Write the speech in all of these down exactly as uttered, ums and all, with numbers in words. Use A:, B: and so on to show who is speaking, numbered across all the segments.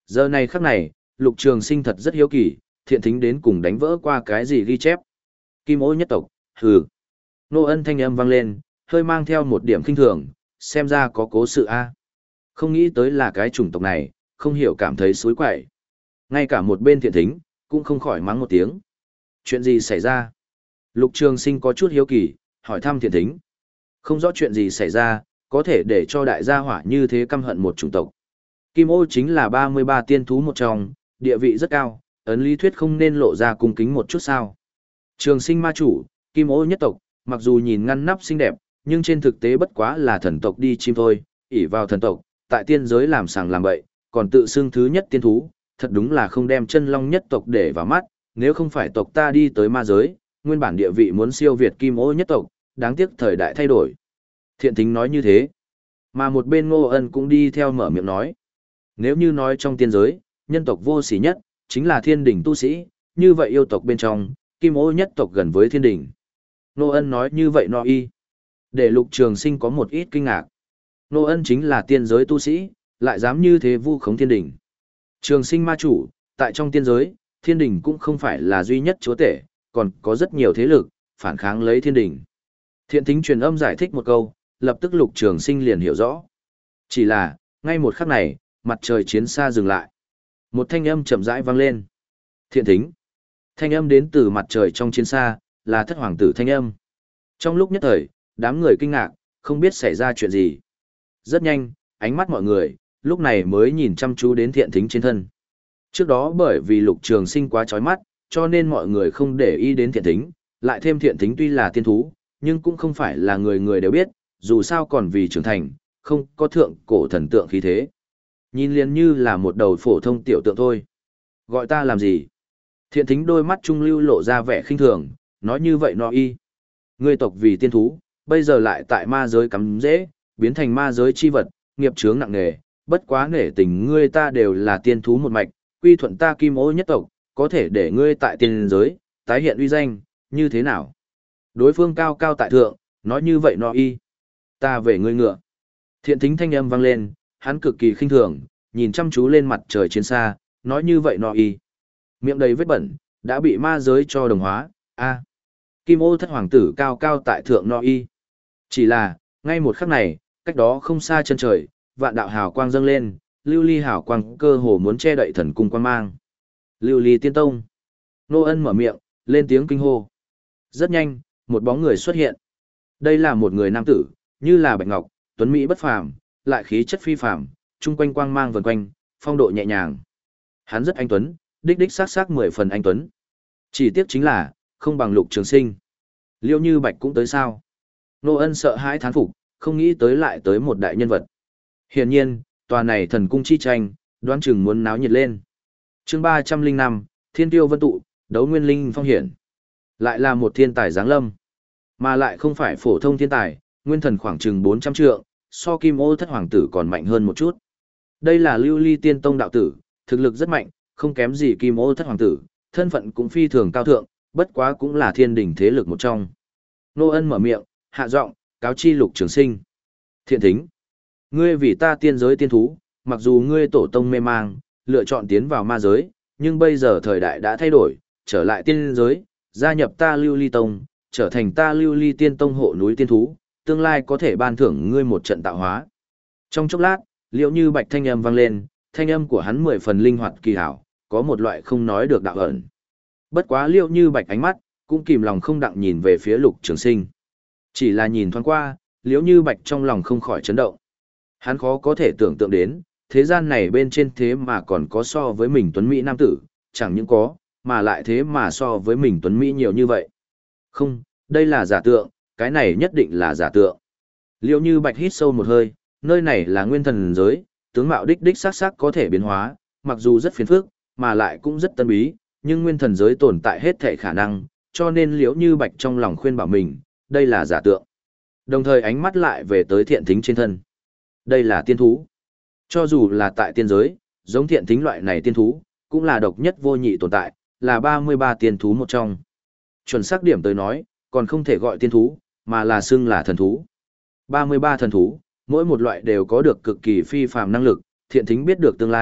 A: Giờ này khắc này, Lục Trường Sinh thật rất hiếu kỳ, Thiện Thính đến cùng đánh vỡ qua cái gì ghi chép. Kim Ô nhất tộc, hừ. Nô Ân thanh âm vang lên, hơi mang theo một điểm khinh thường, xem ra có cố sự a. Không nghĩ tới là cái chủng tộc này, không hiểu cảm thấy xối quậy. Ngay cả một bên Thiện Thính, cũng không khỏi mắng một tiếng. Chuyện gì xảy ra? Lục Trường Sinh có chút hiếu kỳ, hỏi thăm Thiện Thính. Không rõ chuyện gì xảy ra, có thể để cho đại gia hỏa như thế căm hận một chủng tộc. Kim Ô chính là ba mươi ba tiên thú một trong, địa vị rất cao, ấn lý thuyết không nên lộ ra cung kính một chút sao. Trường Sinh ma chủ, Kim Ô nhất tộc, mặc dù nhìn ngăn nắp xinh đẹp, nhưng trên thực tế bất quá là thần tộc đi chim thôi, ỷ vào thần tộc, tại tiên giới làm sàng làm bậy, còn tự xưng thứ nhất tiên thú, thật đúng là không đem chân long nhất tộc để vào mắt, nếu không phải tộc ta đi tới ma giới, nguyên bản địa vị muốn siêu việt Kim Ô nhất tộc, đáng tiếc thời đại thay đổi. Thiện Thính nói như thế, mà một bên Ngô Ân cũng đi theo mở miệng nói. Nếu như nói trong tiên giới, nhân tộc vô sỉ nhất, chính là thiên đỉnh tu sĩ, như vậy yêu tộc bên trong, Kim Ô nhất tộc gần với thiên đỉnh. Ngô Ân nói như vậy no y. Để Lục Trường Sinh có một ít kinh ngạc. Ngô Ân chính là tiên giới tu sĩ, lại dám như thế vu khống thiên đỉnh. Trường Sinh ma chủ, tại trong tiên giới, thiên đỉnh cũng không phải là duy nhất chúa tể, còn có rất nhiều thế lực, phản kháng lấy thiên đỉnh. Thiện Thính truyền âm giải thích một câu, lập tức Lục Trường Sinh liền hiểu rõ. Chỉ là, ngay một khắc này, mặt trời chiến xa dừng lại. Một thanh âm chậm rãi vang lên. Thiện Thính. Thanh âm đến từ mặt trời trong chiến xa, là thất hoàng tử thanh âm. Trong lúc nhất thời, đám người kinh ngạc, không biết xảy ra chuyện gì. Rất nhanh, ánh mắt mọi người, lúc này mới nhìn chăm chú đến Thiện Thính trên thân. Trước đó bởi vì Lục Trường Sinh quá chói mắt, cho nên mọi người không để ý đến Thiện Thính, lại thêm Thiện Thính tuy là tiên thú, nhưng cũng không phải là người người đều biết, dù sao còn vì trưởng thành, không có thượng cổ thần tượng khí thế. Nhìn liền như là một đầu phổ thông tiểu tượng thôi. Gọi ta làm gì? Thiện Thính đôi mắt trung lưu lộ ra vẻ khinh thường, nói như vậy nó y. Ngươi tộc vì tiên thú, bây giờ lại tại ma giới cắm dễ, biến thành ma giới chi vật, nghiệp chướng nặng nề, bất quá nể tình ngươi ta đều là tiên thú một mạch, quy thuận ta Kim Ô nhất tộc, có thể để ngươi tại tiên giới, tái hiện uy danh, như thế nào? Đối phương cao cao tại thượng, nói như vậy nó y. Ta về ngươi ngựa. Thiện Thính thanh âm vang lên, hắn cực kỳ khinh thường, nhìn chăm chú lên mặt trời chiến xa, nói như vậy nó y. Miệng đầy vết bẩn, đã bị ma giới cho đồng hóa, a. Kim Ô thất hoàng tử cao cao tại thượng no y. Chỉ là, ngay một khắc này, cách đó không xa chân trời, vạn đạo hào quang dâng lên, lưu ly hào quang cơ hồ muốn che đậy thần cung quang mang. Lưu ly tiên tông. Nô Ân mở miệng, lên tiếng kinh hô. Rất nhanh, một bóng người xuất hiện. Đây là một người nam tử, như là bạch ngọc, tuấn mỹ bất phàm, lại khí chất phi phàm, chung quanh quang mang vần quanh, phong độ nhẹ nhàng. Hắn rất anh tuấn, đích đích sắc sắc mười phần anh tuấn. Chỉ tiếc chính là, không bằng Lục Trường Sinh. Liêu Như Bạch cũng tới sao? Nô Ân sợ hãi thán phục, không nghĩ tới lại tới một đại nhân vật. Hiển nhiên, tòa này thần cung chi tranh, đoán chừng muốn náo nhiệt lên. Chương ba trăm linh năm, Thiên Tiêu Vân Tụ, đấu nguyên linh phong hiển. Lại là một thiên tài giáng lâm, mà lại không phải phổ thông thiên tài, nguyên thần khoảng chừng bốn trăm trượng, so Kim Ô thất hoàng tử còn mạnh hơn một chút. Đây là Lưu Ly Tiên Tông đạo tử, thực lực rất mạnh, không kém gì Kim Ô thất hoàng tử, thân phận cũng phi thường cao thượng, bất quá cũng là thiên đỉnh thế lực một trong. Nô Ân mở miệng, hạ giọng, cáo chi Lục Trường Sinh. Thiện Thính, ngươi vì ta tiên giới tiên thú, mặc dù ngươi tổ tông mê mang, lựa chọn tiến vào ma giới, nhưng bây giờ thời đại đã thay đổi, trở lại tiên giới, gia nhập ta Lưu Ly Tông, trở thành ta Lưu Ly Tiên Tông hộ núi tiên thú, tương lai có thể ban thưởng ngươi một trận tạo hóa. Trong chốc lát, Liễu Như Bạch thanh âm vang lên, thanh âm của hắn mười phần linh hoạt kỳ hảo, có một loại không nói được đạo ẩn. Bất quá Liễu Như Bạch ánh mắt cũng kìm lòng không đặng nhìn về phía Lục Trường Sinh. Chỉ là nhìn thoáng qua, Liễu Như Bạch trong lòng không khỏi chấn động. Hắn khó có thể tưởng tượng đến, thế gian này bên trên thế mà còn có so với mình tuấn mỹ nam tử, chẳng những có, mà lại thế mà so với mình tuấn mỹ nhiều như vậy. Không, đây là giả tượng, cái này nhất định là giả tượng. Liễu Như Bạch hít sâu một hơi, nơi này là nguyên thần giới, tướng mạo đích đích sắc sắc có thể biến hóa, mặc dù rất phiền phức, mà lại cũng rất tân bí, nhưng nguyên thần giới tồn tại hết thể khả năng, cho nên Liễu Như Bạch trong lòng khuyên bảo mình, đây là giả tượng. Đồng thời ánh mắt lại về tới Thiện Thính trên thân. Đây là tiên thú. Cho dù là tại tiên giới, giống Thiện Thính loại này tiên thú, cũng là độc nhất vô nhị tồn tại, là ba mươi ba tiên thú một trong. Chuẩn xác điểm tới nói, còn không thể gọi tiên thú, mà là xưng là thần thú. ba mươi ba thần thú, mỗi một loại đều có được cực kỳ phi phàm năng lực, Thiện Thính biết được tương lai,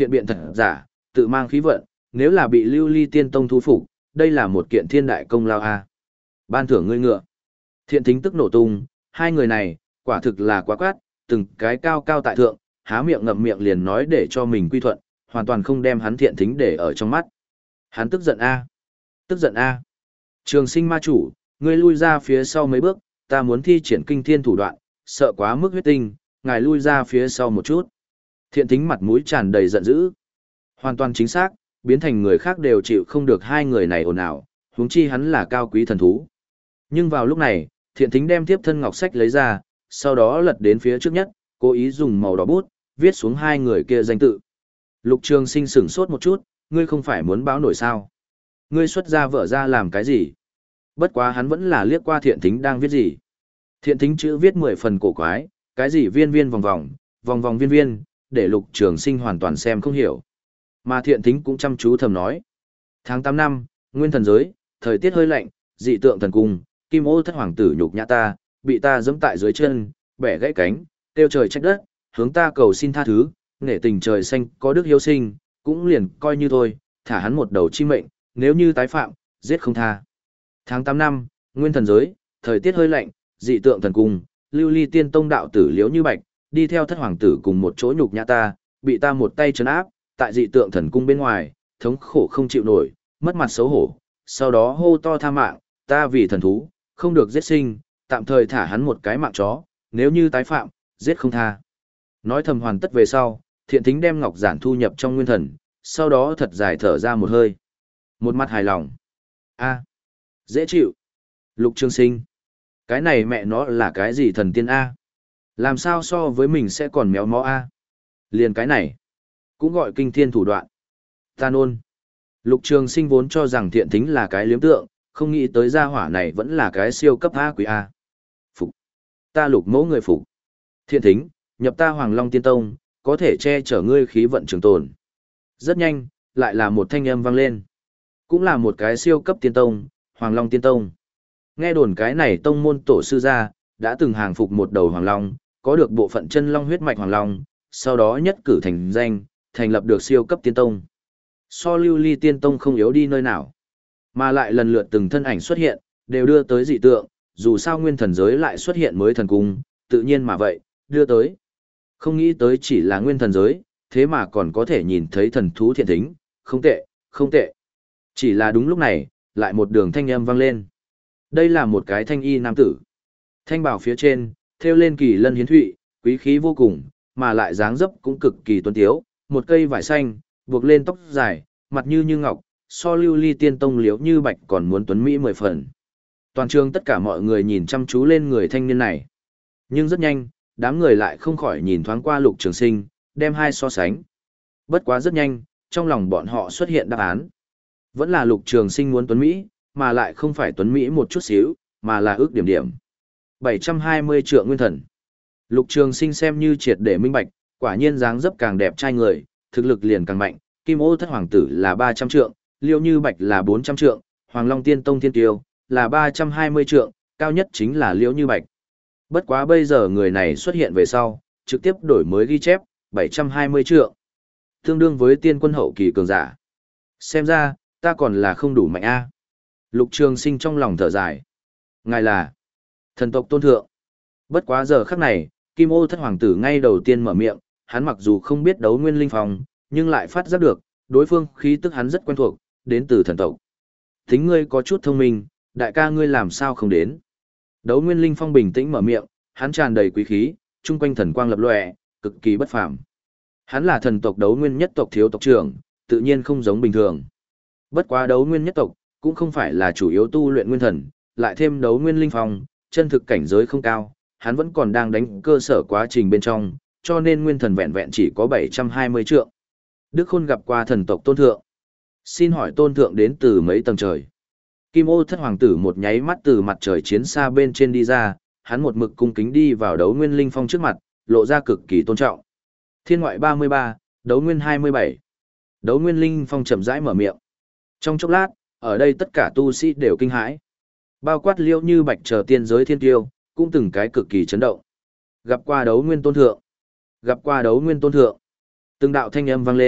A: thiện biện thật giả, tự mang khí vận, nếu là bị Lưu Ly Tiên Tông thu phục, đây là một kiện thiên đại công lao a. Ban thưởng ngươi ngựa. Thiện Thính tức nổ tung, hai người này, quả thực là quá quát, từng cái cao cao tại thượng, há miệng ngậm miệng liền nói để cho mình quy thuận, hoàn toàn không đem hắn Thiện Thính để ở trong mắt. Hắn tức giận a. Tức giận a. Trường Sinh ma chủ, ngươi lui ra phía sau mấy bước, ta muốn thi triển kinh thiên thủ đoạn, sợ quá mức huyết tinh, ngài lui ra phía sau một chút. Thiện Thính mặt mũi tràn đầy giận dữ. Hoàn toàn chính xác, biến thành người khác đều chịu không được hai người này ồn ào, huống chi hắn là cao quý thần thú. Nhưng vào lúc này, Thiện Thính đem tiếp thân ngọc sách lấy ra, sau đó lật đến phía trước nhất, cố ý dùng màu đỏ bút, viết xuống hai người kia danh tự. Lục Trường Sinh sửng sốt một chút, ngươi không phải muốn báo nổi sao? Ngươi xuất ra vợ ra làm cái gì? Bất quá hắn vẫn là liếc qua Thiện Thính đang viết gì. Thiện Thính chữ viết mười phần cổ quái, cái gì viên viên vòng vòng, vòng vòng viên viên, để Lục Trường Sinh hoàn toàn xem không hiểu. Mà Thiện Thính cũng chăm chú thầm nói. Tháng tám năm, nguyên thần giới, thời tiết hơi lạnh, dị tượng thần cung, Kim Ô thất hoàng tử nhục nhã ta, bị ta giẫm tại dưới chân, bẻ gãy cánh, kêu trời trách đất, hướng ta cầu xin tha thứ, nể tình trời xanh có đức hiếu sinh, cũng liền coi như thôi, thả hắn một đầu chi mệnh, nếu như tái phạm, giết không tha. Tháng tám năm, nguyên thần giới, thời tiết hơi lạnh, dị tượng thần cung, Lưu Ly Tiên Tông đạo tử Liễu Như Bạch, đi theo thất hoàng tử cùng một chỗ nhục nhã ta, bị ta một tay trấn áp, tại dị tượng thần cung bên ngoài, thống khổ không chịu nổi, mất mặt xấu hổ, sau đó hô to tha mạng, ta vì thần thú, không được giết sinh, tạm thời thả hắn một cái mạng chó, nếu như tái phạm, giết không tha. Nói thầm hoàn tất về sau, Thiện Thính đem ngọc giản thu nhập trong nguyên thần, sau đó thật dài thở ra một hơi. Một mặt hài lòng. A, dễ chịu. Lục Trường Sinh. Cái này mẹ nó là cái gì thần tiên A? Làm sao so với mình sẽ còn méo mó A? Liền cái này. Cũng gọi kinh thiên thủ đoạn. Ta nôn. Lục Trường Sinh vốn cho rằng Thiện Thính là cái liếm tượng, không nghĩ tới gia hỏa này vẫn là cái siêu cấp A quý A. Phục. Ta lục mẫu người phục. Thiện Thính, nhập ta Hoàng Long Tiên Tông, có thể che chở ngươi khí vận trường tồn. Rất nhanh, lại là một thanh âm vang lên. Cũng là một cái siêu cấp tiên tông, Hoàng Long Tiên Tông. Nghe đồn cái này tông môn tổ sư gia, đã từng hàng phục một đầu Hoàng Long, có được bộ phận chân long huyết mạch Hoàng Long, sau đó nhất cử thành danh, thành lập được siêu cấp tiên tông. So Lưu Ly Tiên Tông không yếu đi nơi nào, mà lại lần lượt từng thân ảnh xuất hiện, đều đưa tới dị tượng, dù sao nguyên thần giới lại xuất hiện mới thần cung, tự nhiên mà vậy, đưa tới. Không nghĩ tới chỉ là nguyên thần giới, thế mà còn có thể nhìn thấy thần thú Thiện Thính, không tệ, không tệ. Chỉ là đúng lúc này, lại một đường thanh âm vang lên. Đây là một cái thanh y nam tử. Thanh bảo phía trên, thêu lên kỳ lân hiến thụy, quý khí vô cùng, mà lại dáng dấp cũng cực kỳ tuấn tiếu, một cây vải xanh, buộc lên tóc dài, mặt như như ngọc, so Lưu Ly Tiên Tông Liễu Như Bạch còn muốn tuấn mỹ mười phần. Toàn trường tất cả mọi người nhìn chăm chú lên người thanh niên này. Nhưng rất nhanh, đám người lại không khỏi nhìn thoáng qua Lục Trường Sinh, đem hai so sánh. Bất quá rất nhanh, trong lòng bọn họ xuất hiện đáp án. Vẫn là Lục Trường Sinh muốn tuấn mỹ, mà lại không phải tuấn mỹ một chút xíu, mà là ước điểm điểm. bảy trăm hai mươi trượng nguyên thần. Lục Trường Sinh xem như triệt để minh bạch, quả nhiên dáng dấp càng đẹp trai người, thực lực liền càng mạnh, Kim Ô thất hoàng tử là ba trăm trượng, Liễu Như Bạch là bốn trăm trượng, Hoàng Long Tiên Tông Thiên Tiêu là ba trăm hai mươi trượng, cao nhất chính là Liễu Như Bạch. Bất quá bây giờ người này xuất hiện về sau, trực tiếp đổi mới ghi chép, bảy trăm hai mươi trượng. Tương đương với tiên quân hậu kỳ cường giả. Xem ra, ta còn là không đủ mạnh a. Lục Trường Sinh trong lòng thở dài. Ngài là thần tộc tôn thượng. Bất quá giờ khắc này, Kim Ô thất hoàng tử ngay đầu tiên mở miệng, hắn mặc dù không biết đấu nguyên linh phong, nhưng lại phát giác được, đối phương khí tức hắn rất quen thuộc, đến từ thần tộc. Tính ngươi có chút thông minh, đại ca ngươi làm sao không đến? Đấu Nguyên Linh Phong bình tĩnh mở miệng, hắn tràn đầy quý khí, trung quanh thần quang lập lòe, cực kỳ bất phàm. Hắn là thần tộc Đấu Nguyên nhất tộc thiếu tộc trưởng, tự nhiên không giống bình thường. Bất quá Đấu Nguyên nhất tộc cũng không phải là chủ yếu tu luyện nguyên thần, lại thêm Đấu Nguyên Linh Phong, chân thực cảnh giới không cao, hắn vẫn còn đang đánh cơ sở quá trình bên trong, cho nên nguyên thần vẹn vẹn chỉ có bảy trăm hai mươi trượng. Đức Khôn gặp qua thần tộc tôn thượng. Xin hỏi tôn thượng đến từ mấy tầng trời? Kim Ô thất hoàng tử một nháy mắt từ mặt trời chiến xa bên trên đi ra, hắn một mực cung kính đi vào Đấu Nguyên Linh Phong trước mặt, lộ ra cực kỳ tôn trọng. Thiên ngoại ba mươi ba, Đấu Nguyên hai mươi bảy. Đấu Nguyên Linh Phong chậm rãi mở miệng. Trong chốc lát, ở đây tất cả tu sĩ đều kinh hãi. Bao quát Liễu Như Bạch chờ tiên giới thiên tiêu, cũng từng cái cực kỳ chấn động. Gặp qua Đấu Nguyên tôn thượng. Gặp qua Đấu Nguyên tôn thượng. Từng đạo thanh âm vang lên,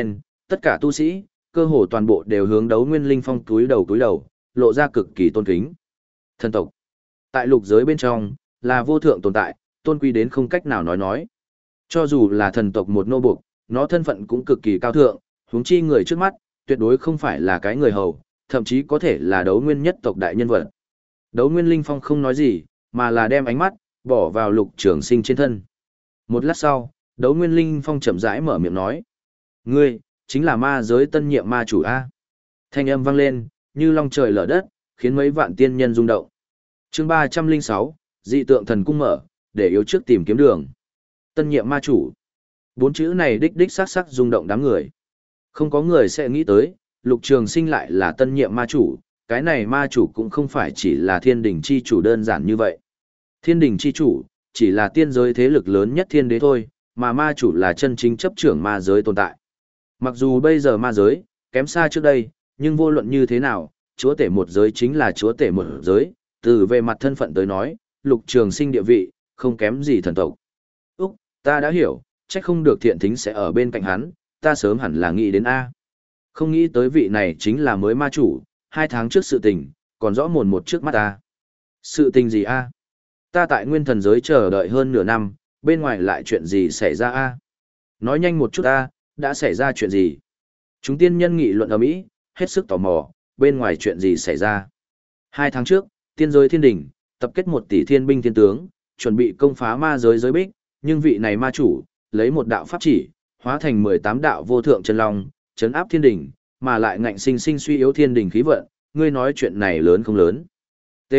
A: tất cả tu sĩ, cơ hồ toàn bộ đều hướng Đấu Nguyên Linh Phong túi đầu túi đầu, lộ ra cực kỳ tôn kính. Thần tộc, tại lục giới bên trong, là vô thượng tồn tại, tôn quý đến không cách nào nói nói. Cho dù là thần tộc một nô buộc, nó thân phận cũng cực kỳ cao thượng, huống chi người trước mắt, tuyệt đối không phải là cái người hầu, thậm chí có thể là Đấu Nguyên nhất tộc đại nhân vật. Đấu Nguyên Linh Phong không nói gì, mà là đem ánh mắt bỏ vào Lục Trường Sinh trên thân. Một lát sau, Đấu Nguyên Linh Phong chậm rãi mở miệng nói: "Ngươi chính là ma giới tân nhiệm ma chủ a?" Thanh âm vang lên, như long trời lở đất, khiến mấy vạn tiên nhân rung động. Chương ba trăm lẻ sáu, dị tượng thần cung mở, để yếu trước tìm kiếm đường. Tân nhiệm ma chủ. Bốn chữ này đích đích sắc sắc rung động đám người. Không có người sẽ nghĩ tới, Lục Trường Sinh lại là tân nhiệm ma chủ, cái này ma chủ cũng không phải chỉ là thiên đình chi chủ đơn giản như vậy. Thiên đình chi chủ, chỉ là tiên giới thế lực lớn nhất thiên đế thôi, mà ma chủ là chân chính chấp trưởng ma giới tồn tại. Mặc dù bây giờ ma giới, kém xa trước đây, nhưng vô luận như thế nào, chúa tể một giới chính là chúa tể một giới, từ về mặt thân phận tới nói, Lục Trường Sinh địa vị, không kém gì thần tộc. Úc, ta đã hiểu, chắc không được Thiện Thính sẽ ở bên cạnh hắn, ta sớm hẳn là nghĩ đến A. Không nghĩ tới vị này chính là mới ma chủ, hai tháng trước sự tình, còn rõ mồn một trước mắt ta. Sự tình gì A? Ta tại nguyên thần giới chờ đợi hơn nửa năm, bên ngoài lại chuyện gì xảy ra A? Nói nhanh một chút A, đã xảy ra chuyện gì? Chúng tiên nhân nghị luận ở mỹ, hết sức tò mò, bên ngoài chuyện gì xảy ra? Hai tháng trước, tiên giới thiên đỉnh, tập kết một tỷ thiên binh thiên tướng, chuẩn bị công phá ma giới giới bích, nhưng vị này ma chủ, lấy một đạo pháp chỉ, hóa thành mười tám đạo vô thượng chân long, chấn áp thiên đỉnh, mà lại ngạnh sinh sinh suy yếu thiên đỉnh khí vận, ngươi nói chuyện này lớn không lớn? T.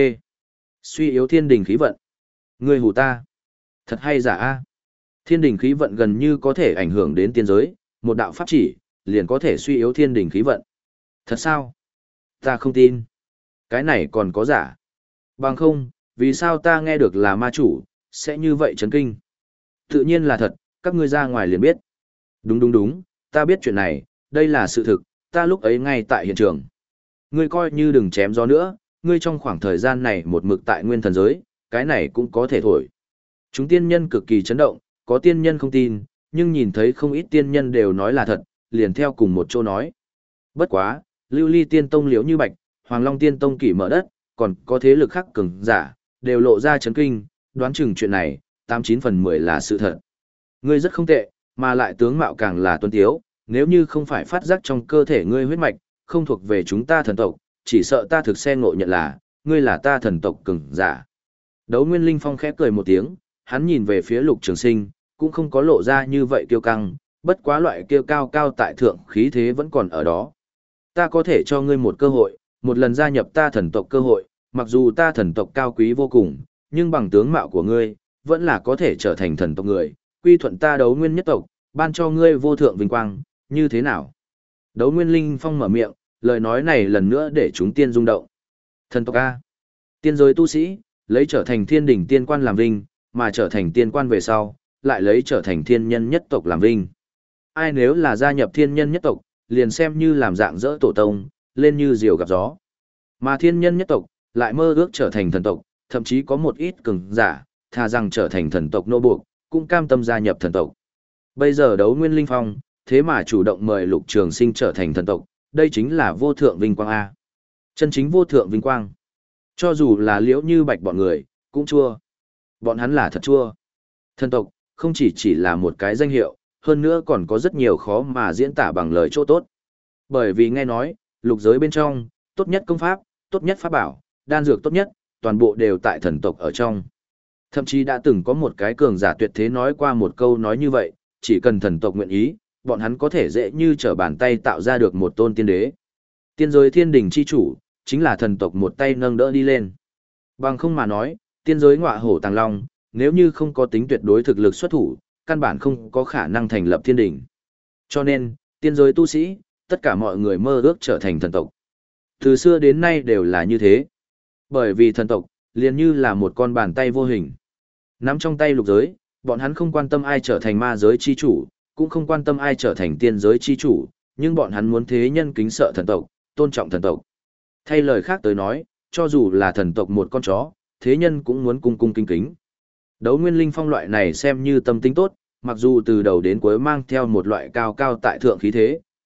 A: Suy yếu thiên đỉnh khí vận. Ngươi hù ta. Thật hay giả a? Thiên đỉnh khí vận gần như có thể ảnh hưởng đến tiên giới, một đạo pháp chỉ, liền có thể suy yếu thiên đỉnh khí vận. Thật sao? Ta không tin. Cái này còn có giả. Bằng không, vì sao ta nghe được là ma chủ, sẽ như vậy chấn kinh? Tự nhiên là thật, các ngươi ra ngoài liền biết. Đúng đúng đúng, ta biết chuyện này, đây là sự thực, ta lúc ấy ngay tại hiện trường. Ngươi coi như đừng chém gió nữa, ngươi trong khoảng thời gian này một mực tại nguyên thần giới, cái này cũng có thể thổi. Chúng tiên nhân cực kỳ chấn động, có tiên nhân không tin, nhưng nhìn thấy không ít tiên nhân đều nói là thật, liền theo cùng một chỗ nói. Bất quá, Lưu Ly Tiên Tông Liễu Như Bạch, Hoàng Long Tiên Tông Kỷ Mở Đất, còn có thế lực khác cường giả, đều lộ ra chấn kinh, đoán chừng chuyện này, tám chín phần mười là sự thật. Ngươi rất không tệ, mà lại tướng mạo càng là tuấn tiếu, nếu như không phải phát giác trong cơ thể ngươi huyết mạch, không thuộc về chúng ta thần tộc, chỉ sợ ta thực xe ngộ nhận là, ngươi là ta thần tộc cường giả. Đấu Nguyên Linh Phong khẽ cười một tiếng, hắn nhìn về phía Lục Trường Sinh, cũng không có lộ ra như vậy kiêu căng, bất quá loại kiêu cao cao tại thượng khí thế vẫn còn ở đó. Ta có thể cho ngươi một cơ hội, một lần gia nhập ta thần tộc cơ hội, mặc dù ta thần tộc cao quý vô cùng, nhưng bằng tướng mạo của ngươi, vẫn là có thể trở thành thần tộc người, quy thuận ta Đấu Nguyên nhất tộc, ban cho ngươi vô thượng vinh quang, như thế nào? Đấu Nguyên Linh Phong mở miệng, lời nói này lần nữa để chúng tiên rung động. Thần tộc A. Tiên giới tu sĩ, lấy trở thành thiên đỉnh tiên quan làm vinh, mà trở thành tiên quan về sau, lại lấy trở thành thiên nhân nhất tộc làm vinh. Ai nếu là gia nhập thiên nhân nhất tộc, liền xem như làm dạng dỡ tổ tông, lên như diều gặp gió. Mà thiên nhân nhất tộc, lại mơ ước trở thành thần tộc, thậm chí có một ít cường giả, thà rằng trở thành thần tộc nô buộc, cũng cam tâm gia nhập thần tộc. Bây giờ Đấu Nguyên Linh Phong, thế mà chủ động mời Lục Trường Sinh trở thành thần tộc, đây chính là vô thượng vinh quang A. Chân chính vô thượng vinh quang. Cho dù là Liễu Như Bạch bọn người, cũng chua. Bọn hắn là thật chua. Thần tộc, không chỉ chỉ là một cái danh hiệu, hơn nữa còn có rất nhiều khó mà diễn tả bằng lời chỗ tốt. Bởi vì nghe nói, lục giới bên trong, tốt nhất công pháp, tốt nhất pháp bảo, đan dược tốt nhất, toàn bộ đều tại thần tộc ở trong. Thậm chí đã từng có một cái cường giả tuyệt thế nói qua một câu nói như vậy, chỉ cần thần tộc nguyện ý, bọn hắn có thể dễ như trở bàn tay tạo ra được một tôn tiên đế. Tiên giới thiên đình chi chủ, chính là thần tộc một tay nâng đỡ đi lên. Bằng không mà nói, tiên giới ngọa hổ tàng long, nếu như không có tính tuyệt đối thực lực xuất thủ, căn bản không có khả năng thành lập thiên đình. Cho nên, tiên giới tu sĩ, tất cả mọi người mơ ước trở thành thần tộc. Từ xưa đến nay đều là như thế. Bởi vì thần tộc, liền như là một con bàn tay vô hình. Nắm trong tay lục giới, bọn hắn không quan tâm ai trở thành ma giới chi chủ, cũng không quan tâm ai trở thành tiên giới chi chủ, nhưng bọn hắn muốn thế nhân kính sợ thần tộc, tôn trọng thần tộc. Thay lời khác tới nói, cho dù là thần tộc một con chó, thế nhân cũng muốn cung cung kính kính. Đấu Nguyên Linh Phong loại này xem như tâm tính tốt, mặc dù từ đầu đến cuối mang theo một loại cao cao tại thượng khí thế,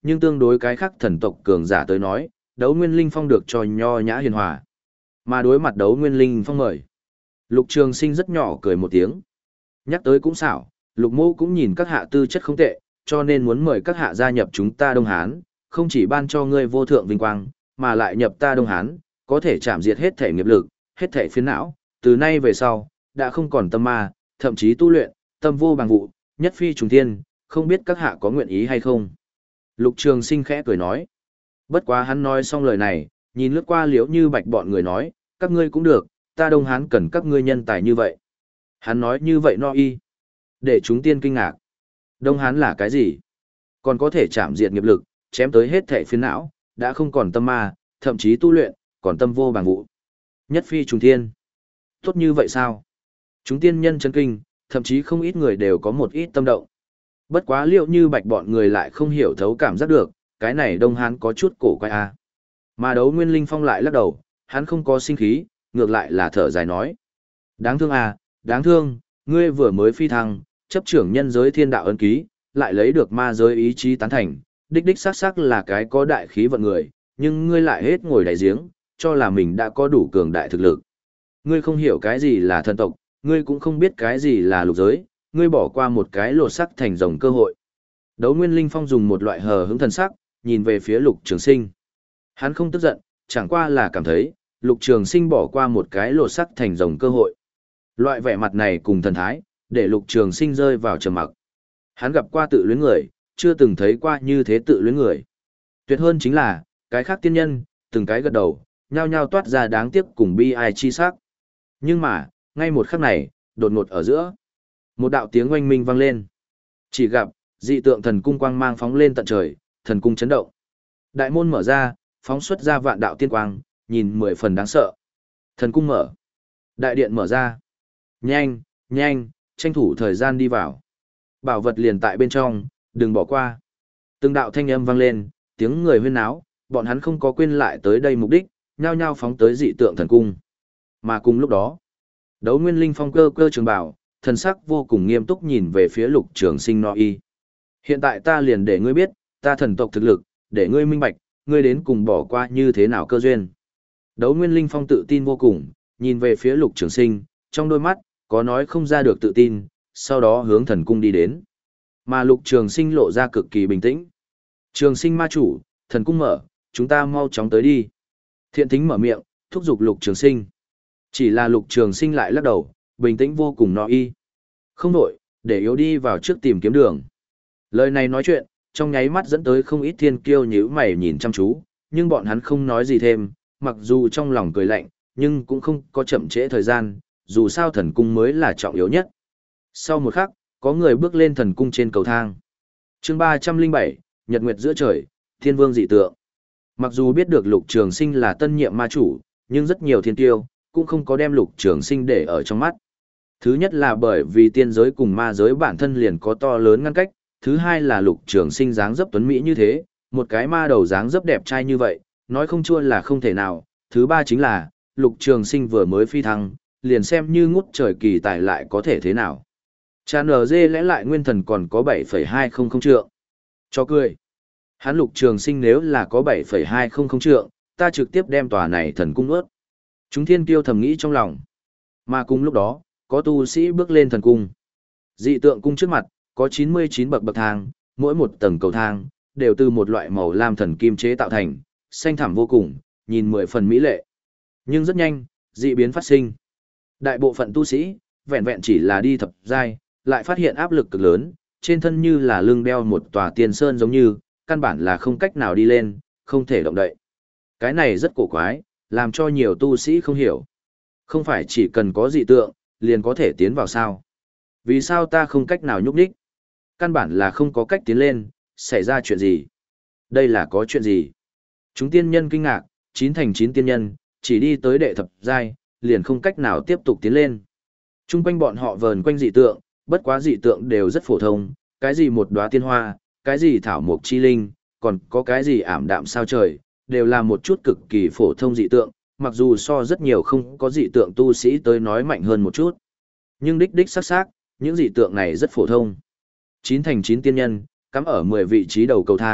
A: nhưng tương đối cái khác thần tộc cường giả tới nói, đấu nguyên linh phong được cho nho nhã hiền hòa. Mà đối mặt đấu nguyên linh phong mời. Lục Trường Sinh rất nhỏ cười một tiếng. Nhắc tới cũng xảo, Lục Mô cũng nhìn các hạ tư chất không tệ, cho nên muốn mời các hạ gia nhập chúng ta Đông Hán, không chỉ ban cho ngươi vô thượng vinh quang, mà lại nhập ta Đông Hán, có thể chạm diệt hết thể nghiệp lực, hết thể phiền não, từ nay về sau, đã không còn tâm ma, thậm chí tu luyện, tâm vô bằng vụ, nhất phi trùng thiên, không biết các hạ có nguyện ý hay không. Lục Trường Sinh khẽ cười nói. Bất quá hắn nói xong lời này, nhìn lướt qua Liễu Như Bạch bọn người nói, các ngươi cũng được, ta Đông Hán cần các ngươi nhân tài như vậy. Hắn nói như vậy no y. Để chúng tiên kinh ngạc. Đông Hán là cái gì? Còn có thể chạm diệt nghiệp lực, chém tới hết thể phiền não, đã không còn tâm ma, thậm chí tu luyện, còn tâm vô bằng vụ. Nhất phi trùng thiên. Tốt như vậy sao? Chúng tiên nhân chân kinh, thậm chí không ít người đều có một ít tâm động. Bất quá Liễu Như Bạch bọn người lại không hiểu thấu cảm giác được, cái này Đông Hán có chút cổ quái a. À. Mà đấu Nguyên Linh Phong lại lắc đầu, hắn không có sinh khí, ngược lại là thở dài nói. Đáng thương à, đáng thương, ngươi vừa mới phi thăng, chấp trưởng nhân giới thiên đạo ấn ký, lại lấy được ma giới ý chí tán thành, đích đích xác xác là cái có đại khí vận người, nhưng ngươi lại hết ngồi đại giếng, cho là mình đã có đủ cường đại thực lực. Ngươi không hiểu cái gì là thần tộc, ngươi cũng không biết cái gì là lục giới, ngươi bỏ qua một cái lột sắc thành rồng cơ hội. Đấu Nguyên Linh Phong dùng một loại hờ hững thần sắc, nhìn về phía Lục Trường Sinh. Hắn không tức giận, chẳng qua là cảm thấy, Lục Trường Sinh bỏ qua một cái lột sắc thành rồng cơ hội. Loại vẻ mặt này cùng thần thái, để Lục Trường Sinh rơi vào trầm mặc. Hắn gặp qua tự luyến người, chưa từng thấy qua như thế tự luyến người. Tuyệt hơn chính là, cái khác tiên nhân, từng cái gật đầu, nhao nhao toát ra đáng tiếc cùng bi ai chi sắc. Nhưng mà, ngay một khắc này, đột ngột ở giữa, một đạo tiếng oanh minh vang lên. Chỉ gặp, dị tượng thần cung quang mang phóng lên tận trời, thần cung chấn động. Đại môn mở ra, phóng xuất ra vạn đạo tiên quang, nhìn mười phần đáng sợ. Thần cung mở. Đại điện mở ra. Nhanh, nhanh, tranh thủ thời gian đi vào. Bảo vật liền tại bên trong, đừng bỏ qua. Từng đạo thanh âm vang lên, tiếng người huyên náo, bọn hắn không có quên lại tới đây mục đích, nhao nhao phóng tới dị tượng thần cung. Mà cùng lúc đó, đấu Nguyên Linh Phong cơ cơ trường bảo, thần sắc vô cùng nghiêm túc nhìn về phía Lục Trường Sinh no y. Hiện tại ta liền để ngươi biết, ta thần tộc thực lực, để ngươi minh bạch, ngươi đến cùng bỏ qua như thế nào cơ duyên. Đấu Nguyên Linh Phong tự tin vô cùng, nhìn về phía Lục Trường Sinh, trong đôi mắt, có nói không ra được tự tin, sau đó hướng thần cung đi đến. Mà Lục Trường Sinh lộ ra cực kỳ bình tĩnh. Trường Sinh ma chủ, thần cung mở, chúng ta mau chóng tới đi. Thiện Thính mở miệng, thúc giục Lục Trường Sinh. Chỉ là Lục Trường Sinh lại lắc đầu, bình tĩnh vô cùng no y. Không đổi, để yếu đi vào trước tìm kiếm đường. Lời này nói chuyện, trong nháy mắt dẫn tới không ít thiên kiêu nhíu mày nhìn chăm chú, nhưng bọn hắn không nói gì thêm, mặc dù trong lòng cười lạnh, nhưng cũng không có chậm trễ thời gian, dù sao thần cung mới là trọng yếu nhất. Sau một khắc, có người bước lên thần cung trên cầu thang. Chương ba trăm linh bảy, Nhật Nguyệt giữa trời, Thiên Vương dị tượng. Mặc dù biết được Lục Trường Sinh là tân nhiệm ma chủ, nhưng rất nhiều thiên kiêu cũng không có đem Lục Trường Sinh để ở trong mắt. Thứ nhất là bởi vì tiên giới cùng ma giới bản thân liền có to lớn ngăn cách, thứ hai là Lục Trường Sinh dáng dấp tuấn mỹ như thế, một cái ma đầu dáng dấp đẹp trai như vậy, nói không chua là không thể nào. Thứ ba chính là, Lục Trường Sinh vừa mới phi thăng, liền xem như ngút trời kỳ tài lại có thể thế nào. Cha nờ dê lẽ lại nguyên thần còn có bảy phẩy hai không không trượng. Cho cười. Hắn Lục Trường Sinh nếu là có bảy phẩy hai không không trượng, ta trực tiếp đem tòa này thần cung ướt. Chúng thiên kiêu thầm nghĩ trong lòng. Mà cùng lúc đó, có tu sĩ bước lên thần cung. Dị tượng cung trước mặt, có chín mươi chín bậc bậc thang, mỗi một tầng cầu thang, đều từ một loại màu lam thần kim chế tạo thành, xanh thẳm vô cùng, nhìn mười phần mỹ lệ. Nhưng rất nhanh, dị biến phát sinh. Đại bộ phận tu sĩ, vẹn vẹn chỉ là đi thập giai, lại phát hiện áp lực cực lớn, trên thân như là lưng đeo một tòa tiên sơn giống như, căn bản là không cách nào đi lên, không thể động đậy. Cái này rất cổ quái, làm cho nhiều tu sĩ không hiểu. Không phải chỉ cần có dị tượng, liền có thể tiến vào sao? Vì sao ta không cách nào nhúc nhích? Căn bản là không có cách tiến lên, xảy ra chuyện gì? Đây là có chuyện gì? Chúng tiên nhân kinh ngạc, chín thành chín tiên nhân, chỉ đi tới đệ thập giai, liền không cách nào tiếp tục tiến lên. Trung quanh bọn họ vờn quanh dị tượng, bất quá dị tượng đều rất phổ thông, cái gì một đóa tiên hoa, cái gì thảo mộc chi linh, còn có cái gì ảm đạm sao trời, đều là một chút cực kỳ phổ thông dị tượng, mặc dù so rất nhiều không có dị tượng tu sĩ tới nói mạnh hơn một chút. Nhưng đích đích sắc sắc, những dị tượng này rất phổ thông. Chín thành chín tiên nhân, cắm ở mười vị trí đầu cầu thang,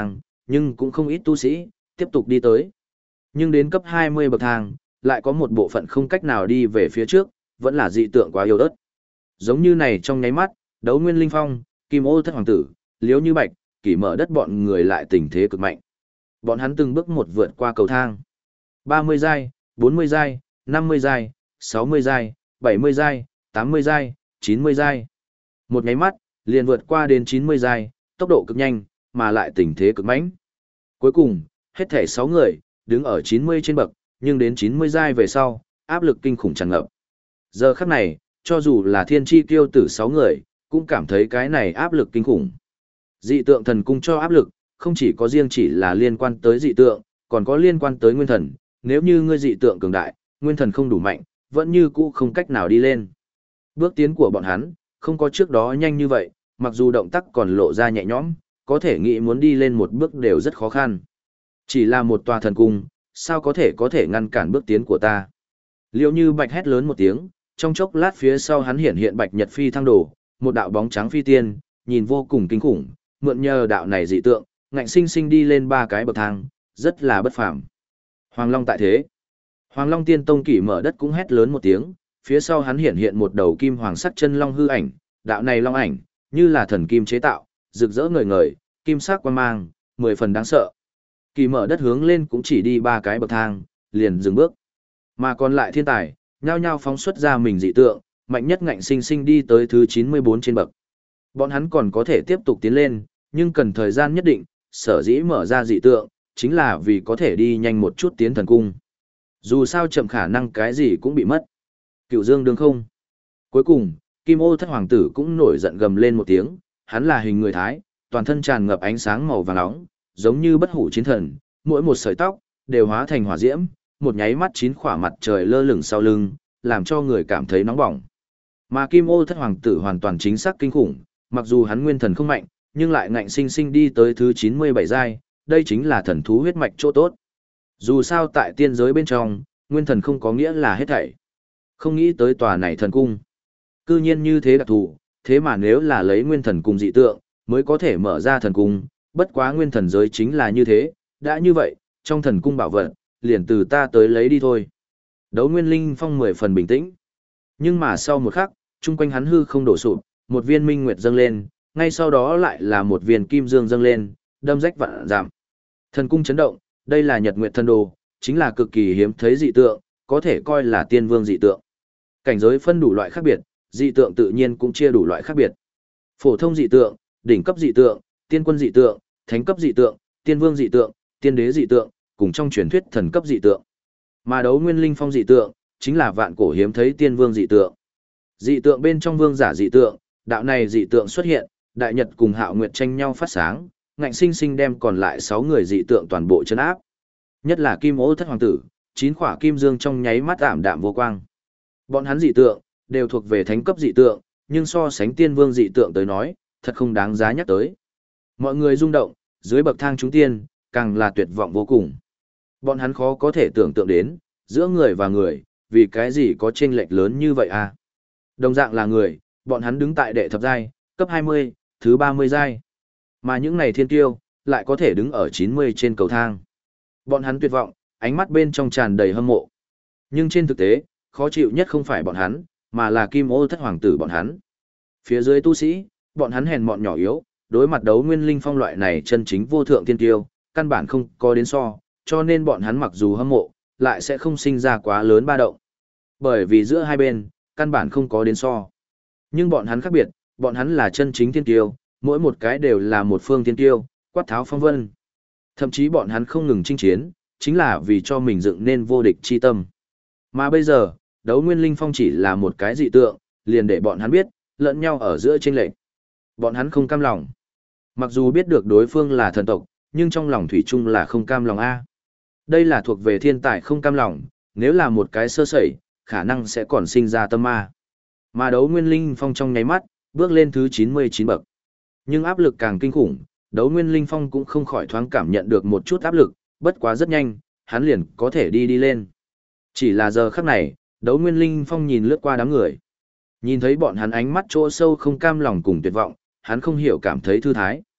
A: nhưng cũng không ít tu sĩ, tiếp tục đi tới. Nhưng đến cấp hai mươi bậc thang, lại có một bộ phận không cách nào đi về phía trước, vẫn là dị tượng quá yếu ớt. Giống như này trong nháy mắt, Đấu Nguyên Linh Phong, Kim Ô Thất Hoàng Tử, Liễu Như Bạch, Kỷ Mở Đất bọn người lại tình thế cực mạnh. Bọn hắn từng bước một vượt qua cầu thang. ba mươi giai, bốn mươi giai, năm mươi giai, sáu mươi giai, bảy mươi giai, tám mươi giai, chín mươi giai. Một nháy mắt, liền vượt qua đến chín mươi giai, tốc độ cực nhanh, mà lại tình thế cực mãnh. Cuối cùng, hết thảy sáu người, đứng ở chín mươi trên bậc, nhưng đến chín mươi giai về sau, áp lực kinh khủng tràn ngập. Giờ khắc này, cho dù là thiên chi tiêu tử sáu người, cũng cảm thấy cái này áp lực kinh khủng. Dị tượng thần cung cho áp lực, không chỉ có riêng chỉ là liên quan tới dị tượng, còn có liên quan tới nguyên thần, nếu như ngươi dị tượng cường đại, nguyên thần không đủ mạnh, vẫn như cũ không cách nào đi lên. Bước tiến của bọn hắn, không có trước đó nhanh như vậy, mặc dù động tác còn lộ ra nhẹ nhõm, có thể nghĩ muốn đi lên một bước đều rất khó khăn. Chỉ là một tòa thần cung, sao có thể có thể ngăn cản bước tiến của ta? Liễu Như Bạch hét lớn một tiếng, trong chốc lát phía sau hắn hiện hiện Bạch Nhật Phi thăng đồ, một đạo bóng trắng phi tiên, nhìn vô cùng kinh khủng, mượn nhờ đạo này dị tượng, ngạnh sinh sinh đi lên ba cái bậc thang, rất là bất phàm. Hoàng Long tại thế. Hoàng Long Tiên Tông Kỷ Mở Đất cũng hét lớn một tiếng, phía sau hắn hiện hiện một đầu kim hoàng sắc chân long hư ảnh, đạo này long ảnh, như là thần kim chế tạo, rực rỡ ngời ngời, kim sắc quang mang, mười phần đáng sợ. Kỷ Mở Đất hướng lên cũng chỉ đi ba cái bậc thang, liền dừng bước. Mà còn lại thiên tài, nhao nhao phóng xuất ra mình dị tượng, mạnh nhất ngạnh sinh sinh đi tới thứ chín mươi bốn trên bậc. Bọn hắn còn có thể tiếp tục tiến lên, nhưng cần thời gian nhất định, sở dĩ mở ra dị tượng, chính là vì có thể đi nhanh một chút tiến thần cung. Dù sao chậm khả năng cái gì cũng bị mất. Cựu Dương đương không. Cuối cùng, Kim Ô Thất Hoàng Tử cũng nổi giận gầm lên một tiếng, hắn là hình người Thái, toàn thân tràn ngập ánh sáng màu vàng nóng, giống như bất hủ chiến thần, mỗi một sợi tóc đều hóa thành hỏa diễm, một nháy mắt chín khỏa mặt trời lơ lửng sau lưng, làm cho người cảm thấy nóng bỏng. Mà Kim Ô Thất Hoàng Tử hoàn toàn chính xác kinh khủng, mặc dù hắn nguyên thần không mạnh, nhưng lại ngạnh sinh sinh đi tới thứ chín mươi bảy giai, đây chính là thần thú huyết mạch chỗ tốt. Dù sao tại tiên giới bên trong, nguyên thần không có nghĩa là hết thảy. Không nghĩ tới tòa này thần cung. Cư nhiên như thế đặc thù, thế mà nếu là lấy nguyên thần cùng dị tượng, mới có thể mở ra thần cung, bất quá nguyên thần giới chính là như thế, đã như vậy, trong thần cung bảo vật, liền từ ta tới lấy đi thôi. Đấu Nguyên Linh Phong mười phần bình tĩnh. Nhưng mà sau một khắc, chung quanh hắn hư không đổ sụp, một viên minh nguyệt dâng lên, ngay sau đó lại là một viên kim dương dâng lên, đâm rách vạn giảm. Thần cung chấn động, đây là Nhật Nguyệt Thần Đồ, chính là cực kỳ hiếm thấy dị tượng, có thể coi là tiên vương dị tượng. Cảnh giới phân đủ loại khác biệt, dị tượng tự nhiên cũng chia đủ loại khác biệt. Phổ thông dị tượng, đỉnh cấp dị tượng, tiên quân dị tượng, thánh cấp dị tượng, tiên vương dị tượng, tiên đế dị tượng, cùng trong truyền thuyết thần cấp dị tượng. Mà Đấu Nguyên Linh Phong dị tượng, chính là vạn cổ hiếm thấy tiên vương dị tượng. Dị tượng bên trong vương giả dị tượng, đạo này dị tượng xuất hiện, đại nhật cùng Hạo Nguyệt tranh nhau phát sáng, ngạnh sinh sinh đem còn lại sáu người dị tượng toàn bộ chấn áp. Nhất là Kim Ô Thất Hoàng Tử, chín khỏa kim dương trong nháy mắt ảm đạm vô quang. Bọn hắn dị tượng đều thuộc về thánh cấp dị tượng, nhưng so sánh tiên vương dị tượng tới nói, thật không đáng giá nhắc tới. Mọi người rung động, dưới bậc thang chúng tiên, càng là tuyệt vọng vô cùng. Bọn hắn khó có thể tưởng tượng đến, giữa người và người, vì cái gì có chênh lệch lớn như vậy à? Đồng dạng là người, bọn hắn đứng tại đệ thập giai, cấp hai mươi, thứ ba mươi giai. Mà những này thiên tiêu, lại có thể đứng ở chín mươi trên cầu thang. Bọn hắn tuyệt vọng, ánh mắt bên trong tràn đầy hâm mộ. Nhưng trên thực tế, khó chịu nhất không phải bọn hắn, mà là Kim Ô Thất Hoàng Tử bọn hắn. Phía dưới tu sĩ, bọn hắn hèn mọn nhỏ yếu, đối mặt Đấu Nguyên Linh Phong loại này chân chính vô thượng thiên tiêu, căn bản không có đến so, cho nên bọn hắn mặc dù hâm mộ, lại sẽ không sinh ra quá lớn ba động. Bởi vì giữa hai bên, căn bản không có đến so. Nhưng bọn hắn khác biệt, bọn hắn là chân chính thiên tiêu, mỗi một cái đều là một phương thiên tiêu, quát tháo phong vân. Thậm chí bọn hắn không ngừng chinh chiến, chính là vì cho mình dựng nên vô địch chi tâm. Mà bây giờ, Đấu Nguyên Linh Phong chỉ là một cái dị tượng, liền để bọn hắn biết, lẫn nhau ở giữa chênh lệch. Bọn hắn không cam lòng. Mặc dù biết được đối phương là thần tộc, nhưng trong lòng thủy chung là không cam lòng a. Đây là thuộc về thiên tài không cam lòng, nếu là một cái sơ sẩy, khả năng sẽ còn sinh ra tâm ma. Mà Đấu Nguyên Linh Phong trong nháy mắt, bước lên thứ chín mươi chín bậc. Nhưng áp lực càng kinh khủng, Đấu Nguyên Linh Phong cũng không khỏi thoáng cảm nhận được một chút áp lực, bất quá rất nhanh, hắn liền có thể đi đi lên. Chỉ là giờ khắc này, Đấu Nguyên Linh Phong nhìn lướt qua đám người. Nhìn thấy bọn hắn ánh mắt chỗ sâu không cam lòng cùng tuyệt vọng, hắn không hiểu cảm thấy thư thái.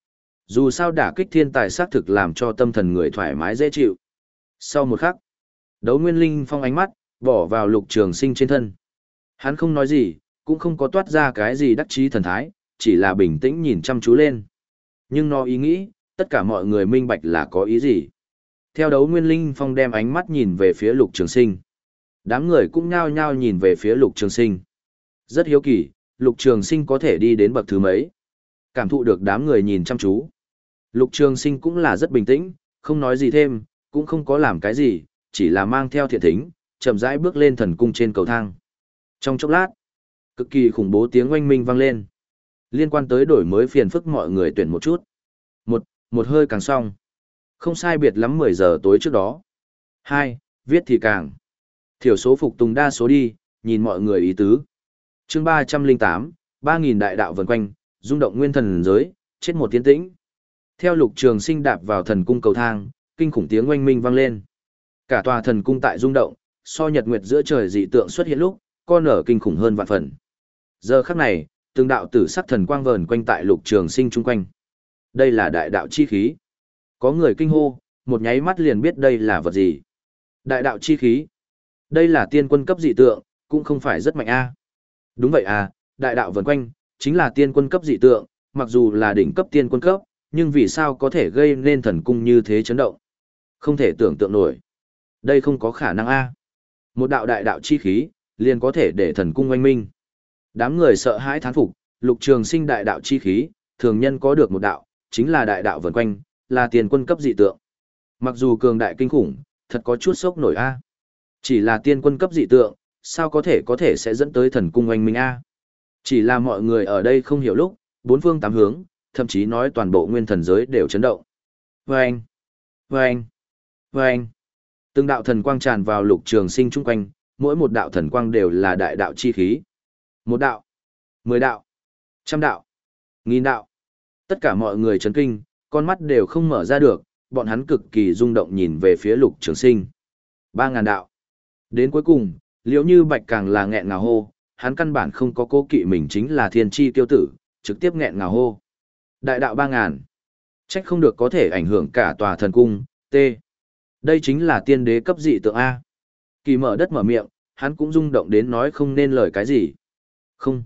A: Dù sao đả kích thiên tài xác thực làm cho tâm thần người thoải mái dễ chịu. Sau một khắc, Đấu Nguyên Linh Phong ánh mắt bỏ vào Lục Trường Sinh trên thân. Hắn không nói gì, cũng không có toát ra cái gì đắc chí thần thái, chỉ là bình tĩnh nhìn chăm chú lên. Nhưng nó ý nghĩ, tất cả mọi người minh bạch là có ý gì. Theo Đấu Nguyên Linh Phong đem ánh mắt nhìn về phía Lục Trường Sinh. Đám người cũng nhao nhao nhìn về phía Lục Trường Sinh. Rất hiếu kỳ, Lục Trường Sinh có thể đi đến bậc thứ mấy. Cảm thụ được đám người nhìn chăm chú. Lục Trường Sinh cũng là rất bình tĩnh, không nói gì thêm, cũng không có làm cái gì, chỉ là mang theo thiện thính, chậm rãi bước lên thần cung trên cầu thang. Trong chốc lát, cực kỳ khủng bố tiếng oanh minh vang lên. Liên quan tới đổi mới phiền phức mọi người tuyển một chút. Một, một hơi càng xong. Không sai biệt lắm mười giờ tối trước đó. Hai, viết thì càng. Thiểu số phục tùng đa số đi, nhìn mọi người ý tứ. Chương ba trăm linh tám, ba nghìn đại đạo vần quanh, rung động nguyên thần giới, chết một tiến tĩnh. Theo Lục Trường Sinh đạp vào thần cung cầu thang, kinh khủng tiếng oanh minh vang lên. Cả tòa thần cung tại rung động, so nhật nguyệt giữa trời dị tượng xuất hiện lúc, con nở kinh khủng hơn vạn phần. Giờ khắc này, từng đạo tử sắc thần quang vờn quanh tại Lục Trường Sinh chung quanh. Đây là đại đạo chi khí. Có người kinh hô, một nháy mắt liền biết đây là vật gì. Đại đạo chi khí. Đây là tiên quân cấp dị tượng, cũng không phải rất mạnh a. Đúng vậy à, đại đạo vần quanh, chính là tiên quân cấp dị tượng, mặc dù là đỉnh cấp tiên quân cấp, nhưng vì sao có thể gây nên thần cung như thế chấn động? Không thể tưởng tượng nổi. Đây không có khả năng a. Một đạo đại đạo chi khí, liền có thể để thần cung oanh minh. Đám người sợ hãi thán phục, Lục Trường Sinh đại đạo chi khí, thường nhân có được một đạo, chính là đại đạo vần quanh, là tiên quân cấp dị tượng. Mặc dù cường đại kinh khủng, thật có chút sốc nổi a. Chỉ là tiên quân cấp dị tượng, sao có thể có thể sẽ dẫn tới thần cung oanh minh a? Chỉ là mọi người ở đây không hiểu lúc, bốn phương tám hướng, thậm chí nói toàn bộ nguyên thần giới đều chấn động. Vâng! Vâng! Vâng! Từng đạo thần quang tràn vào Lục Trường Sinh chung quanh, mỗi một đạo thần quang đều là đại đạo chi khí. Một đạo, mười đạo, trăm đạo, nghìn đạo. Tất cả mọi người chấn kinh, con mắt đều không mở ra được, bọn hắn cực kỳ rung động nhìn về phía Lục Trường Sinh. Ba ngàn đạo. Đến cuối cùng, Liễu Như Bạch càng là nghẹn ngào hô, hắn căn bản không có cố kỵ mình chính là thiên chi tiêu tử, trực tiếp nghẹn ngào hô. Đại đạo ba ngàn. Trách không được có thể ảnh hưởng cả tòa thần cung, T. Đây chính là tiên đế cấp dị tượng A. Kỳ mở đất mở miệng, hắn cũng rung động đến nói không nên lời cái gì. Không.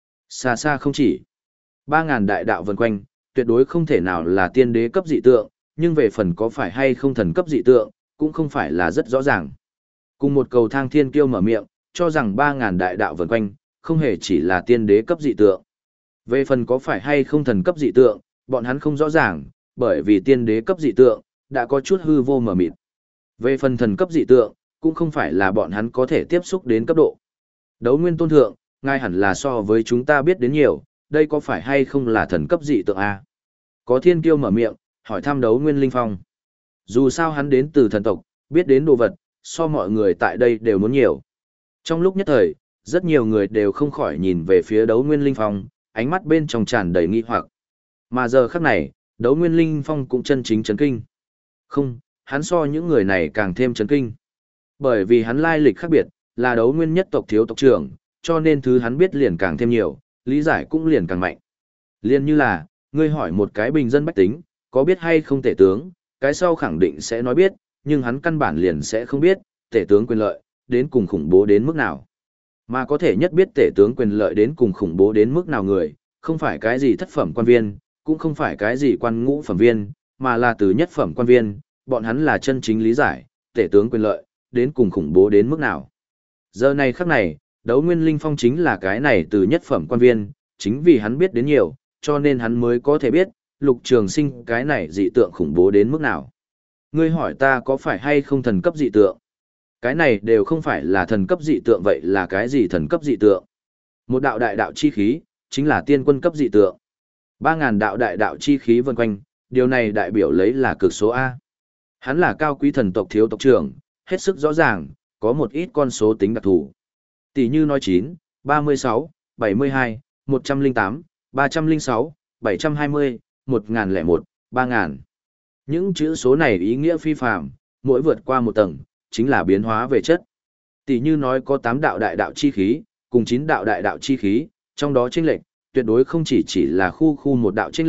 A: Xa xa không chỉ. Ba ngàn đại đạo vần quanh, tuyệt đối không thể nào là tiên đế cấp dị tượng, nhưng về phần có phải hay không thần cấp dị tượng, cũng không phải là rất rõ ràng. Cùng một cầu thang thiên kiêu mở miệng, cho rằng ba ngàn đại đạo vần quanh, không hề chỉ là tiên đế cấp dị tượng. Về phần có phải hay không thần cấp dị tượng, bọn hắn không rõ ràng, bởi vì tiên đế cấp dị tượng, đã có chút hư vô mờ mịt. Về phần thần cấp dị tượng, cũng không phải là bọn hắn có thể tiếp xúc đến cấp độ. Đấu Nguyên Tôn Thượng, ngay hẳn là so với chúng ta biết đến nhiều, đây có phải hay không là thần cấp dị tượng A? Có thiên kiêu mở miệng, hỏi thăm Đấu Nguyên Linh Phong. Dù sao hắn đến từ thần tộc, biết đến đồ vật, so mọi người tại đây đều muốn nhiều. Trong lúc nhất thời, rất nhiều người đều không khỏi nhìn về phía Đấu Nguyên Linh Phong, ánh mắt bên trong tràn đầy nghi hoặc. Mà giờ khắc này, Đấu Nguyên Linh Phong cũng chân chính chấn kinh. Không, hắn so những người này càng thêm chấn kinh. Bởi vì hắn lai lịch khác biệt, là Đấu Nguyên nhất tộc thiếu tộc trưởng, cho nên thứ hắn biết liền càng thêm nhiều, lý giải cũng liền càng mạnh. Liên như là, ngươi hỏi một cái bình dân bách tính, có biết hay không tể tướng, cái sau khẳng định sẽ nói biết, nhưng hắn căn bản liền sẽ không biết, tể tướng quyền lợi, đến cùng khủng bố đến mức nào. Mà có thể nhất biết tể tướng quyền lợi đến cùng khủng bố đến mức nào người, không phải cái gì thất phẩm quan viên, cũng không phải cái gì quan ngũ phẩm viên, mà là từ nhất phẩm quan viên, bọn hắn là chân chính lý giải, tể tướng quyền lợi, đến cùng khủng bố đến mức nào. Giờ này khắc này, Đấu Nguyên Linh Phong chính là cái này từ nhất phẩm quan viên, chính vì hắn biết đến nhiều, cho nên hắn mới có thể biết, Lục Trường Sinh cái này dị tượng khủng bố đến mức nào. Ngươi hỏi ta có phải hay không thần cấp dị tượng? Cái này đều không phải là thần cấp dị tượng, vậy là cái gì thần cấp dị tượng? Một đạo đại đạo chi khí, chính là tiên quân cấp dị tượng. Ba ngàn đạo đại đạo chi khí vần quanh, điều này đại biểu lấy là cực số A. Hắn là cao quý thần tộc thiếu tộc trưởng, hết sức rõ ràng, có một ít con số tính đặc thù. Tỷ như nói chín, ba mươi sáu, bảy mươi hai, một trăm lẻ tám, ba trăm lẻ sáu, bảy trăm hai mươi, một nghìn lẻ một, ba nghìn. Những chữ số này ý nghĩa phi phàm, mỗi vượt qua một tầng, chính là biến hóa về chất. Tỷ như nói có tám đạo đại đạo chi khí, cùng chín đạo đại đạo chi khí, trong đó chênh lệch, tuyệt đối không chỉ chỉ là khu khu một đạo chênh lệch,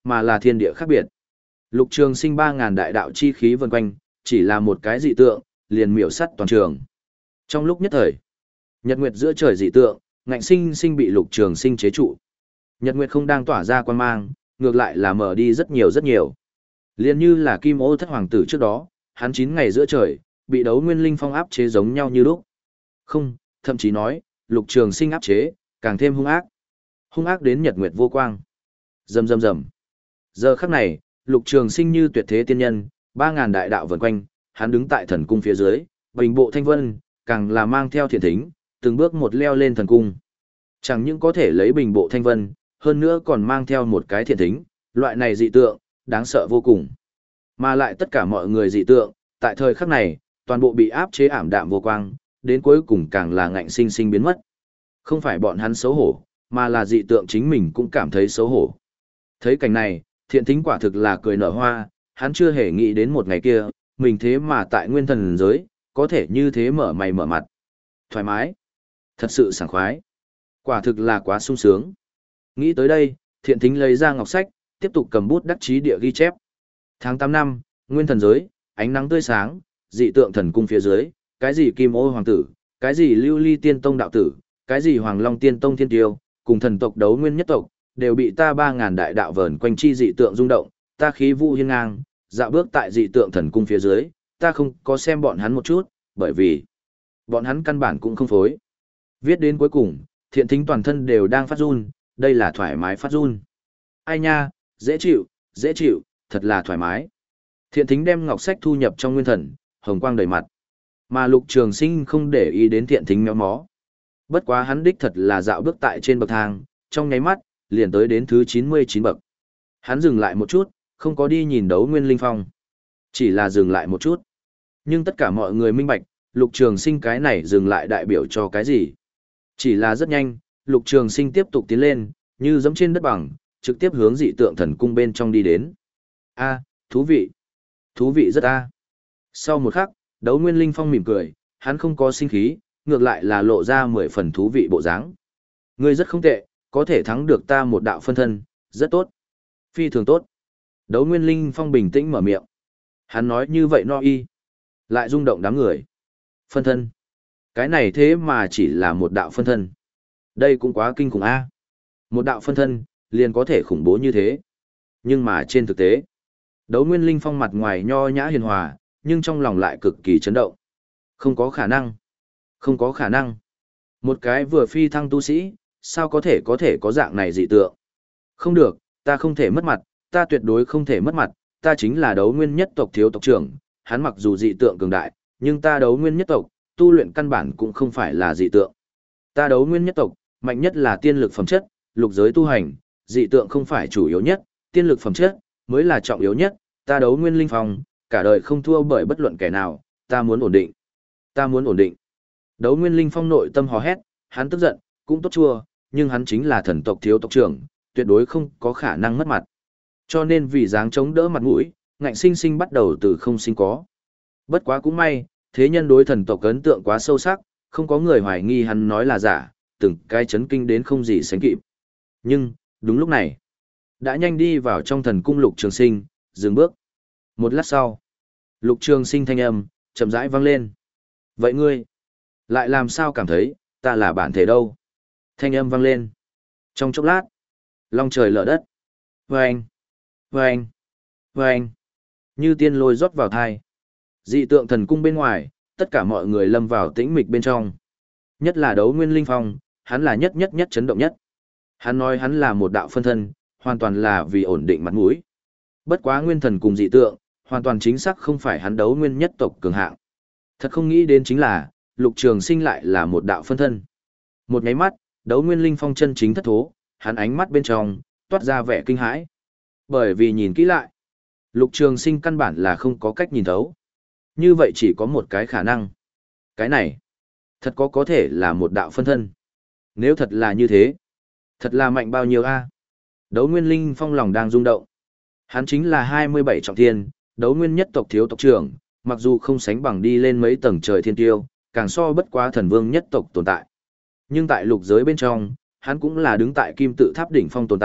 A: mà là thiên địa khác biệt. Lục Trường Sinh ba ngàn đại đạo chi khí vần quanh, chỉ là một cái dị tượng, liền miểu sắt toàn trường. Trong lúc nhất thời, nhật nguyệt giữa trời dị tượng, ngạnh sinh sinh bị Lục Trường Sinh chế trụ. Nhật nguyệt không đang tỏa ra quan mang, ngược lại là mở đi rất nhiều rất nhiều. Liên như là Kim Ô Thất Hoàng tử trước đó, hắn chín ngày giữa trời, bị Đấu Nguyên Linh Phong áp chế giống nhau như lúc. Không, thậm chí nói, Lục Trường Sinh áp chế, càng thêm hung ác. Hung ác đến nhật nguyệt vô quang. Rầm rầm rầm. Giờ khắc này, Lục Trường Sinh như tuyệt thế tiên nhân, ba ngàn đại đạo vần quanh, hắn đứng tại thần cung phía dưới, bình bộ thanh vân, càng là mang theo thiện thính, từng bước một leo lên thần cung. Chẳng những có thể lấy bình bộ thanh vân, hơn nữa còn mang theo một cái thiện thính, loại này dị tượng, đáng sợ vô cùng. Mà lại tất cả mọi người dị tượng, tại thời khắc này, toàn bộ bị áp chế ảm đạm vô quang, đến cuối cùng càng là ngạnh sinh sinh biến mất. Không phải bọn hắn xấu hổ, mà là dị tượng chính mình cũng cảm thấy xấu hổ. Thấy cảnh này, thiện thính quả thực là cười nở hoa, hắn chưa hề nghĩ đến một ngày kia, mình thế mà tại nguyên thần giới, có thể như thế mở mày mở mặt. Thoải mái. Thật sự sảng khoái. Quả thực là quá sung sướng. Nghĩ tới đây, thiện thính lấy ra ngọc sách, tiếp tục cầm bút đắc chí địa ghi chép. Tháng tám năm, nguyên thần giới, ánh nắng tươi sáng, dị tượng thần cung phía dưới, cái gì Kim Ô Hoàng tử, cái gì Lưu Ly Tiên Tông đạo tử, cái gì Hoàng Long Tiên Tông thiên tiêu, cùng thần tộc Đấu Nguyên nhất tộc, đều bị ta ba ngàn đại đạo vờn quanh chi dị tượng rung động, ta khí vũ hiên ngang, dạo bước tại dị tượng thần cung phía dưới, ta không có xem bọn hắn một chút, bởi vì bọn hắn căn bản cũng không phối. Viết đến cuối cùng, thiện thính toàn thân đều đang phát run, đây là thoải mái phát run. Ai nha, dễ chịu, dễ chịu, thật là thoải mái. Thiện thính đem ngọc sách thu nhập trong nguyên thần, hồng quang đầy mặt. Mà Lục Trường Sinh không để ý đến thiện thính méo mó. Bất quá hắn đích thật là dạo bước tại trên bậc thang, trong nháy mắt, liền tới đến thứ chín mươi chín bậc. Hắn dừng lại một chút, không có đi nhìn Đấu Nguyên Linh Phong. Chỉ là dừng lại một chút. Nhưng tất cả mọi người minh bạch, Lục Trường Sinh cái này dừng lại đại biểu cho cái gì? Chỉ là rất nhanh, Lục Trường Sinh tiếp tục tiến lên, như giẫm trên đất bằng, trực tiếp hướng dị tượng thần cung bên trong đi đến. A, thú vị. Thú vị rất a. Sau một khắc, Đấu Nguyên Linh Phong mỉm cười, hắn không có sinh khí, ngược lại là lộ ra mười phần thú vị bộ dáng. Ngươi rất không tệ, có thể thắng được ta một đạo phân thân, rất tốt. Phi thường tốt. Đấu Nguyên Linh Phong bình tĩnh mở miệng. Hắn nói như vậy no y. Lại rung động đám người. Phân thân. Cái này thế mà chỉ là một đạo phân thân. Đây cũng quá kinh khủng a. Một đạo phân thân, liền có thể khủng bố như thế. Nhưng mà trên thực tế, Đấu Nguyên Linh Phong mặt ngoài nho nhã hiền hòa, nhưng trong lòng lại cực kỳ chấn động. Không có khả năng. Không có khả năng. Một cái vừa phi thăng tu sĩ, sao có thể có thể có dạng này dị tượng? Không được, ta không thể mất mặt, ta tuyệt đối không thể mất mặt, ta chính là Đấu Nguyên nhất tộc thiếu tộc trưởng, hắn mặc dù dị tượng cường đại, nhưng ta Đấu Nguyên nhất tộc, tu luyện căn bản cũng không phải là dị tượng. Ta Đấu Nguyên nhất tộc, mạnh nhất là tiên lực phẩm chất, lục giới tu hành, dị tượng không phải chủ yếu nhất, tiên lực phẩm chất mới là trọng yếu nhất, ta Đấu Nguyên Linh Phong, cả đời không thua bởi bất luận kẻ nào, ta muốn ổn định. Ta muốn ổn định. Đấu Nguyên Linh Phong nội tâm hò hét, hắn tức giận, cũng tốt chua, nhưng hắn chính là thần tộc thiếu tộc trưởng, tuyệt đối không có khả năng mất mặt. Cho nên vì dáng chống đỡ mặt mũi, ngạnh sinh sinh bắt đầu từ không sinh có. Bất quá cũng may, thế nhân đối thần tộc ấn tượng quá sâu sắc, không có người hoài nghi hắn nói là giả, từng cái chấn kinh đến không gì sánh kịp. Nhưng, đúng lúc này, đã nhanh đi vào trong thần cung Lục Trường Sinh, dừng bước. Một lát sau, Lục Trường Sinh thanh âm, chậm rãi vang lên. Vậy ngươi, lại làm sao cảm thấy, ta là bản thể đâu? Thanh âm vang lên. Trong chốc lát, long trời lở đất. Vâng, vâng, vâng. Như tiên lôi rót vào thai. Dị tượng thần cung bên ngoài, tất cả mọi người lâm vào tĩnh mịch bên trong. Nhất là Đấu Nguyên Linh Phong, hắn là nhất nhất nhất chấn động nhất. Hắn nói hắn là một đạo phân thân, hoàn toàn là vì ổn định mặt mũi. Bất quá nguyên thần cùng dị tượng, hoàn toàn chính xác không phải hắn Đấu Nguyên nhất tộc cường hạng. Thật không nghĩ đến chính là, Lục Trường Sinh lại là một đạo phân thân. Một nháy mắt, Đấu Nguyên Linh Phong chân chính thất thố, hắn ánh mắt bên trong toát ra vẻ kinh hãi. Bởi vì nhìn kỹ lại, Lục Trường Sinh căn bản là không có cách nhìn thấu. Như vậy chỉ có một cái khả năng. Cái này, thật có có thể là một đạo phân thân. Nếu thật là như thế, thật là mạnh bao nhiêu a? Đấu Nguyên Linh Phong lòng đang rung động. Hắn chính là hai mươi bảy trọng thiên, Đấu Nguyên nhất tộc thiếu tộc trưởng, mặc dù không sánh bằng đi lên mấy tầng trời thiên tiêu, càng so bất quá thần vương nhất tộc tồn tại. Nhưng tại lục giới bên trong, hắn cũng là đứng tại kim tự tháp đỉnh phong tồn tại,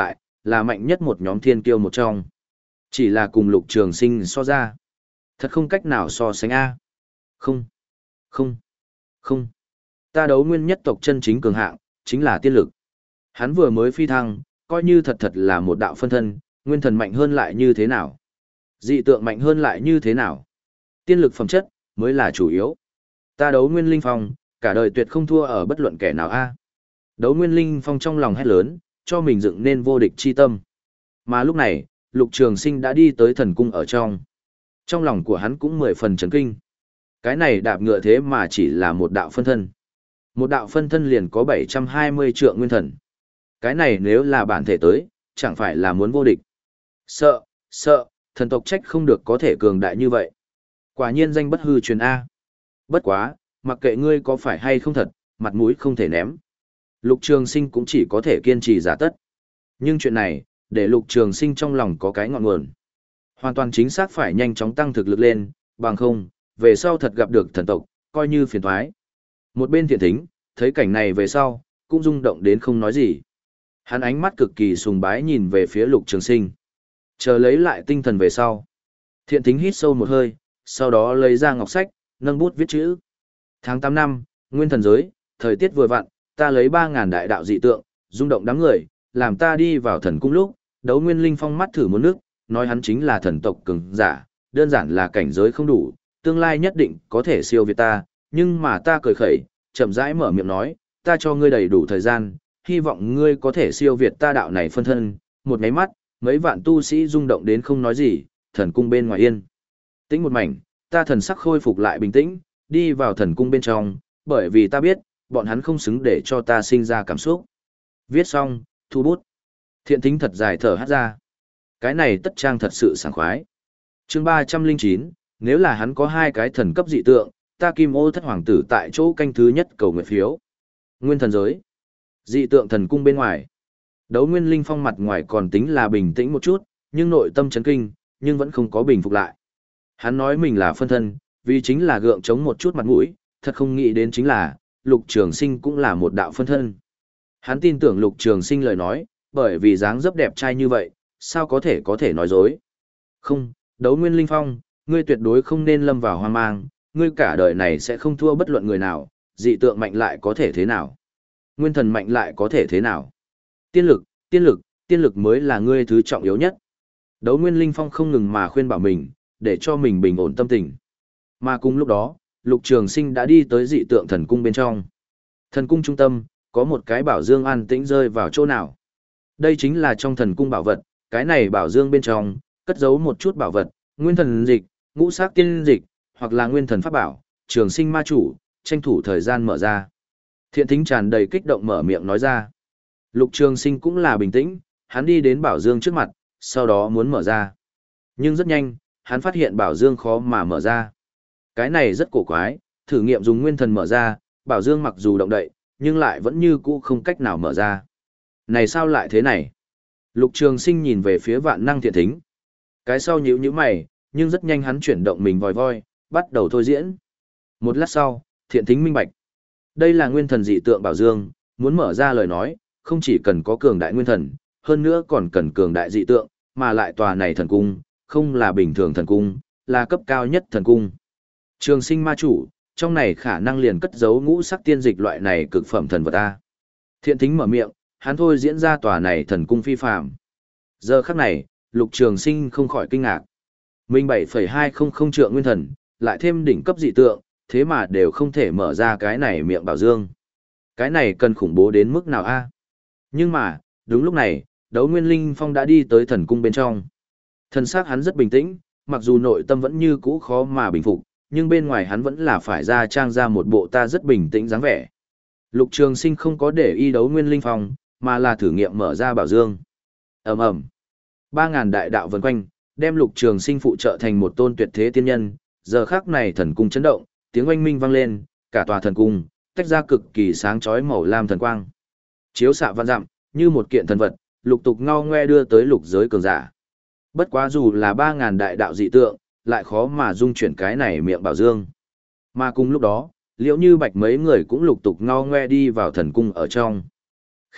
A: là mạnh nhất một nhóm thiên kiêu một trong. Chỉ là cùng Lục Trường Sinh so ra. Thật không cách nào so sánh A. Không, không, không. Ta đấu nguyên nhất tộc chân chính cường hạng, chính là tiên lực. Hắn vừa mới phi thăng, coi như thật thật là một đạo phân thân, nguyên thần mạnh hơn lại như thế nào? Dị tượng mạnh hơn lại như thế nào? Tiên lực phẩm chất, mới là chủ yếu. Ta đấu nguyên linh phong, cả đời tuyệt không thua ở bất luận kẻ nào A. Đấu nguyên linh phong trong lòng hét lớn, cho mình dựng nên vô địch chi tâm. Mà lúc này, Lục Trường Sinh đã đi tới thần cung ở trong. Trong lòng của hắn cũng mười phần chấn kinh. Cái này đạp ngựa thế mà chỉ là một đạo phân thân. Một đạo phân thân liền có bảy trăm hai mươi trượng nguyên thần. Cái này nếu là bản thể tới, chẳng phải là muốn vô địch. Sợ, sợ, thần tộc trách không được có thể cường đại như vậy. Quả nhiên danh bất hư truyền A. Bất quá, mặc kệ ngươi có phải hay không thật, mặt mũi không thể ném. Lục Trường Sinh cũng chỉ có thể kiên trì giả tất. Nhưng chuyện này, để Lục Trường Sinh trong lòng có cái ngọn nguồn. Hoàn toàn chính xác phải nhanh chóng tăng thực lực lên, bằng không, về sau thật gặp được thần tộc, coi như phiền toái. Một bên Thiện Thính, thấy cảnh này về sau, cũng rung động đến không nói gì. Hắn ánh mắt cực kỳ sùng bái nhìn về phía Lục Trường Sinh. Chờ lấy lại tinh thần về sau. Thiện Thính hít sâu một hơi, sau đó lấy ra ngọc sách, nâng bút viết chữ. Tháng tám năm, Nguyên Thần Giới, thời tiết vừa vặn, ta lấy ba ngàn đại đạo dị tượng, rung động đám người, làm ta đi vào thần cung lúc, đấu Nguyên Linh Phong mắt thử một nước, nói hắn chính là thần tộc cường giả, đơn giản là cảnh giới không đủ, tương lai nhất định có thể siêu việt ta, nhưng mà ta cười khẩy, chậm rãi mở miệng nói, ta cho ngươi đầy đủ thời gian, hy vọng ngươi có thể siêu việt ta đạo này phân thân, một cái mắt, mấy vạn tu sĩ rung động đến không nói gì, thần cung bên ngoài yên. Tĩnh một mảnh, ta thần sắc khôi phục lại bình tĩnh, đi vào thần cung bên trong, bởi vì ta biết, bọn hắn không xứng để cho ta sinh ra cảm xúc. Viết xong, thu bút. Thiện Thính thật dài thở hát ra. Cái này tất trang thật sự sảng khoái. Chương ba trăm linh chín, nếu là hắn có hai cái thần cấp dị tượng, ta Kim Ô Thất Hoàng tử tại chỗ canh thứ nhất cầu nguyện phiếu. Nguyên Thần Giới. Dị tượng thần cung bên ngoài. Đấu Nguyên Linh Phong mặt ngoài còn tính là bình tĩnh một chút, nhưng nội tâm chấn kinh, nhưng vẫn không có bình phục lại. Hắn nói mình là phân thân, vì chính là gượng chống một chút mặt mũi, thật không nghĩ đến chính là, Lục Trường Sinh cũng là một đạo phân thân. Hắn tin tưởng Lục Trường Sinh lời nói, bởi vì dáng dấp đẹp trai như vậy, sao có thể có thể nói dối. Không, Đấu Nguyên Linh Phong, ngươi tuyệt đối không nên lâm vào hoang mang, ngươi cả đời này sẽ không thua bất luận người nào, dị tượng mạnh lại có thể thế nào. Nguyên thần mạnh lại có thể thế nào. Tiên lực, tiên lực, tiên lực mới là ngươi thứ trọng yếu nhất. Đấu Nguyên Linh Phong không ngừng mà khuyên bảo mình, để cho mình bình ổn tâm tình. Mà cùng lúc đó, Lục Trường Sinh đã đi tới dị tượng thần cung bên trong. Thần cung trung tâm, có một cái bảo dương an tĩnh rơi vào chỗ nào. Đây chính là trong thần cung bảo vật, cái này bảo dương bên trong, cất giấu một chút bảo vật, nguyên thần dịch, ngũ sắc tiên dịch, hoặc là nguyên thần pháp bảo, Trường Sinh ma chủ, tranh thủ thời gian mở ra. Thiện Thính tràn đầy kích động mở miệng nói ra. Lục Trường Sinh cũng là bình tĩnh, hắn đi đến bảo dương trước mặt, sau đó muốn mở ra. Nhưng rất nhanh, hắn phát hiện bảo dương khó mà mở ra. Cái này rất cổ quái, thử nghiệm dùng nguyên thần mở ra, bảo dương mặc dù động đậy, nhưng lại vẫn như cũ không cách nào mở ra. Này sao lại thế này? Lục Trường Sinh nhìn về phía Vạn Năng Thiện Thính. Cái sau nhíu nhíu mày, nhưng rất nhanh hắn chuyển động mình vòi voi, bắt đầu thôi diễn. Một lát sau, Thiện Thính minh bạch. Đây là nguyên thần dị tượng bảo dương, muốn mở ra lời nói, không chỉ cần có cường đại nguyên thần, hơn nữa còn cần cường đại dị tượng, mà lại tòa này thần cung, không là bình thường thần cung, là cấp cao nhất thần cung. Trường Sinh ma chủ, trong này khả năng liền cất giấu ngũ sắc tiên dịch loại này cực phẩm thần vật a. Thiện Thính mở miệng, hắn thôi diễn ra tòa này thần cung phi phàm. Giờ khắc này, Lục Trường Sinh không khỏi kinh ngạc. Mình bảy phẩy hai không không trượng nguyên thần, lại thêm đỉnh cấp dị tượng, thế mà đều không thể mở ra cái này miệng bảo dương. Cái này cần khủng bố đến mức nào a? Nhưng mà, đúng lúc này, Đấu Nguyên Linh Phong đã đi tới thần cung bên trong. Thần sắc hắn rất bình tĩnh, mặc dù nội tâm vẫn như cũ khó mà bình phục, nhưng bên ngoài hắn vẫn là phải ra trang ra một bộ ta rất bình tĩnh dáng vẻ. Lục Trường Sinh không có để ý Đấu Nguyên Linh Phong, mà là thử nghiệm mở ra bảo dương. Ầm ầm. Ba ngàn đại đạo vần quanh, đem Lục Trường Sinh phụ trợ thành một tôn tuyệt thế tiên nhân, giờ khắc này thần cung chấn động, tiếng oanh minh vang lên, cả tòa thần cung tách ra cực kỳ sáng chói màu lam thần quang. Chiếu xạ vạn dặm, như một kiện thần vật, lục tục ngao ngoe đưa tới lục giới cường giả. Bất quá dù là ba ngàn đại đạo dị tượng, lại khó mà dung chuyển cái này miệng bảo dương. Mà cùng lúc đó, Liễu Như Bạch mấy người cũng lục tục ngao ngoe đi vào thần cung ở trong.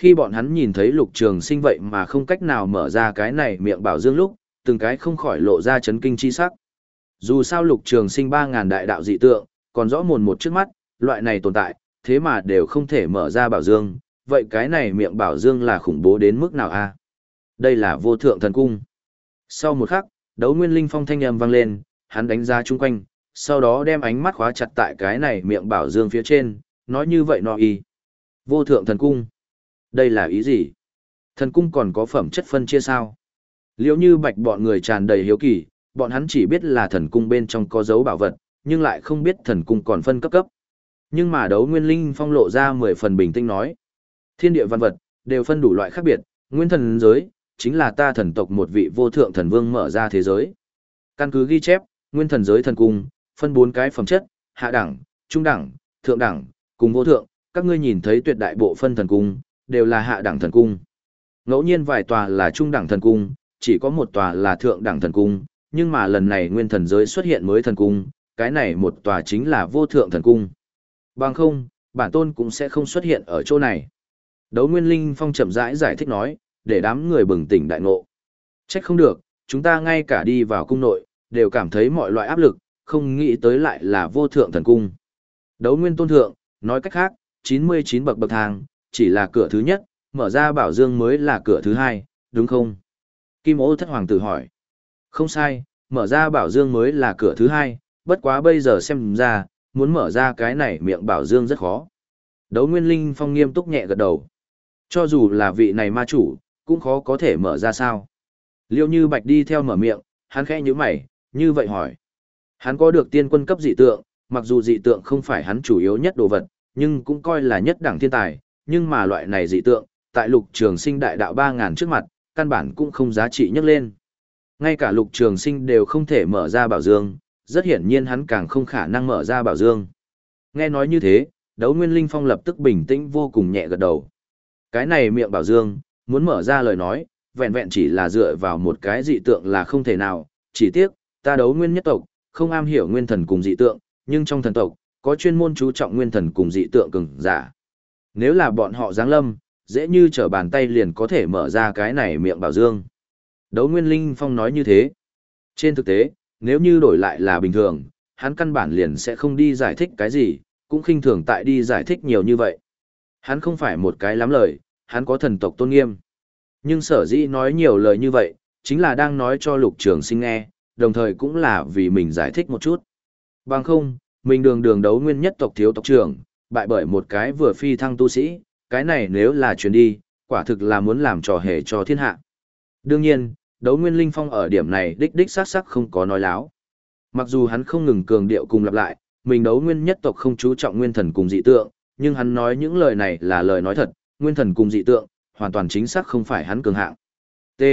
A: Khi bọn hắn nhìn thấy Lục Trường Sinh vậy mà không cách nào mở ra cái này miệng bảo dương lúc, từng cái không khỏi lộ ra chấn kinh chi sắc. Dù sao Lục Trường Sinh ba ngàn đại đạo dị tượng, còn rõ mồn một trước mắt, loại này tồn tại, thế mà đều không thể mở ra bảo dương, vậy cái này miệng bảo dương là khủng bố đến mức nào a? Đây là vô thượng thần cung. Sau một khắc, Đấu Nguyên Linh Phong thanh âm vang lên, hắn đánh ra chung quanh, sau đó đem ánh mắt khóa chặt tại cái này miệng bảo dương phía trên, nói như vậy nó y. Vô thượng thần cung. Đây là ý gì? Thần cung còn có phẩm chất phân chia sao? Liễu Như Bạch bọn người tràn đầy hiếu kỳ, bọn hắn chỉ biết là thần cung bên trong có dấu bảo vật, nhưng lại không biết thần cung còn phân cấp cấp. Nhưng mà Đấu Nguyên Linh Phong lộ ra mười phần bình tĩnh nói. Thiên địa văn vật, đều phân đủ loại khác biệt, nguyên thần giới, chính là ta thần tộc một vị vô thượng thần vương mở ra thế giới. Căn cứ ghi chép, nguyên thần giới thần cung, phân bốn cái phẩm chất, hạ đẳng, trung đẳng, thượng đẳng, cùng vô thượng, các ngươi nhìn thấy tuyệt đại bộ phân thần cung, đều là hạ đẳng thần cung. Ngẫu nhiên vài tòa là trung đẳng thần cung, chỉ có một tòa là thượng đẳng thần cung, nhưng mà lần này nguyên thần giới xuất hiện mới thần cung, cái này một tòa chính là vô thượng thần cung. Bằng không, bản tôn cũng sẽ không xuất hiện ở chỗ này. Đấu Nguyên Linh Phong chậm rãi giải, giải thích nói, để đám người bừng tỉnh đại ngộ. Trách không được, chúng ta ngay cả đi vào cung nội, đều cảm thấy mọi loại áp lực, không nghĩ tới lại là vô thượng thần cung. Đấu Nguyên Tôn Thượng, nói cách khác, chín mươi chín bậc bậc thang, chỉ là cửa thứ nhất, mở ra bảo dương mới là cửa thứ hai, đúng không? Kim Ô Thất Hoàng tử hỏi. Không sai, mở ra bảo dương mới là cửa thứ hai, bất quá bây giờ xem ra, muốn mở ra cái này miệng bảo dương rất khó. Đấu Nguyên Linh Phong nghiêm túc nhẹ gật đầu. Cho dù là vị này ma chủ, cũng khó có thể mở ra sao. Liêu Như Bạch đi theo mở miệng, hắn khẽ nhíu mày, như vậy hỏi. Hắn có được tiên quân cấp dị tượng, mặc dù dị tượng không phải hắn chủ yếu nhất đồ vật, nhưng cũng coi là nhất đẳng thiên tài, nhưng mà loại này dị tượng, tại Lục Trường Sinh đại đạo ba ngàn trước mặt, căn bản cũng không giá trị nhắc lên. Ngay cả Lục Trường Sinh đều không thể mở ra bảo dương, rất hiển nhiên hắn càng không khả năng mở ra bảo dương. Nghe nói như thế, Đấu Nguyên Linh Phong lập tức bình tĩnh vô cùng nhẹ gật đầu. Cái này miệng bảo dương, muốn mở ra lời nói, vẹn vẹn chỉ là dựa vào một cái dị tượng là không thể nào, chỉ tiếc, ta Đấu Nguyên nhất tộc, không am hiểu nguyên thần cùng dị tượng, nhưng trong thần tộc, có chuyên môn chú trọng nguyên thần cùng dị tượng cường giả. Nếu là bọn họ giáng lâm, dễ như trở bàn tay liền có thể mở ra cái này miệng bảo dương. Đấu Nguyên Linh Phong nói như thế. Trên thực tế, nếu như đổi lại là bình thường, hắn căn bản liền sẽ không đi giải thích cái gì, cũng khinh thường tại đi giải thích nhiều như vậy. Hắn không phải một cái lắm lời, hắn có thần tộc tôn nghiêm. Nhưng sở dĩ nói nhiều lời như vậy, chính là đang nói cho Lục Trường Sinh nghe, đồng thời cũng là vì mình giải thích một chút. Bằng không, mình đường đường Đấu Nguyên nhất tộc thiếu tộc trưởng, bại bởi một cái vừa phi thăng tu sĩ, cái này nếu là truyền đi, quả thực là muốn làm trò hề cho thiên hạ. Đương nhiên, Đấu Nguyên Linh Phong ở điểm này đích đích xác xác không có nói láo. Mặc dù hắn không ngừng cường điệu cùng lặp lại, mình Đấu Nguyên nhất tộc không chú trọng nguyên thần cùng dị tượng, nhưng hắn nói những lời này là lời nói thật, nguyên thần cùng dị tượng, hoàn toàn chính xác không phải hắn cường hạng. T.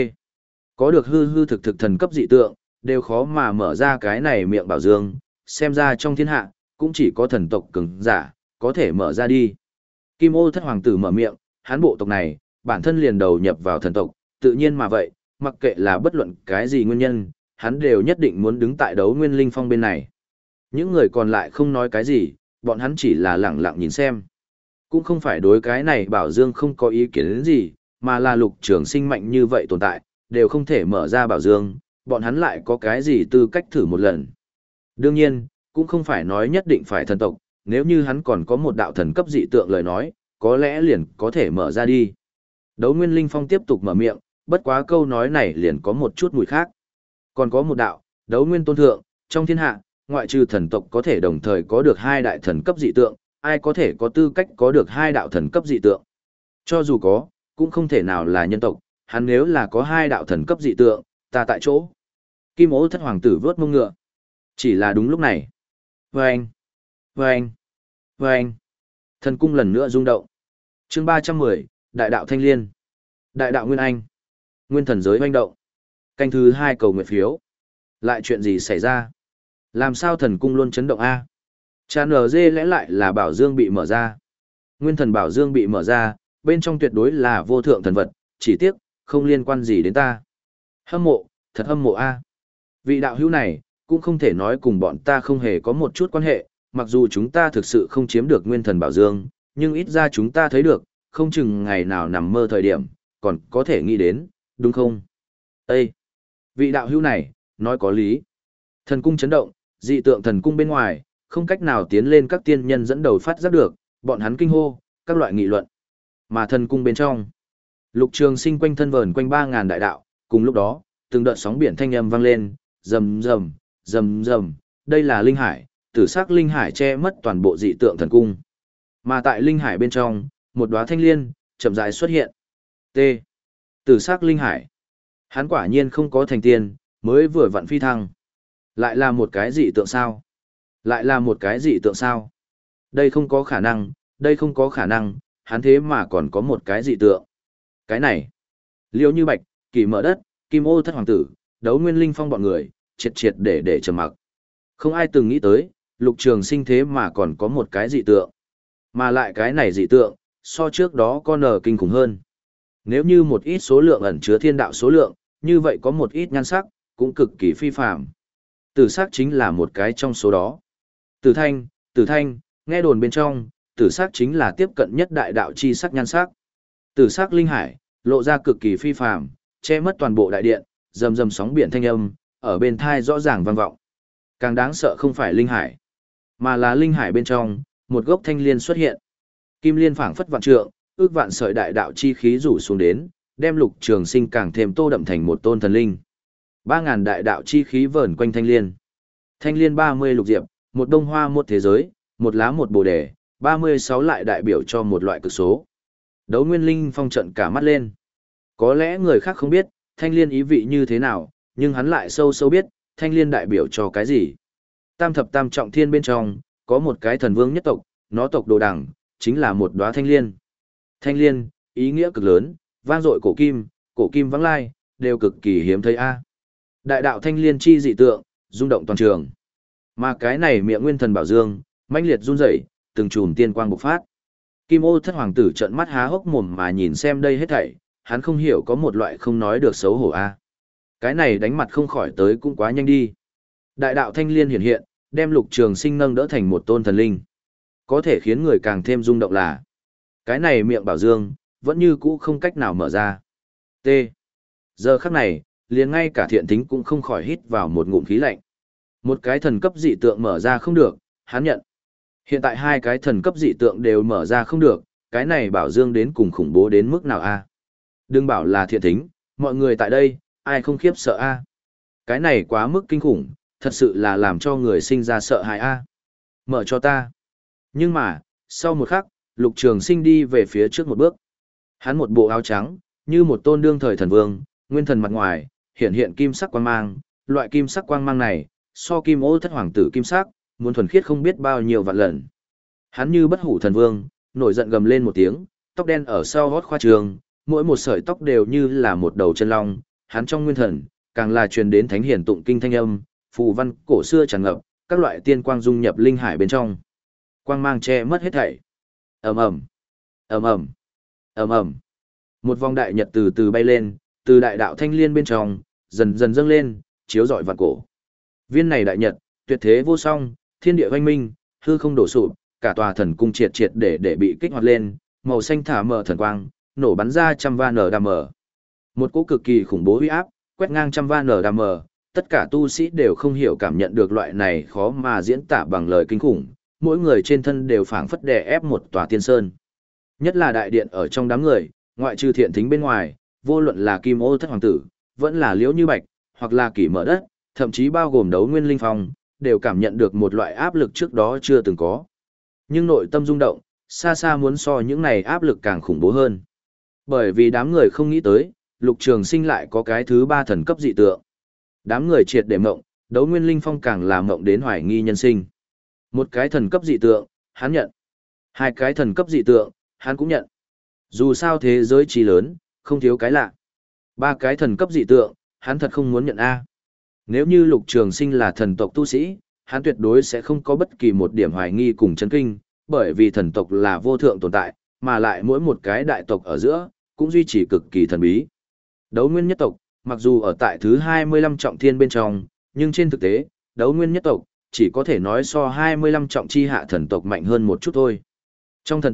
A: Có được hư hư thực thực thần cấp dị tượng, đều khó mà mở ra cái này miệng bảo dương, xem ra trong thiên hạ, cũng chỉ có thần tộc cường giả, có thể mở ra đi. Kim Ô Thất Hoàng tử mở miệng, hắn bộ tộc này, bản thân liền đầu nhập vào thần tộc, tự nhiên mà vậy, mặc kệ là bất luận cái gì nguyên nhân, hắn đều nhất định muốn đứng tại Đấu Nguyên Linh Phong bên này. Những người còn lại không nói cái gì, bọn hắn chỉ là lẳng lặng nhìn xem. Cũng không phải đối cái này Bảo Dương không có ý kiến đến gì, mà là Lục Trường Sinh mạnh như vậy tồn tại, đều không thể mở ra Bảo Dương, bọn hắn lại có cái gì tư cách thử một lần. Đương nhiên, cũng không phải nói nhất định phải thần tộc, nếu như hắn còn có một đạo thần cấp dị tượng lời nói, có lẽ liền có thể mở ra đi. Đấu Nguyên Linh Phong tiếp tục mở miệng, bất quá câu nói này liền có một chút mùi khác. Còn có một đạo, Đấu Nguyên Tôn Thượng, trong thiên hạ, ngoại trừ thần tộc có thể đồng thời có được hai đại thần cấp dị tượng, ai có thể có tư cách có được hai đạo thần cấp dị tượng. Cho dù có, cũng không thể nào là nhân tộc, hắn nếu là có hai đạo thần cấp dị tượng, ta tại chỗ. Kim Ô Thất Hoàng tử vớt mông ngựa. Chỉ là đúng lúc này. Vâng! Vâng! Vâng! Thần cung lần nữa rung động. Chương ba trăm mười, Đại đạo Thanh Liên. Đại đạo Nguyên Anh. Nguyên thần giới hoành động. Canh thứ hai cầu nguyện phiếu. Lại chuyện gì xảy ra? Làm sao thần cung luôn chấn động A? Chán ở dê lẽ lại là bảo dương bị mở ra. Nguyên thần bảo dương bị mở ra, bên trong tuyệt đối là vô thượng thần vật, chỉ tiếc, không liên quan gì đến ta. Hâm mộ, thật hâm mộ A. Vị đạo hữu này, cũng không thể nói cùng bọn ta không hề có một chút quan hệ, mặc dù chúng ta thực sự không chiếm được nguyên thần bảo dương, nhưng ít ra chúng ta thấy được, không chừng ngày nào nằm mơ thời điểm, còn có thể nghĩ đến, đúng không? Ê! Vị đạo hữu này, nói có lý. Thần cung chấn động, dị tượng thần cung bên ngoài, không cách nào tiến lên các tiên nhân dẫn đầu phát giác được, bọn hắn kinh hô, các loại nghị luận. Mà thần cung bên trong, Lục Trường Sinh quanh thân vờn quanh ba ngàn đại đạo, cùng lúc đó, từng đợt sóng biển thanh âm vang lên, rầm rầm, rầm rầm, đây là linh hải, tử sắc linh hải che mất toàn bộ dị tượng thần cung. Mà tại linh hải bên trong, một đóa thanh liên chậm rãi xuất hiện. T. Tử sắc linh hải. Hắn quả nhiên không có thành tiên, mới vừa vặn phi thăng. Lại là một cái dị tượng sao? Lại là một cái dị tượng sao? Đây không có khả năng, đây không có khả năng, hắn thế mà còn có một cái dị tượng. Cái này, Liêu Như Bạch, Kỳ Mở Đất, Kim Ô Thất Hoàng Tử, Đấu Nguyên Linh Phong bọn người, triệt triệt để để trầm mặc. Không ai từng nghĩ tới, Lục Trường Sinh thế mà còn có một cái dị tượng. Mà lại cái này dị tượng, so trước đó con nở kinh khủng hơn. Nếu như một ít số lượng ẩn chứa thiên đạo số lượng, như vậy có một ít nhan sắc, cũng cực kỳ phi phàm. Tử sắc chính là một cái trong số đó. Tử thanh, tử thanh, nghe đồn bên trong, tử sắc chính là tiếp cận nhất đại đạo chi sắc nhan sắc. Tử sắc linh hải, lộ ra cực kỳ phi phàm, che mất toàn bộ đại điện, rầm rầm sóng biển thanh âm, ở bên thai rõ ràng vang vọng. Càng đáng sợ không phải linh hải, mà là linh hải bên trong, một gốc thanh liên xuất hiện. Kim liên phảng phất vạn trượng, ước vạn sợi đại đạo chi khí rủ xuống đến, đem Lục Trường Sinh càng thêm tô đậm thành một tôn thần linh. Ba ngàn đại đạo chi khí vờn quanh thanh liên. Thanh liên ba mươi lục diệp, một đông hoa một thế giới, một lá một bồ đề, ba mươi sáu lại đại biểu cho một loại cực số. Đấu Nguyên Linh Phong trận cả mắt lên. Có lẽ người khác không biết, thanh liên ý vị như thế nào, nhưng hắn lại sâu sâu biết, thanh liên đại biểu cho cái gì. Tam thập tam trọng thiên bên trong, có một cái thần vương nhất tộc, nó tộc đồ đẳng, chính là một đóa thanh liên. Thanh liên, ý nghĩa cực lớn, vang dội cổ kim, cổ kim vắng lai, đều cực kỳ hiếm thấy a. Đại đạo thanh liên chi dị tượng, rung động toàn trường. Mà cái này miệng nguyên thần bảo dương, mãnh liệt run rẩy, từng chùm tiên quang bộc phát. Kim Ô Thất Hoàng Tử trợn mắt há hốc mồm mà nhìn xem đây hết thảy, hắn không hiểu có một loại không nói được xấu hổ a. Cái này đánh mặt không khỏi tới cũng quá nhanh đi. Đại đạo thanh liên hiện hiện, đem Lục Trường Sinh nâng đỡ thành một tôn thần linh. Có thể khiến người càng thêm rung động là, cái này miệng bảo dương, vẫn như cũ không cách nào mở ra. T. Giờ khắc này, liền ngay cả Thiện Thính cũng không khỏi hít vào một ngụm khí lạnh. Một cái thần cấp dị tượng mở ra không được, hắn nhận. Hiện tại hai cái thần cấp dị tượng đều mở ra không được, cái này bảo dương đến cùng khủng bố đến mức nào a? Đừng bảo là Thiện Thính, mọi người tại đây, ai không khiếp sợ a? Cái này quá mức kinh khủng, thật sự là làm cho người sinh ra sợ hãi a. Mở cho ta. Nhưng mà, sau một khắc, Lục Trường Sinh đi về phía trước một bước. Hắn một bộ áo trắng, như một tôn đương thời thần vương, nguyên thần mặt ngoài, hiện hiện kim sắc quang mang, loại kim sắc quang mang này, so Kim Ô Thất Hoàng Tử kim sắc, muốn thuần khiết không biết bao nhiêu vạn lần. Hắn như bất hủ thần vương, nổi giận gầm lên một tiếng, tóc đen ở sau hót khoa trường, mỗi một sợi tóc đều như là một đầu chân long, hắn trong nguyên thần, càng là truyền đến thánh hiển tụng kinh thanh âm, phù văn cổ xưa tràn ngập, các loại tiên quang dung nhập linh hải bên trong. Quang mang che mất hết thảy. Ầm ầm, ầm ầm, ầm ầm. Một vòng đại nhật từ từ bay lên, từ đại đạo thanh liên bên trong, dần dần dâng lên, chiếu rọi vạn cổ. Viên này đại nhật, tuyệt thế vô song, thiên địa oanh minh, hư không đổ sụp, cả tòa thần cung triệt triệt để để bị kích hoạt lên, màu xanh thả mở thần quang, nổ bắn ra trăm va nở đam mở. Một cỗ cực kỳ khủng bố uy áp, quét ngang trăm va nở đam mở, tất cả tu sĩ đều không hiểu cảm nhận được loại này khó mà diễn tả bằng lời kinh khủng, mỗi người trên thân đều phảng phất đè ép một tòa tiên sơn. Nhất là đại điện ở trong đám người, ngoại trừ Thiện Thính bên ngoài, vô luận là Kim Ô Thất Hoàng Tử, vẫn là Liễu Như Bạch, hoặc là Kỷ Mở Đất, thậm chí bao gồm Đấu Nguyên Linh Phong, đều cảm nhận được một loại áp lực trước đó chưa từng có. Nhưng nội tâm rung động, xa xa muốn so những này áp lực càng khủng bố hơn. Bởi vì đám người không nghĩ tới, Lục Trường Sinh lại có cái thứ ba thần cấp dị tượng. Đám người triệt để mộng, Đấu Nguyên Linh Phong càng làm mộng đến hoài nghi nhân sinh. Một cái thần cấp dị tượng, hắn nhận. Hai cái thần cấp dị tượng, hắn cũng nhận. Dù sao thế giới trí lớn, không thiếu cái lạ. Ba cái thần cấp dị tượng, hắn thật không muốn nhận A. Nếu như Lục Trường Sinh là thần tộc tu sĩ, hắn tuyệt đối sẽ không có bất kỳ một điểm hoài nghi cùng chấn kinh, bởi vì thần tộc là vô thượng tồn tại, mà lại mỗi một cái đại tộc ở giữa, cũng duy trì cực kỳ thần bí. Đấu Nguyên nhất tộc, mặc dù ở tại thứ hai mươi lăm trọng thiên bên trong, nhưng trên thực tế, Đấu Nguyên nhất tộc chỉ có thể nói so hai mươi lăm trọng chi hạ thần tộc mạnh hơn một chút thôi. Trong thần tộc,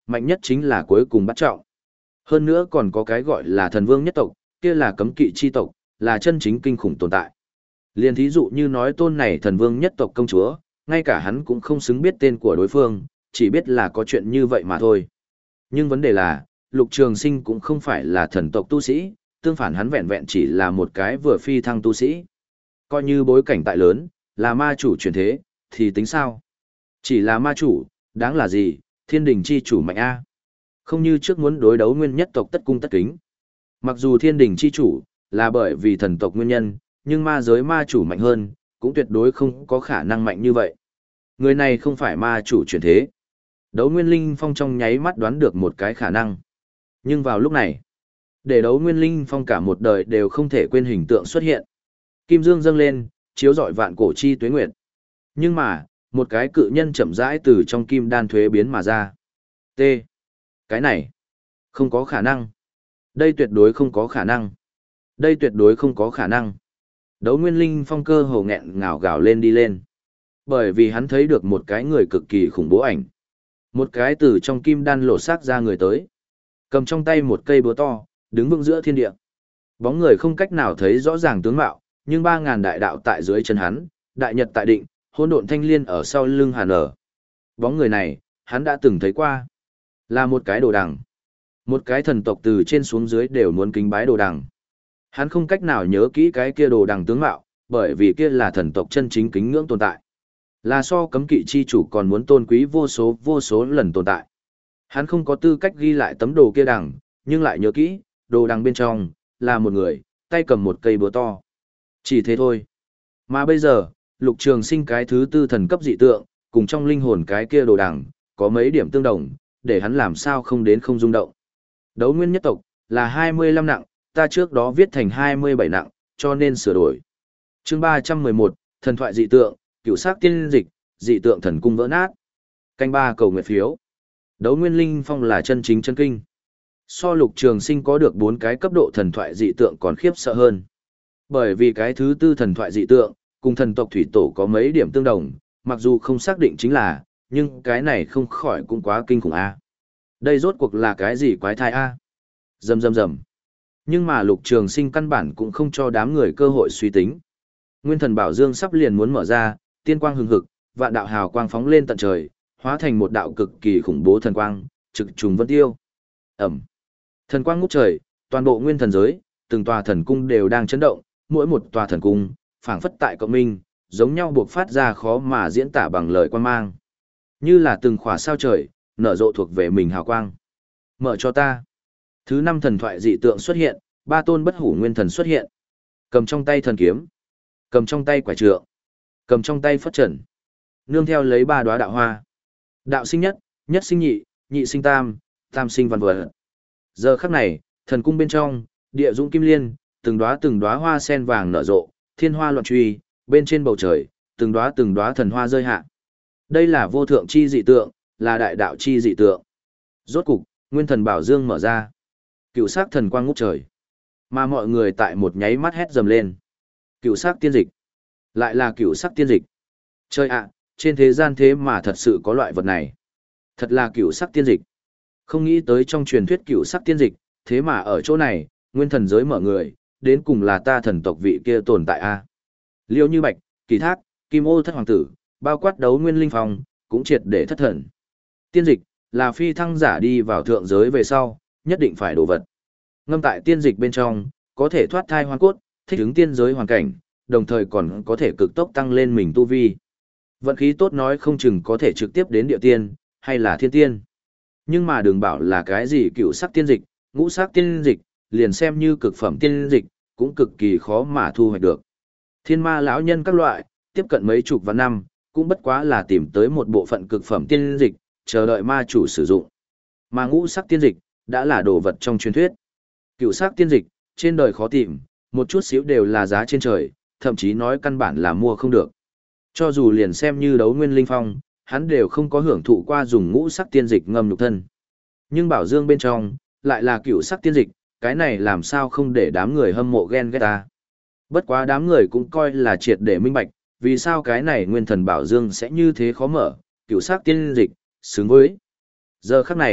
A: mạnh nhất chính là cuối cùng bắt trọng. Hơn nữa còn có cái gọi là thần vương nhất tộc, kia là cấm kỵ chi tộc, là chân chính kinh khủng tồn tại. Liên thí dụ như nói tôn này thần vương nhất tộc công chúa, ngay cả hắn cũng không xứng biết tên của đối phương, chỉ biết là có chuyện như vậy mà thôi. Nhưng vấn đề là, Lục Trường Sinh cũng không phải là thần tộc tu sĩ, tương phản hắn vẹn vẹn chỉ là một cái vừa phi thăng tu sĩ. Coi như bối cảnh tại lớn, là ma chủ chuyển thế, thì tính sao? Chỉ là ma chủ, đáng là gì, thiên đình chi chủ mạnh A. Không như trước muốn đối đấu nguyên nhất tộc tất cung tất kính. Mặc dù thiên đình chi chủ, là bởi vì thần tộc nguyên nhân, nhưng ma giới ma chủ mạnh hơn, cũng tuyệt đối không có khả năng mạnh như vậy. Người này không phải ma chủ chuyển thế. Đấu Nguyên Linh Phong trong nháy mắt đoán được một cái khả năng. Nhưng vào lúc này, để Đấu Nguyên Linh Phong cả một đời đều không thể quên hình tượng xuất hiện. Kim dương dâng lên, chiếu rọi vạn cổ chi tuế nguyệt. Nhưng mà, một cái cự nhân chậm rãi từ trong kim đan thuế biến mà ra. T. Cái này, không có khả năng. Đây tuyệt đối không có khả năng. Đây tuyệt đối không có khả năng. Đấu Nguyên Linh Phong cơ hồ nghẹn ngào gào lên đi lên. Bởi vì hắn thấy được một cái người cực kỳ khủng bố ảnh. Một cái từ trong kim đan lộ xác ra người tới. Cầm trong tay một cây búa to, đứng vững giữa thiên địa. Bóng người không cách nào thấy rõ ràng tướng mạo, nhưng ba ngàn đại đạo tại dưới chân hắn, đại nhật tại định, hỗn độn thanh liên ở sau lưng hàn ở. Bóng người này, hắn đã từng thấy qua. Là một cái đồ đằng. Một cái thần tộc từ trên xuống dưới đều muốn kính bái đồ đằng. Hắn không cách nào nhớ kỹ cái kia đồ đằng tướng mạo, bởi vì kia là thần tộc chân chính kính ngưỡng tồn tại. Là so cấm kỵ chi chủ còn muốn tôn quý vô số vô số lần tồn tại. Hắn không có tư cách ghi lại tấm đồ kia đằng, nhưng lại nhớ kỹ, đồ đằng bên trong, là một người, tay cầm một cây búa to. Chỉ thế thôi. Mà bây giờ, Lục Trường Sinh cái thứ tư thần cấp dị tượng, cùng trong linh hồn cái kia đồ đằng, có mấy điểm tương đồng, để hắn làm sao không đến không rung động. Đấu nguyên nhất tộc, là hai mươi lăm nặng, ta trước đó viết thành hai mươi bảy nặng, cho nên sửa đổi. Chương ba trăm mười một, thần thoại dị tượng, cửu sắc tiên dịch, dị tượng thần cung vỡ nát. Canh ba cầu nguyện phiếu. Đấu Nguyên Linh Phong là chân chính chân kinh. So Lục Trường Sinh có được bốn cái cấp độ thần thoại dị tượng còn khiếp sợ hơn. Bởi vì cái thứ tư thần thoại dị tượng, cùng thần tộc thủy tổ có mấy điểm tương đồng, mặc dù không xác định chính là, nhưng cái này không khỏi cũng quá kinh khủng a. Đây rốt cuộc là cái gì quái thai a? Rầm rầm rầm. Nhưng mà Lục Trường Sinh căn bản cũng không cho đám người cơ hội suy tính. Nguyên thần bảo dương sắp liền muốn mở ra, tiên quang hừng hực, vạn đạo hào quang phóng lên tận trời, hóa thành một đạo cực kỳ khủng bố thần quang, trực trùng vân tiêu. Ầm. Thần quang ngút trời, toàn bộ nguyên thần giới, từng tòa thần cung đều đang chấn động, mỗi một tòa thần cung, phảng phất tại cộng minh, giống nhau buộc phát ra khó mà diễn tả bằng lời quan mang. Như là từng khỏa sao trời, nở rộ thuộc về mình hào quang. Mở cho ta. Thứ năm thần thoại dị tượng xuất hiện, ba tôn bất hủ nguyên thần xuất hiện. Cầm trong tay thần kiếm, cầm trong tay quả trượng, cầm trong tay phất trần. Nương theo lấy ba đóa đạo hoa. Đạo sinh nhất, nhất sinh nhị, nhị sinh tam, tam sinh văn vật. Giờ khắc này, thần cung bên trong, địa dũng kim liên, từng đóa từng đóa hoa sen vàng nở rộ, thiên hoa loạn truy, bên trên bầu trời, từng đóa từng đóa thần hoa rơi hạ. Đây là vô thượng chi dị tượng, là đại đạo chi dị tượng. Rốt cục, nguyên thần bảo dương mở ra. Cựu sắc thần quang ngút trời. Mà mọi người tại một nháy mắt hét dầm lên. Cựu sắc tiên dịch. Lại là cựu sắc tiên dịch. Trời ạ, trên thế gian thế mà thật sự có loại vật này. Thật là cựu sắc tiên dịch. Không nghĩ tới trong truyền thuyết cựu sắc tiên dịch, thế mà ở chỗ này, nguyên thần giới mở người, đến cùng là ta thần tộc vị kia tồn tại a. Liêu Như Bạch, Kỳ Thác, Kim Ô Thất Hoàng Tử, bao quát Đấu Nguyên Linh Phong, cũng triệt để thất thần. Tiên dịch, là phi thăng giả đi vào thượng giới về sau, nhất định phải đồ vật. Ngâm tại tiên dịch bên trong, có thể thoát thai hoàn cốt, thích ứng tiên giới hoàn cảnh, đồng thời còn có thể cực tốc tăng lên mình tu vi. Vận khí tốt nói không chừng có thể trực tiếp đến địa tiên, hay là thiên tiên. Nhưng mà đừng bảo là cái gì cựu sắc tiên dịch, ngũ sắc tiên dịch, liền xem như cực phẩm tiên dịch, cũng cực kỳ khó mà thu hoạch được. Thiên ma lão nhân các loại, tiếp cận mấy chục vạn năm, cũng bất quá là tìm tới một bộ phận cực phẩm tiên dịch, chờ đợi ma chủ sử dụng. Mà ngũ sắc tiên dịch, đã là đồ vật trong truyền thuyết. Cựu sắc tiên dịch, trên đời khó tìm, một chút xíu đều là giá trên trời, thậm chí nói căn bản là mua không được. Cho dù liền xem như Đấu Nguyên Linh Phong, hắn đều không có hưởng thụ qua dùng ngũ sắc tiên dịch ngâm nhục thân. Nhưng bảo dương bên trong, lại là cựu sắc tiên dịch, cái này làm sao không để đám người hâm mộ ghen ghét ta. Bất quá đám người cũng coi là triệt để minh bạch, vì sao cái này nguyên thần bảo dương sẽ như thế khó mở, cựu sắc tiên dịch, xứng với. Giờ khắc này,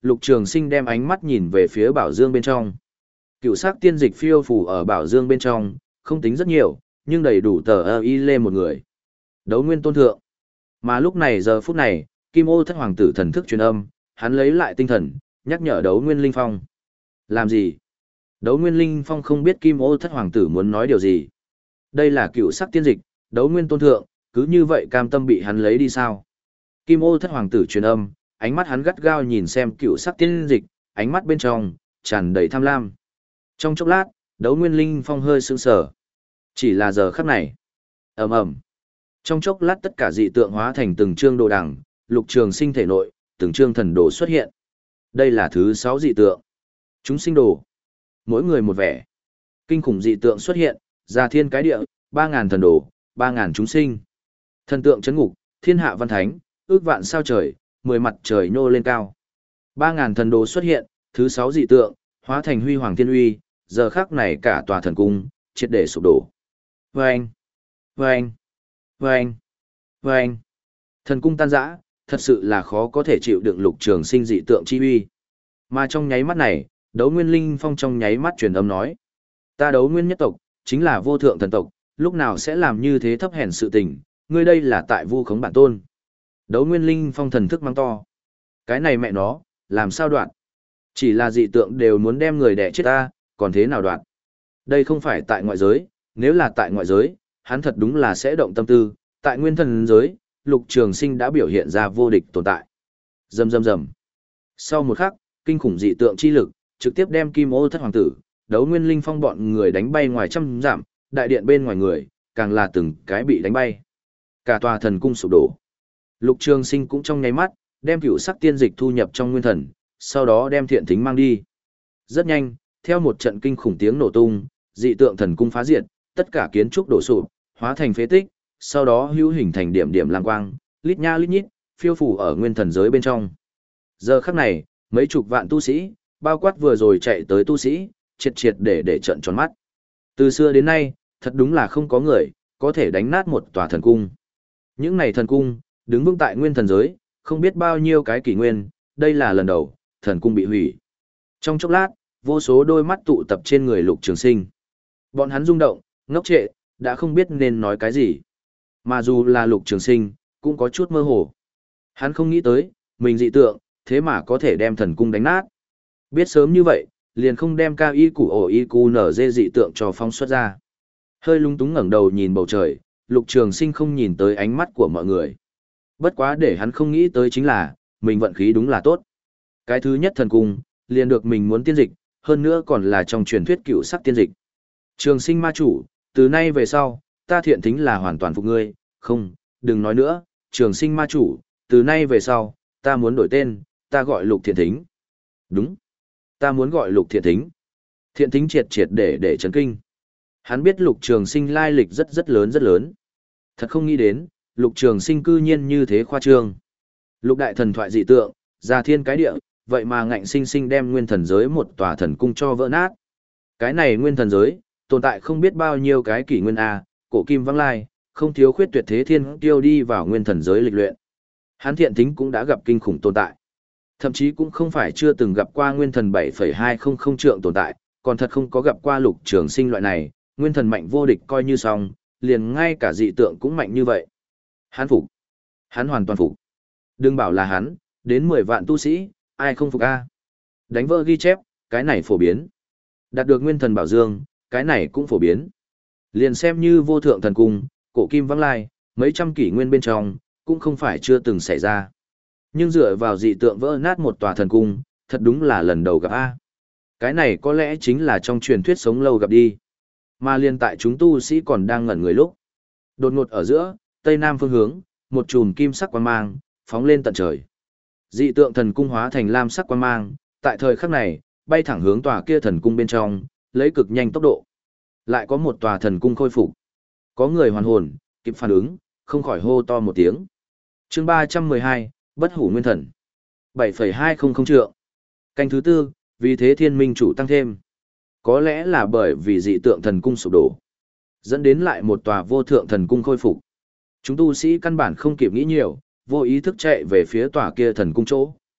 A: Lục Trường Sinh đem ánh mắt nhìn về phía bảo dương bên trong. Cựu sắc tiên dịch phiêu phù ở bảo dương bên trong, không tính rất nhiều, nhưng đầy đủ tờ ơ y lê một người. Đấu nguyên tôn thượng. Mà lúc này giờ phút này, Kim Ô thất hoàng tử thần thức truyền âm, hắn lấy lại tinh thần, nhắc nhở đấu nguyên linh phong. Làm gì? Đấu nguyên linh phong không biết Kim Ô thất hoàng tử muốn nói điều gì. Đây là cựu sắc tiên dịch, đấu nguyên tôn thượng, cứ như vậy cam tâm bị hắn lấy đi sao? Kim Ô thất hoàng tử truyền âm, ánh mắt hắn gắt gao nhìn xem cựu sắc tiên dịch, ánh mắt bên trong tràn đầy tham lam. Trong chốc lát, đấu nguyên linh phong hơi sững sờ. Chỉ là giờ khắc này. Ầm ầm. Trong chốc lát tất cả dị tượng hóa thành từng chương đồ đằng, Lục Trường Sinh thể nội, từng chương thần đồ xuất hiện. Đây là thứ sáu dị tượng. Chúng sinh đồ. Mỗi người một vẻ. Kinh khủng dị tượng xuất hiện, gia thiên cái địa, ba ngàn thần đồ, ba ngàn chúng sinh. Thần tượng chấn ngục, thiên hạ văn thánh, ước vạn sao trời, mười mặt trời nhô lên cao. Ba ngàn thần đồ xuất hiện, thứ sáu dị tượng, hóa thành huy hoàng thiên uy, giờ khắc này cả tòa thần cung, triệt để sụp đổ. Vâng! Vâng! Vâng! Vâng! Thần cung tan rã, thật sự là khó có thể chịu đựng Lục Trường Sinh dị tượng chi uy. Mà trong nháy mắt này, đấu nguyên linh phong trong nháy mắt truyền âm nói. Ta đấu nguyên nhất tộc, chính là vô thượng thần tộc, lúc nào sẽ làm như thế thấp hèn sự tình, ngươi đây là tại vu khống bản tôn. Đấu nguyên linh phong thần thức mang to. Cái này mẹ nó, làm sao đoạn? Chỉ là dị tượng đều muốn đem người đẻ chết ta, còn thế nào đoạn? Đây không phải tại ngoại giới, nếu là tại ngoại giới, hắn thật đúng là sẽ động tâm tư, tại nguyên thần giới, Lục Trường Sinh đã biểu hiện ra vô địch tồn tại. Rầm rầm rầm. Sau một khắc, kinh khủng dị tượng chi lực, trực tiếp đem Kim Ô thất hoàng tử, đấu nguyên linh phong bọn người đánh bay ngoài trăm dặm, đại điện bên ngoài người, càng là từng cái bị đánh bay. Cả tòa thần cung sụp đổ. Lục Trường Sinh cũng trong nháy mắt, đem cửu sắc tiên dịch thu nhập trong nguyên thần, sau đó đem thiện thính mang đi. Rất nhanh, theo một trận kinh khủng tiếng nổ tung, dị tượng thần cung phá diệt, tất cả kiến trúc đổ sụp, hóa thành phế tích, sau đó hữu hình thành điểm điểm lang quang, lít nha lít nhít, phiêu phù ở nguyên thần giới bên trong. Giờ khắc này, mấy chục vạn tu sĩ, bao quát vừa rồi chạy tới tu sĩ, triệt triệt để để trận tròn mắt. Từ xưa đến nay, thật đúng là không có người có thể đánh nát một tòa thần cung. Những này thần cung, đứng vững tại nguyên thần giới, không biết bao nhiêu cái kỷ nguyên, đây là lần đầu, thần cung bị hủy. Trong chốc lát, vô số đôi mắt tụ tập trên người Lục Trường Sinh. Bọn hắn rung động, ngốc trệ, đã không biết nên nói cái gì. Mà dù là Lục Trường Sinh, cũng có chút mơ hồ. Hắn không nghĩ tới, mình dị tượng, thế mà có thể đem thần cung đánh nát. Biết sớm như vậy, liền không đem cao y củ ổ y cu nở dê dị tượng cho phóng xuất ra. Hơi lung túng ngẩng đầu nhìn bầu trời, Lục Trường Sinh không nhìn tới ánh mắt của mọi người. Bất quá để hắn không nghĩ tới chính là, mình vận khí đúng là tốt. Cái thứ nhất thần cung, liền được mình muốn tiên dịch, hơn nữa còn là trong truyền thuyết cựu sắc tiên dịch. Trường Sinh ma chủ, từ nay về sau, ta thiện thính là hoàn toàn phục ngươi, không, đừng nói nữa, Trường Sinh ma chủ, từ nay về sau, ta muốn đổi tên, ta gọi Lục Thiện Thính. Đúng, ta muốn gọi Lục Thiện Thính. Thiện Thính triệt triệt để để chấn kinh. Hắn biết Lục Trường Sinh lai lịch rất rất lớn rất lớn. Thật không nghĩ đến, Lục Trường Sinh cư nhiên như thế khoa trương. Lục đại thần thoại dị tượng, gia thiên cái địa, vậy mà ngạnh sinh sinh đem nguyên thần giới một tòa thần cung cho vỡ nát. Cái này nguyên thần giới, tồn tại không biết bao nhiêu cái kỷ nguyên A, cổ kim vắng lai, không thiếu khuyết tuyệt thế thiên tiêu đi vào nguyên thần giới lịch luyện. Hắn Thiện Thính cũng đã gặp kinh khủng tồn tại. Thậm chí cũng không phải chưa từng gặp qua nguyên thần bảy phẩy hai không không trượng tồn tại, còn thật không có gặp qua Lục Trường Sinh loại này, nguyên thần mạnh vô địch coi như xong, liền ngay cả dị tượng cũng mạnh như vậy. Hắn phục. Hắn hoàn toàn phục. Đừng bảo là hắn, đến mười vạn tu sĩ, ai không phục a? Đánh vỡ ghi chép, cái này phổ biến. Đạt được nguyên thần bảo dương, cái này cũng phổ biến. Liền xem như vô thượng thần cung, cổ kim vắng lai, mấy trăm kỷ nguyên bên trong, cũng không phải chưa từng xảy ra. Nhưng dựa vào dị tượng vỡ nát một tòa thần cung, thật đúng là lần đầu gặp a. Cái này có lẽ chính là trong truyền thuyết sống lâu gặp đi. Mà liên tại chúng tu sĩ còn đang ngẩn người lúc. Đột ngột ở giữa, tây nam phương hướng, một chùm kim sắc quang mang, phóng lên tận trời. Dị tượng thần cung hóa thành lam sắc quang mang, tại thời khắc này, bay thẳng hướng tòa kia thần cung bên trong, lấy cực nhanh tốc độ. Lại có một tòa thần cung khôi phục. Có người hoàn hồn, kịp phản ứng, không khỏi hô to một tiếng. Chương ba trăm mười hai, Bất Hủ Nguyên Thần. bảy phẩy hai không không trượng. Canh thứ tư, vì thế thiên minh chủ tăng thêm. Có lẽ là bởi vì dị tượng thần cung sụp đổ, dẫn đến lại một tòa vô thượng thần cung khôi phục. Chúng tu sĩ căn bản không kịp nghĩ nhiều, vô ý thức chạy về phía tòa kia thần cung chỗ.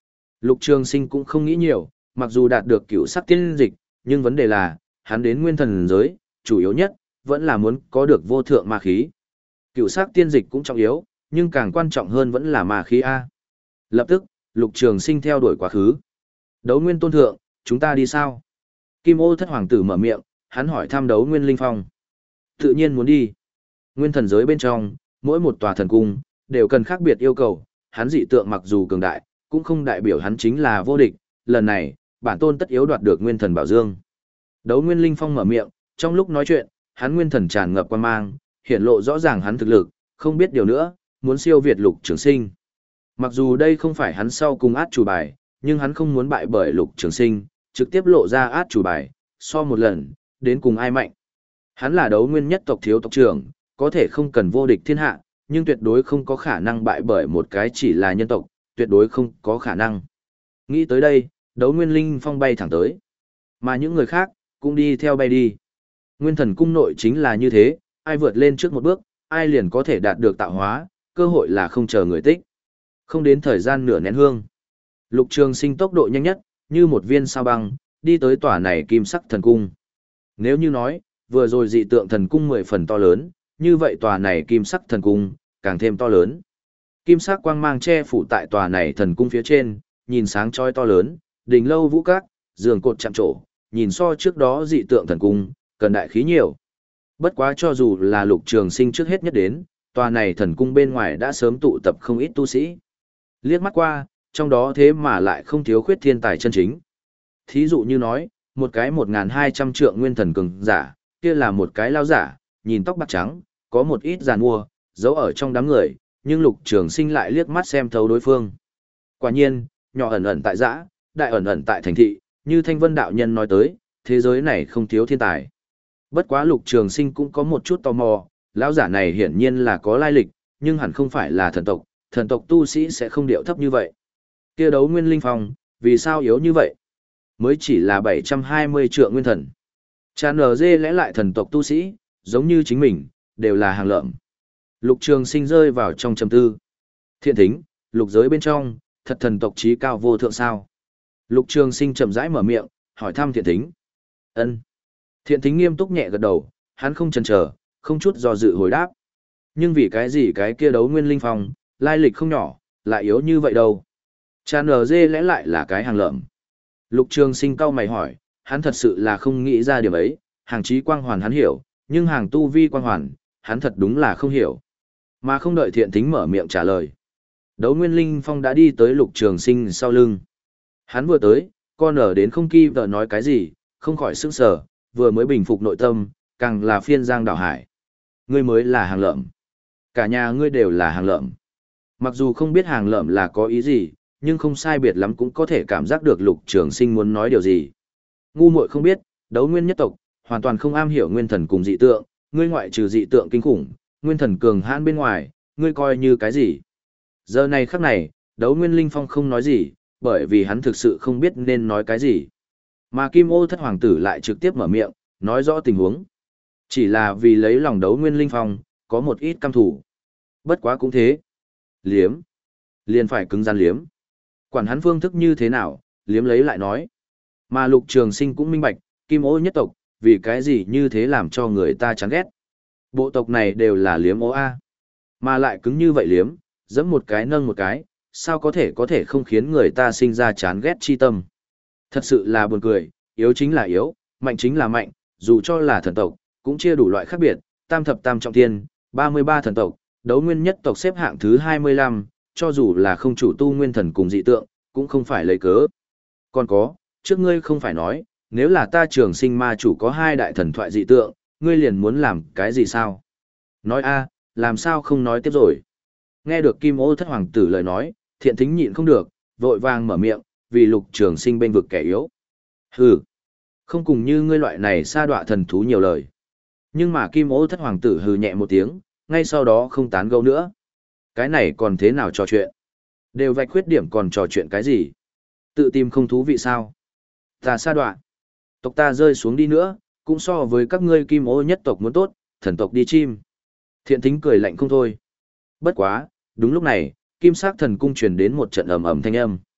A: Lục Trường Sinh cũng không nghĩ nhiều, mặc dù đạt được cựu sắc tiên dịch, nhưng vấn đề là, hắn đến nguyên thần giới, chủ yếu nhất, vẫn là muốn có được vô thượng ma khí. Cựu sắc tiên dịch cũng trọng yếu, nhưng càng quan trọng hơn vẫn là ma khí A. Lập tức, Lục Trường Sinh theo đuổi quá khứ. Đấu Nguyên Tôn Thượng, chúng ta đi sao? Kim Ô Thất Hoàng tử mở miệng, hắn hỏi thăm Đấu Nguyên Linh Phong. Tự nhiên muốn đi. Nguyên thần giới bên trong, mỗi một tòa thần cung, đều cần khác biệt yêu cầu, hắn dị tượng mặc dù cường đại, cũng không đại biểu hắn chính là vô địch, lần này, bản tôn tất yếu đoạt được Nguyên Thần Bảo Dương. Đấu Nguyên Linh Phong mở miệng, trong lúc nói chuyện, hắn nguyên thần tràn ngập quan mang, hiển lộ rõ ràng hắn thực lực, không biết điều nữa, muốn siêu việt Lục Trường Sinh. Mặc dù đây không phải hắn sau cùng át chủ bài, nhưng hắn không muốn bại bởi Lục Trường Sinh, trực tiếp lộ ra át chủ bài, so một lần, đến cùng ai mạnh. Hắn là Đấu Nguyên nhất tộc thiếu tộc trưởng, có thể không cần vô địch thiên hạ, nhưng tuyệt đối không có khả năng bại bởi một cái chỉ là nhân tộc, tuyệt đối không có khả năng. Nghĩ tới đây, Đấu Nguyên Linh Phong bay thẳng tới. Mà những người khác, cũng đi theo bay đi. Nguyên thần cung nội chính là như thế, ai vượt lên trước một bước, ai liền có thể đạt được tạo hóa, cơ hội là không chờ người tích. Không đến thời gian nửa nén hương. Lục Trường Sinh tốc độ nhanh nhất, như một viên sao băng, đi tới tòa này kim sắc thần cung. Nếu như nói, vừa rồi dị tượng thần cung mười phần to lớn, như vậy tòa này kim sắc thần cung, càng thêm to lớn. Kim sắc quang mang che phủ tại tòa này thần cung phía trên, nhìn sáng chói to lớn, đỉnh lâu vũ các, giường cột chạm trổ, nhìn so trước đó dị tượng thần cung, cần đại khí nhiều. Bất quá cho dù là Lục Trường Sinh trước hết nhất đến, tòa này thần cung bên ngoài đã sớm tụ tập không ít tu sĩ. Liếc mắt qua, trong đó thế mà lại không thiếu khuyết thiên tài chân chính. Thí dụ như nói, một cái một nghìn hai trăm trượng nguyên thần cường giả, kia là một cái lao giả, nhìn tóc bạc trắng, có một ít giàn mua, giấu ở trong đám người, nhưng Lục Trường Sinh lại liếc mắt xem thấu đối phương. Quả nhiên, nhỏ ẩn ẩn tại dã, đại ẩn ẩn tại thành thị, như Thanh Vân đạo nhân nói tới, thế giới này không thiếu thiên tài. Bất quá Lục Trường Sinh cũng có một chút tò mò, lão giả này hiển nhiên là có lai lịch, nhưng hẳn không phải là thần tộc, thần tộc tu sĩ sẽ không điệu thấp như vậy. Kia Đấu Nguyên Linh Phong, vì sao yếu như vậy? Mới chỉ là bảy trăm hai mươi trượng nguyên thần. Chàn ở dê lẽ lại thần tộc tu sĩ, giống như chính mình, đều là hàng lợm. Lục Trường Sinh rơi vào trong trầm tư. Thiện thính, lục giới bên trong, thật thần tộc trí cao vô thượng sao? Lục Trường Sinh chậm rãi mở miệng, hỏi thăm Thiện thính. Ân. Thiện thính nghiêm túc nhẹ gật đầu, hắn không chần chờ, không chút do dự hồi đáp. Nhưng vì cái gì cái kia Đấu Nguyên Linh Phong, lai lịch không nhỏ, lại yếu như vậy đâu? Chàn ở dê lẽ lại là cái hàng lợm. Lục Trường Sinh cau mày hỏi, hắn thật sự là không nghĩ ra điểm ấy, hàng trí quang hoàn hắn hiểu, nhưng hàng tu vi quang hoàn, hắn thật đúng là không hiểu. Mà không đợi Thiện thính mở miệng trả lời. Đấu Nguyên Linh Phong đã đi tới Lục Trường Sinh sau lưng. Hắn vừa tới, con ở đến không kỳ vợ nói cái gì, không khỏi sững sờ, vừa mới bình phục nội tâm, càng là phiên giang đảo hải. Ngươi mới là hàng lợm. Cả nhà ngươi đều là hàng lợm. Mặc dù không biết hàng lợm là có ý gì, nhưng không sai biệt lắm cũng có thể cảm giác được Lục Trường Sinh muốn nói điều gì. Ngu muội không biết, Đấu Nguyên nhất tộc, hoàn toàn không am hiểu nguyên thần cùng dị tượng, ngươi ngoại trừ dị tượng kinh khủng, nguyên thần cường hãn bên ngoài, ngươi coi như cái gì? Giờ này khắc này, Đấu Nguyên Linh Phong không nói gì, bởi vì hắn thực sự không biết nên nói cái gì. Mà Kim Ô Thất Hoàng tử lại trực tiếp mở miệng, nói rõ tình huống. Chỉ là vì lấy lòng Đấu Nguyên Linh Phong, có một ít căm thủ. Bất quá cũng thế. Liếm. Liền phải cứng rắn liếm. Quản hắn phương thức như thế nào, liếm lấy lại nói. Mà Lục Trường Sinh cũng minh bạch, Kim Ô nhất tộc, vì cái gì như thế làm cho người ta chán ghét. Bộ tộc này đều là liếm ô a. Mà lại cứng như vậy liếm, giẫm một cái nâng một cái, sao có thể có thể không khiến người ta sinh ra chán ghét chi tâm. Thật sự là buồn cười, yếu chính là yếu, mạnh chính là mạnh, dù cho là thần tộc, cũng chia đủ loại khác biệt, tam thập tam trọng thiên, ba mươi ba thần tộc, Đấu Nguyên nhất tộc xếp hạng thứ hai mươi lăm, cho dù là không chủ tu nguyên thần cùng dị tượng, cũng không phải lấy cớ. Còn có, trước ngươi không phải nói, nếu là ta Trường Sinh ma chủ có hai đại thần thoại dị tượng, ngươi liền muốn làm cái gì sao? Nói a, làm sao không nói tiếp rồi? Nghe được Kim Ô Thất Hoàng tử lời nói, Thiện thính nhịn không được, vội vàng mở miệng, vì Lục Trường Sinh bên vực kẻ yếu. Hừ, không cùng như ngươi loại này sa đọa thần thú nhiều lời. Nhưng mà Kim Ô Thất Hoàng tử hừ nhẹ một tiếng, ngay sau đó không tán gẫu nữa. Cái này còn thế nào trò chuyện? Đều vạch khuyết điểm còn trò chuyện cái gì? Tự tìm không thú vị sao? Ta sa đọa. Tộc ta rơi xuống đi nữa, cũng so với các ngươi Kim Ô nhất tộc muốn tốt, thần tộc đi chim. Thiện thính cười lạnh không thôi. Bất quá, đúng lúc này, Kim Sắc Thần Cung truyền đến một trận ầm ầm thanh âm.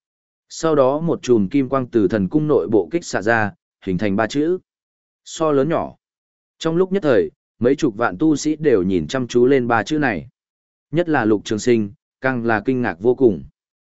A: Sau đó một chùm kim quang từ thần cung nội bộ kích xạ ra, hình thành ba chữ. So lớn nhỏ. Trong lúc nhất thời, mấy chục vạn tu sĩ đều nhìn chăm chú lên ba chữ này. Nhất là Lục Trường Sinh, càng là kinh ngạc vô cùng.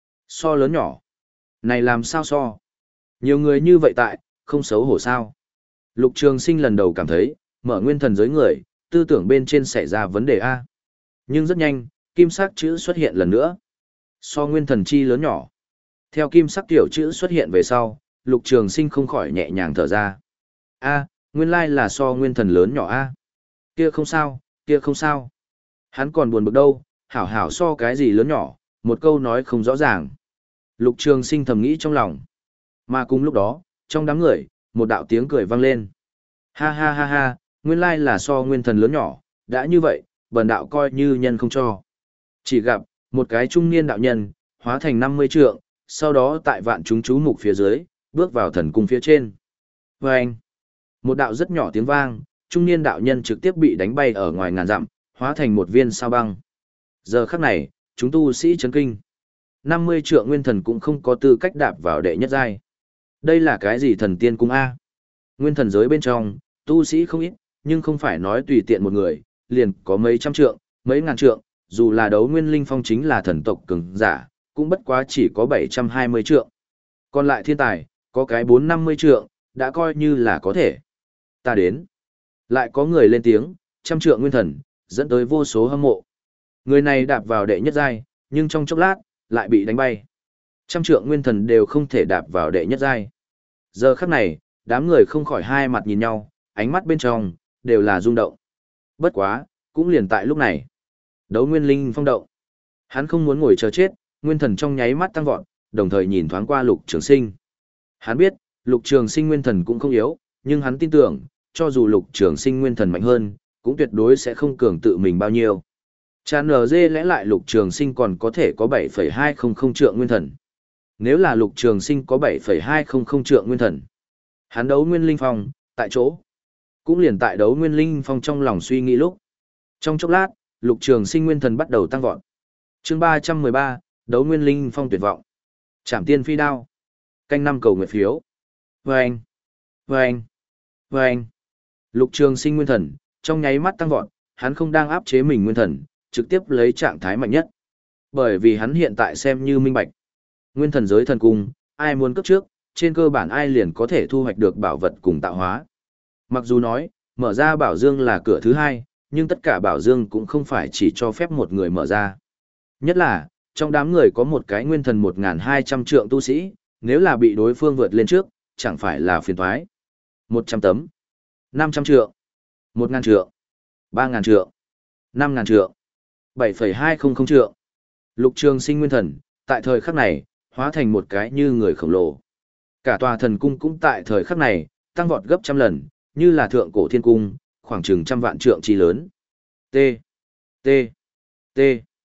A: So lớn nhỏ. Này làm sao so? Nhiều người như vậy tại, không xấu hổ sao? Lục Trường Sinh lần đầu cảm thấy, mở nguyên thần giới người, tư tưởng bên trên xảy ra vấn đề A. Nhưng rất nhanh, kim sắc chữ xuất hiện lần nữa. So nguyên thần chi lớn nhỏ. Theo kim sắc tiểu chữ xuất hiện về sau, Lục Trường Sinh không khỏi nhẹ nhàng thở ra. A, nguyên lai là so nguyên thần lớn nhỏ A. Kia không sao, kia không sao. Hắn còn buồn bực đâu, hảo hảo so cái gì lớn nhỏ, một câu nói không rõ ràng. Lục Trường Sinh thầm nghĩ trong lòng. Mà cùng lúc đó, trong đám người, một đạo tiếng cười vang lên. Ha ha ha ha, nguyên lai là so nguyên thần lớn nhỏ, đã như vậy, bần đạo coi như nhân không cho. Chỉ gặp, một cái trung niên đạo nhân, hóa thành năm mươi trượng, sau đó tại vạn chúng chú mục phía dưới, bước vào thần cung phía trên. Và anh, một đạo rất nhỏ tiếng vang, trung niên đạo nhân trực tiếp bị đánh bay ở ngoài ngàn dặm, hóa thành một viên sao băng. Giờ khắc này, chúng tu sĩ chấn kinh. năm mươi trượng nguyên thần cũng không có tư cách đạp vào đệ nhất giai. Đây là cái gì thần tiên cung A? Nguyên thần giới bên trong, tu sĩ không ít, nhưng không phải nói tùy tiện một người, liền có mấy trăm trượng, mấy ngàn trượng, dù là đấu nguyên linh phong chính là thần tộc cường giả, cũng bất quá chỉ có bảy trăm hai mươi trượng. Còn lại thiên tài, có cái bốn năm mươi trượng, đã coi như là có thể. Ta đến. Lại có người lên tiếng, trăm trượng nguyên thần, dẫn tới vô số hâm mộ. Người này đạp vào đệ nhất giai, nhưng trong chốc lát, lại bị đánh bay. Trăm trượng nguyên thần đều không thể đạp vào đệ nhất giai. Giờ khắc này, đám người không khỏi hai mặt nhìn nhau, ánh mắt bên trong, đều là rung động. Bất quá, cũng liền tại lúc này. Đấu nguyên linh phong động. Hắn không muốn ngồi chờ chết, nguyên thần trong nháy mắt tăng vọt, đồng thời nhìn thoáng qua Lục Trường Sinh. Hắn biết, Lục Trường Sinh nguyên thần cũng không yếu, nhưng hắn tin tưởng, cho dù Lục Trường Sinh nguyên thần mạnh hơn, cũng tuyệt đối sẽ không cường tự mình bao nhiêu. Chà nở dê lẽ lại Lục Trường Sinh còn có thể có bảy phẩy hai không không trượng nguyên thần. Nếu là Lục Trường Sinh có bảy phẩy hai không không trượng nguyên thần, hắn đấu nguyên linh phong, tại chỗ. Cũng liền tại đấu nguyên linh phong trong lòng suy nghĩ lúc. Trong chốc lát, Lục Trường Sinh nguyên thần bắt đầu tăng vọt. Chương ba trăm mười ba, đấu nguyên linh phong tuyệt vọng. Trảm tiên phi đao. Canh năm cầu nguyện phiếu. Vâng, vâng, vâng. Lục Trường Sinh nguyên thần, trong nháy mắt tăng vọt, hắn không đang áp chế mình nguyên thần, trực tiếp lấy trạng thái mạnh nhất. Bởi vì hắn hiện tại xem như minh bạch. Nguyên thần giới thần cung, ai muốn cấp trước, trên cơ bản ai liền có thể thu hoạch được bảo vật cùng tạo hóa. Mặc dù nói, mở ra bảo dương là cửa thứ hai, nhưng tất cả bảo dương cũng không phải chỉ cho phép một người mở ra. Nhất là, trong đám người có một cái nguyên thần một nghìn hai trăm trượng tu sĩ, nếu là bị đối phương vượt lên trước, chẳng phải là phiền toái. một trăm tấm, năm trăm trượng, một nghìn trượng, ba nghìn trượng, năm nghìn trượng, bảy phẩy hai không không trượng. Lục Trường Sinh nguyên thần, tại thời khắc này, hóa thành một cái như người khổng lồ. Cả tòa thần cung cũng tại thời khắc này, tăng vọt gấp trăm lần, như là thượng cổ thiên cung, khoảng chừng trăm vạn trượng chi lớn. T. T. T.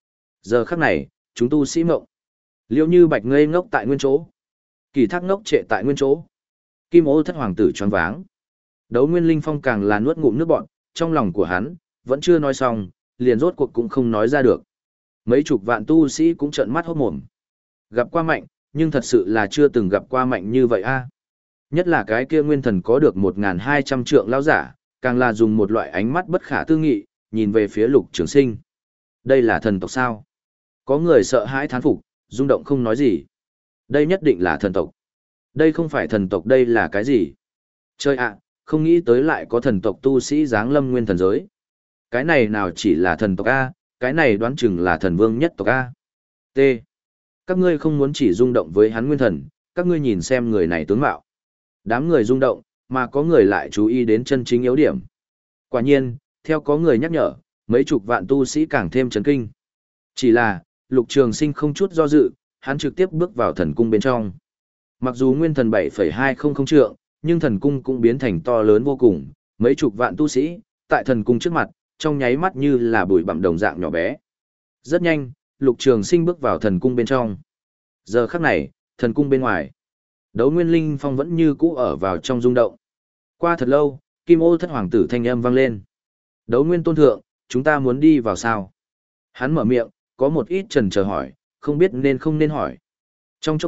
A: Giờ khắc này, chúng tu sĩ mộng. Liêu Như Bạch ngây ngốc tại nguyên chỗ. Kỳ Thác ngốc trệ tại nguyên chỗ. Kim Ô thất hoàng tử choáng váng. Đấu Nguyên Linh Phong càng là nuốt ngụm nước bọt, trong lòng của hắn, vẫn chưa nói xong, liền rốt cuộc cũng không nói ra được. Mấy chục vạn tu sĩ cũng trợn mắt hốt mồm. Gặp qua mạnh, nhưng thật sự là chưa từng gặp qua mạnh như vậy a. Nhất là cái kia nguyên thần có được một nghìn hai trăm trượng lão giả, càng là dùng một loại ánh mắt bất khả tư nghị, nhìn về phía Lục Trường Sinh. Đây là thần tộc sao? Có người sợ hãi thán phục, rung động không nói gì. Đây nhất định là thần tộc. Đây không phải thần tộc, đây là cái gì? Chơi ạ, không nghĩ tới lại có thần tộc tu sĩ giáng lâm nguyên thần giới. Cái này nào chỉ là thần tộc A, cái này đoán chừng là thần vương nhất tộc A. T. Các ngươi không muốn chỉ rung động với hắn nguyên thần, các ngươi nhìn xem người này tướng mạo. Đám người rung động, mà có người lại chú ý đến chân chính yếu điểm. Quả nhiên, theo có người nhắc nhở, mấy chục vạn tu sĩ càng thêm chấn kinh. Chỉ là, Lục Trường Sinh không chút do dự, hắn trực tiếp bước vào thần cung bên trong. Mặc dù nguyên thần bảy phẩy hai không không trượng, nhưng thần cung cũng biến thành to lớn vô cùng, mấy chục vạn tu sĩ, tại thần cung trước mặt, trong nháy mắt như là bụi bặm đồng dạng nhỏ bé. Rất nhanh, Lục Trường Sinh bước vào thần cung bên trong. Giờ khắc này, thần cung bên ngoài, Đấu Nguyên Linh Phong vẫn như cũ ở vào trong rung động. Qua thật lâu, Kim Ô thất hoàng tử thanh âm vang lên. Đấu Nguyên tôn thượng, chúng ta muốn đi vào sao? Hắn mở miệng, có một ít chần chờ hỏi, không biết nên không nên hỏi. Trong chốc lát,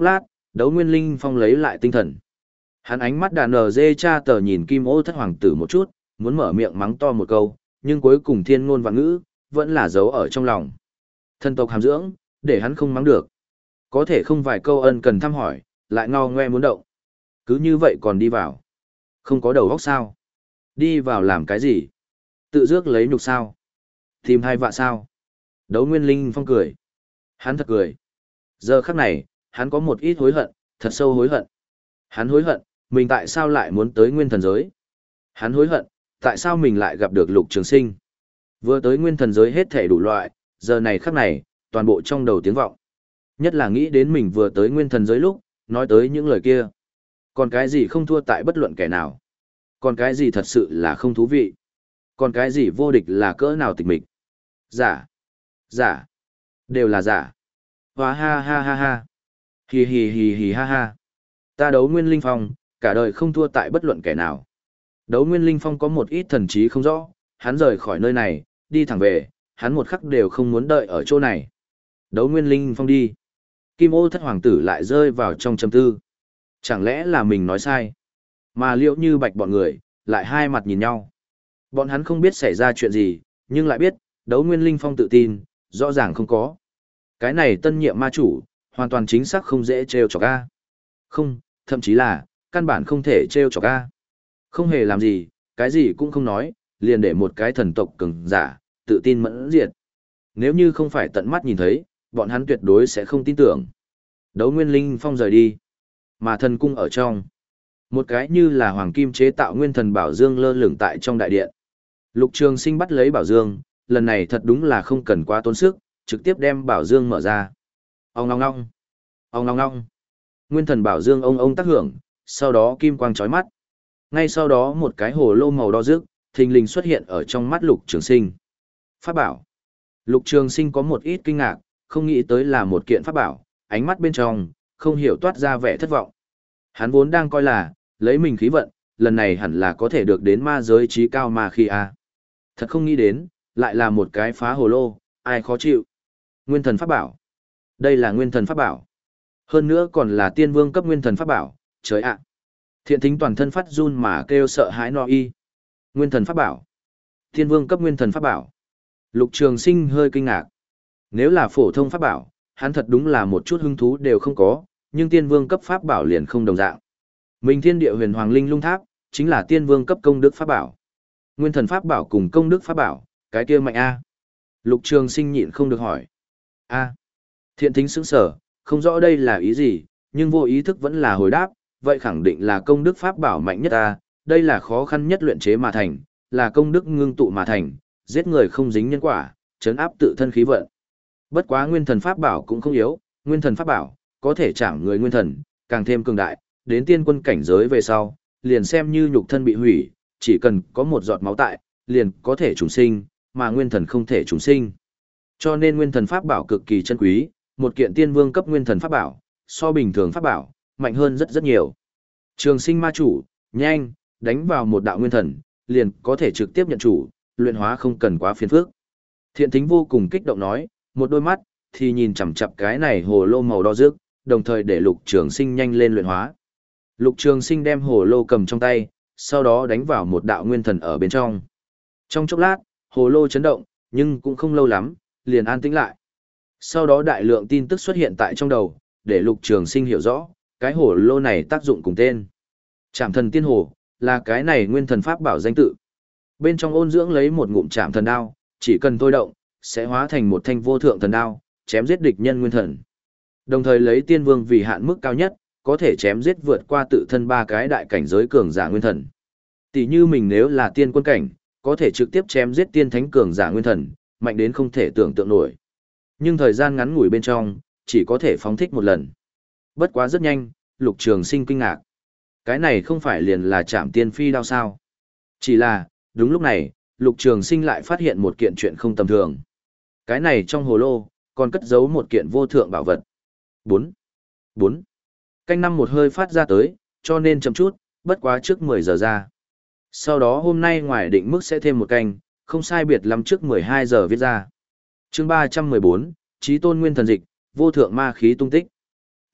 A: Đấu Nguyên Linh Phong lấy lại tinh thần. Hắn ánh mắt đàn nở dê cha tờ nhìn Kim Ô Thất Hoàng tử một chút, muốn mở miệng mắng to một câu, nhưng cuối cùng thiên ngôn vạn ngữ, vẫn là giấu ở trong lòng. Thần tộc hàm dưỡng, để hắn không mắng được. Có thể không vài câu ân cần thăm hỏi, lại ngao ngoe muốn động. Cứ như vậy còn đi vào. Không có đầu óc sao? Đi vào làm cái gì? Tự dước lấy nhục sao? Tìm hai vạ sao? Đấu Nguyên Linh Phong cười. Hắn thật cười. Giờ khắc này, hắn có một ít hối hận, thật sâu hối hận. Hắn hối hận, mình tại sao lại muốn tới nguyên thần giới? Hắn hối hận, tại sao mình lại gặp được Lục Trường Sinh? Vừa tới nguyên thần giới hết thảy đủ loại, giờ này khắc này, toàn bộ trong đầu tiếng vọng. Nhất là nghĩ đến mình vừa tới nguyên thần giới lúc, nói tới những lời kia. Còn cái gì không thua tại bất luận kẻ nào? Còn cái gì thật sự là không thú vị? Còn cái gì vô địch là cỡ nào tịch mịch? Giả. Giả. Đều là giả. Hóa ha ha ha ha. Hì hì hì hì ha ha. Ta Đấu Nguyên Linh Phong, cả đời không thua tại bất luận kẻ nào. Đấu Nguyên Linh Phong có một ít thần trí không rõ, hắn rời khỏi nơi này, đi thẳng về, hắn một khắc đều không muốn đợi ở chỗ này. Đấu Nguyên Linh Phong đi. Kim Ô Thất Hoàng tử lại rơi vào trong trầm tư. Chẳng lẽ là mình nói sai? Mà Liễu Như Bạch bọn người, lại hai mặt nhìn nhau. Bọn hắn không biết xảy ra chuyện gì, nhưng lại biết, Đấu Nguyên Linh Phong tự tin, rõ ràng không có. Cái này tân nhiệm ma chủ, hoàn toàn chính xác không dễ trêu chọc a. Không, thậm chí là, căn bản không thể trêu chọc a. Không hề làm gì, cái gì cũng không nói, liền để một cái thần tộc cường giả, tự tin mẫn diệt. Nếu như không phải tận mắt nhìn thấy, bọn hắn tuyệt đối sẽ không tin tưởng. Đấu Nguyên Linh Phong rời đi, mà thần cung ở trong. Một cái như là hoàng kim chế tạo nguyên thần bảo dương lơ lửng tại trong đại điện. Lục Trường Sinh bắt lấy bảo dương, lần này thật đúng là không cần quá tốn sức, trực tiếp đem bảo dương mở ra. Ong ngong ngong, ong ngong ngong. Nguyên thần bảo dương ông ông tác hưởng, sau đó kim quang chói mắt. Ngay sau đó một cái hồ lô màu đỏ rực, thình lình xuất hiện ở trong mắt Lục Trường Sinh. Pháp bảo. Lục Trường Sinh có một ít kinh ngạc, không nghĩ tới là một kiện pháp bảo, ánh mắt bên trong, không hiểu toát ra vẻ thất vọng. Hắn vốn đang coi là, lấy mình khí vận, lần này hẳn là có thể được đến ma giới trí cao ma khi a. Thật không nghĩ đến, lại là một cái phá hồ lô, ai khó chịu. Nguyên thần pháp bảo. Đây là nguyên thần pháp bảo. Hơn nữa còn là tiên vương cấp nguyên thần pháp bảo, trời ạ. Thiện thính toàn thân phát run mà kêu sợ hãi no y. Nguyên thần pháp bảo. Tiên vương cấp nguyên thần pháp bảo. Lục Trường Sinh hơi kinh ngạc. Nếu là phổ thông pháp bảo, hắn thật đúng là một chút hứng thú đều không có, nhưng tiên vương cấp pháp bảo liền không đồng dạng. Mình Thiên Địa Huyền Hoàng Linh Lung Tháp, chính là tiên vương cấp công đức pháp bảo. Nguyên thần pháp bảo cùng công đức pháp bảo, cái kia mạnh a. Lục Trường Sinh nhịn không được hỏi. A. Thiện thính sững sờ, không rõ đây là ý gì, nhưng vô ý thức vẫn là hồi đáp, vậy khẳng định là công đức pháp bảo mạnh nhất a, đây là khó khăn nhất luyện chế mà thành, là công đức ngưng tụ mà thành, giết người không dính nhân quả, trấn áp tự thân khí vận. Bất quá nguyên thần pháp bảo cũng không yếu, nguyên thần pháp bảo có thể chạm người nguyên thần, càng thêm cường đại, đến tiên quân cảnh giới về sau, liền xem như nhục thân bị hủy, chỉ cần có một giọt máu tại, liền có thể trùng sinh, mà nguyên thần không thể trùng sinh. Cho nên nguyên thần pháp bảo cực kỳ chân quý, một kiện tiên vương cấp nguyên thần pháp bảo, so bình thường pháp bảo, mạnh hơn rất rất nhiều. Trường Sinh ma chủ, nhanh, đánh vào một đạo nguyên thần, liền có thể trực tiếp nhận chủ, luyện hóa không cần quá phiền phức. Thiện thính vô cùng kích động nói, một đôi mắt, thì nhìn chằm chằm cái này hồ lô màu đỏ rực, đồng thời để Lục Trường Sinh nhanh lên luyện hóa. Lục Trường Sinh đem hồ lô cầm trong tay, sau đó đánh vào một đạo nguyên thần ở bên trong. Trong chốc lát, hồ lô chấn động, nhưng cũng không lâu lắm, liền an tĩnh lại. Sau đó đại lượng tin tức xuất hiện tại trong đầu, để Lục Trường Sinh hiểu rõ, cái hồ lô này tác dụng cùng tên. Trảm thần tiên hồ, là cái này nguyên thần pháp bảo danh tự. Bên trong ôn dưỡng lấy một ngụm trảm thần đao, chỉ cần thôi động, sẽ hóa thành một thanh vô thượng thần đao, chém giết địch nhân nguyên thần. Đồng thời lấy tiên vương vì hạn mức cao nhất, có thể chém giết vượt qua tự thân ba cái đại cảnh giới cường giả nguyên thần. Tỷ như mình nếu là tiên quân cảnh, có thể trực tiếp chém giết tiên thánh cường giả nguyên thần, mạnh đến không thể tưởng tượng nổi. Nhưng thời gian ngắn ngủi bên trong, chỉ có thể phóng thích một lần. Bất quá rất nhanh, Lục Trường Sinh kinh ngạc. Cái này không phải liền là Trảm Tiên Phi đao sao? Chỉ là, đúng lúc này, Lục Trường Sinh lại phát hiện một kiện chuyện không tầm thường. Cái này trong hồ lô, còn cất giấu một kiện vô thượng bảo vật. Bốn, bốn. Canh năm một hơi phát ra tới, cho nên chậm chút, bất quá trước mười giờ ra. Sau đó hôm nay ngoài định mức sẽ thêm một canh, không sai biệt lắm trước mười hai giờ viết ra. Chương ba trăm mười bốn, Chí Tôn Nguyên Thần Dịch, vô thượng ma khí tung tích.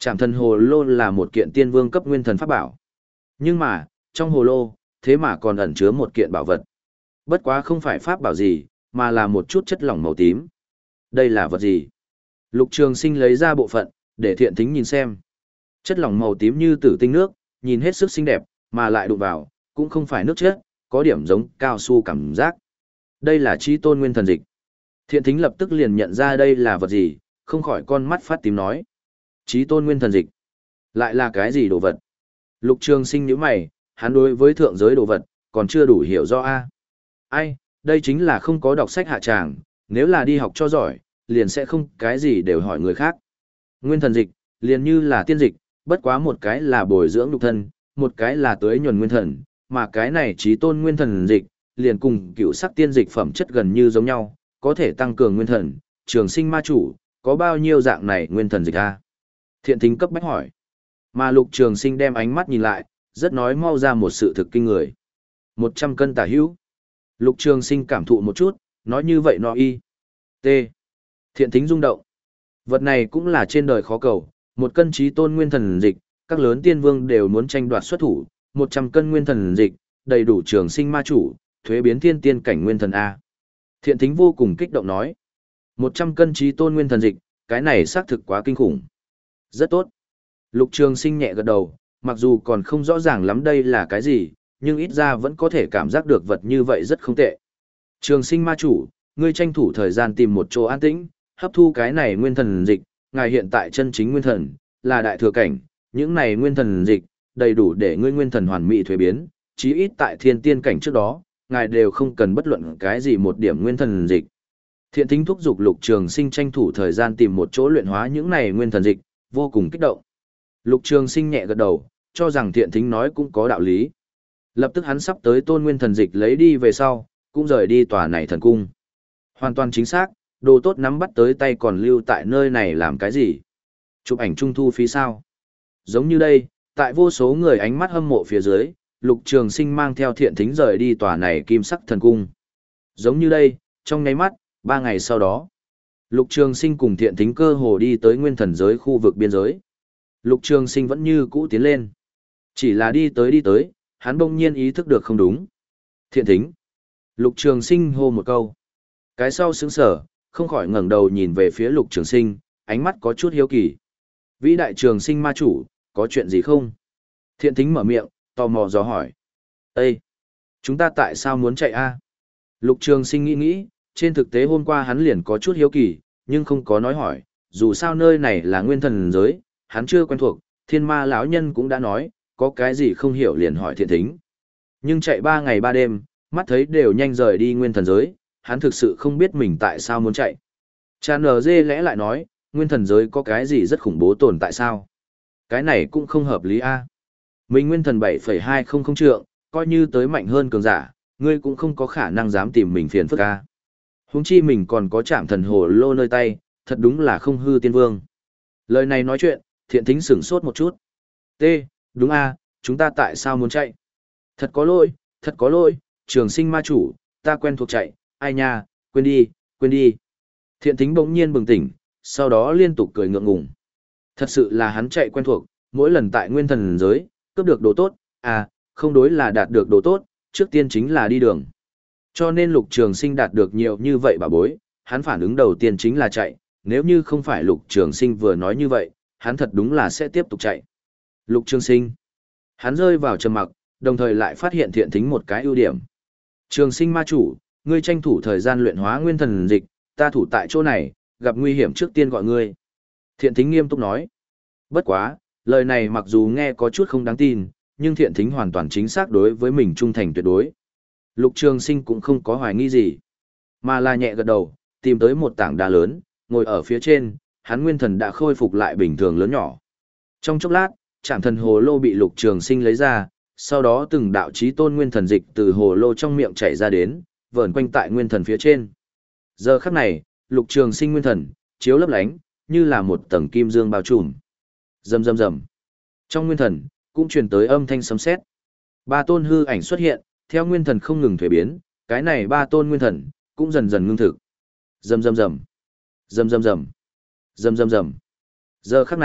A: Trảm thần hồ lô là một kiện tiên vương cấp nguyên thần pháp bảo. Nhưng mà, trong hồ lô, thế mà còn ẩn chứa một kiện bảo vật. Bất quá không phải pháp bảo gì, mà là một chút chất lỏng màu tím. Đây là vật gì? Lục Trường Sinh lấy ra bộ phận, để Thiện Thính nhìn xem. Chất lỏng màu tím như tử tinh nước, nhìn hết sức xinh đẹp, mà lại đụng vào, cũng không phải nước chất, có điểm giống cao su cảm giác. Đây là Chí Tôn Nguyên Thần Dịch. Thiện Thính lập tức liền nhận ra đây là vật gì, không khỏi con mắt phát tím nói. Chí Tôn Nguyên Thần Dịch. Lại là cái gì đồ vật? Lục Trường Sinh nhíu mày, hắn đối với thượng giới đồ vật, còn chưa đủ hiểu rõ a. Ai, đây chính là không có đọc sách hạ tràng, nếu là đi học cho giỏi, liền sẽ không cái gì đều hỏi người khác. Nguyên thần dịch, liền như là tiên dịch, bất quá một cái là bồi dưỡng nhục thân, một cái là tưới nhuần nguyên thần, mà cái này Chí Tôn Nguyên Thần Dịch, liền cùng cựu sắc tiên dịch phẩm chất gần như giống nhau, có thể tăng cường nguyên thần. Trường Sinh ma chủ, có bao nhiêu dạng này nguyên thần dịch a? Thiện Thính cấp bách hỏi. Mà Lục Trường Sinh đem ánh mắt nhìn lại, rất nói mau ra một sự thực kinh người. Một trăm cân tả hữu. Lục Trường Sinh cảm thụ một chút, nói như vậy nó y. T. Thiện Thính rung động. Vật này cũng là trên đời khó cầu, một cân Chí Tôn Nguyên Thần Dịch, các lớn tiên vương đều muốn tranh đoạt xuất thủ, một trăm cân nguyên thần dịch, đầy đủ Trường Sinh ma chủ, thuế biến thiên tiên cảnh nguyên thần A. Thiện Thính vô cùng kích động nói. một trăm cân Chí Tôn Nguyên Thần Dịch, cái này xác thực quá kinh khủng. Rất tốt. Lục Trường Sinh nhẹ gật đầu, mặc dù còn không rõ ràng lắm đây là cái gì, nhưng ít ra vẫn có thể cảm giác được vật như vậy rất không tệ. Trường Sinh ma chủ, ngươi tranh thủ thời gian tìm một chỗ an tĩnh, hấp thu cái này nguyên thần dịch, ngài hiện tại chân chính nguyên thần, là đại thừa cảnh, những này nguyên thần dịch, đầy đủ để ngươi nguyên thần hoàn mỹ thuế biến, chí ít tại thiên tiên cảnh trước đó, ngài đều không cần bất luận cái gì một điểm nguyên thần dịch. Thiện Thính thúc giục Lục Trường Sinh tranh thủ thời gian tìm một chỗ luyện hóa những này nguyên thần dịch, vô cùng kích động. Lục Trường Sinh nhẹ gật đầu, cho rằng Thiện Thính nói cũng có đạo lý. Lập tức hắn sắp tới tôn nguyên thần dịch lấy đi về sau, cũng rời đi tòa này thần cung. Hoàn toàn chính xác, đồ tốt nắm bắt tới tay còn lưu tại nơi này làm cái gì? Chụp ảnh trung thu phí sao? Giống như đây, tại vô số người ánh mắt hâm mộ phía dưới, Lục Trường Sinh mang theo Thiện Thính rời đi tòa này kim sắc thần cung. Giống như đây, trong nháy mắt, ba ngày sau đó, Lục Trường Sinh cùng Thiện Thính cơ hồ đi tới nguyên thần giới khu vực biên giới. Lục Trường Sinh vẫn như cũ tiến lên. Chỉ là đi tới đi tới, hắn bỗng nhiên ý thức được không đúng. Thiện Thính. Lục Trường Sinh hô một câu. Cái sau sững sờ, không khỏi ngẩng đầu nhìn về phía Lục Trường Sinh, ánh mắt có chút hiếu kỳ. Vĩ đại Trường Sinh ma chủ, có chuyện gì không? Thiện Thính mở miệng, tò mò dò hỏi. Ê! Chúng ta tại sao muốn chạy a? Lục Trường Sinh nghĩ nghĩ, trên thực tế hôm qua hắn liền có chút hiếu kỳ, nhưng không có nói hỏi, dù sao nơi này là nguyên thần giới, hắn chưa quen thuộc, thiên ma lão nhân cũng đã nói, có cái gì không hiểu liền hỏi Thiện Thính. Nhưng chạy ba ngày ba đêm, mắt thấy đều nhanh rời đi nguyên thần giới, hắn thực sự không biết mình tại sao muốn chạy. Cha nờ dê lẽ lại nói, nguyên thần giới có cái gì rất khủng bố tồn tại sao? Cái này cũng không hợp lý a. Mình nguyên thần bảy phẩy hai không không trượng, coi như tới mạnh hơn cường giả, ngươi cũng không có khả năng dám tìm mình phiền phức a. Huống chi mình còn có Trảm thần hồ lô nơi tay, thật đúng là không hư tiên vương. Lời này nói chuyện, Thiện Thính sửng sốt một chút. T, đúng a, chúng ta tại sao muốn chạy? Thật có lỗi, thật có lỗi, Trường Sinh ma chủ, ta quen thuộc chạy, ai nha, quên đi, quên đi. Thiện Thính bỗng nhiên bừng tỉnh, sau đó liên tục cười ngượng ngùng. Thật sự là hắn chạy quen thuộc, mỗi lần tại nguyên thần giới, cướp được đồ tốt, à, không đối là đạt được đồ tốt, trước tiên chính là đi đường. Cho nên Lục Trường Sinh đạt được nhiều như vậy bà bối, hắn phản ứng đầu tiên chính là chạy, nếu như không phải Lục Trường Sinh vừa nói như vậy, hắn thật đúng là sẽ tiếp tục chạy. Lục Trường Sinh. Hắn rơi vào trầm mặc, đồng thời lại phát hiện Thiện Thính một cái ưu điểm. Trường Sinh ma chủ, ngươi tranh thủ thời gian luyện hóa nguyên thần dịch, ta thủ tại chỗ này, gặp nguy hiểm trước tiên gọi ngươi. Thiện Thính nghiêm túc nói. Bất quá, lời này mặc dù nghe có chút không đáng tin, nhưng Thiện Thính hoàn toàn chính xác đối với mình trung thành tuyệt đối. Lục Trường Sinh cũng không có hoài nghi gì, mà là nhẹ gật đầu, tìm tới một tảng đá lớn, ngồi ở phía trên, hắn nguyên thần đã khôi phục lại bình thường lớn nhỏ. Trong chốc lát, Trảm thần hồ lô bị Lục Trường Sinh lấy ra, sau đó từng đạo chí tôn nguyên thần dịch từ hồ lô trong miệng chảy ra đến, vờn quanh tại nguyên thần phía trên. Giờ khắc này, Lục Trường Sinh nguyên thần chiếu lấp lánh, như là một tầng kim dương bao trùm. Rầm rầm rầm. Trong nguyên thần cũng truyền tới âm thanh sấm sét. Ba tôn hư ảnh xuất hiện, theo nguyên thần không ngừng thuế biến, cái này ba tôn nguyên thần cũng dần dần ngưng thực. Rầm rầm rầm. Rầm rầm rầm. Rầm rầm rầm. Giờ khắc này,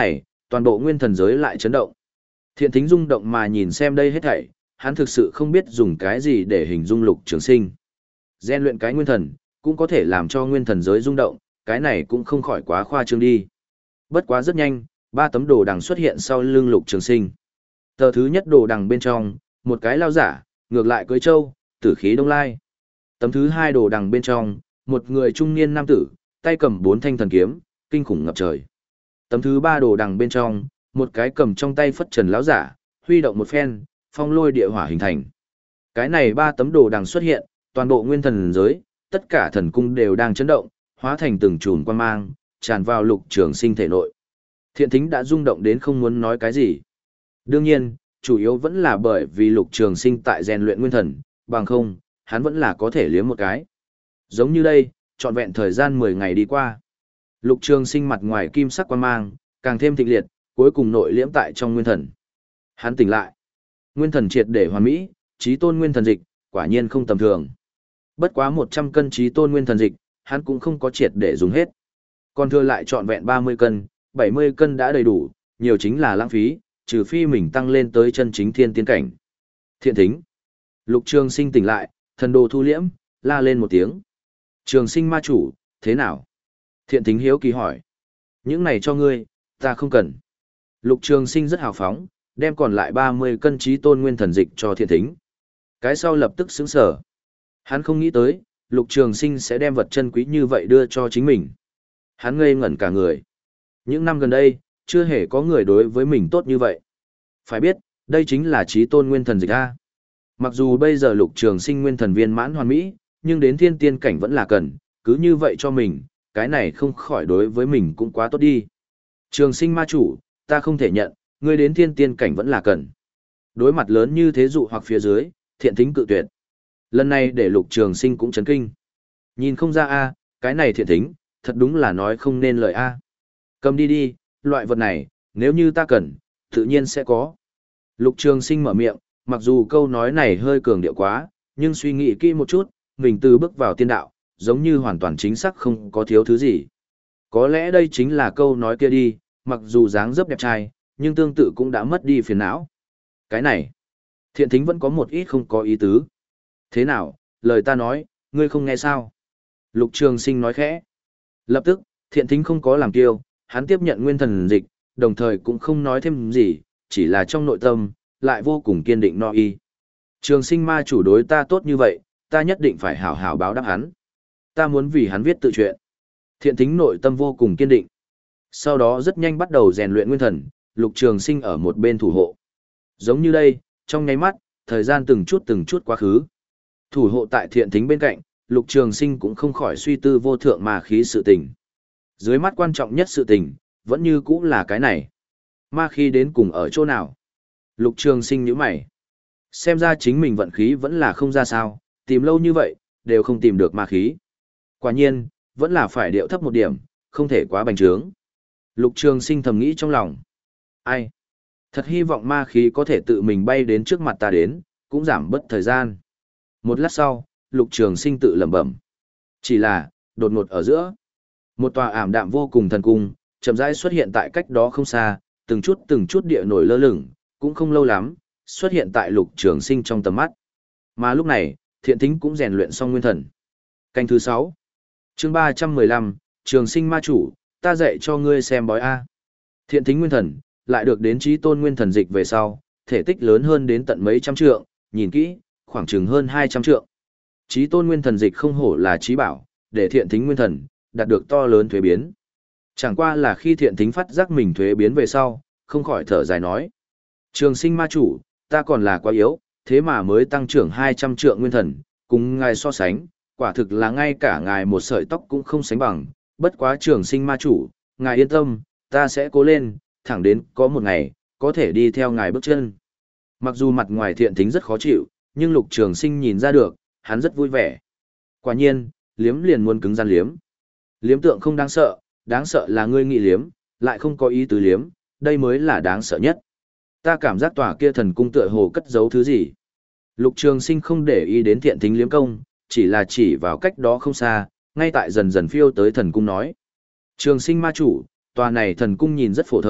A: toàn bộ nguyên thần giới lại chấn động. Thiện thính rung động mà nhìn xem đây hết thảy, hắn thực sự không biết dùng cái gì để hình dung Lục Trường Sinh. Gen luyện cái nguyên thần, cũng có thể làm cho nguyên thần giới rung động, cái này cũng không khỏi quá khoa trương đi. Bất quá rất nhanh, ba tấm đồ đằng xuất hiện sau lưng Lục Trường Sinh. Tờ thứ nhất đồ đằng bên trong, một cái lao giả, ngược lại cưới trâu, tử khí đông lai. Tấm thứ hai đồ đằng bên trong, một người trung niên nam tử, tay cầm bốn thanh thần kiếm, kinh khủng ngập trời. Tấm thứ ba đồ đằng bên trong, một cái cầm trong tay phất trần lão giả, huy động một phen, phong lôi địa hỏa hình thành. Cái này ba tấm đồ đằng xuất hiện, toàn bộ nguyên thần giới, tất cả thần cung đều đang chấn động, hóa thành từng chùm quang mang, tràn vào Lục Trường Sinh thể nội. Thiện thính đã rung động đến không muốn nói cái gì. Đương nhiên, chủ yếu vẫn là bởi vì Lục Trường Sinh tại rèn luyện nguyên thần, bằng không, hắn vẫn là có thể liếm một cái. Giống như đây, trọn vẹn thời gian mười ngày đi qua. Lục Trường Sinh mặt ngoài kim sắc quang mang, càng thêm thịnh liệt, cuối cùng nội liễm tại trong nguyên thần. Hắn tỉnh lại. Nguyên thần triệt để hoàn mỹ, chí tôn nguyên thần dịch, quả nhiên không tầm thường. Bất quá một trăm cân chí tôn nguyên thần dịch, hắn cũng không có triệt để dùng hết. Còn thừa lại trọn vẹn ba mươi cân, bảy mươi cân đã đầy đủ, nhiều chính là lãng phí, trừ phi mình tăng lên tới chân chính thiên tiên cảnh. Thiện thính. Lục Trường Sinh tỉnh lại, thần đồ thu liễm, la lên một tiếng. Trường Sinh ma chủ, thế nào? Thiện thính hiếu kỳ hỏi. Những này cho ngươi, ta không cần. Lục Trường Sinh rất hào phóng, đem còn lại ba mươi cân chí tôn nguyên thần dịch cho thiện thính. Cái sau lập tức sững sờ. Hắn không nghĩ tới, Lục Trường Sinh sẽ đem vật chân quý như vậy đưa cho chính mình. Hắn ngây ngẩn cả người. Những năm gần đây, chưa hề có người đối với mình tốt như vậy. Phải biết, đây chính là chí tôn nguyên thần dịch A. Mặc dù bây giờ Lục Trường Sinh nguyên thần viên mãn hoàn mỹ, nhưng đến thiên tiên cảnh vẫn là cần, cứ như vậy cho mình, cái này không khỏi đối với mình cũng quá tốt đi. Trường Sinh ma chủ, ta không thể nhận, ngươi đến thiên tiên cảnh vẫn là cần. Đối mặt lớn như thế dụ hoặc phía dưới, thiện thính cự tuyệt. Lần này để Lục Trường Sinh cũng chấn kinh. Nhìn không ra a, cái này thiện thính, thật đúng là nói không nên lời a. Cầm đi đi, loại vật này, nếu như ta cần, tự nhiên sẽ có. Lục Trường Sinh mở miệng, mặc dù câu nói này hơi cường điệu quá, nhưng suy nghĩ kỹ một chút, mình từ bước vào tiên đạo, giống như hoàn toàn chính xác không có thiếu thứ gì. Có lẽ đây chính là câu nói kia đi, mặc dù dáng dấp đẹp trai, nhưng tương tự cũng đã mất đi phiền não. Cái này, thiện thính vẫn có một ít không có ý tứ. Thế nào, lời ta nói, ngươi không nghe sao? Lục Trường Sinh nói khẽ. Lập tức, thiện thính không có làm kiêu, hắn tiếp nhận nguyên thần dịch, đồng thời cũng không nói thêm gì, chỉ là trong nội tâm, lại vô cùng kiên định no y. Trường Sinh ma chủ đối ta tốt như vậy, ta nhất định phải hảo hảo báo đáp hắn. Ta muốn vì hắn viết tự truyện. Thiện thính nội tâm vô cùng kiên định. Sau đó rất nhanh bắt đầu rèn luyện nguyên thần, Lục Trường Sinh ở một bên thủ hộ. Giống như đây, trong nháy mắt, thời gian từng chút từng chút quá khứ. Thủ hộ tại thiện thính bên cạnh, Lục Trường Sinh cũng không khỏi suy tư vô thượng ma khí sự tình. Dưới mắt quan trọng nhất sự tình, vẫn như cũ là cái này. Ma khí đến cùng ở chỗ nào? Lục Trường Sinh nhíu mày. Xem ra chính mình vận khí vẫn là không ra sao, tìm lâu như vậy, đều không tìm được ma khí. Quả nhiên, vẫn là phải điệu thấp một điểm, không thể quá bành trướng. Lục Trường Sinh thầm nghĩ trong lòng. Ai? Thật hy vọng ma khí có thể tự mình bay đến trước mặt ta đến, cũng giảm bớt thời gian. Một lát sau, Lục Trường Sinh tự lẩm bẩm. Chỉ là, đột ngột ở giữa. Một tòa ảm đạm vô cùng thần cung, chậm rãi xuất hiện tại cách đó không xa, từng chút từng chút địa nổi lơ lửng, cũng không lâu lắm, xuất hiện tại Lục Trường Sinh trong tầm mắt. Mà lúc này, thiện thính cũng rèn luyện xong nguyên thần. Canh thứ sáu, chương ba trăm mười lăm, Trường Sinh ma chủ, ta dạy cho ngươi xem bói A. Thiện thính nguyên thần, lại được đến chí tôn nguyên thần dịch về sau, thể tích lớn hơn đến tận mấy trăm trượng, nhìn kỹ, khoảng chừng hơn hai trăm trượng. Chí tôn nguyên thần dịch không hổ là chí bảo, để thiện thính nguyên thần, đạt được to lớn thuế biến. Chẳng qua là khi thiện thính phát giác mình thuế biến về sau, không khỏi thở dài nói. Trường Sinh ma chủ, ta còn là quá yếu, thế mà mới tăng trưởng hai trăm trượng nguyên thần, cùng ngài so sánh, quả thực là ngay cả ngài một sợi tóc cũng không sánh bằng, bất quá Trường Sinh ma chủ, ngài yên tâm, ta sẽ cố lên, thẳng đến có một ngày, có thể đi theo ngài bước chân. Mặc dù mặt ngoài thiện thính rất khó chịu, nhưng Lục Trường Sinh nhìn ra được, hắn rất vui vẻ. Quả nhiên, liếm liền muốn cứng rắn liếm. Liếm tượng không đáng sợ, đáng sợ là ngươi nghị liếm, lại không có ý tứ liếm, đây mới là đáng sợ nhất. Ta cảm giác tòa kia thần cung tựa hồ cất giấu thứ gì. Lục Trường Sinh không để ý đến thiện thính liếm công, chỉ là chỉ vào cách đó không xa, ngay tại dần dần phiêu tới thần cung nói. Trường Sinh ma chủ, tòa này thần cung nhìn rất phổ thông,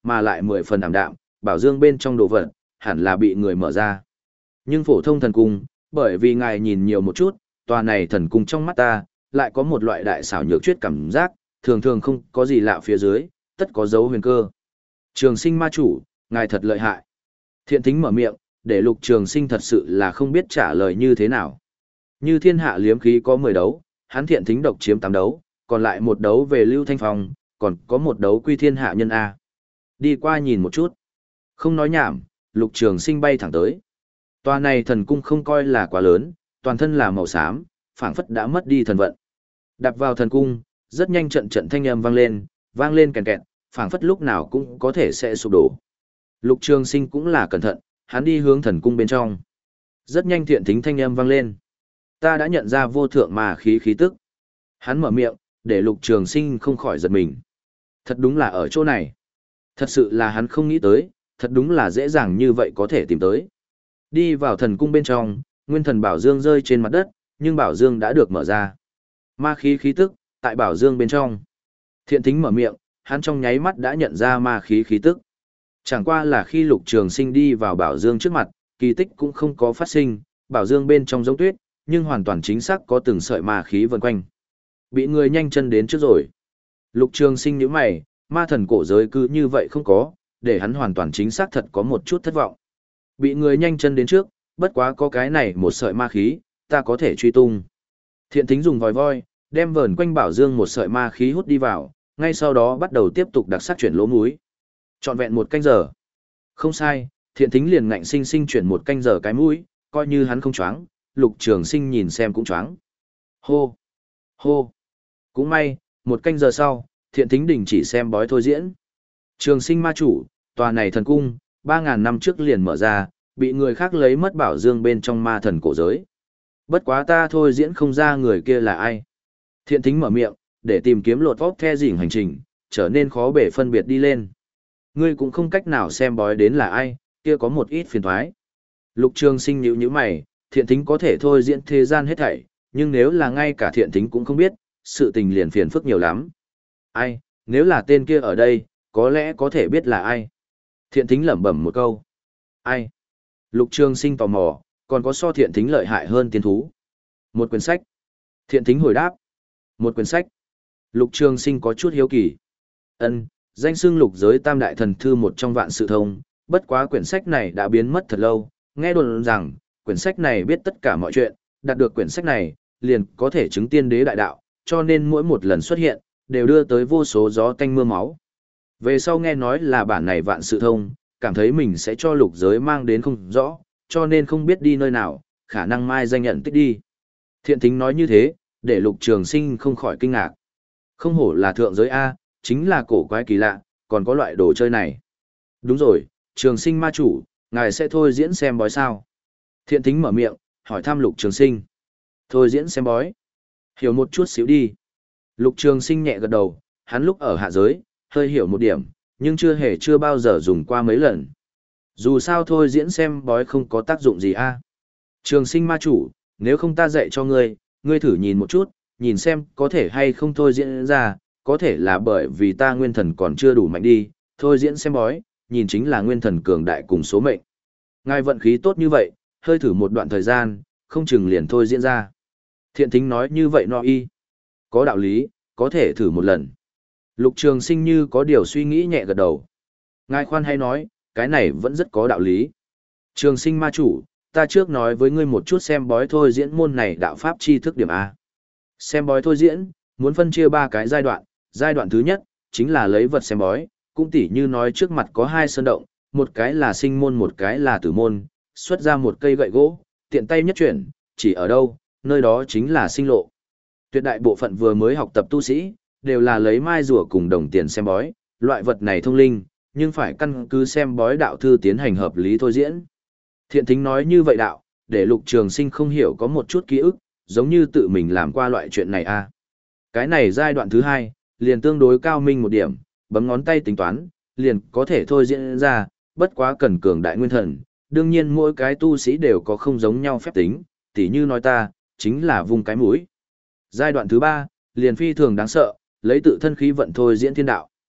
A: mà lại mười phần ảm đạm, bảo dương bên trong đồ vật, hẳn là bị người mở ra. Nhưng phổ thông thần cung, bởi vì ngài nhìn nhiều một chút, tòa này thần cung trong mắt ta, lại có một loại đại xảo nhược chuyết cảm giác, thường thường không có gì lạ phía dưới, tất có dấu huyền cơ. Trường sinh ma chủ, ngài thật lợi hại. Thiện thính mở miệng, để lục trường sinh thật sự là không biết trả lời như thế nào. Như thiên hạ liếm khí có mười đấu, hắn thiện thính độc chiếm tám đấu, còn lại một đấu về Lưu Thanh Phong, còn có một đấu quy thiên hạ nhân A. Đi qua nhìn một chút. Không nói nhảm, lục trường sinh bay thẳng tới. Tòa này thần cung không coi là quá lớn, toàn thân là màu xám, phảng phất đã mất đi thần vận. Đạp vào thần cung, rất nhanh trận trận thanh âm vang lên, vang lên kèn kẹt, phảng phất lúc nào cũng có thể sẽ sụp đổ. Lục trường sinh cũng là cẩn thận, hắn đi hướng thần cung bên trong. Rất nhanh thiện thính thanh âm vang lên. Ta đã nhận ra vô thượng mà khí khí tức. Hắn mở miệng, để lục trường sinh không khỏi giật mình. Thật đúng là ở chỗ này. Thật sự là hắn không nghĩ tới, thật đúng là dễ dàng như vậy có thể tìm tới. Đi vào thần cung bên trong, nguyên thần bảo dương rơi trên mặt đất, nhưng bảo dương đã được mở ra. Ma khí khí tức, tại bảo dương bên trong. Thiện thính mở miệng, hắn trong nháy mắt đã nhận ra ma khí khí tức. Chẳng qua là khi lục trường sinh đi vào bảo dương trước mặt, kỳ tích cũng không có phát sinh, bảo dương bên trong giống tuyết, nhưng hoàn toàn chính xác có từng sợi ma khí vần quanh. Bị người nhanh chân đến trước rồi. Lục trường sinh nhíu mày, ma thần cổ giới cứ như vậy không có, để hắn hoàn toàn chính xác thật có một chút thất vọng. Bị người nhanh chân đến trước, bất quá có cái này một sợi ma khí, ta có thể truy tung. Thiện thính dùng vòi voi, đem vờn quanh bảo dương một sợi ma khí hút đi vào, ngay sau đó bắt đầu tiếp tục đặc sắc chuyển lỗ múi. Trọn vẹn một canh giờ. Không sai, thiện thính liền ngạnh sinh sinh chuyển một canh giờ cái mũi, coi như hắn không choáng, lục trường sinh nhìn xem cũng choáng. Hô! Hô! Cũng may, một canh giờ sau, thiện thính đình chỉ xem bói thôi diễn. Trường sinh ma chủ, tòa này thần cung, ba ngàn năm trước liền mở ra, bị người khác lấy mất bảo dương bên trong ma thần cổ giới. Bất quá ta thôi diễn không ra người kia là ai. Thiện thính mở miệng, để tìm kiếm lột vóc the dỉnh hành trình, trở nên khó bể phân biệt đi lên. Ngươi cũng không cách nào xem bói đến là ai, kia có một ít phiền thoái. Lục trường sinh nhíu nhíu mày, thiện thính có thể thôi diễn thế gian hết thảy, nhưng nếu là ngay cả thiện thính cũng không biết, sự tình liền phiền phức nhiều lắm. Ai, nếu là tên kia ở đây, có lẽ có thể biết là ai. Thiện thính lẩm bẩm một câu. Ai? Lục trường sinh tò mò, còn có so thiện thính lợi hại hơn tiên thú. Một quyển sách. Thiện thính hồi đáp. Một quyển sách. Lục trường sinh có chút hiếu kỳ. Ân, danh xưng lục giới tam đại thần thư một trong vạn sự thông, bất quá quyển sách này đã biến mất thật lâu, nghe đồn rằng, quyển sách này biết tất cả mọi chuyện, đạt được quyển sách này, liền có thể chứng tiên đế đại đạo, cho nên mỗi một lần xuất hiện, đều đưa tới vô số gió tanh mưa máu. Về sau nghe nói là bản này vạn sự thông, cảm thấy mình sẽ cho lục giới mang đến không rõ, cho nên không biết đi nơi nào, khả năng mai danh nhận tích đi. Thiện thính nói như thế, để lục trường sinh không khỏi kinh ngạc. Không hổ là thượng giới A, chính là cổ quái kỳ lạ, còn có loại đồ chơi này. Đúng rồi, trường sinh ma chủ, ngài sẽ thôi diễn xem bói sao. Thiện thính mở miệng, hỏi thăm lục trường sinh. Thôi diễn xem bói. Hiểu một chút xíu đi. Lục trường sinh nhẹ gật đầu, hắn lúc ở hạ giới, hơi hiểu một điểm, nhưng chưa hề chưa bao giờ dùng qua mấy lần. Dù sao thôi diễn xem bói không có tác dụng gì a. Trường sinh ma chủ, nếu không ta dạy cho ngươi, ngươi thử nhìn một chút, nhìn xem có thể hay không thôi diễn ra, có thể là bởi vì ta nguyên thần còn chưa đủ mạnh đi, thôi diễn xem bói, nhìn chính là nguyên thần cường đại cùng số mệnh. Ngài vận khí tốt như vậy, hơi thử một đoạn thời gian, không chừng liền thôi diễn ra. Thiện thính nói như vậy no y. Có đạo lý, có thể thử một lần. Lục trường sinh như có điều suy nghĩ nhẹ gật đầu. Ngài khoan hay nói, cái này vẫn rất có đạo lý. Trường sinh ma chủ, ta trước nói với ngươi một chút xem bói thôi diễn môn này đạo pháp chi thức điểm A. Xem bói thôi diễn, muốn phân chia ba cái giai đoạn. Giai đoạn thứ nhất, chính là lấy vật xem bói, cũng tỉ như nói trước mặt có hai sơn động, một cái là sinh môn một cái là tử môn, xuất ra một cây gậy gỗ, tiện tay nhất chuyển, chỉ ở đâu, nơi đó chính là sinh lộ. Tuyệt đại bộ phận vừa mới học tập tu sĩ, đều là lấy mai rùa cùng đồng tiền xem bói, loại vật này thông linh, nhưng phải căn cứ xem bói đạo thư tiến hành hợp lý thôi diễn. Thiện thính nói như vậy đạo, để lục trường sinh không hiểu có một chút ký ức, giống như tự mình làm qua loại chuyện này a. Cái này giai đoạn thứ hai, liền tương đối cao minh một điểm, bấm ngón tay tính toán, liền có thể thôi diễn ra, bất quá cần cường đại nguyên thần. Đương nhiên mỗi cái tu sĩ đều có không giống nhau phép tính, tỉ như nói ta, chính là vùng cái mũi. Giai đoạn thứ ba, liền phi thường đáng sợ, lấy tự thân khí vận thôi diễn thiên đạo.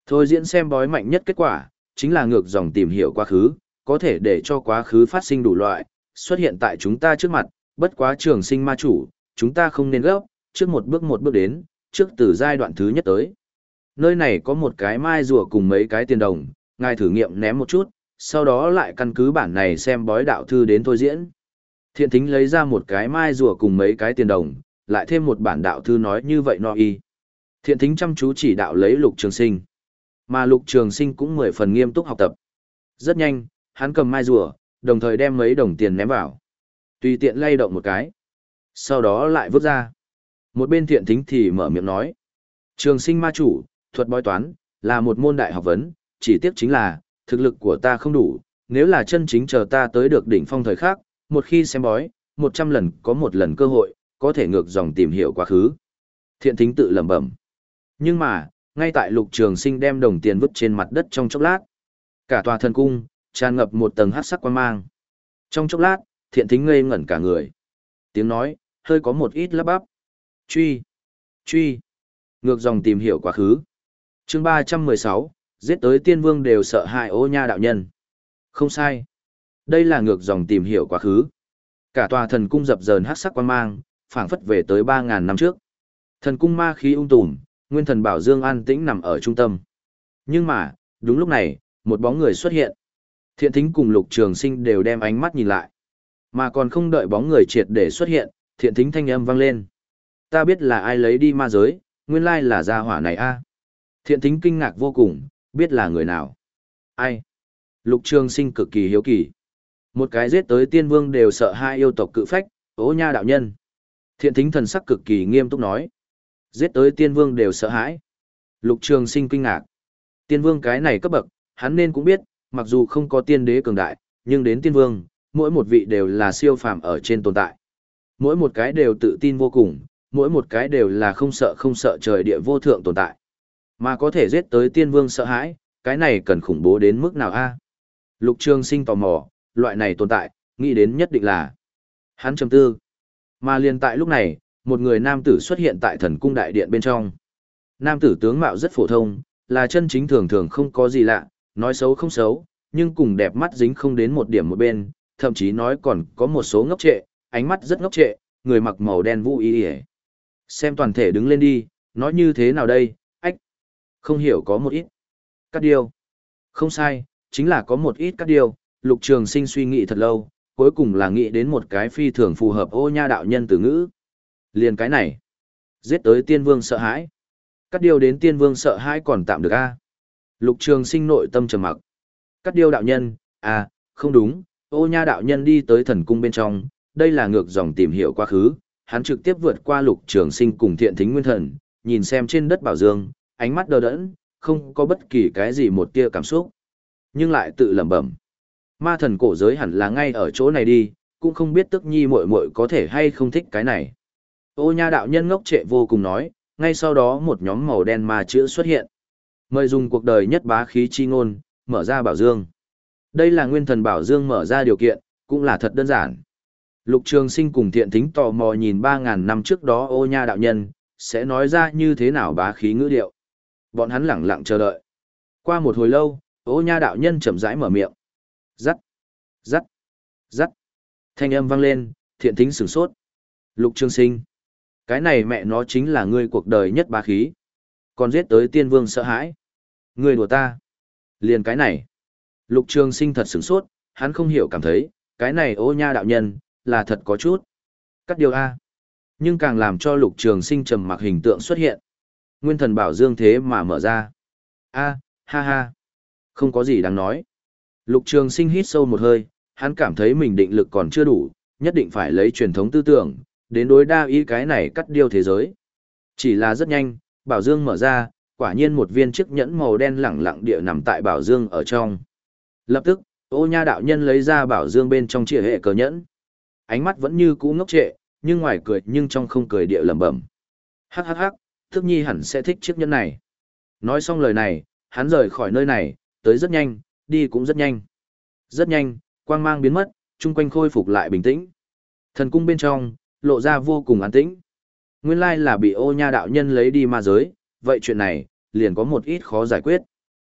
A: Thôi diễn xem bói mạnh nhất kết quả, chính là ngược dòng tìm hiểu quá khứ, có thể để cho quá khứ phát sinh đủ loại, xuất hiện tại chúng ta trước mặt, bất quá trường sinh ma chủ, chúng ta không nên gấp, trước một bước một bước đến, trước từ giai đoạn thứ nhất tới. Nơi này có một cái mai rùa cùng mấy cái tiền đồng, ngài thử nghiệm ném một chút, sau đó lại căn cứ bản này xem bói đạo thư đến thôi diễn. Thiện thính lấy ra một cái mai rùa cùng mấy cái tiền đồng, lại thêm một bản đạo thư nói như vậy no y. Thiện thính chăm chú chỉ đạo lấy Lục Trường Sinh. Mà Lục Trường Sinh cũng mười phần nghiêm túc học tập. Rất nhanh, hắn cầm mai rùa, đồng thời đem mấy đồng tiền ném vào. Tùy tiện lay động một cái. Sau đó lại vứt ra. Một bên thiện thính thì mở miệng nói. Trường Sinh ma chủ, thuật bói toán, là một môn đại học vấn, chỉ tiếc chính là, thực lực của ta không đủ, nếu là chân chính chờ ta tới được đỉnh phong thời khắc, một khi xem bói, một trăm lần có một lần cơ hội, có thể ngược dòng tìm hiểu quá khứ. Thiện thính tự lẩm bẩm. Nhưng mà, ngay tại Lục Trường Sinh đem đồng tiền vứt trên mặt đất trong chốc lát, cả tòa thần cung tràn ngập một tầng hắc sắc quang mang. Trong chốc lát, thiện thính ngây ngẩn cả người. Tiếng nói hơi có một ít lắp bắp. Truy, truy, ngược dòng tìm hiểu quá khứ. Chương ba trăm mười sáu, giết tới tiên vương đều sợ hãi Ô Nha đạo nhân. Không sai. Đây là ngược dòng tìm hiểu quá khứ. Cả tòa thần cung dập dờn hắc sắc quang mang, phảng phất về tới ba ngàn năm trước. Thần cung ma khí ung tùm, nguyên thần bảo dương an tĩnh nằm ở trung tâm. Nhưng mà, đúng lúc này, một bóng người xuất hiện. Thiện thính cùng Lục Trường Sinh đều đem ánh mắt nhìn lại. Mà còn không đợi bóng người triệt để xuất hiện, thiện thính thanh âm vang lên. Ta biết là ai lấy đi ma giới, nguyên lai là gia hỏa này a. Thiện thính kinh ngạc vô cùng, biết là người nào. Ai? Lục Trường Sinh cực kỳ hiếu kỳ. Một cái giết tới tiên vương đều sợ hai yêu tộc cự phách, Ô Nha đạo nhân. Thiện thính thần sắc cực kỳ nghiêm túc nói. Giết tới tiên vương đều sợ hãi. Lục Trường Sinh kinh ngạc. Tiên vương cái này cấp bậc, hắn nên cũng biết, mặc dù không có tiên đế cường đại, nhưng đến tiên vương, mỗi một vị đều là siêu phàm ở trên tồn tại. Mỗi một cái đều tự tin vô cùng, mỗi một cái đều là không sợ không sợ trời địa vô thượng tồn tại. Mà có thể giết tới tiên vương sợ hãi, cái này cần khủng bố đến mức nào a? Lục Trường Sinh tò mò, loại này tồn tại, nghĩ đến nhất định là hắn trầm tư. Mà liền tại lúc này, một người nam tử xuất hiện tại thần cung đại điện bên trong. Nam tử tướng mạo rất phổ thông, là chân chính thường thường không có gì lạ, nói xấu không xấu, nhưng cùng đẹp mắt dính không đến một điểm một bên, thậm chí nói còn có một số ngốc trệ, ánh mắt rất ngốc trệ, người mặc màu đen vũ y y. Xem toàn thể đứng lên đi, nói như thế nào đây, ách. Không hiểu có một ít. Cắt điêu. Không sai, chính là có một ít cắt điêu, Lục Trường Sinh suy nghĩ thật lâu, cuối cùng là nghĩ đến một cái phi thường phù hợp Ô Nha đạo nhân từ ngữ. Liền cái này. Giết tới tiên vương sợ hãi. Cắt điêu đến tiên vương sợ hãi còn tạm được a. Lục Trường Sinh nội tâm trầm mặc. Cắt điêu đạo nhân, à, không đúng, Ô Nha đạo nhân đi tới thần cung bên trong, đây là ngược dòng tìm hiểu quá khứ, hắn trực tiếp vượt qua Lục Trường Sinh cùng Thiện Thính Nguyên Thần, nhìn xem trên đất bảo dương, ánh mắt đờ đẫn, không có bất kỳ cái gì một tia cảm xúc, nhưng lại tự lẩm bẩm. Ma thần cổ giới hẳn là ngay ở chỗ này đi, cũng không biết Tức Nhi muội muội có thể hay không thích cái này. Ô Nha đạo nhân ngốc trệ vô cùng nói, ngay sau đó một nhóm màu đen ma chữ xuất hiện. Mời dùng cuộc đời nhất bá khí chi ngôn, mở ra bảo dương. Đây là nguyên thần bảo dương mở ra điều kiện, cũng là thật đơn giản. Lục Trường Sinh cùng Thiện Thính tò mò nhìn ba ngàn năm trước đó Ô Nha đạo nhân, sẽ nói ra như thế nào bá khí ngữ điệu. Bọn hắn lẳng lặng chờ đợi. Qua một hồi lâu, Ô Nha đạo nhân chậm rãi mở miệng. Rắc, rắc, rắc. Thanh âm vang lên, Thiện Thính sửng sốt. Lục Trường Sinh. Cái này mẹ nó chính là ngươi cuộc đời nhất bá khí. Còn giết tới tiên vương sợ hãi. Ngươi đùa ta. Liền cái này. Lục Trường Sinh thật sửng sốt, hắn không hiểu cảm thấy, cái này Ô Nha đạo nhân, là thật có chút. Cắt điều A. Nhưng càng làm cho Lục Trường Sinh trầm mặc hình tượng xuất hiện. Nguyên thần bảo dương thế mà mở ra. A, ha ha. Không có gì đáng nói. Lục Trường Sinh hít sâu một hơi, hắn cảm thấy mình định lực còn chưa đủ, nhất định phải lấy truyền thống tư tưởng, đến đối đa ý cái này cắt điêu thế giới. Chỉ là rất nhanh, bảo dương mở ra, quả nhiên một viên chiếc nhẫn màu đen lẳng lặng địa nằm tại bảo dương ở trong. Lập tức, Ô Nha đạo nhân lấy ra bảo dương bên trong chìa hệ cờ nhẫn. Ánh mắt vẫn như cũ ngốc trệ, nhưng ngoài cười nhưng trong không cười địa lẩm bẩm. Hắc hắc hắc, Thức Nhi hẳn sẽ thích chiếc nhẫn này. Nói xong lời này, hắn rời khỏi nơi này, tới rất nhanh, đi cũng rất nhanh. Rất nhanh, quang mang biến mất, chung quanh khôi phục lại bình tĩnh. Thần cung bên trong, lộ ra vô cùng an tĩnh. Nguyên lai là bị Ô Nha đạo nhân lấy đi ma giới, vậy chuyện này, liền có một ít khó giải quyết.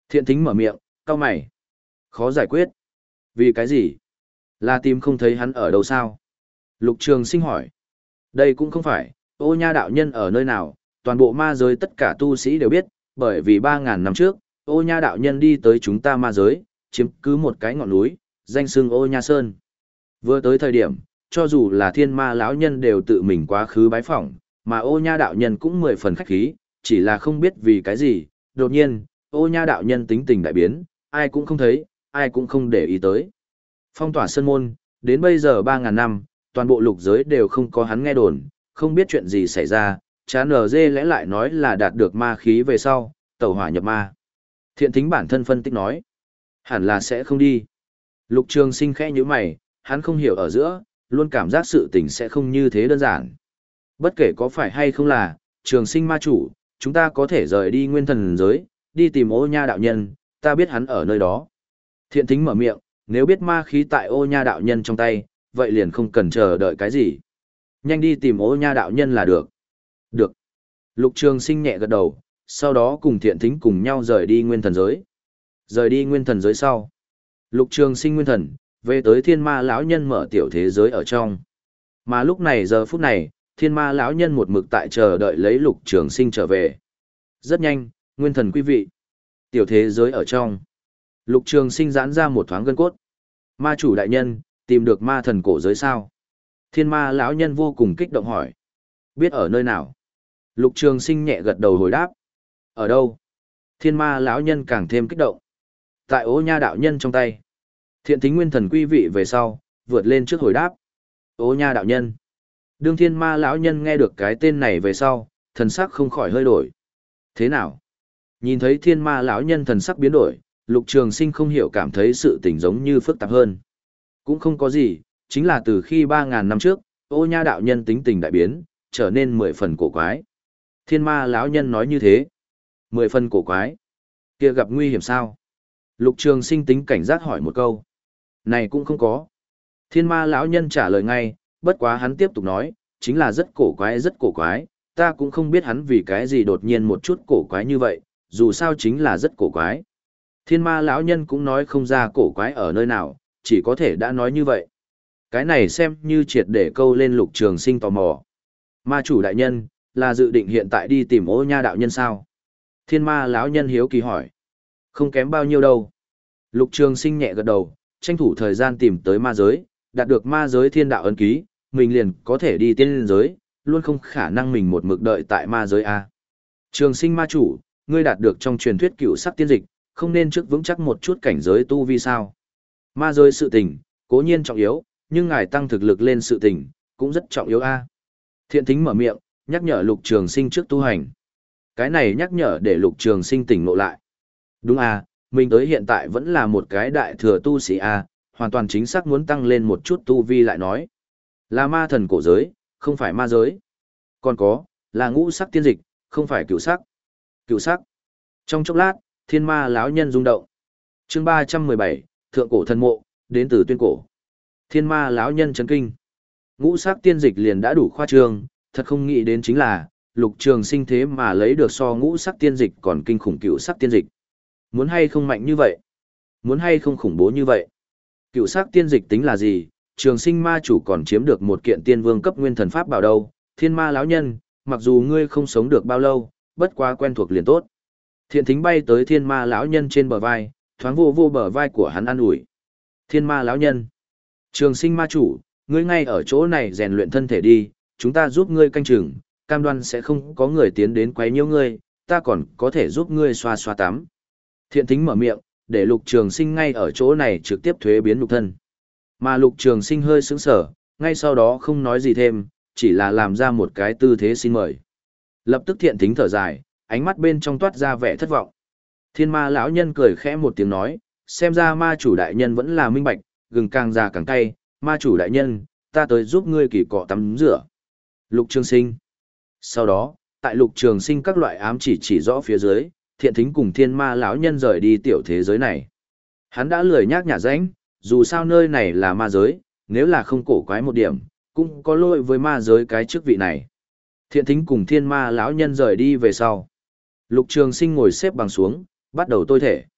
A: Thiện thính mở miệng, cau mày. Khó giải quyết. Vì cái gì? Là tìm không thấy hắn ở đâu sao? Lục Trường Sinh hỏi. Đây cũng không phải, Ô Nha đạo nhân ở nơi nào, toàn bộ ma giới tất cả tu sĩ đều biết, bởi vì ba ngàn năm trước, Ô Nha đạo nhân đi tới chúng ta ma giới, chiếm cứ một cái ngọn núi, danh xưng Ô Nha Sơn. Vừa tới thời điểm, cho dù là thiên ma lão nhân đều tự mình quá khứ bái phỏng, mà Ô Nha đạo nhân cũng mười phần khách khí, chỉ là không biết vì cái gì, đột nhiên, Ô Nha đạo nhân tính tình đại biến, ai cũng không thấy, ai cũng không để ý tới. Phong tỏa sơn môn, đến bây giờ ba ngàn năm, toàn bộ lục giới đều không có hắn nghe đồn, không biết chuyện gì xảy ra, chán ở dê lẽ lại nói là đạt được ma khí về sau, tẩu hỏa nhập ma. Thiện thính bản thân phân tích nói, hẳn là sẽ không đi. Lục Trường Sinh khẽ nhíu mày, hắn không hiểu ở giữa, luôn cảm giác sự tình sẽ không như thế đơn giản. Bất kể có phải hay không là, Trường Sinh ma chủ, chúng ta có thể rời đi nguyên thần giới, đi tìm Ô Nha đạo nhân, ta biết hắn ở nơi đó. Thiện thính mở miệng, nếu biết ma khí tại Ô Nha đạo nhân trong tay, vậy liền không cần chờ đợi cái gì. Nhanh đi tìm Ô Nha đạo nhân là được. Được. Lục Trường Sinh nhẹ gật đầu, sau đó cùng Thiện thính cùng nhau rời đi nguyên thần giới. Rời đi nguyên thần giới sau. Lục Trường Sinh nguyên thần, về tới thiên ma lão nhân mở tiểu thế giới ở trong. Mà lúc này giờ phút này, thiên ma lão nhân một mực tại chờ đợi lấy Lục Trường Sinh trở về. Rất nhanh, nguyên thần quý vị. Tiểu thế giới ở trong. Lục Trường Sinh giãn ra một thoáng gân cốt. Ma chủ đại nhân, tìm được ma thần cổ giới sao? Thiên ma lão nhân vô cùng kích động hỏi. Biết ở nơi nào? Lục Trường Sinh nhẹ gật đầu hồi đáp. Ở đâu? Thiên ma lão nhân càng thêm kích động. Tại Ô Nha đạo nhân trong tay. Thiện thính nguyên thần quý vị về sau, vượt lên trước hồi đáp. Ô Nha đạo nhân. Đương thiên ma lão nhân nghe được cái tên này về sau, thần sắc không khỏi hơi đổi. Thế nào? Nhìn thấy thiên ma lão nhân thần sắc biến đổi, Lục Trường Sinh không hiểu cảm thấy sự tình giống như phức tạp hơn. Cũng không có gì, chính là từ khi ba ngàn năm trước, Ô Nha đạo nhân tính tình đại biến, trở nên mười phần cổ quái. Thiên ma lão nhân nói như thế. Mười phần cổ quái. Kia gặp nguy hiểm sao? Lục Trường Sinh tính cảnh giác hỏi một câu. Này cũng không có. Thiên ma lão nhân trả lời ngay, bất quá hắn tiếp tục nói, chính là rất cổ quái rất cổ quái, ta cũng không biết hắn vì cái gì đột nhiên một chút cổ quái như vậy, dù sao chính là rất cổ quái. Thiên ma lão nhân cũng nói không ra cổ quái ở nơi nào, chỉ có thể đã nói như vậy. Cái này xem như triệt để câu lên Lục Trường Sinh tò mò. Ma chủ đại nhân, là dự định hiện tại đi tìm Ô Nha đạo nhân sao? Thiên ma lão nhân hiếu kỳ hỏi. Không kém bao nhiêu đâu. Lục Trường Sinh nhẹ gật đầu, tranh thủ thời gian tìm tới ma giới, đạt được ma giới thiên đạo ấn ký, mình liền có thể đi tiên giới, luôn không khả năng mình một mực đợi tại ma giới a. Trường Sinh ma chủ, ngươi đạt được trong truyền thuyết cựu sắc tiên dịch, không nên trước vững chắc một chút cảnh giới tu vi sao? Ma giới sự tình, cố nhiên trọng yếu, nhưng ngài tăng thực lực lên sự tình, cũng rất trọng yếu a. Thiện thính mở miệng, nhắc nhở Lục Trường Sinh trước tu hành. Cái này nhắc nhở để Lục Trường Sinh tỉnh ngộ lại. Đúng a, mình tới hiện tại vẫn là một cái đại thừa tu sĩ a, hoàn toàn chính xác muốn tăng lên một chút tu vi lại nói. Là ma thần cổ giới, không phải ma giới. Còn có, là ngũ sắc tiên dịch, không phải cửu sắc. Cửu sắc. Trong chốc lát, thiên ma lão nhân rung động. Chương ba trăm mười bảy, Thượng cổ thần mộ, đến từ tuyên cổ. Thiên ma lão nhân chấn kinh. Ngũ sắc tiên dịch liền đã đủ khoa trương, thật không nghĩ đến chính là, Lục Trường Sinh thế mà lấy được so ngũ sắc tiên dịch còn kinh khủng cửu sắc tiên dịch. Muốn hay không mạnh như vậy? Muốn hay không khủng bố như vậy? Cửu sắc tiên dịch tính là gì? Trường Sinh ma chủ còn chiếm được một kiện tiên vương cấp nguyên thần pháp bảo đâu? Thiên ma lão nhân, mặc dù ngươi không sống được bao lâu, bất quá quen thuộc liền tốt. Thiện thính bay tới thiên ma lão nhân trên bờ vai, thoáng vô vô bờ vai của hắn an ủi. Thiên ma lão nhân, Trường Sinh ma chủ, ngươi ngay ở chỗ này rèn luyện thân thể đi, chúng ta giúp ngươi canh chừng, cam đoan sẽ không có người tiến đến quấy nhiễu ngươi, ta còn có thể giúp ngươi xoa xoa tắm. Thiện thính mở miệng, để Lục Trường Sinh ngay ở chỗ này trực tiếp thuế biến lục thân. Mà Lục Trường Sinh hơi sững sờ, ngay sau đó không nói gì thêm, chỉ là làm ra một cái tư thế xin mời. Lập tức Thiện thính thở dài, ánh mắt bên trong toát ra vẻ thất vọng. Thiên ma lão nhân cười khẽ một tiếng nói, xem ra ma chủ đại nhân vẫn là minh bạch, gừng càng già càng cay, ma chủ đại nhân, ta tới giúp ngươi kỳ cọ tắm rửa. Lục Trường Sinh. Sau đó, tại Lục Trường Sinh các loại ám chỉ chỉ rõ phía dưới, Thiện thính cùng thiên ma lão nhân rời đi tiểu thế giới này. Hắn đã lười nhác nhả rãnh, dù sao nơi này là ma giới, nếu là không cổ quái một điểm, cũng có lỗi với ma giới cái chức vị này. Thiện thính cùng thiên ma lão nhân rời đi về sau. Lục Trường Sinh ngồi xếp bằng xuống, bắt đầu tôi thể.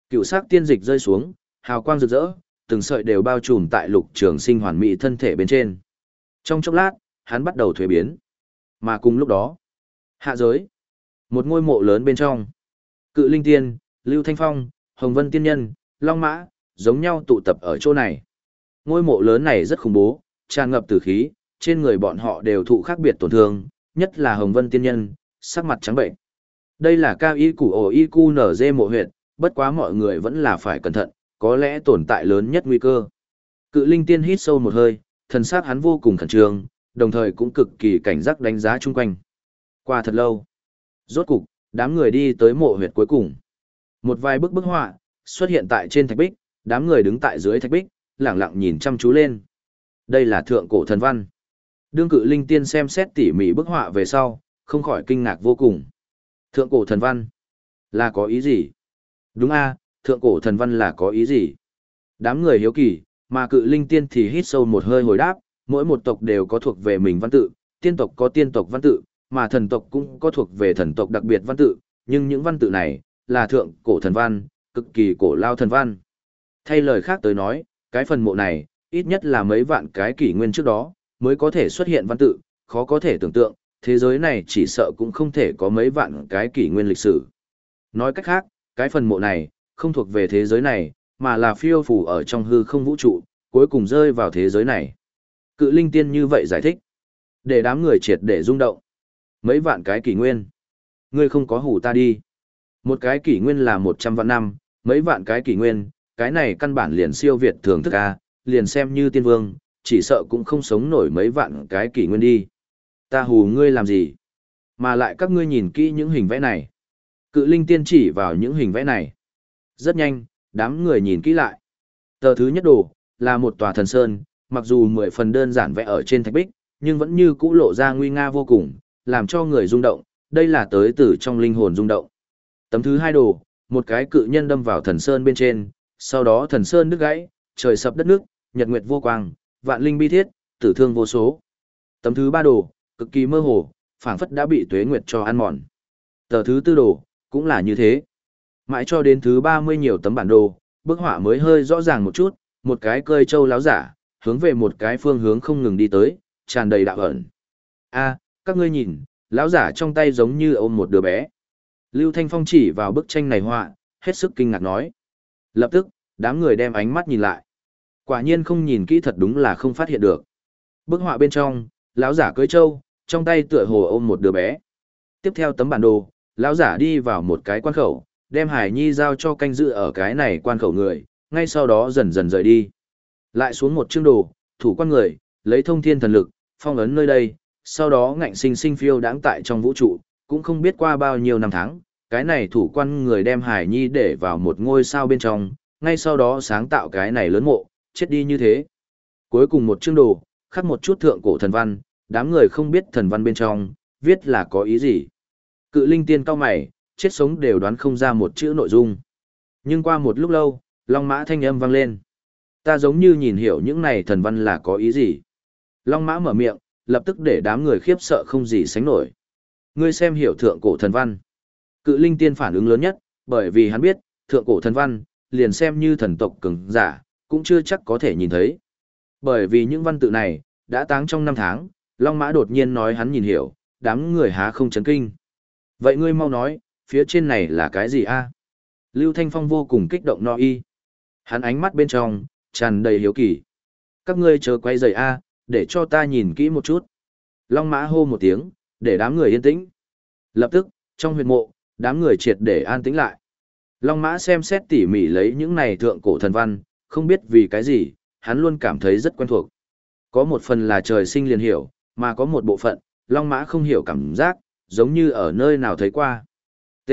A: Cựu sắc tiên dịch rơi xuống, hào quang rực rỡ, từng sợi đều bao trùm tại Lục Trường Sinh hoàn mỹ thân thể bên trên. Trong chốc lát, hắn bắt đầu thuế biến. Mà cùng lúc đó, hạ giới, một ngôi mộ lớn bên trong, Cự Linh Tiên, Lưu Thanh Phong, Hồng Vân Tiên Nhân, Long Mã, giống nhau tụ tập ở chỗ này. Ngôi mộ lớn này rất khủng bố, tràn ngập tử khí, trên người bọn họ đều thụ khác biệt tổn thương, nhất là Hồng Vân Tiên Nhân, sắc mặt trắng bệnh. Đây là cao y củ ổ y cu nở dê mộ huyệt, bất quá mọi người vẫn là phải cẩn thận, có lẽ tồn tại lớn nhất nguy cơ. Cự Linh Tiên hít sâu một hơi, thần sắc hắn vô cùng khẩn trương, đồng thời cũng cực kỳ cảnh giác đánh giá chung quanh. Qua thật lâu, rốt cục, đám người đi tới mộ huyệt cuối cùng. Một vài bức bức họa xuất hiện tại trên thạch bích, đám người đứng tại dưới thạch bích, lẳng lặng nhìn chăm chú lên. Đây là thượng cổ thần văn. Đương Cự Linh Tiên xem xét tỉ mỉ bức họa về sau, không khỏi kinh ngạc vô cùng. Thượng cổ thần văn là có ý gì? Đúng a, thượng cổ thần văn là có ý gì? Đám người hiếu kỳ, mà Cự Linh Tiên thì hít sâu một hơi hồi đáp, mỗi một tộc đều có thuộc về mình văn tự, tiên tộc có tiên tộc văn tự, mà thần tộc cũng có thuộc về thần tộc đặc biệt văn tự, nhưng những văn tự này là thượng cổ thần văn, cực kỳ cổ lao thần văn. Thay lời khác tới nói, cái phần mộ này, ít nhất là mấy vạn cái kỷ nguyên trước đó, mới có thể xuất hiện văn tự, khó có thể tưởng tượng, thế giới này chỉ sợ cũng không thể có mấy vạn cái kỷ nguyên lịch sử. Nói cách khác, cái phần mộ này, không thuộc về thế giới này, mà là phiêu phù ở trong hư không vũ trụ, cuối cùng rơi vào thế giới này. Cự Linh Tiên như vậy giải thích, để đám người triệt để rung động. Mấy vạn cái kỷ nguyên. Ngươi không có hủ ta đi. Một cái kỷ nguyên là một trăm vạn năm, mấy vạn cái kỷ nguyên, cái này căn bản liền siêu việt thường thức a, liền xem như tiên vương, chỉ sợ cũng không sống nổi mấy vạn cái kỷ nguyên đi. Ta hù ngươi làm gì? Mà lại các ngươi nhìn kỹ những hình vẽ này. Cự Linh Tiên chỉ vào những hình vẽ này. Rất nhanh, đám người nhìn kỹ lại. Tờ thứ nhất đồ, là một tòa thần sơn, mặc dù mười phần đơn giản vẽ ở trên thạch bích, nhưng vẫn như cũ lộ ra nguy nga vô cùng, làm cho người rung động, đây là tới từ trong linh hồn rung động. Tấm thứ hai đồ, một cái cự nhân đâm vào thần sơn bên trên, sau đó thần sơn đứt gãy, trời sập đất nước, nhật nguyệt vô quang, vạn linh bi thiết, tử thương vô số. Tấm thứ ba đồ, cực kỳ mơ hồ, phảng phất đã bị tuế nguyệt cho ăn mòn. Tờ thứ tư đồ, cũng là như thế. Mãi cho đến thứ ba mươi nhiều tấm bản đồ, bức họa mới hơi rõ ràng một chút, một cái cơi trâu láo giả, hướng về một cái phương hướng không ngừng đi tới, tràn đầy đạo ẩn. A, các ngươi nhìn, lão giả trong tay giống như ôm một đứa bé. Lưu Thanh Phong chỉ vào bức tranh này họa, hết sức kinh ngạc nói. Lập tức, đám người đem ánh mắt nhìn lại. Quả nhiên không nhìn kỹ thật đúng là không phát hiện được. Bức họa bên trong, lão giả cưỡi trâu, trong tay tựa hồ ôm một đứa bé. Tiếp theo tấm bản đồ, lão giả đi vào một cái quan khẩu, đem Hải Nhi giao cho canh giữ ở cái này quan khẩu người, ngay sau đó dần dần rời đi. Lại xuống một chương đồ, thủ quan người, lấy thông thiên thần lực, phong ấn nơi đây, sau đó ngạnh sinh sinh phiêu đãng tại trong vũ trụ, cũng không biết qua bao nhiêu năm tháng, cái này thủ quan người đem Hải Nhi để vào một ngôi sao bên trong, ngay sau đó sáng tạo cái này lớn mộ, chết đi như thế. Cuối cùng một chương đồ, khắc một chút thượng cổ thần văn, đám người không biết thần văn bên trong, viết là có ý gì. Cự Linh Tiên cao mày, chết sống đều đoán không ra một chữ nội dung. Nhưng qua một lúc lâu, Long Mã thanh âm vang lên. Ta giống như nhìn hiểu những này thần văn là có ý gì. Long Mã mở miệng, lập tức để đám người khiếp sợ không gì sánh nổi. Ngươi xem hiểu thượng cổ thần văn. Cự Linh Tiên phản ứng lớn nhất, bởi vì hắn biết, thượng cổ thần văn, liền xem như thần tộc cường giả, cũng chưa chắc có thể nhìn thấy. Bởi vì những văn tự này, đã táng trong năm tháng, Long Mã đột nhiên nói hắn nhìn hiểu, đám người há không chấn kinh. Vậy ngươi mau nói, phía trên này là cái gì a? Lưu Thanh Phong vô cùng kích động no y. Hắn ánh mắt bên trong, tràn đầy hiếu kỳ. Các ngươi chờ quay rời a, để cho ta nhìn kỹ một chút. Long Mã hô một tiếng, để đám người yên tĩnh. Lập tức, trong huyệt mộ, đám người triệt để an tĩnh lại. Long Mã xem xét tỉ mỉ lấy những này thượng cổ thần văn, không biết vì cái gì, hắn luôn cảm thấy rất quen thuộc. Có một phần là trời sinh liền hiểu, mà có một bộ phận, Long Mã không hiểu cảm giác, giống như ở nơi nào thấy qua. T.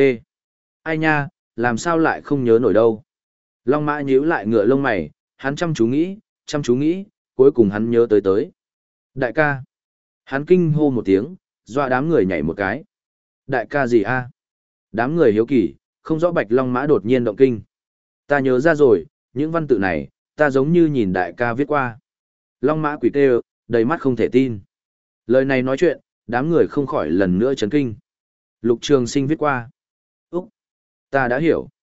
A: Ai nha, làm sao lại không nhớ nổi đâu. Long Mã nhíu lại ngựa lông mày, hắn chăm chú nghĩ, chăm chú nghĩ, cuối cùng hắn nhớ tới tới. Đại ca. Hắn kinh hô một tiếng, dọa đám người nhảy một cái. Đại ca gì a? Đám người hiếu kỳ, không rõ Bạch Long Mã đột nhiên động kinh. Ta nhớ ra rồi, những văn tự này, ta giống như nhìn đại ca viết qua. Long Mã quỷ tê, đầy mắt không thể tin. Lời này nói chuyện, đám người không khỏi lần nữa chấn kinh. Lục Trường Sinh viết qua. Úc! Ta đã hiểu.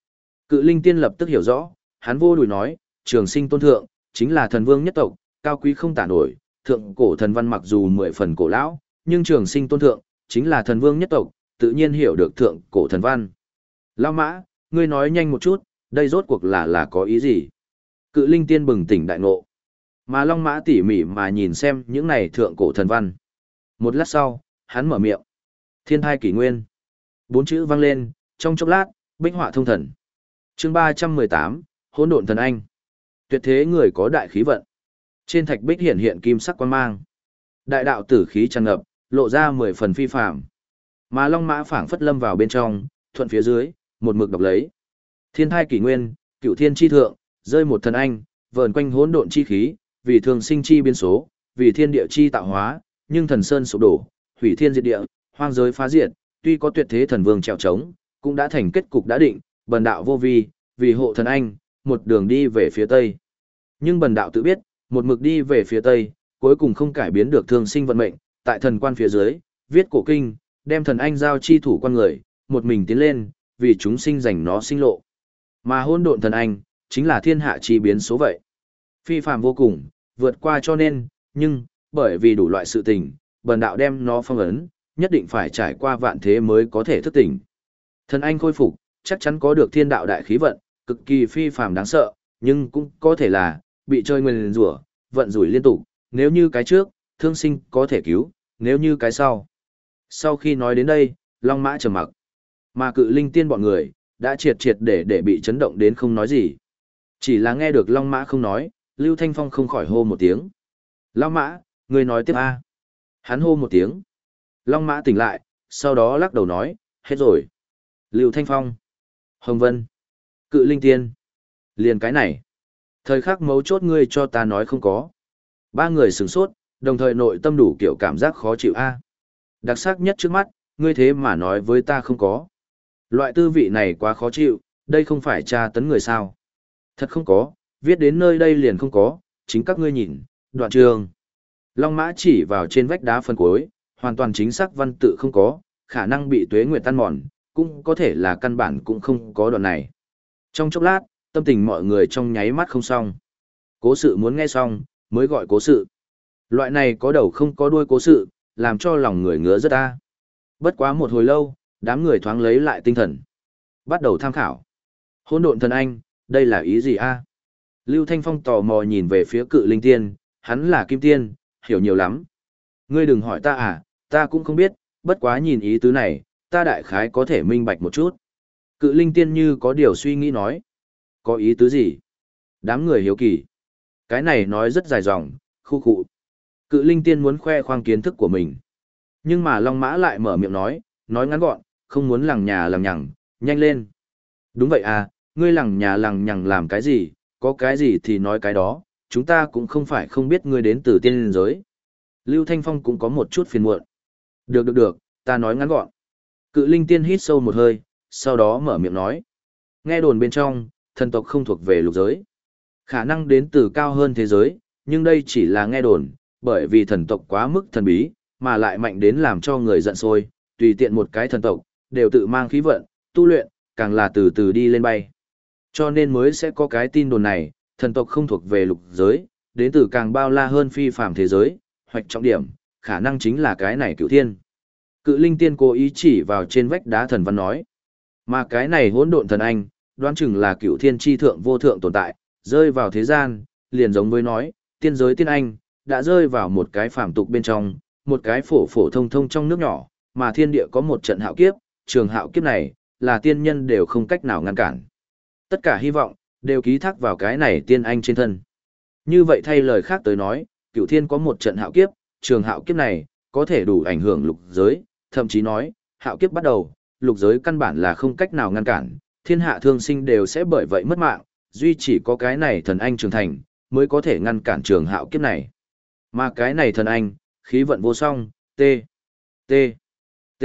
A: Cự linh tiên lập tức hiểu rõ, hắn vô đùi nói, trường sinh tôn thượng, chính là thần vương nhất tộc, cao quý không tả nổi, thượng cổ thần văn mặc dù mười phần cổ lão, nhưng trường sinh tôn thượng, chính là thần vương nhất tộc, tự nhiên hiểu được thượng cổ thần văn. Lão mã, ngươi nói nhanh một chút, đây rốt cuộc là là có ý gì? Cự linh tiên bừng tỉnh đại ngộ. Mà Long Mã tỉ mỉ mà nhìn xem những này thượng cổ thần văn. Một lát sau, hắn mở miệng. Thiên thai kỷ nguyên. Bốn chữ vang lên, trong chốc lát, bích họa thông thần. Chương ba trăm mười tám, hỗn độn thần anh. Tuyệt thế người có đại khí vận. Trên thạch bích hiện hiện kim sắc quang mang. Đại đạo tử khí tràn ngập, lộ ra mười phần phi phàm. Mà Long Mã phảng phất lâm vào bên trong, thuận phía dưới, một mực đọc lấy. Thiên thai kỷ nguyên, cửu thiên chi thượng, rơi một thần anh, vờn quanh hỗn độn chi khí, vì thường sinh chi biến số, vì thiên địa chi tạo hóa, nhưng thần sơn sụp đổ, hủy thiên diệt địa, hoang giới phá diệt, tuy có tuyệt thế thần vương trèo trống, cũng đã thành kết cục đã định, bần đạo vô vi, vì hộ thần anh, một đường đi về phía tây. Nhưng bần đạo tự biết, một mực đi về phía tây, cuối cùng không cải biến được thương sinh vận mệnh, tại thần quan phía dưới, viết cổ kinh, đem thần anh giao chi thủ quan người, một mình tiến lên, vì chúng sinh giành nó sinh lộ. Mà hỗn độn thần anh, chính là thiên hạ chi biến số vậy. Phi phàm vô cùng, vượt qua cho nên, nhưng, bởi vì đủ loại sự tình, bần đạo đem nó phong ấn, nhất định phải trải qua vạn thế mới có thể thức tỉnh. Thần anh khôi phục, chắc chắn có được thiên đạo đại khí vận, cực kỳ phi phàm đáng sợ, nhưng cũng có thể là, bị chơi nguyền rủa, vận rủi liên tục, nếu như cái trước, thương sinh có thể cứu, nếu như cái sau. Sau khi nói đến đây, Long Mã trầm mặc. Mà cự linh tiên bọn người, đã triệt triệt để để bị chấn động đến không nói gì. Chỉ là nghe được Long Mã không nói, Lưu Thanh Phong không khỏi hô một tiếng. Long Mã, người nói tiếp a. Hắn hô một tiếng. Long Mã tỉnh lại, sau đó lắc đầu nói, hết rồi. Lưu Thanh Phong. Hồng Vân. Cự linh tiên. Liền cái này. Thời khắc mấu chốt ngươi cho ta nói không có. Ba người sửng sốt, đồng thời nội tâm đủ kiểu cảm giác khó chịu a. Đặc sắc nhất trước mắt, ngươi thế mà nói với ta không có. Loại tư vị này quá khó chịu, đây không phải tra tấn người sao. Thật không có, viết đến nơi đây liền không có, chính các ngươi nhìn, đoạn trường. Long Mã chỉ vào trên vách đá phần cuối, hoàn toàn chính xác văn tự không có, khả năng bị tuế nguyệt tan mòn, cũng có thể là căn bản cũng không có đoạn này. Trong chốc lát, tâm tình mọi người trong nháy mắt không xong. Cố sự muốn nghe xong, mới gọi cố sự. Loại này có đầu không có đuôi cố sự, làm cho lòng người ngứa rất ta. Bất quá một hồi lâu, đám người thoáng lấy lại tinh thần. Bắt đầu tham khảo. Hỗn độn thần anh, đây là ý gì a? Lưu Thanh Phong tò mò nhìn về phía cự linh tiên, hắn là kim tiên, hiểu nhiều lắm. Ngươi đừng hỏi ta à, ta cũng không biết, bất quá nhìn ý tứ này, ta đại khái có thể minh bạch một chút. Cự linh tiên như có điều suy nghĩ nói. Có ý tứ gì? Đám người hiếu kỳ. Cái này nói rất dài dòng, khu khụ. Cự linh tiên muốn khoe khoang kiến thức của mình. Nhưng mà Long Mã lại mở miệng nói, nói ngắn gọn, không muốn lằng nhà lằng nhằng, nhanh lên. Đúng vậy à, ngươi lằng nhà lằng nhằng làm cái gì, có cái gì thì nói cái đó, chúng ta cũng không phải không biết ngươi đến từ tiên giới. Lưu Thanh Phong cũng có một chút phiền muộn. Được được được, ta nói ngắn gọn. Cự linh tiên hít sâu một hơi, sau đó mở miệng nói. Nghe đồn bên trong, thần tộc không thuộc về lục giới. Khả năng đến từ cao hơn thế giới, nhưng đây chỉ là nghe đồn, bởi vì thần tộc quá mức thần bí, mà lại mạnh đến làm cho người giận sôi, tùy tiện một cái thần tộc, đều tự mang khí vận, tu luyện, càng là từ từ đi lên bay. Cho nên mới sẽ có cái tin đồn này, thần tộc không thuộc về lục giới, đến từ càng bao la hơn phi phàm thế giới, hoạch trọng điểm, khả năng chính là cái này cửu thiên. Cự linh tiên cố ý chỉ vào trên vách đá thần văn nói, mà cái này hỗn độn thần anh, đoán chừng là cửu thiên chi thượng vô thượng tồn tại, rơi vào thế gian, liền giống với nói, tiên giới tiên anh, đã rơi vào một cái phàm tục bên trong, một cái phổ phổ thông thông trong nước nhỏ, mà thiên địa có một trận hạo kiếp, trường hạo kiếp này, là tiên nhân đều không cách nào ngăn cản. Tất cả hy vọng, đều ký thác vào cái này tiên anh trên thân. Như vậy thay lời khác tới nói, cửu thiên có một trận hạo kiếp, trường hạo kiếp này, có thể đủ ảnh hưởng lục giới, thậm chí nói, hạo kiếp bắt đầu, lục giới căn bản là không cách nào ngăn cản, thiên hạ thương sinh đều sẽ bởi vậy mất mạng, duy chỉ có cái này thần anh trưởng thành, mới có thể ngăn cản trường hạo kiếp này. Mà cái này thần anh, khí vận vô song, t, t, t.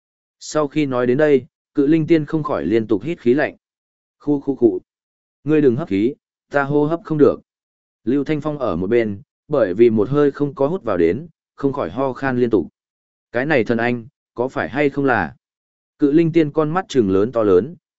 A: Sau khi nói đến đây, cự linh tiên không khỏi liên tục hít khí lạnh. Khu khu khu. Ngươi đừng hấp khí, ta hô hấp không được. Lưu Thanh Phong ở một bên, bởi vì một hơi không có hút vào đến, không khỏi ho khan liên tục. Cái này thần anh, có phải hay không là? Cự linh tiên con mắt trừng lớn to lớn,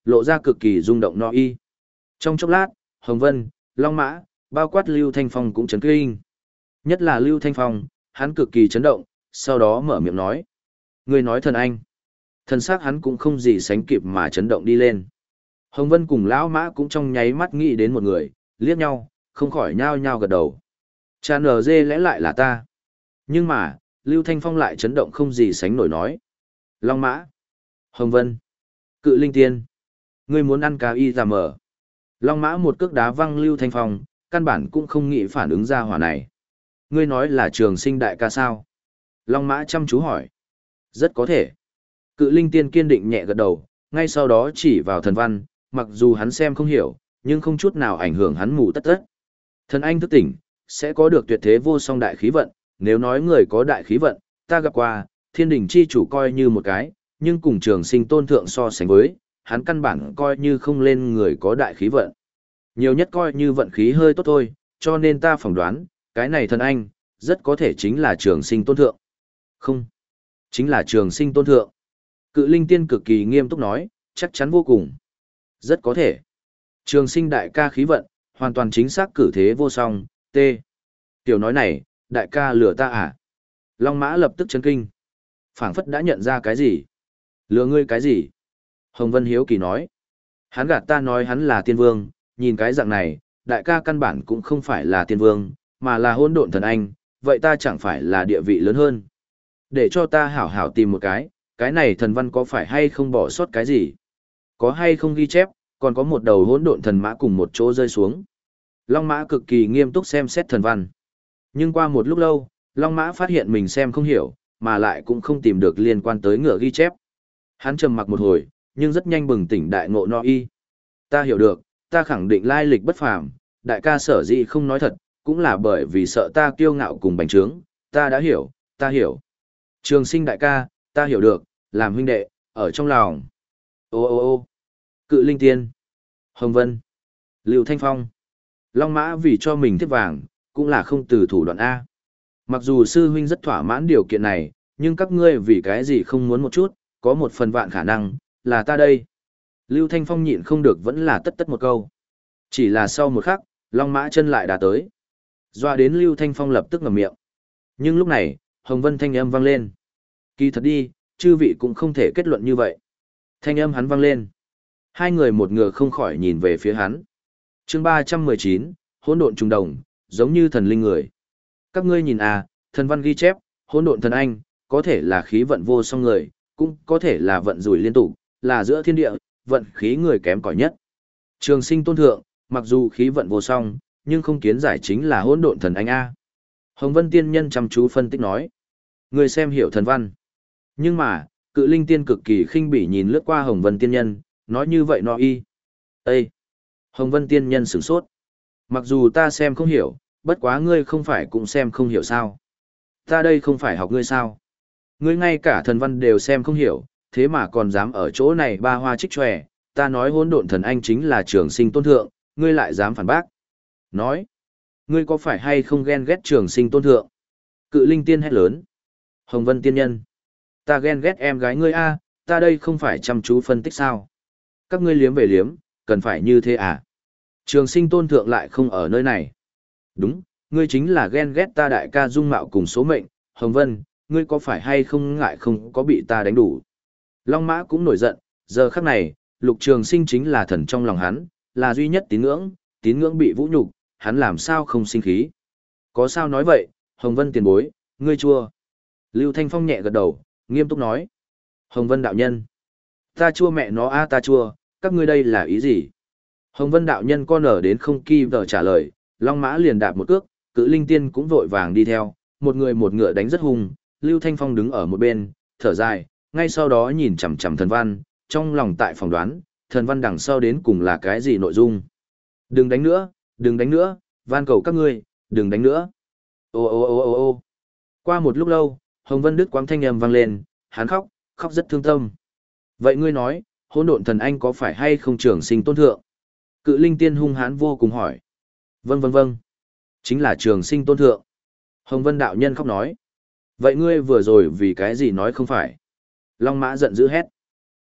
A: lộ ra cực kỳ rung động no y. Trong chốc lát, Hồng Vân, Long Mã, bao quát Lưu Thanh Phong cũng chấn kinh. Nhất là Lưu Thanh Phong, hắn cực kỳ chấn động, sau đó mở miệng nói. Người nói thần anh. Thần sắc hắn cũng không gì sánh kịp mà chấn động đi lên. Hồng Vân cùng Lão Mã cũng trong nháy mắt nghĩ đến một người, liếc nhau, không khỏi nhao nhao gật đầu. Cha nờ dê lẽ lại là ta. Nhưng mà, Lưu Thanh Phong lại chấn động không gì sánh nổi nói. Long Mã, Hồng Vân, Cự Linh Tiên, ngươi muốn ăn cá y già mở. Long Mã một cước đá văng Lưu Thanh Phong, căn bản cũng không nghĩ phản ứng ra hỏa này. Ngươi nói là Trường Sinh đại ca sao? Long Mã chăm chú hỏi. Rất có thể. Cự Linh Tiên kiên định nhẹ gật đầu, ngay sau đó chỉ vào thần văn, mặc dù hắn xem không hiểu, nhưng không chút nào ảnh hưởng hắn mù tất tất. Thần anh thức tỉnh, sẽ có được tuyệt thế vô song đại khí vận, nếu nói người có đại khí vận, ta gặp qua, thiên đình chi chủ coi như một cái, nhưng cùng Trường Sinh tôn thượng so sánh với, hắn căn bản coi như không lên người có đại khí vận. Nhiều nhất coi như vận khí hơi tốt thôi, cho nên ta phỏng đoán, cái này thần anh, rất có thể chính là Trường Sinh tôn thượng. Không, chính là Trường Sinh tôn thượng. Cự Linh Tiên cực kỳ nghiêm túc nói, chắc chắn vô cùng. Rất có thể. Trường Sinh đại ca khí vận, hoàn toàn chính xác cử thế vô song, t. Tiểu nói này, đại ca lừa ta à? Long Mã lập tức chấn kinh. Phảng phất đã nhận ra cái gì? Lừa ngươi cái gì? Hồng Vân hiếu kỳ nói. Hắn gạt ta nói hắn là tiên vương, nhìn cái dạng này, đại ca căn bản cũng không phải là tiên vương, mà là hỗn độn thần anh, vậy ta chẳng phải là địa vị lớn hơn. Để cho ta hảo hảo tìm một cái, cái này thần văn có phải hay không bỏ sót cái gì? Có hay không ghi chép, còn có một đầu hỗn độn thần mã cùng một chỗ rơi xuống. Long Mã cực kỳ nghiêm túc xem xét thần văn. Nhưng qua một lúc lâu, Long Mã phát hiện mình xem không hiểu, mà lại cũng không tìm được liên quan tới ngựa ghi chép. Hắn trầm mặc một hồi, nhưng rất nhanh bừng tỉnh đại ngộ no y. Ta hiểu được, ta khẳng định lai lịch bất phàm, đại ca sở dĩ không nói thật, cũng là bởi vì sợ ta kiêu ngạo cùng bành trướng, ta đã hiểu, ta hiểu. Trường Sinh đại ca, ta hiểu được, làm huynh đệ, ở trong lòng. Ô ô ô Cự Linh Tiên, Hồng Vân, Lưu Thanh Phong, Long Mã vì cho mình thiết vàng, cũng là không từ thủ đoạn A. Mặc dù sư huynh rất thỏa mãn điều kiện này, nhưng các ngươi vì cái gì không muốn một chút, có một phần vạn khả năng, là ta đây. Lưu Thanh Phong nhịn không được vẫn là tất tất một câu. Chỉ là sau một khắc, Long Mã chân lại đã tới. Doa đến Lưu Thanh Phong lập tức ngậm miệng. Nhưng lúc này, Hồng Vân thanh âm vang lên. Kỳ thật đi, chư vị cũng không thể kết luận như vậy. Thanh âm hắn vang lên. Hai người một ngựa không khỏi nhìn về phía hắn. Chương ba trăm mười chín, hỗn độn trùng đồng, giống như thần linh người. Các ngươi nhìn à, thần văn ghi chép, hỗn độn thần anh, có thể là khí vận vô song người, cũng có thể là vận rủi liên tục, là giữa thiên địa, vận khí người kém cỏi nhất. Trường Sinh tôn thượng, mặc dù khí vận vô song, nhưng không kiến giải chính là hỗn độn thần anh a. Hồng Vân tiên nhân chăm chú phân tích nói. Người xem hiểu thần văn. Nhưng mà, Cự Linh Tiên cực kỳ khinh bỉ nhìn lướt qua Hồng Vân tiên nhân, nói như vậy nó y. Ê! Hồng Vân tiên nhân sửng sốt. Mặc dù ta xem không hiểu, bất quá ngươi không phải cũng xem không hiểu sao. Ta đây không phải học ngươi sao. Ngươi ngay cả thần văn đều xem không hiểu, thế mà còn dám ở chỗ này ba hoa trích tròe, ta nói hỗn độn thần anh chính là Trường Sinh tôn thượng, ngươi lại dám phản bác. Nói, ngươi có phải hay không ghen ghét Trường Sinh tôn thượng? Cự Linh Tiên hét lớn. Hồng Vân tiên nhân, ta ghen ghét em gái ngươi a, ta đây không phải chăm chú phân tích sao? Các ngươi liếm về liếm, cần phải như thế à? Trường Sinh tôn thượng lại không ở nơi này. Đúng, ngươi chính là ghen ghét ta đại ca dung mạo cùng số mệnh, Hồng Vân, ngươi có phải hay không ngại không có bị ta đánh đủ? Long Mã cũng nổi giận, giờ khắc này, Lục Trường Sinh chính là thần trong lòng hắn, là duy nhất tín ngưỡng, tín ngưỡng bị vũ nhục, hắn làm sao không sinh khí? Có sao nói vậy, Hồng Vân tiền bối, ngươi chua. Lưu Thanh Phong nhẹ gật đầu, nghiêm túc nói. Hồng Vân đạo nhân, ta chua mẹ nó a ta chua, các ngươi đây là ý gì? Hồng Vân đạo nhân con ở đến không kỳ vờ trả lời, Long Mã liền đạp một cước, Cự Linh Tiên cũng vội vàng đi theo, một người một ngựa đánh rất hung, Lưu Thanh Phong đứng ở một bên, thở dài, ngay sau đó nhìn chằm chằm thần văn, trong lòng tại phỏng đoán, thần văn đằng sau đến cùng là cái gì nội dung. Đừng đánh nữa, đừng đánh nữa, van cầu các ngươi, đừng đánh nữa. Ô ô ô ô ô Qua một lúc lâu, Hồng Vân Đức quang thanh âm vang lên, hắn khóc, khóc rất thương tâm. Vậy ngươi nói, hỗn độn thần anh có phải hay không Trường Sinh tôn thượng? Cự Linh Tiên hung hãn vô cùng hỏi. Vâng vâng vâng, chính là Trường Sinh tôn thượng. Hồng Vân đạo nhân khóc nói. Vậy ngươi vừa rồi vì cái gì nói không phải? Long Mã giận dữ hét.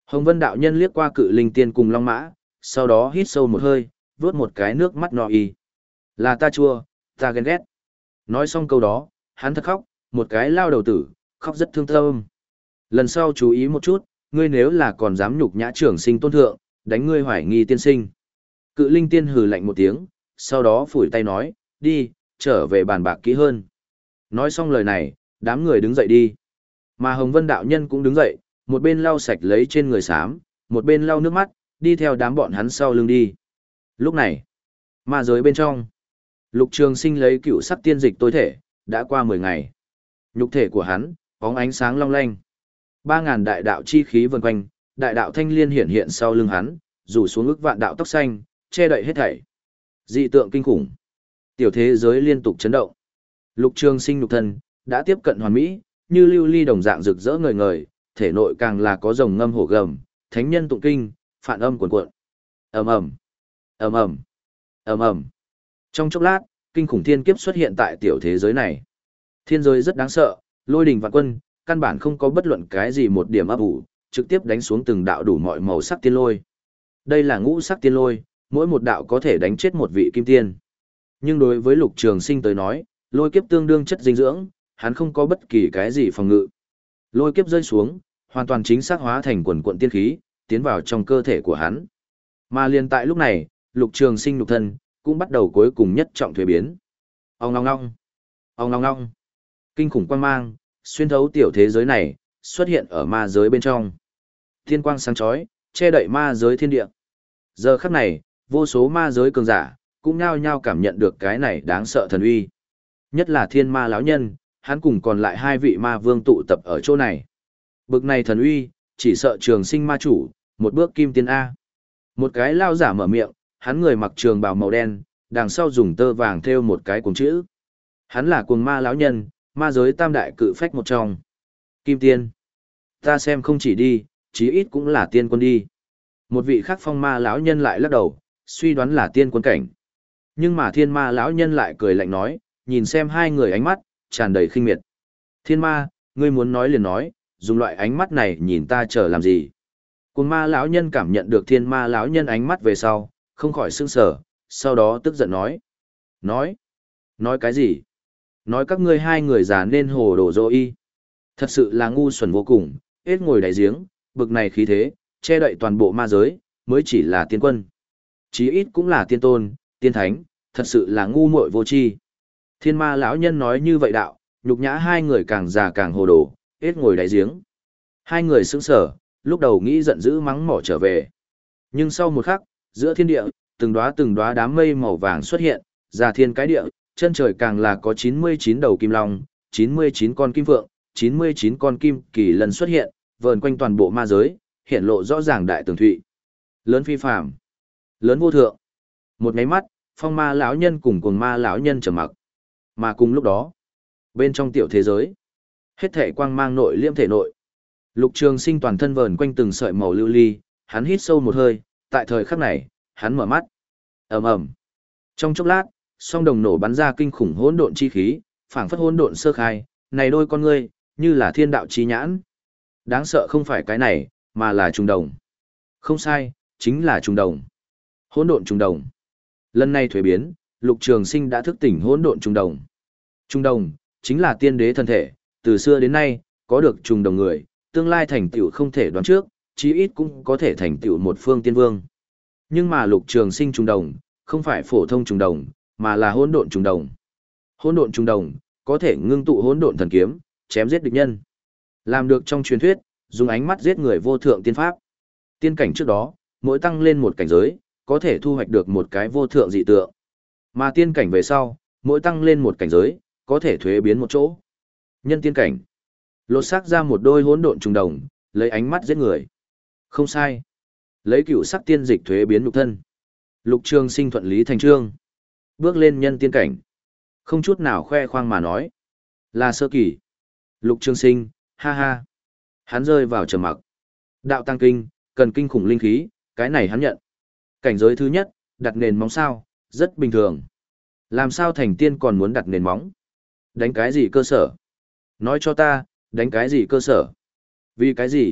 A: Hồng Vân đạo nhân liếc qua cự linh tiên cùng long mã, sau đó hít sâu một hơi, vớt một cái nước mắt nọ y. Là ta chua, ta ghen ghét. Nói xong câu đó, hắn thật khóc, một cái lao đầu tử, khóc rất thương tâm. Lần sau chú ý một chút, ngươi nếu là còn dám nhục nhã trưởng sinh tôn thượng, đánh ngươi hoài nghi tiên sinh. Cự linh tiên hừ lạnh một tiếng, sau đó phủi tay nói, đi, trở về bàn bạc kỹ hơn. Nói xong lời này, đám người đứng dậy đi. Mà Hồng Vân đạo nhân cũng đứng dậy, một bên lau sạch lấy trên người xám, một bên lau nước mắt, đi theo đám bọn hắn sau lưng đi. Lúc này, ma giới bên trong, Lục Trường Sinh lấy cựu sắc tiên dịch tối thể, đã qua mười ngày. Nhục thể của hắn, bóng ánh sáng long lanh. Ba ngàn đại đạo chi khí vần quanh, đại đạo thanh liên hiện hiện sau lưng hắn, rủ xuống ức vạn đạo tóc xanh, che đậy hết thảy. Dị tượng kinh khủng. Tiểu thế giới liên tục chấn động. Lục Trường Sinh nhục thân đã tiếp cận hoàn mỹ, như lưu ly đồng dạng rực rỡ ngời ngời, thể nội càng là có rồng ngâm hổ gầm, thánh nhân tụng kinh, phản âm cuồn cuộn. Ầm ầm, ầm ầm, ầm ầm. Trong chốc lát, kinh khủng thiên kiếp xuất hiện tại tiểu thế giới này. Thiên giới rất đáng sợ, lôi đình vạn quân, căn bản không có bất luận cái gì một điểm ấp ủ, trực tiếp đánh xuống từng đạo đủ mọi màu sắc tiên lôi. Đây là ngũ sắc tiên lôi, mỗi một đạo có thể đánh chết một vị kim tiên. Nhưng đối với Lục Trường Sinh tới nói, lôi kiếp tương đương chất dinh dưỡng, hắn không có bất kỳ cái gì phòng ngự. Lôi kiếp rơi xuống, hoàn toàn chính xác hóa thành quần quận tiên khí, tiến vào trong cơ thể của hắn. Mà liền tại lúc này, Lục Trường Sinh nhục thân cũng bắt đầu cuối cùng nhất trọng thuế biến. Ong ong ong, ong ong ong. Kinh khủng quang mang xuyên thấu tiểu thế giới này, xuất hiện ở ma giới bên trong. Thiên quang sáng chói, che đậy ma giới thiên địa. Giờ khắc này, vô số ma giới cường giả cũng nhao nhao cảm nhận được cái này đáng sợ thần uy. Nhất là Thiên Ma lão nhân, hắn cùng còn lại hai vị ma vương tụ tập ở chỗ này. Bực này thần uy, chỉ sợ Trường Sinh ma chủ, một bước kim tiên A. Một cái lao giả mở miệng, hắn người mặc trường bào màu đen, đằng sau dùng tơ vàng thêu một cái cuồng chữ. Hắn là cuồng ma lão nhân, ma giới tam đại cự phách một trong. Kim tiên. Ta xem không chỉ đi, chí ít cũng là tiên quân đi. Một vị khác phong ma lão nhân lại lắc đầu, suy đoán là tiên quân cảnh. Nhưng mà thiên ma lão nhân lại cười lạnh nói, nhìn xem hai người ánh mắt, tràn đầy khinh miệt. Thiên ma, ngươi muốn nói liền nói, dùng loại ánh mắt này nhìn ta chờ làm gì? Cuồng ma lão nhân cảm nhận được thiên ma lão nhân ánh mắt về sau, không khỏi sững sờ, sau đó tức giận nói. Nói? Nói cái gì? Nói các ngươi hai người già nên hồ đồ dô y. Thật sự là ngu xuẩn vô cùng, hết ngồi đáy giếng, bực này khí thế, che đậy toàn bộ ma giới, mới chỉ là tiên quân. Chí ít cũng là tiên tôn, tiên thánh, thật sự là ngu muội vô tri. Thiên ma lão nhân nói như vậy đạo, nhục nhã hai người càng già càng hồ đồ, hết ngồi đáy giếng. Hai người sững sờ, lúc đầu nghĩ giận dữ mắng mỏ trở về. Nhưng sau một khắc, giữa thiên địa, từng đóa từng đóa đám mây màu vàng xuất hiện, ra thiên cái địa, chân trời càng là có chín mươi chín đầu kim long, chín mươi chín con kim vượng, chín mươi chín con kim kỳ lân xuất hiện, vờn quanh toàn bộ ma giới, hiện lộ rõ ràng đại tường thụy. Lớn phi phàm, lớn vô thượng. Một cái mắt, phong ma lão nhân cùng cuồng ma lão nhân trầm mặc. Mà cùng lúc đó, bên trong tiểu thế giới, hết thể quang mang nội liễm thể nội. Lục Trường Sinh toàn thân vờn quanh từng sợi màu lưu ly, hắn hít sâu một hơi, tại thời khắc này, hắn mở mắt. Ầm ầm. Trong chốc lát, song đồng nổ bắn ra kinh khủng hỗn độn chi khí, phảng phất hỗn độn sơ khai, này đôi con ngươi, như là thiên đạo chi nhãn. Đáng sợ không phải cái này, mà là trùng đồng. Không sai, chính là trùng đồng. Hỗn độn trùng đồng. Lần này thuế biến, Lục Trường Sinh đã thức tỉnh hỗn độn trùng đồng. Trùng đồng chính là tiên đế thân thể, từ xưa đến nay, có được trùng đồng người, tương lai thành tựu không thể đoán trước, chí ít cũng có thể thành tựu một phương tiên vương. Nhưng mà Lục Trường Sinh trùng đồng, không phải phổ thông trùng đồng, mà là hỗn độn trùng đồng. Hỗn độn trùng đồng có thể ngưng tụ hỗn độn thần kiếm, chém giết địch nhân. Làm được trong truyền thuyết, dùng ánh mắt giết người vô thượng tiên pháp. Tiên cảnh trước đó, mỗi tăng lên một cảnh giới, có thể thu hoạch được một cái vô thượng dị tượng. Mà tiên cảnh về sau, mỗi tăng lên một cảnh giới, có thể thuế biến một chỗ. Nhân tiên cảnh, lột xác ra một đôi hỗn độn trùng đồng, lấy ánh mắt giết người. Không sai. Lấy cựu sắc tiên dịch thuế biến nhục thân. Lục Trường Sinh thuận lý thành trương. Bước lên nhân tiên cảnh. Không chút nào khoe khoang mà nói. Là sơ kỳ. Lục Trường Sinh, ha ha. Hắn rơi vào trầm mặc. Đạo tăng kinh, cần kinh khủng linh khí, cái này hắn nhận. Cảnh giới thứ nhất, đặt nền móng sao, rất bình thường. Làm sao thành tiên còn muốn đặt nền móng? Đánh cái gì cơ sở? Nói cho ta, đánh cái gì cơ sở? Vì cái gì,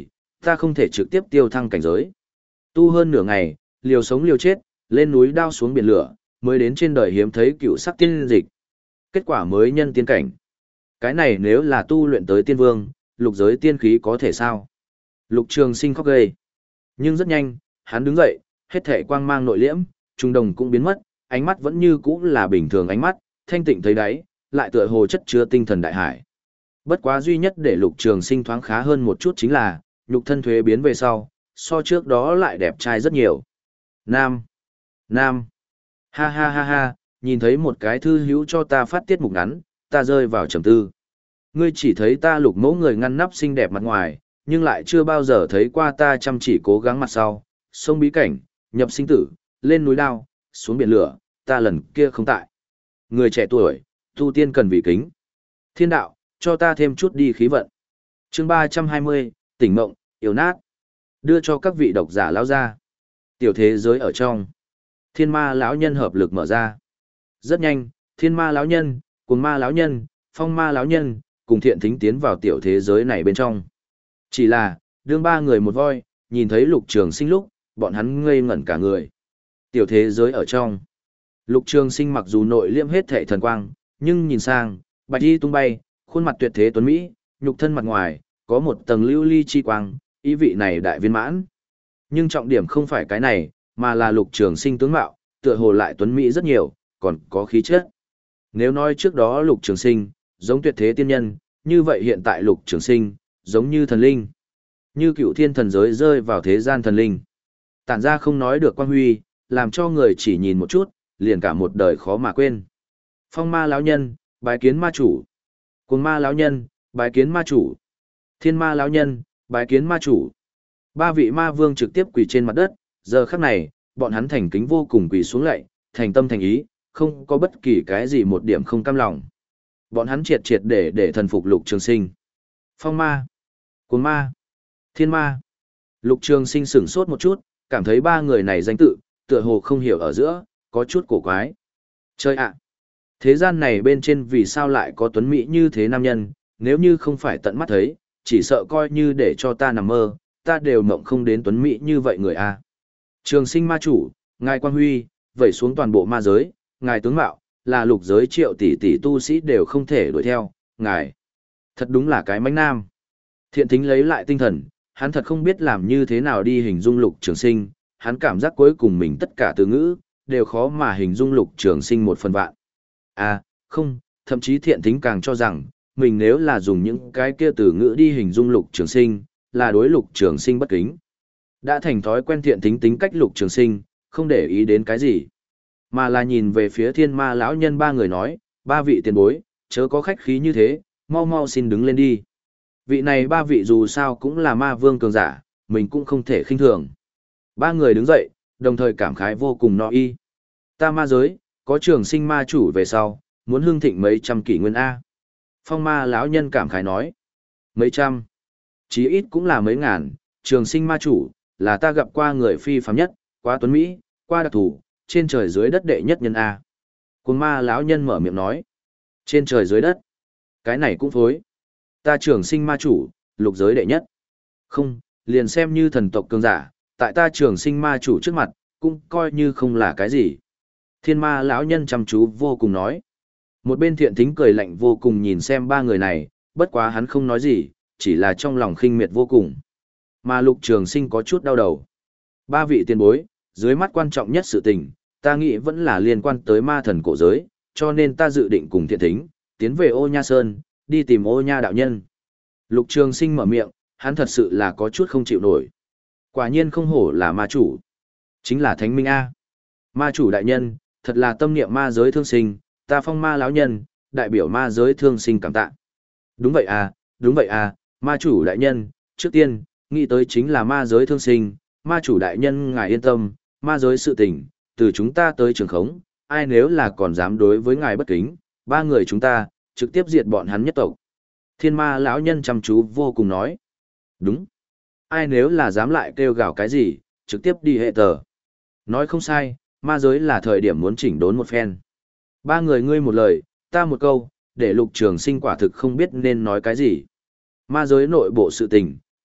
A: ta không thể trực tiếp tiêu thăng cảnh giới. Tu hơn nửa ngày, liều sống liều chết, lên núi đao xuống biển lửa, mới đến trên đời hiếm thấy cựu sắc tiên dịch. Kết quả mới nhân tiên cảnh. Cái này nếu là tu luyện tới tiên vương, lục giới tiên khí có thể sao? Lục Trường Sinh khóc ghê. Nhưng rất nhanh, hắn đứng dậy, hết thể quang mang nội liễm, trung đồng cũng biến mất, ánh mắt vẫn như cũ là bình thường ánh mắt, thanh tịnh thấy đáy, lại tựa hồ chất chứa tinh thần đại hải. Bất quá duy nhất để Lục Trường Sinh thoáng khá hơn một chút chính là, nhục thân thuế biến về sau, so trước đó lại đẹp trai rất nhiều. Nam, Nam, ha ha ha ha, nhìn thấy một cái thư hữu cho ta phát tiết mục ngắn, ta rơi vào trầm tư. Ngươi chỉ thấy ta Lục mẫu người ngăn nắp xinh đẹp mặt ngoài, nhưng lại chưa bao giờ thấy qua ta chăm chỉ cố gắng mặt sau, sông bí cảnh, nhập sinh tử, lên núi đao, xuống biển lửa, ta lần kia không tại. Người trẻ tuổi, tu tiên cần vì kính. Thiên đạo, cho ta thêm chút đi khí vận. Chương ba trăm hai mươi, tỉnh mộng, yếu nát. Đưa cho các vị độc giả lão ra. Tiểu thế giới ở trong. Thiên ma lão nhân hợp lực mở ra. Rất nhanh, thiên ma lão nhân, cùng ma lão nhân, phong ma lão nhân, cùng thiện thính tiến vào tiểu thế giới này bên trong. Chỉ là, đương ba người một voi, nhìn thấy Lục Trường Sinh lúc, bọn hắn ngây ngẩn cả người. Tiểu thế giới ở trong. Lục Trường Sinh mặc dù nội liễm hết thảy thần quang, nhưng nhìn sang, bạch y tung bay, khuôn mặt tuyệt thế tuấn mỹ, nhục thân mặt ngoài, có một tầng lưu ly chi quang, ý vị này đại viên mãn. Nhưng trọng điểm không phải cái này, mà là Lục Trường Sinh tướng mạo, tựa hồ lại tuấn mỹ rất nhiều, còn có khí chất. Nếu nói trước đó Lục Trường Sinh, giống tuyệt thế tiên nhân, như vậy hiện tại Lục Trường Sinh, giống như thần linh. Như cựu thiên thần giới rơi vào thế gian thần linh. Tản ra không nói được quang huy, làm cho người chỉ nhìn một chút, liền cả một đời khó mà quên. Phong ma lão nhân, bái kiến ma chủ. Cuồng ma lão nhân, bái kiến ma chủ. Thiên ma lão nhân, bái kiến ma chủ. Ba vị ma vương trực tiếp quỳ trên mặt đất, giờ khắc này, bọn hắn thành kính vô cùng quỳ xuống lạy, thành tâm thành ý, không có bất kỳ cái gì một điểm không cam lòng. Bọn hắn triệt triệt để để thần phục Lục Trường Sinh. Phong ma, cuồng ma, thiên ma. Lục Trường Sinh sửng sốt một chút, cảm thấy ba người này danh tự, tựa hồ không hiểu ở giữa, có chút cổ quái. Chơi ạ! Thế gian này bên trên vì sao lại có tuấn mỹ như thế nam nhân, nếu như không phải tận mắt thấy, chỉ sợ coi như để cho ta nằm mơ, ta đều mộng không đến tuấn mỹ như vậy người a. Trường Sinh ma chủ, ngài Quang Huy, vẩy xuống toàn bộ ma giới, ngài tướng mạo, là lục giới triệu tỷ tỷ tu sĩ đều không thể đuổi theo, ngài. Thật đúng là cái mánh nam. Thiện Thính lấy lại tinh thần, hắn thật không biết làm như thế nào đi hình dung Lục Trường Sinh, hắn cảm giác cuối cùng mình tất cả từ ngữ, đều khó mà hình dung Lục Trường Sinh một phần vạn. À, không, thậm chí Thiện Thính càng cho rằng, mình nếu là dùng những cái kia từ ngữ đi hình dung Lục Trường Sinh, là đối Lục Trường Sinh bất kính. Đã thành thói quen Thiện Thính tính cách Lục Trường Sinh, không để ý đến cái gì, mà là nhìn về phía Thiên Ma lão nhân ba người nói, ba vị tiền bối, chớ có khách khí như thế, mau mau xin đứng lên đi. Vị này ba vị dù sao cũng là ma vương cường giả, mình cũng không thể khinh thường. Ba người đứng dậy, đồng thời cảm khái vô cùng no y. Ta ma giới, có Trường Sinh ma chủ về sau, muốn hương thịnh mấy trăm kỷ nguyên A. Phong ma lão nhân cảm khái nói. Mấy trăm, chí ít cũng là mấy ngàn, Trường Sinh ma chủ, là ta gặp qua người phi phàm nhất, quá tuấn Mỹ, qua đặc thủ, trên trời dưới đất đệ nhất nhân A. Cuồng ma lão nhân mở miệng nói. Trên trời dưới đất, cái này cũng phối. Ta Trường Sinh ma chủ, lục giới đệ nhất. Không, liền xem như thần tộc cường giả, tại ta Trường Sinh ma chủ trước mặt, cũng coi như không là cái gì. Thiên ma lão nhân chăm chú vô cùng nói. Một bên Thiện Thính cười lạnh vô cùng nhìn xem ba người này, bất quá hắn không nói gì, chỉ là trong lòng khinh miệt vô cùng. Mà Lục Trường Sinh có chút đau đầu. Ba vị tiền bối, dưới mắt quan trọng nhất sự tình, ta nghĩ vẫn là liên quan tới ma thần cổ giới, cho nên ta dự định cùng Thiện Thính, tiến về Ô Nha Sơn, đi tìm Ô Nha đạo nhân. Lục Trường Sinh mở miệng, hắn thật sự là có chút không chịu nổi. Quả nhiên không hổ là ma chủ. Chính là Thánh Minh A. Ma chủ đại nhân, thật là tâm niệm ma giới thương sinh, ta Phong ma lão nhân, đại biểu ma giới thương sinh cảm tạ. Đúng vậy à, đúng vậy à, ma chủ đại nhân, trước tiên, nghĩ tới chính là ma giới thương sinh, ma chủ đại nhân ngài yên tâm, ma giới sự tình, từ chúng ta tới trường khống, ai nếu là còn dám đối với ngài bất kính, ba người chúng ta, trực tiếp diệt bọn hắn nhất tộc. Thiên ma lão nhân chăm chú vô cùng nói. Đúng. Ai nếu là dám lại kêu gào cái gì, trực tiếp đi hệ tờ. Nói không sai, ma giới là thời điểm muốn chỉnh đốn một phen. Ba người ngươi một lời, ta một câu, để Lục Trường Sinh quả thực không biết nên nói cái gì. Ma giới nội bộ sự tình,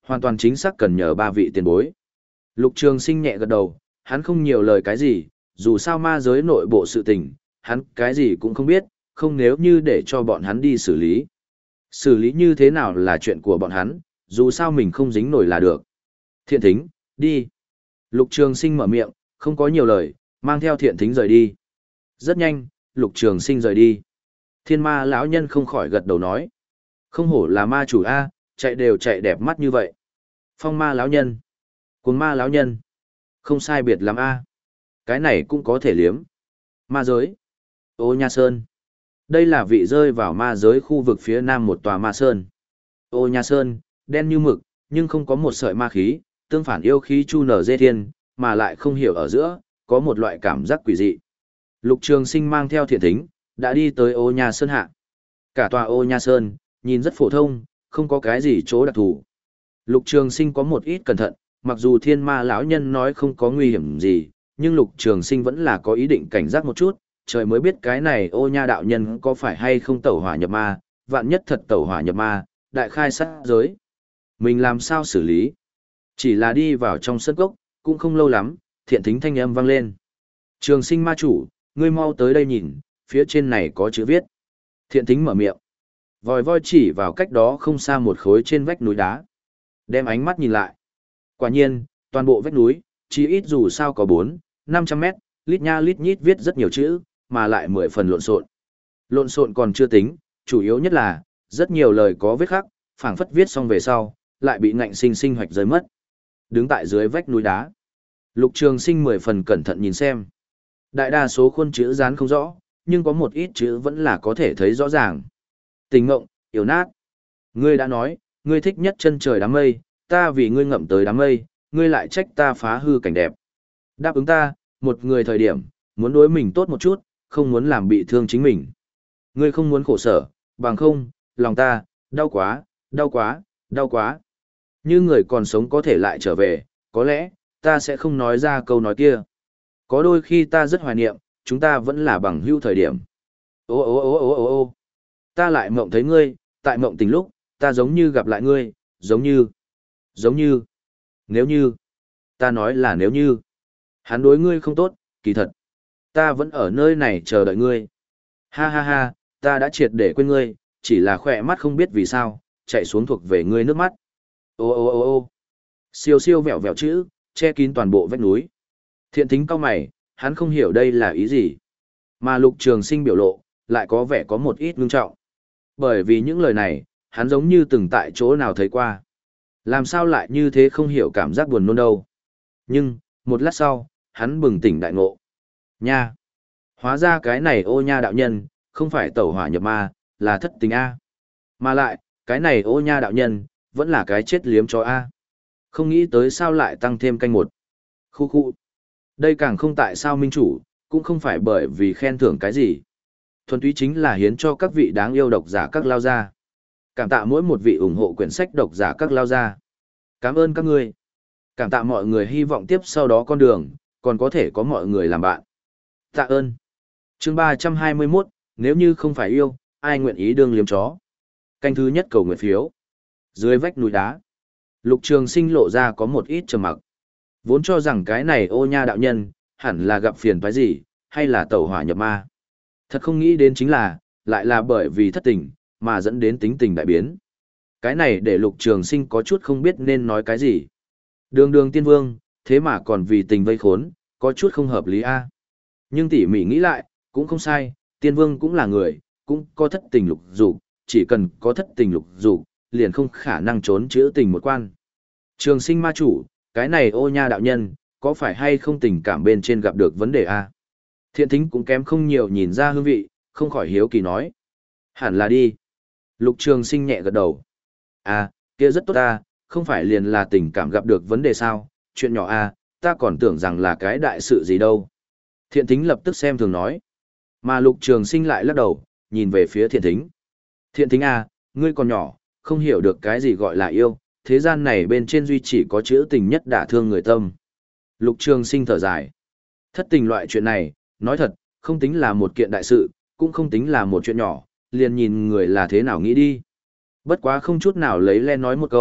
A: Hoàn toàn chính xác cần nhờ ba vị tiền bối. Lục Trường Sinh nhẹ gật đầu, hắn không nhiều lời cái gì, dù sao ma giới nội bộ sự tình, hắn cái gì cũng không biết, không nếu như để cho bọn hắn đi xử lý. Xử lý như thế nào là chuyện của bọn hắn, dù sao mình không dính nổi là được. Thiện Thính, đi. Lục Trường Sinh mở miệng, không có nhiều lời, mang theo Thiện Thính rời đi. Rất nhanh, Lục Trường Sinh rời đi. Thiên ma lão nhân không khỏi gật đầu nói. Không hổ là ma chủ A, chạy đều chạy đẹp mắt như vậy. Phong ma lão nhân. Cuồng ma lão nhân. Không sai biệt lắm A. Cái này cũng có thể liếm. Ma giới. Ô Nha Sơn. Đây là vị rơi vào ma giới khu vực phía nam một tòa ma sơn. Ô Nha Sơn, đen như mực, nhưng không có một sợi ma khí, tương phản yêu khí chu nở dê thiên, mà lại không hiểu ở giữa, có một loại cảm giác quỷ dị. Lục Trường Sinh mang theo Thiện Thính, đã đi tới Ô Nha Sơn hạ. Cả tòa Ô Nha Sơn, nhìn rất phổ thông, không có cái gì chỗ đặc thù. Lục Trường Sinh có một ít cẩn thận, mặc dù thiên ma lão nhân nói không có nguy hiểm gì, nhưng Lục Trường Sinh vẫn là có ý định cảnh giác một chút, trời mới biết cái này Ô Nha đạo nhân có phải hay không tẩu hỏa nhập ma, vạn nhất thật tẩu hỏa nhập ma, đại khai sát giới. Mình làm sao xử lý? Chỉ là đi vào trong sân cốc, cũng không lâu lắm, Thiện Thính thanh âm vang lên. Trường Sinh ma chủ, ngươi mau tới đây nhìn, phía trên này có chữ viết. Thiện Thính mở miệng. Vòi voi chỉ vào cách đó không xa một khối trên vách núi đá. Đem ánh mắt nhìn lại. Quả nhiên, toàn bộ vách núi, chỉ ít dù sao có bốn, năm trăm mét, lít nha lít nhít viết rất nhiều chữ, mà lại mười phần lộn xộn. Lộn xộn còn chưa tính, chủ yếu nhất là, rất nhiều lời có viết khắc, phảng phất viết xong về sau, lại bị ngạnh sinh sinh hoạch rơi mất. Đứng tại dưới vách núi đá. Lục Trường Sinh mười phần cẩn thận nhìn xem. Đại đa số khuôn chữ dán không rõ, nhưng có một ít chữ vẫn là có thể thấy rõ ràng. Tình ngộng, yếu nát. Ngươi đã nói, ngươi thích nhất chân trời đám mây, ta vì ngươi ngậm tới đám mây, ngươi lại trách ta phá hư cảnh đẹp. Đáp ứng ta, một người thời điểm, muốn đối mình tốt một chút, không muốn làm bị thương chính mình. Ngươi không muốn khổ sở, bằng không, lòng ta, đau quá, đau quá, đau quá. Như người còn sống có thể lại trở về, có lẽ, ta sẽ không nói ra câu nói kia. Có đôi khi ta rất hoài niệm, chúng ta vẫn là bằng hữu thời điểm. Ô ô ô ô ô ô ta lại mộng thấy ngươi, tại mộng tình lúc, ta giống như gặp lại ngươi, giống như, giống như, nếu như, ta nói là nếu như, hắn đối ngươi không tốt, kỳ thật, ta vẫn ở nơi này chờ đợi ngươi. Ha ha ha, ta đã triệt để quên ngươi, chỉ là khỏe mắt không biết vì sao, chạy xuống thuộc về ngươi nước mắt. Ô ô ô ô siêu siêu vẹo vẹo chữ, che kín toàn bộ vách núi. Thiện Thính cau mày, hắn không hiểu đây là ý gì. Mà Lục Trường Sinh biểu lộ, lại có vẻ có một ít ngưng trọng. Bởi vì những lời này, hắn giống như từng tại chỗ nào thấy qua. Làm sao lại như thế không hiểu cảm giác buồn nôn đâu. Nhưng, một lát sau, hắn bừng tỉnh đại ngộ. Nha! Hóa ra cái này Ô Nha đạo nhân, không phải tẩu hỏa nhập ma, là thất tình A. Mà lại, cái này Ô Nha đạo nhân, vẫn là cái chết liếm cho A. Không nghĩ tới sao lại tăng thêm canh một. Khu khu. Đây càng không tại sao minh chủ, cũng không phải bởi vì khen thưởng cái gì. Thuần túy chính là hiến cho các vị đáng yêu độc giả các lao gia. Cảm tạ mỗi một vị ủng hộ quyển sách độc giả các lao gia. Cảm ơn các ngươi. Cảm tạ mọi người hy vọng tiếp sau đó con đường, còn có thể có mọi người làm bạn. Tạ ơn. Chương ba trăm hai mươi mốt, nếu như không phải yêu, ai nguyện ý đương liếm chó. Canh thứ nhất cầu nguyện phiếu. Dưới vách núi đá, Lục Trường Sinh lộ ra có một ít trầm mặc. Vốn cho rằng cái này Ô Nha đạo nhân, hẳn là gặp phiền toái gì, hay là tẩu hỏa nhập ma. Thật không nghĩ đến chính là, lại là bởi vì thất tình, mà dẫn đến tính tình đại biến. Cái này để Lục Trường Sinh có chút không biết nên nói cái gì. Đường đường tiên vương, thế mà còn vì tình vây khốn, có chút không hợp lý a. Nhưng tỉ mỉ nghĩ lại, cũng không sai, tiên vương cũng là người, cũng có thất tình lục dục, chỉ cần có thất tình lục dục, liền không khả năng trốn chữa tình một quan. Trường Sinh ma chủ, cái này Ô Nha đạo nhân, có phải hay không tình cảm bên trên gặp được vấn đề a? Thiện Thính cũng kém không nhiều nhìn ra hương vị, không khỏi hiếu kỳ nói. Hẳn là đi. Lục Trường Sinh nhẹ gật đầu. À, kia rất tốt ta, không phải liền là tình cảm gặp được vấn đề sao, chuyện nhỏ a, ta còn tưởng rằng là cái đại sự gì đâu. Thiện Thính lập tức xem thường nói. Mà Lục Trường Sinh lại lắc đầu, nhìn về phía Thiện Thính. Thiện Thính a, ngươi còn nhỏ, không hiểu được cái gì gọi là yêu, thế gian này bên trên duy chỉ có chữ tình nhất đả thương người tâm. Lục Trường Sinh thở dài. Thất tình loại chuyện này, nói thật, không tính là một kiện đại sự, cũng không tính là một chuyện nhỏ, liền nhìn người là thế nào nghĩ đi. Bất quá không chút nào lấy len nói một câu,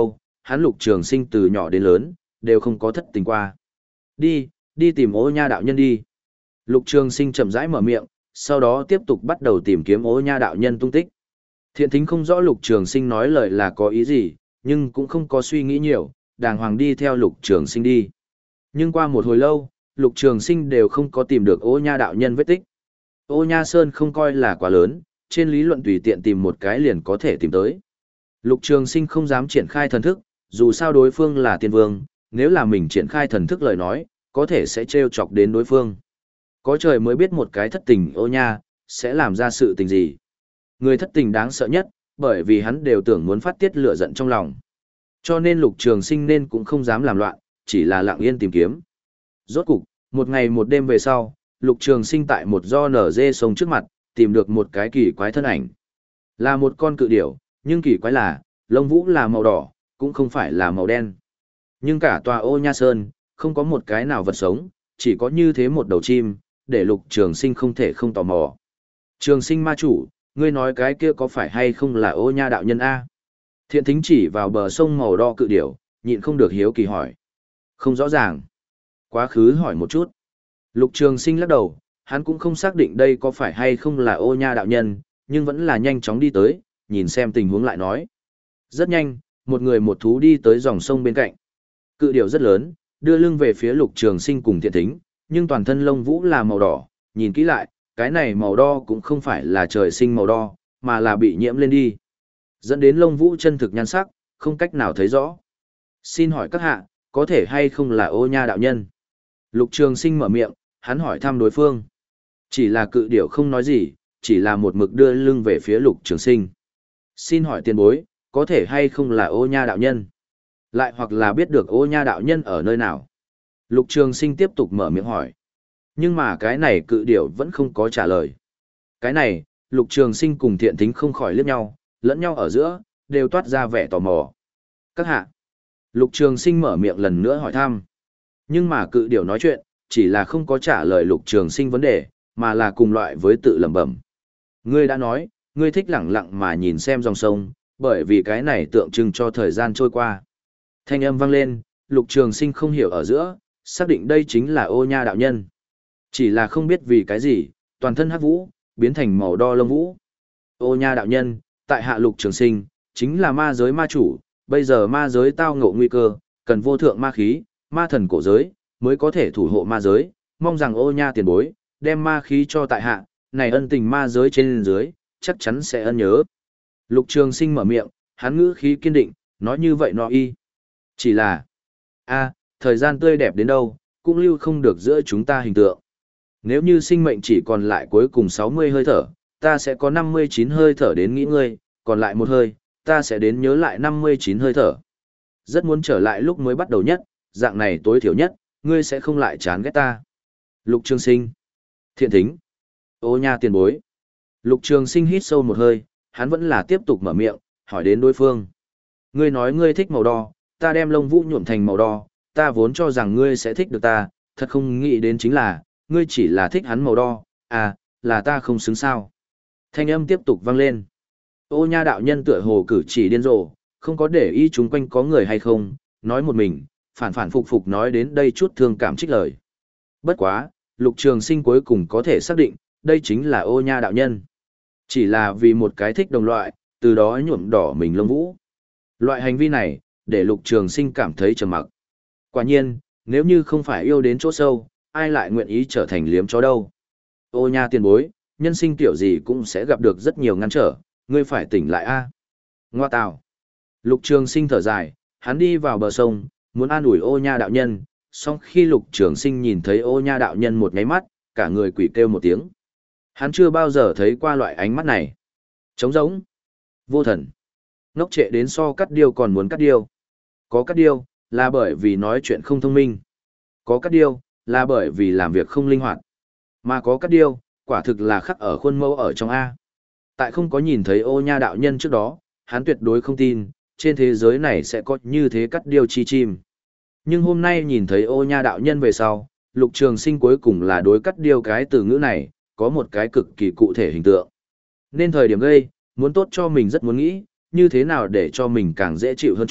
A: hắn Lục Trường Sinh từ nhỏ đến lớn, đều không có thất tình qua. Đi, đi tìm Ô Nha đạo nhân đi. Lục Trường Sinh chậm rãi mở miệng, sau đó tiếp tục bắt đầu tìm kiếm Ô Nha đạo nhân tung tích. Thiện Thính không rõ Lục Trường Sinh nói lời là có ý gì, nhưng cũng không có suy nghĩ nhiều, đàng hoàng đi theo Lục Trường Sinh đi. Nhưng qua một hồi lâu, Lục Trường Sinh đều không có tìm được Ô Nha đạo nhân vết tích. Ô Nha Sơn không coi là quá lớn, trên lý luận tùy tiện tìm một cái liền có thể tìm tới. Lục Trường Sinh không dám triển khai thần thức, dù sao đối phương là tiên vương, nếu là mình triển khai thần thức lời nói, có thể sẽ trêu chọc đến đối phương. Có trời mới biết một cái thất tình Ô Nha, sẽ làm ra sự tình gì. Người thất tình đáng sợ nhất, bởi vì hắn đều tưởng muốn phát tiết lửa giận trong lòng. Cho nên Lục Trường Sinh nên cũng không dám làm loạn, chỉ là lặng yên tìm kiếm. Rốt cục, một ngày một đêm về sau, Lục Trường Sinh tại một do nở dê sông trước mặt, tìm được một cái kỳ quái thân ảnh. Là một con cự điểu, nhưng kỳ quái là, lông vũ là màu đỏ, cũng không phải là màu đen. Nhưng cả tòa Ô Nha Sơn, không có một cái nào vật sống, chỉ có như thế một đầu chim, để Lục Trường Sinh không thể không tò mò. Trường Sinh ma chủ, ngươi nói cái kia có phải hay không là Ô Nha đạo nhân A? Thiện Thính chỉ vào bờ sông màu đỏ cự điểu, nhịn không được hiếu kỳ hỏi. Không rõ ràng. Quá khứ hỏi một chút. Lục Trường Sinh lắc đầu, hắn cũng không xác định đây có phải hay không là Ô Nha đạo nhân, nhưng vẫn là nhanh chóng đi tới, nhìn xem tình huống lại nói. Rất nhanh, một người một thú đi tới dòng sông bên cạnh. Cự điểu rất lớn, đưa lưng về phía Lục Trường Sinh cùng Thiện Thính, nhưng toàn thân lông vũ là màu đỏ, nhìn kỹ lại, cái này màu đỏ cũng không phải là trời sinh màu đỏ, mà là bị nhiễm lên đi. Dẫn đến lông vũ chân thực nhan sắc, không cách nào thấy rõ. Xin hỏi các hạ, có thể hay không là Ô Nha đạo nhân? Lục Trường Sinh mở miệng, hắn hỏi thăm đối phương. Chỉ là cự điểu không nói gì, chỉ là một mực đưa lưng về phía Lục Trường Sinh. Xin hỏi tiền bối, có thể hay không là Ô Nha đạo nhân? Lại hoặc là biết được Ô Nha đạo nhân ở nơi nào? Lục Trường Sinh tiếp tục mở miệng hỏi. Nhưng mà cái này cự điểu vẫn không có trả lời. Cái này, Lục Trường Sinh cùng Thiện Thính không khỏi liếc nhau, lẫn nhau ở giữa, đều toát ra vẻ tò mò. Các hạ. Lục Trường Sinh mở miệng lần nữa hỏi thăm. Nhưng mà cự điểu nói chuyện, chỉ là không có trả lời Lục Trường Sinh vấn đề, mà là cùng loại với tự lẩm bẩm. Ngươi đã nói, ngươi thích lẳng lặng mà nhìn xem dòng sông, bởi vì cái này tượng trưng cho thời gian trôi qua. Thanh âm vang lên, Lục Trường Sinh không hiểu ở giữa, xác định đây chính là Ô Nha đạo nhân. Chỉ là không biết vì cái gì, toàn thân hắc vũ, biến thành màu đỏ lông vũ. Ô Nha đạo nhân, tại hạ Lục Trường Sinh, chính là ma giới ma chủ, bây giờ ma giới tao ngộ nguy cơ, cần vô thượng ma khí, ma thần cổ giới, mới có thể thủ hộ ma giới, mong rằng Ô Nha tiền bối, đem ma khí cho tại hạ, này ân tình ma giới trên dưới, chắc chắn sẽ ân nhớ. Lục Trường Sinh mở miệng, hắn ngữ khí kiên định, nói như vậy nó y. Chỉ là, a, thời gian tươi đẹp đến đâu, cũng lưu không được giữa chúng ta hình tượng. Nếu như sinh mệnh chỉ còn lại cuối cùng sáu mươi hơi thở, ta sẽ có năm mươi chín hơi thở đến nghĩ ngươi, còn lại một hơi, ta sẽ đến nhớ lại năm mươi chín hơi thở. Rất muốn trở lại lúc mới bắt đầu nhất, dạng này tối thiểu nhất, ngươi sẽ không lại chán ghét ta. Lục Trường Sinh. Thiện Thính. Ô Nha tiền bối. Lục Trường Sinh hít sâu một hơi, hắn vẫn là tiếp tục mở miệng, hỏi đến đối phương. Ngươi nói ngươi thích màu đỏ, ta đem lông vũ nhuộm thành màu đỏ, ta vốn cho rằng ngươi sẽ thích được ta, thật không nghĩ đến chính là, ngươi chỉ là thích hắn màu đỏ, à, là ta không xứng sao. Thanh âm tiếp tục vang lên. Ô Nha đạo nhân tựa hồ cử chỉ điên rồ, không có để ý chúng quanh có người hay không, nói một mình, phản phản phục phục nói đến đây chút thương cảm trích lời. Bất quá, Lục Trường Sinh cuối cùng có thể xác định, đây chính là Ô Nha đạo nhân. Chỉ là vì một cái thích đồng loại, từ đó nhuộm đỏ mình lông vũ. Loại hành vi này, để Lục Trường Sinh cảm thấy trầm mặc. Quả nhiên, nếu như không phải yêu đến chỗ sâu, ai lại nguyện ý trở thành liếm chó đâu. Ô Nha tiền bối, nhân sinh tiểu gì cũng sẽ gặp được rất nhiều ngăn trở, ngươi phải tỉnh lại a. Ngoa tào. Lục Trường Sinh thở dài, hắn đi vào bờ sông, muốn an ủi Ô Nha đạo nhân, song khi Lục Trường Sinh nhìn thấy Ô Nha đạo nhân một nháy mắt, cả người quỷ kêu một tiếng. Hắn chưa bao giờ thấy qua loại ánh mắt này. Trống rỗng, vô thần, ngốc trệ đến so cắt điêu còn muốn cắt điêu. Có cắt điêu, là bởi vì nói chuyện không thông minh. Có cắt điêu, là bởi vì làm việc không linh hoạt. Mà có cắt điêu, quả thực là khắc ở khuôn mẫu ở trong A. Tại không có nhìn thấy Ô Nha đạo nhân trước đó, hắn tuyệt đối không tin, trên thế giới này sẽ có như thế cắt điêu chi chim. Nhưng hôm nay nhìn thấy Ô Nha đạo nhân về sau, Lục Trường Sinh cuối cùng là đối cắt điêu cái từ ngữ này, có một cái cực kỳ cụ thể hình tượng. Nên thời điểm gây, muốn tốt cho mình rất muốn nghĩ, như thế nào để cho mình càng dễ chịu hơn chút,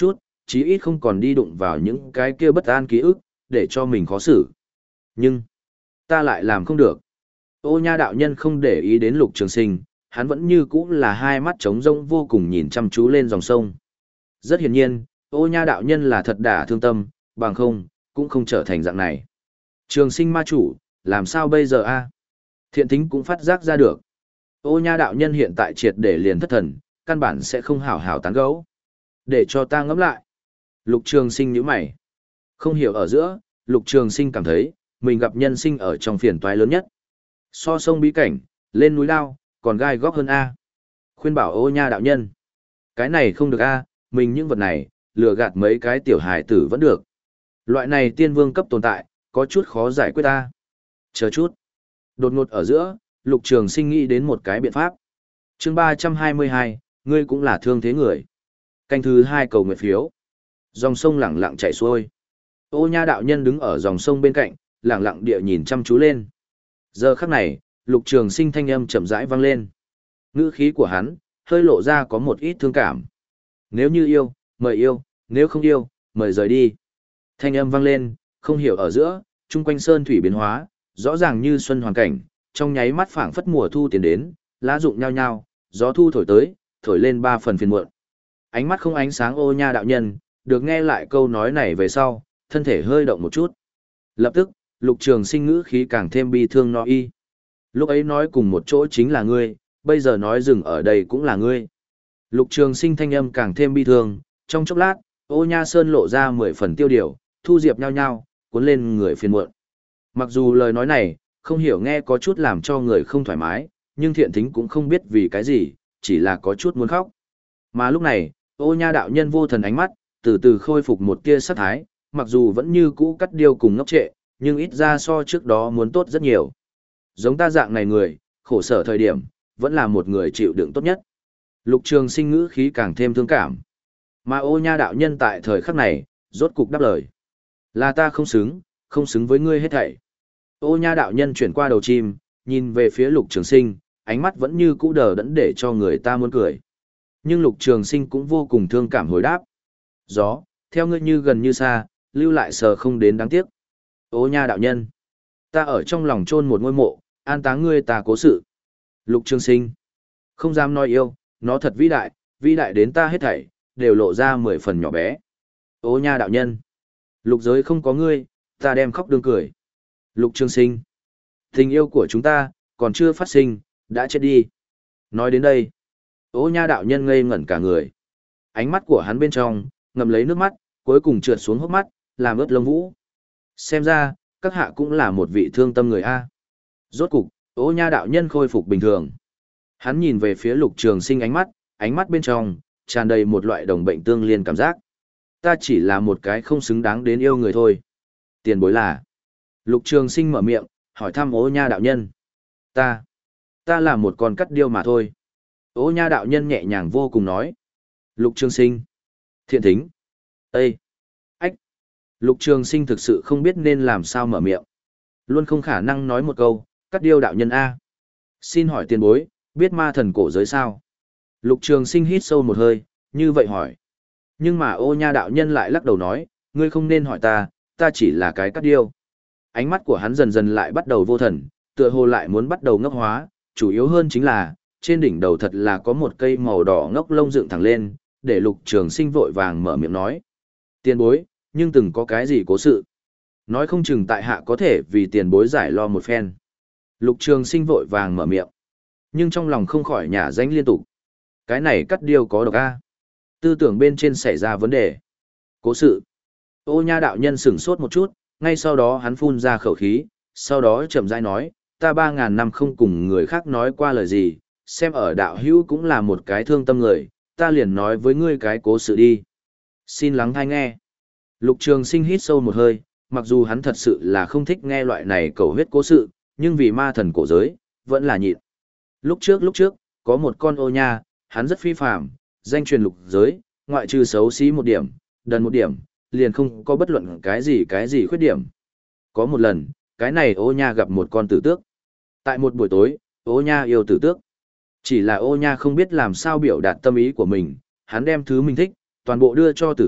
A: chí ít không còn đi đụng vào những cái kia bất an ký ức, để cho mình khó xử. Nhưng, ta lại làm không được. Ô nha đạo nhân không để ý đến Lục Trường Sinh, hắn vẫn như cũ là hai mắt trống rỗng vô cùng nhìn chăm chú lên dòng sông. Rất hiển nhiên, ô nha đạo nhân là thật đả thương tâm, bằng không, cũng không trở thành dạng này. Trường Sinh ma chủ, làm sao bây giờ a? Thiện Thính cũng phát giác ra được. Ô nha đạo nhân hiện tại triệt để liền thất thần, căn bản sẽ không hảo hảo tán gẫu. Để cho ta ngẫm lại. Lục Trường Sinh nhíu mày. Không hiểu ở giữa, Lục Trường Sinh cảm thấy, mình gặp nhân sinh ở trong phiền toái lớn nhất. So sông bí cảnh, lên núi lao, còn gai góc hơn A. Khuyên bảo ô nha đạo nhân. Cái này không được A, mình những vật này, lừa gạt mấy cái tiểu hài tử vẫn được. Loại này tiên vương cấp tồn tại, có chút khó giải quyết A. Chờ chút. Đột ngột ở giữa, Lục Trường Sinh nghĩ đến một cái biện pháp. Chương ba trăm hai mươi hai, ngươi cũng là thương thế người. Canh thứ hai cầu nguyện phiếu. Dòng sông lẳng lặng chảy xuôi. Ô nha đạo nhân đứng ở dòng sông bên cạnh, lẳng lặng địa nhìn chăm chú lên. Giờ khắc này, Lục Trường Sinh thanh âm chậm rãi vang lên. Ngữ khí của hắn, hơi lộ ra có một ít thương cảm. Nếu như yêu, mời yêu, nếu không yêu, mời rời đi. Thanh âm vang lên, không hiểu ở giữa, chung quanh sơn thủy biến hóa, rõ ràng như xuân hoàn cảnh, trong nháy mắt phảng phất mùa thu tiến đến, lá rụng nhao nhao, gió thu thổi tới, thổi lên ba phần phiền muộn. Ánh mắt không ánh sáng ô nha đạo nhân, được nghe lại câu nói này về sau, thân thể hơi động một chút. Lập tức, Lục Trường Sinh ngữ khí càng thêm bi thương no y. Lúc ấy nói cùng một chỗ chính là ngươi, bây giờ nói dừng ở đây cũng là ngươi. Lục Trường Sinh thanh âm càng thêm bi thương, trong chốc lát, ô nha sơn lộ ra mười phần tiêu điều, thu diệp nhao nhao, cuốn lên người phiền muộn. Mặc dù lời nói này, không hiểu nghe có chút làm cho người không thoải mái, nhưng Thiện Thính cũng không biết vì cái gì, chỉ là có chút muốn khóc. Mà lúc này, ô nha đạo nhân vô thần ánh mắt, từ từ khôi phục một tia sắc thái, mặc dù vẫn như cũ cắt điêu cùng ngốc trệ, nhưng ít ra so trước đó muốn tốt rất nhiều. Giống ta dạng này người, khổ sở thời điểm, vẫn là một người chịu đựng tốt nhất. Lục Trường Sinh ngữ khí càng thêm thương cảm. Mà ô nha đạo nhân tại thời khắc này, rốt cục đáp lời. Là ta không xứng, không xứng với ngươi hết thảy. Ô nha đạo nhân chuyển qua đầu chim, nhìn về phía Lục Trường Sinh, ánh mắt vẫn như cũ đờ đẫn để cho người ta muốn cười. Nhưng Lục Trường Sinh cũng vô cùng thương cảm hồi đáp. Gió, theo ngươi như gần như xa, lưu lại sờ không đến đáng tiếc. Ô nha đạo nhân, ta ở trong lòng chôn một ngôi mộ, an táng ngươi ta cố sự. Lục Trường Sinh, không dám nói yêu, nó thật vĩ đại, vĩ đại đến ta hết thảy, đều lộ ra mười phần nhỏ bé. Ô nha đạo nhân, lục giới không có ngươi, ta đem khóc đương cười. Lục Trường Sinh, tình yêu của chúng ta, còn chưa phát sinh, đã chết đi. Nói đến đây, ô nha đạo nhân ngây ngẩn cả người. Ánh mắt của hắn bên trong, ngậm lấy nước mắt, cuối cùng trượt xuống hốc mắt, làm ướt lông vũ. Xem ra, các hạ cũng là một vị thương tâm người A. Rốt cục, ô nha đạo nhân khôi phục bình thường. Hắn nhìn về phía Lục Trường Sinh ánh mắt, ánh mắt bên trong, tràn đầy một loại đồng bệnh tương liên cảm giác. Ta chỉ là một cái không xứng đáng đến yêu người thôi. Tiền bối là. Lục Trường Sinh mở miệng, hỏi thăm ô nha đạo nhân. Ta, ta là một con cắt điêu mà thôi. Ô nha đạo nhân nhẹ nhàng vô cùng nói. Lục Trường Sinh. Thiện Thính. Ê! Ách! Lục Trường Sinh thực sự không biết nên làm sao mở miệng. Luôn không khả năng nói một câu, cắt điêu đạo nhân A. Xin hỏi tiền bối, biết ma thần cổ giới sao? Lục Trường Sinh hít sâu một hơi, như vậy hỏi. Nhưng mà ô nha đạo nhân lại lắc đầu nói, ngươi không nên hỏi ta, ta chỉ là cái cắt điêu. Ánh mắt của hắn dần dần lại bắt đầu vô thần, tựa hồ lại muốn bắt đầu ngốc hóa, chủ yếu hơn chính là, trên đỉnh đầu thật là có một cây màu đỏ ngốc lông dựng thẳng lên, để Lục Trường Sinh vội vàng mở miệng nói. Tiền bối, nhưng từng có cái gì cố sự. Nói không chừng tại hạ có thể vì tiền bối giải lo một phen. Lục Trường Sinh vội vàng mở miệng. Nhưng trong lòng không khỏi nhả danh liên tục. Cái này cắt điêu có độc a. Tư tưởng bên trên xảy ra vấn đề. Cố sự. Ô nha đạo nhân sửng sốt một chút, ngay sau đó hắn phun ra khẩu khí, sau đó chậm rãi nói, ta ba ngàn năm không cùng người khác nói qua lời gì, xem ở đạo hữu cũng là một cái thương tâm người, ta liền nói với ngươi cái cố sự đi. Xin lắng hay nghe. Lục Trường Sinh hít sâu một hơi, mặc dù hắn thật sự là không thích nghe loại này cầu huyết cố sự, nhưng vì ma thần cổ giới, vẫn là nhịn. Lúc trước lúc trước, có một con ô nha, hắn rất phi phàm, danh truyền lục giới, ngoại trừ xấu xí một điểm, đần một điểm, liền không có bất luận cái gì cái gì khuyết điểm. Có một lần, cái này ô nha gặp một con tử tước. Tại một buổi tối, ô nha yêu tử tước. Chỉ là ô nha không biết làm sao biểu đạt tâm ý của mình, hắn đem thứ mình thích, toàn bộ đưa cho tử tước,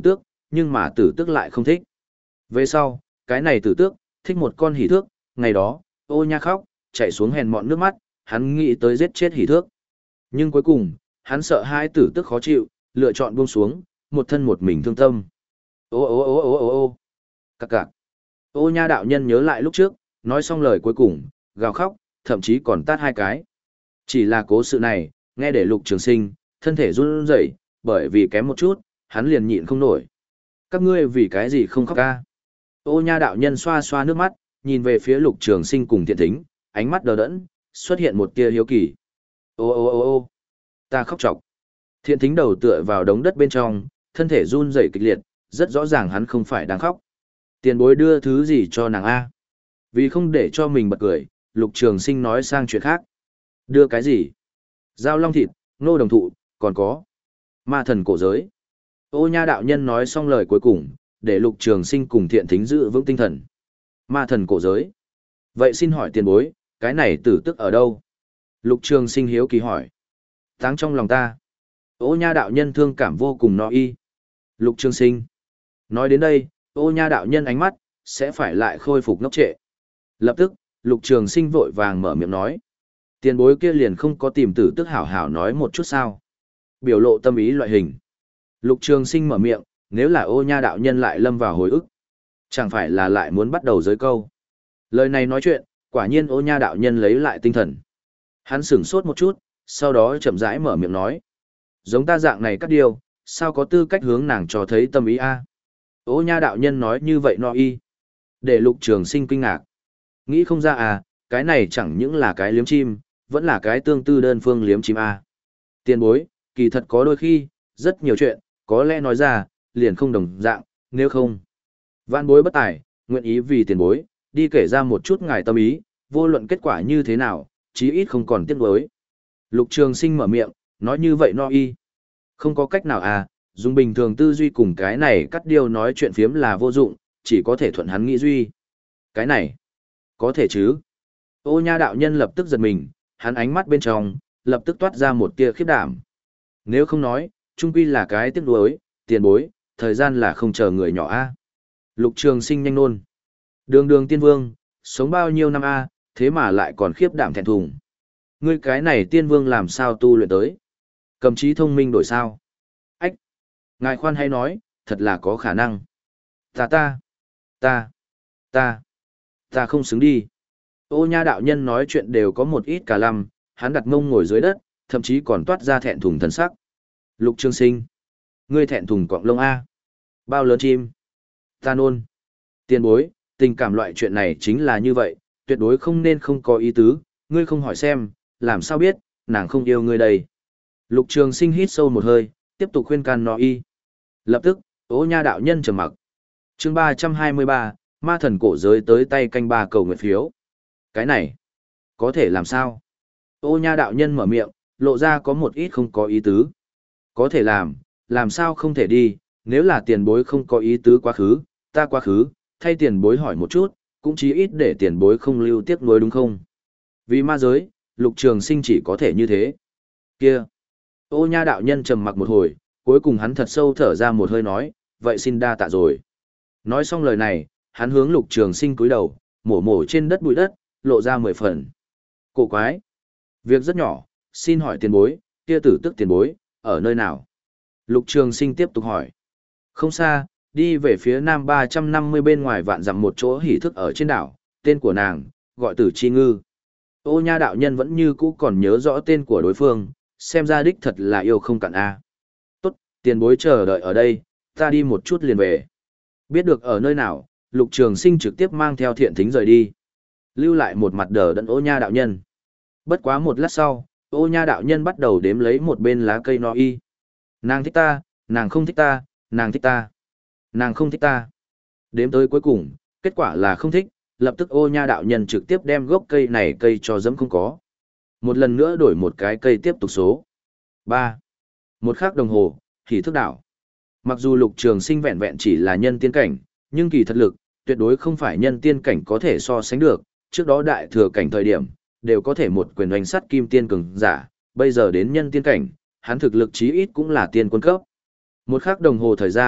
A: nhưng mà tử tước lại không thích. Về sau, cái này tử tước, thích một con hỉ thước, ngày đó, ô nha khóc, chạy xuống hèn mọn nước mắt, hắn nghĩ tới giết chết hỉ thước. Nhưng cuối cùng, hắn sợ hai tử tước khó chịu, lựa chọn buông xuống, một thân một mình thương tâm. Ô ô ô ô ô ô cặc cặc. Ô nha đạo nhân nhớ lại lúc trước, nói xong lời cuối cùng, gào khóc, thậm chí còn tát hai cái. Chỉ là cố sự này, nghe để Lục Trường Sinh, thân thể run rẩy, bởi vì kém một chút, hắn liền nhịn không nổi. Các ngươi vì cái gì không khóc ca? Ô nha đạo nhân xoa xoa nước mắt, nhìn về phía Lục Trường Sinh cùng Thiện Thính, ánh mắt đờ đẫn, xuất hiện một tia hiếu kỳ. Ô ô ô ô ta khóc chọc. Thiện Thính đầu tựa vào đống đất bên trong, thân thể run rẩy kịch liệt, rất rõ ràng hắn không phải đang khóc. Tiền bối đưa thứ gì cho nàng A? Vì không để cho mình bật cười, Lục Trường Sinh nói sang chuyện khác. Đưa cái gì? Dao long thịt, nô đồng thụ, còn có ma thần cổ giới. Ô nha đạo nhân nói xong lời cuối cùng, để Lục Trường Sinh cùng Thiện Thính giữ vững tinh thần. Ma thần cổ giới. Vậy xin hỏi tiền bối, cái này tử tức ở đâu? Lục Trường Sinh hiếu kỳ hỏi. Táng trong lòng ta. Ô nha đạo nhân thương cảm vô cùng no y. Lục Trường Sinh. Nói đến đây, ô nha đạo nhân ánh mắt, sẽ phải lại khôi phục ngốc trệ. Lập tức, Lục Trường Sinh vội vàng mở miệng nói. Tiền bối kia liền không có tìm tử tức hảo hảo nói một chút sao. Biểu lộ tâm ý loại hình. Lục Trường Sinh mở miệng, nếu là ô nha đạo nhân lại lâm vào hồi ức. Chẳng phải là lại muốn bắt đầu giới câu. Lời này nói chuyện, quả nhiên ô nha đạo nhân lấy lại tinh thần. Hắn sửng sốt một chút, sau đó chậm rãi mở miệng nói. Giống ta dạng này cắt điều, sao có tư cách hướng nàng cho thấy tâm ý a? Ô nha đạo nhân nói như vậy no y. Để Lục Trường Sinh kinh ngạc. Nghĩ không ra à, cái này chẳng những là cái liếm chim, vẫn là cái tương tư đơn phương liếm chim a. Tiền bối, kỳ thật có đôi khi, rất nhiều chuyện, có lẽ nói ra, liền không đồng dạng, nếu không. Vạn bối bất tài, nguyện ý vì tiền bối, đi kể ra một chút ngài tâm ý, vô luận kết quả như thế nào, chí ít không còn tiếc nuối. Lục Trường Sinh mở miệng, nói như vậy no y. Không có cách nào à, dùng bình thường tư duy cùng cái này cắt điều nói chuyện phiếm là vô dụng, chỉ có thể thuận hắn nghĩ duy. Cái này, có thể chứ. Ô nha đạo nhân lập tức giật mình, hắn ánh mắt bên trong, lập tức toát ra một tia khiếp đảm. Nếu không nói, chung quy là cái tiếc nuối, tiền bối, thời gian là không chờ người nhỏ a. Lục Trường Sinh nhanh nôn. Đường đường tiên vương, sống bao nhiêu năm a, thế mà lại còn khiếp đảm thẹn thùng. Ngươi cái này tiên vương làm sao tu luyện tới? Cầm trí thông minh đổi sao? Ách! Ngài khoan hay nói, thật là có khả năng. Ta ta, ta, ta, ta không xứng đi. Ô nha đạo nhân nói chuyện đều có một ít cả lăm, hắn đặt mông ngồi dưới đất, thậm chí còn toát ra thẹn thùng thần sắc. Lục Trường Sinh. Ngươi thẹn thùng cọng lông A. Bao lớn chim. Ta nôn. Tiền bối, tình cảm loại chuyện này chính là như vậy, tuyệt đối không nên không có ý tứ, ngươi không hỏi xem, làm sao biết, nàng không yêu ngươi đây. Lục Trường Sinh hít sâu một hơi, tiếp tục khuyên can nó y. Lập tức, Ô nha đạo nhân trầm mặc. Chương ba trăm hai mươi ba, ma thần cổ giới tới tay canh ba cầu nguyện phiếu. Cái này, có thể làm sao? Ô nha đạo nhân mở miệng, lộ ra có một ít không có ý tứ. Có thể làm, làm sao không thể đi, nếu là tiền bối không có ý tứ quá khứ, ta quá khứ, thay tiền bối hỏi một chút, cũng chí ít để tiền bối không lưu tiếc nuối đúng không? Vì ma giới, Lục Trường Sinh chỉ có thể như thế. Kia! Ô nha đạo nhân trầm mặc một hồi, cuối cùng hắn thật sâu thở ra một hơi nói, vậy xin đa tạ rồi. Nói xong lời này, hắn hướng Lục Trường Sinh cúi đầu, mổ mổ trên đất bụi đất, lộ ra mười phần. Cổ quái! Việc rất nhỏ, xin hỏi tiền bối, kia tử tức tiền bối, ở nơi nào? Lục Trường Sinh tiếp tục hỏi. Không xa, đi về phía nam ba trăm năm mươi bên ngoài vạn dặm một chỗ hỉ thức ở trên đảo, tên của nàng, gọi Tử Chi Ngư. Ô nha đạo nhân vẫn như cũ còn nhớ rõ tên của đối phương, xem ra đích thật là yêu không cạn a. Tốt, tiền bối chờ đợi ở đây, ta đi một chút liền về. Biết được ở nơi nào, Lục Trường Sinh trực tiếp mang theo Thiện Thính rời đi. Lưu lại một mặt đờ đẫn ô nha đạo nhân. Bất quá một lát sau, ô nha đạo nhân bắt đầu đếm lấy một bên lá cây no y. Nàng thích ta, nàng không thích ta, nàng thích ta, nàng không thích ta. Đếm tới cuối cùng, kết quả là không thích, lập tức ô nha đạo nhân trực tiếp đem gốc cây này cây cho dẫm không có. Một lần nữa đổi một cái cây tiếp tục số. ba. Một khắc đồng hồ, hỉ thức đảo. Mặc dù Lục Trường Sinh vẹn vẹn chỉ là nhân tiên cảnh, nhưng kỳ thật lực, tuyệt đối không phải nhân tiên cảnh có thể so sánh được. Trước đó đại thừa cảnh thời điểm, đều có thể một quyền đánh sắt kim tiên cường giả, bây giờ đến nhân tiên cảnh, hắn thực lực chí ít cũng là tiên quân cấp. Một khắc đồng hồ thời gian,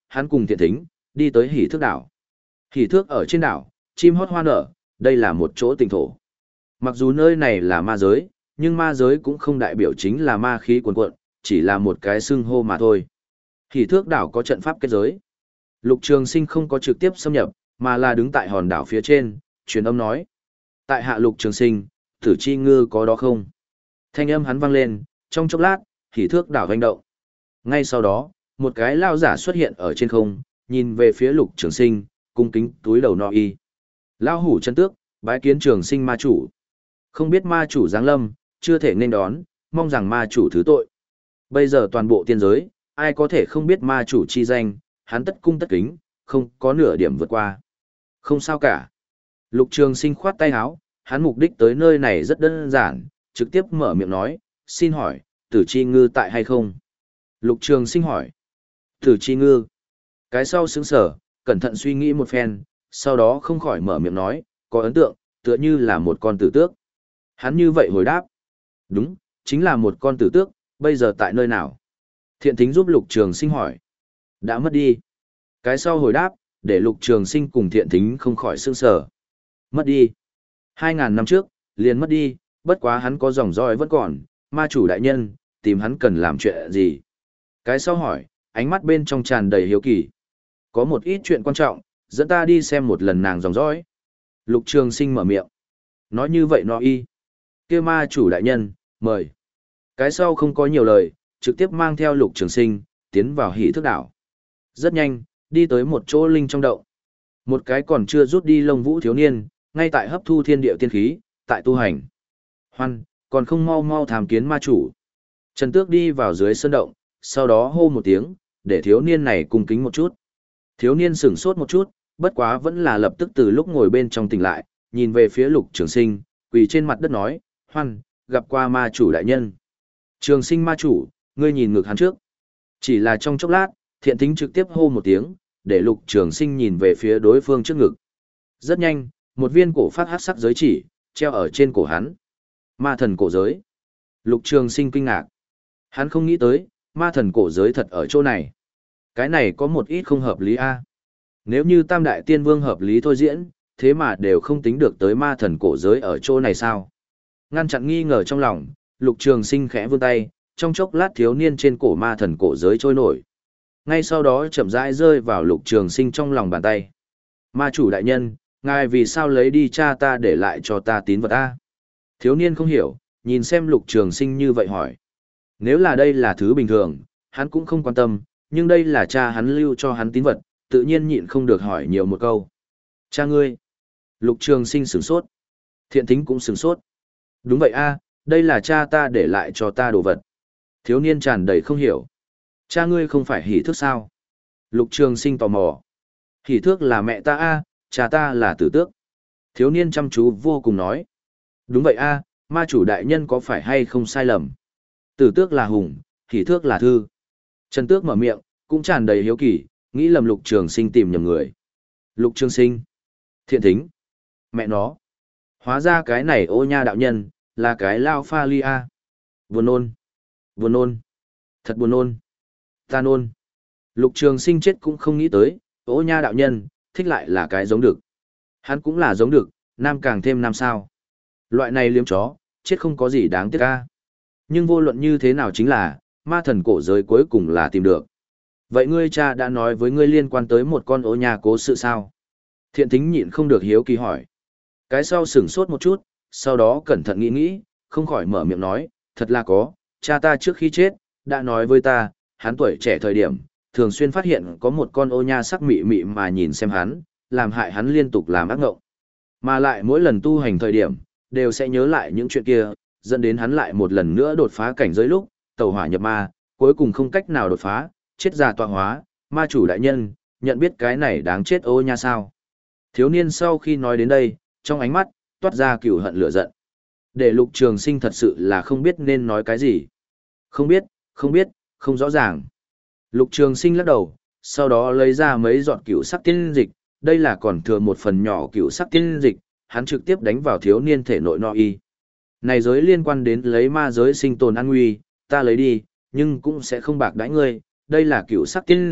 A: hắn cùng Thiện Thính, đi tới Hỷ Thước đảo. Hỷ Thước ở trên đảo, chim hót hoa nở, đây là một chỗ tỉnh thổ. Mặc dù nơi này là ma giới, nhưng ma giới cũng không đại biểu chính là ma khí cuồn cuộn, chỉ là một cái xưng hô mà thôi. Hỷ Thước đảo có trận pháp kết giới. Lục Trường Sinh không có trực tiếp xâm nhập, mà là đứng tại hòn đảo phía trên, truyền âm nói. Tại hạ Lục Trường Sinh, Tử Chi Ngư có đó không? Thanh âm hắn vang lên, trong chốc lát, Hỷ Thước đảo hoành động. Ngay sau đó, một cái lao giả xuất hiện ở trên không, nhìn về phía Lục Trường Sinh, cung kính túi đầu no y. Lao hủ chân tước, bái kiến Trường Sinh ma chủ. Không biết ma chủ giáng lâm, chưa thể nên đón, mong rằng ma chủ thứ tội. Bây giờ toàn bộ tiên giới, ai có thể không biết ma chủ chi danh, hắn tất cung tất kính, không có nửa điểm vượt qua. Không sao cả. Lục Trường Sinh khoát tay áo, hắn mục đích tới nơi này rất đơn giản, trực tiếp mở miệng nói, xin hỏi, Tử Chi Ngư tại hay không? Lục Trường Sinh hỏi. Tử Chi Ngư. Cái sau sững sở, cẩn thận suy nghĩ một phen, sau đó không khỏi mở miệng nói, có ấn tượng, tựa như là một con tử tước. Hắn như vậy hồi đáp. Đúng, chính là một con tử tước, bây giờ tại nơi nào? Thiện Thính giúp Lục Trường Sinh hỏi. Đã mất đi. Cái sau hồi đáp, để Lục Trường Sinh cùng Thiện Thính không khỏi sững sờ. Mất đi. Hai ngàn năm trước, liền mất đi, bất quá hắn có dòng dõi vẫn còn, ma chủ đại nhân, tìm hắn cần làm chuyện gì? Cái sau hỏi, ánh mắt bên trong tràn đầy hiếu kỳ. Có một ít chuyện quan trọng, dẫn ta đi xem một lần nàng dòng dõi. Lục Trường Sinh mở miệng. Nói như vậy nó y. Kia ma chủ đại nhân, mời. Cái sau không có nhiều lời, trực tiếp mang theo Lục Trường Sinh, tiến vào Hỷ Thước đảo. Rất nhanh, đi tới một chỗ linh trong động. Một cái còn chưa rút đi lông vũ thiếu niên, ngay tại hấp thu thiên địa tiên khí, tại tu hành. Hoan, còn không mau mau tham kiến ma chủ. Trần Tước đi vào dưới sơn động, sau đó hô một tiếng, để thiếu niên này cung kính một chút. Thiếu niên sửng sốt một chút, bất quá vẫn là lập tức từ lúc ngồi bên trong tỉnh lại, nhìn về phía Lục Trường Sinh, quỳ trên mặt đất nói, Hoan, gặp qua ma chủ đại nhân. Trường Sinh ma chủ, ngươi nhìn ngực hắn trước. Chỉ là trong chốc lát, Thiện Thính trực tiếp hô một tiếng, để Lục Trường Sinh nhìn về phía đối phương trước ngực. Rất nhanh, một viên cổ phát hắc sắc giới chỉ, treo ở trên cổ hắn. Ma thần cổ giới. Lục Trường Sinh kinh ngạc. Hắn không nghĩ tới, ma thần cổ giới thật ở chỗ này. Cái này có một ít không hợp lý a. Nếu như Tam Đại Tiên Vương hợp lý thôi diễn, thế mà đều không tính được tới ma thần cổ giới ở chỗ này sao? Ngăn chặn nghi ngờ trong lòng, Lục Trường Sinh khẽ vươn tay, trong chốc lát thiếu niên trên cổ ma thần cổ giới trôi nổi. Ngay sau đó chậm rãi rơi vào Lục Trường Sinh trong lòng bàn tay. Ma chủ đại nhân, ngài vì sao lấy đi cha ta để lại cho ta tín vật a? Thiếu niên không hiểu, nhìn xem Lục Trường Sinh như vậy hỏi. Nếu là đây là thứ bình thường, hắn cũng không quan tâm, nhưng đây là cha hắn lưu cho hắn tín vật, tự nhiên nhịn không được hỏi nhiều một câu. Cha ngươi. Lục Trường Sinh sửng sốt. Thiện Thính cũng sửng sốt. Đúng vậy a, đây là cha ta để lại cho ta đồ vật. Thiếu niên tràn đầy không hiểu. Cha ngươi không phải Hỷ Thước sao? Lục Trường Sinh tò mò. Hỷ Thước là mẹ ta a, cha ta là Tử Tước. Thiếu niên chăm chú vô cùng nói. Đúng vậy a, ma chủ đại nhân có phải hay không sai lầm? Tử Tước là Hùng, Hỷ Thước là Thư. Trần Tước mở miệng, cũng tràn đầy hiếu kỳ, nghĩ lầm Lục Trường Sinh tìm nhầm người. Lục Trường Sinh. Thiện Thính. Mẹ nó. Hóa ra cái này ô nha đạo nhân, là cái lao pha lia. Buồn nôn. Buồn nôn. Thật buồn nôn. Ta nôn. Lục Trường Sinh chết cũng không nghĩ tới, ô nha đạo nhân, thích lại là cái giống được. Hắn cũng là giống được, nam càng thêm nam sao. Loại này liếm chó, chết không có gì đáng tiếc ca. Nhưng vô luận như thế nào chính là, ma thần cổ giới cuối cùng là tìm được. Vậy ngươi cha đã nói với ngươi liên quan tới một con ô nha cố sự sao? Thiện Thính nhịn không được hiếu kỳ hỏi. Cái sau sửng sốt một chút, sau đó cẩn thận nghĩ nghĩ, không khỏi mở miệng nói, thật là có, cha ta trước khi chết, đã nói với ta, hắn tuổi trẻ thời điểm, thường xuyên phát hiện có một con ô nha sắc mị mị mà nhìn xem hắn, làm hại hắn liên tục làm ác ngộng. Mà lại mỗi lần tu hành thời điểm, đều sẽ nhớ lại những chuyện kia, dẫn đến hắn lại một lần nữa đột phá cảnh giới lúc, tẩu hỏa nhập ma, cuối cùng không cách nào đột phá, chết già tọa hóa, ma chủ đại nhân, nhận biết cái này đáng chết ô nha sao. Thiếu niên sau khi nói đến đây, trong ánh mắt, toát ra cừu hận lửa giận. Để Lục Trường Sinh thật sự là không biết nên nói cái gì. Không biết, không biết, không rõ ràng. Lục Trường Sinh lắc đầu, sau đó lấy ra mấy giọt cựu sắc tiên dịch, đây là còn thừa một phần nhỏ cựu sắc tiên dịch, hắn trực tiếp đánh vào thiếu niên thể nội no y. Này giới liên quan đến lấy ma giới sinh tồn an nguy, ta lấy đi, nhưng cũng sẽ không bạc đãi ngươi, đây là cựu sắc tiên dịch,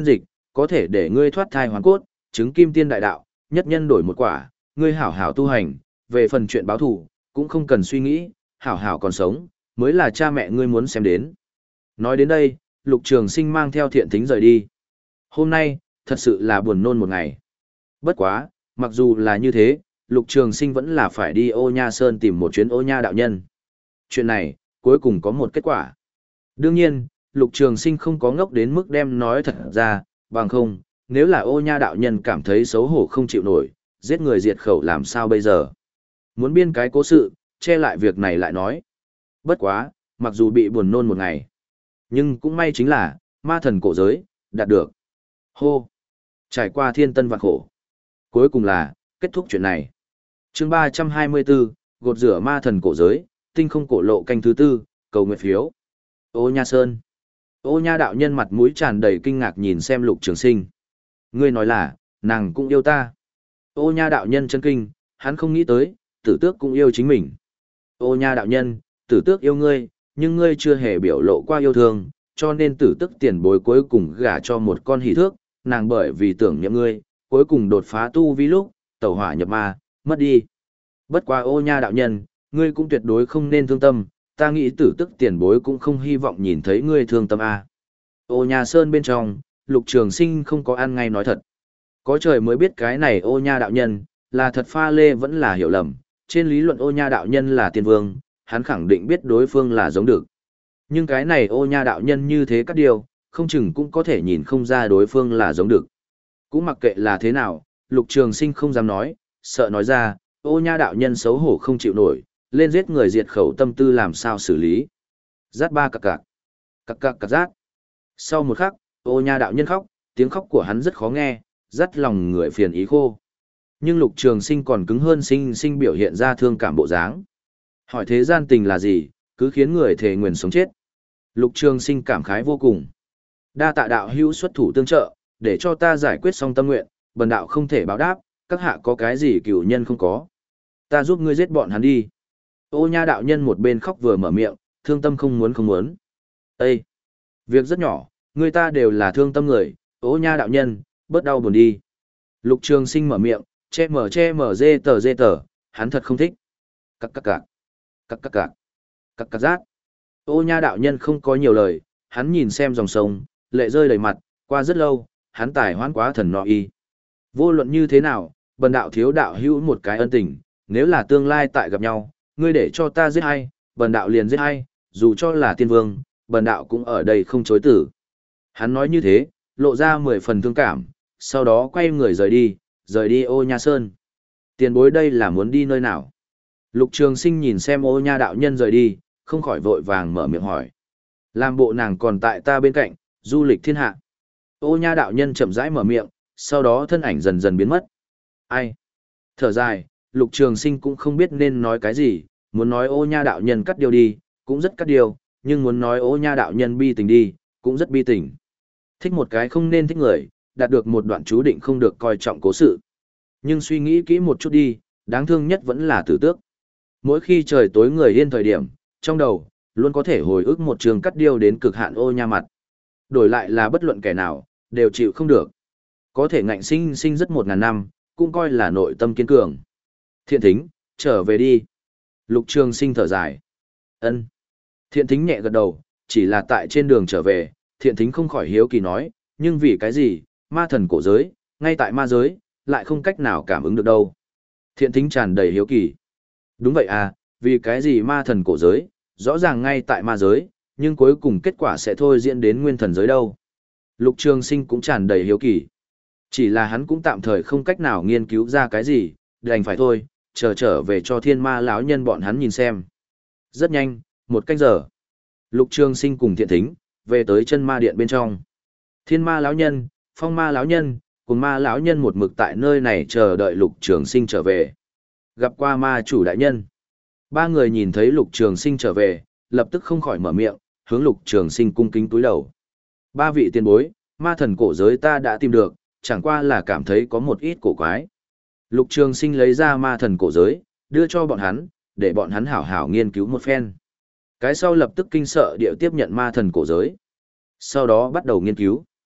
A: có thể để ngươi thoát thai hoàn cốt, chứng kim tiên đại đạo, nhất nhân đổi một quả, ngươi hảo hảo tu hành, về phần chuyện báo thù, cũng không cần suy nghĩ, hảo hảo còn sống, mới là cha mẹ ngươi muốn xem đến. Nói đến đây, Lục Trường Sinh mang theo Thiện Thính rời đi. Hôm nay, thật sự là buồn nôn một ngày. Bất quá, mặc dù là như thế, Lục Trường Sinh vẫn là phải đi Ô Nha Sơn tìm một chuyến Ô Nha đạo nhân. Chuyện này, cuối cùng có một kết quả. Đương nhiên, Lục Trường Sinh không có ngốc đến mức đem nói thật ra, bằng không, nếu là Ô Nha đạo nhân cảm thấy xấu hổ không chịu nổi, giết người diệt khẩu làm sao bây giờ? Muốn biên cái cố sự, che lại việc này lại nói. Bất quá, mặc dù bị buồn nôn một ngày, nhưng cũng may chính là, ma thần cổ giới, đạt được. Hô! Trải qua thiên tân vạn khổ. Cuối cùng là, kết thúc chuyện này. Chương ba trăm hai mươi bốn, gột rửa ma thần cổ giới, tinh không cổ lộ canh thứ tư, cầu nguyện phiếu. Ô Nha Sơn. Ô Nha đạo nhân mặt mũi tràn đầy kinh ngạc nhìn xem Lục Trường Sinh. Ngươi nói là, nàng cũng yêu ta. Ô Nha đạo nhân chân kinh, hắn không nghĩ tới, tử tước cũng yêu chính mình. Ô Nha đạo nhân, tử tước yêu ngươi, nhưng ngươi chưa hề biểu lộ qua yêu thương, cho nên tử tước tiền bối cuối cùng gả cho một con hỷ thước, nàng bởi vì tưởng niệm ngươi, cuối cùng đột phá tu vi lúc, tẩu hỏa nhập ma, mất đi. Bất quá Ô Nha đạo nhân, ngươi cũng tuyệt đối không nên thương tâm, ta nghĩ tử tức tiền bối cũng không hy vọng nhìn thấy ngươi thương tâm a. Ô Nha Sơn bên trong, Lục Trường Sinh không có ăn ngay nói thật. Có trời mới biết cái này Ô Nha đạo nhân, là thật pha lê vẫn là hiểu lầm, trên lý luận Ô Nha đạo nhân là tiên vương, hắn khẳng định biết đối phương là giống được. Nhưng cái này Ô Nha đạo nhân như thế các điều, không chừng cũng có thể nhìn không ra đối phương là giống được. Cũng mặc kệ là thế nào, Lục Trường Sinh không dám nói, sợ nói ra, Ô Nha đạo nhân xấu hổ không chịu nổi, lên giết người diệt khẩu tâm tư làm sao xử lý. Rát ba cặc cặc, cặc cặc cặc rát. Sau một khắc, Ô Nha đạo nhân khóc, tiếng khóc của hắn rất khó nghe, rát lòng người phiền ý khô. Nhưng Lục Trường Sinh còn cứng hơn sinh sinh biểu hiện ra thương cảm bộ dáng. Hỏi thế gian tình là gì, cứ khiến người thề nguyền sống chết. Lục Trường Sinh cảm khái vô cùng. Đa tạ đạo hữu xuất thủ tương trợ, để cho ta giải quyết xong tâm nguyện, bần đạo không thể báo đáp, các hạ có cái gì cửu nhân không có. Ta giúp ngươi giết bọn hắn đi. Ô Nha đạo nhân một bên khóc vừa mở miệng, thương tâm không muốn không muốn. Ê! Việc rất nhỏ, người ta đều là thương tâm người, Ô Nha đạo nhân, bớt đau buồn đi. Lục Trường Sinh mở miệng, che mở che mở dê tờ dê tờ, hắn thật không thích. Cắc cắc cạc. Cắc cắc cạc. Cắc cắc rát. Ô Nha đạo nhân không có nhiều lời, hắn nhìn xem dòng sông, lệ rơi đầy mặt, qua rất lâu, hắn tài hoãn quá thần nọ y. Vô luận như thế nào, bần đạo thiếu đạo hữu một cái ân tình, nếu là tương lai tại gặp nhau, ngươi để cho ta giết hay, bần đạo liền giết hay, dù cho là tiên vương, bần đạo cũng ở đây không chối tử. Hắn nói như thế, lộ ra mười phần thương cảm, sau đó quay người rời đi, rời đi Ô Nha Sơn. Tiền bối đây là muốn đi nơi nào? Lục Trường Sinh nhìn xem Ô Nha đạo nhân rời đi, không khỏi vội vàng mở miệng hỏi. Làm bộ nàng còn tại ta bên cạnh, du lịch thiên hạ. Ô Nha đạo nhân chậm rãi mở miệng, sau đó thân ảnh dần dần biến mất. Ai? Thở dài, Lục Trường Sinh cũng không biết nên nói cái gì, muốn nói Ô Nha đạo nhân cắt điều đi, cũng rất cắt điều, nhưng muốn nói Ô Nha đạo nhân bi tình đi, cũng rất bi tình. Thích một cái không nên thích người, đạt được một đoạn chú định không được coi trọng cố sự. Nhưng suy nghĩ kỹ một chút đi, đáng thương nhất vẫn là tử tước. Mỗi khi trời tối người yên thời điểm, trong đầu, luôn có thể hồi ức một trường cắt điêu đến cực hạn Ô Nha mặt. Đổi lại là bất luận kẻ nào, đều chịu không được. Có thể ngạnh sinh sinh rất một ngàn năm, cũng coi là nội tâm kiên cường. Thiện Thính, trở về đi. Lục Trường Sinh thở dài. Ân. Thiện Thính nhẹ gật đầu, chỉ là tại trên đường trở về, Thiện Thính không khỏi hiếu kỳ nói, nhưng vì cái gì, ma thần cổ giới, ngay tại ma giới, lại không cách nào cảm ứng được đâu. Thiện Thính tràn đầy hiếu kỳ. Đúng vậy à, vì cái gì ma thần cổ giới, rõ ràng ngay tại ma giới, nhưng cuối cùng kết quả sẽ thôi diễn đến nguyên thần giới đâu. Lục Trường Sinh cũng tràn đầy hiếu kỳ. Chỉ là hắn cũng tạm thời không cách nào nghiên cứu ra cái gì, đành phải thôi, chờ trở về cho thiên ma lão nhân bọn hắn nhìn xem. Rất nhanh, một canh giờ. Lục Trường Sinh cùng Thiện Thính, về tới chân ma điện bên trong. Thiên ma lão nhân, phong ma lão nhân, cùng ma lão nhân một mực tại nơi này chờ đợi Lục Trường Sinh trở về. Gặp qua ma chủ đại nhân. Ba người nhìn thấy Lục Trường Sinh trở về, lập tức không khỏi mở miệng, hướng Lục Trường Sinh cung kính túi đầu. Ba vị tiền bối, ma thần cổ giới ta đã tìm được, chẳng qua là cảm thấy có một ít cổ quái. Lục Trường Sinh lấy ra ma thần cổ giới, đưa cho bọn hắn, để bọn hắn hảo hảo nghiên cứu một phen. Cái sau lập tức kinh sợ điệu tiếp nhận ma thần cổ giới. Sau đó bắt đầu nghiên cứu.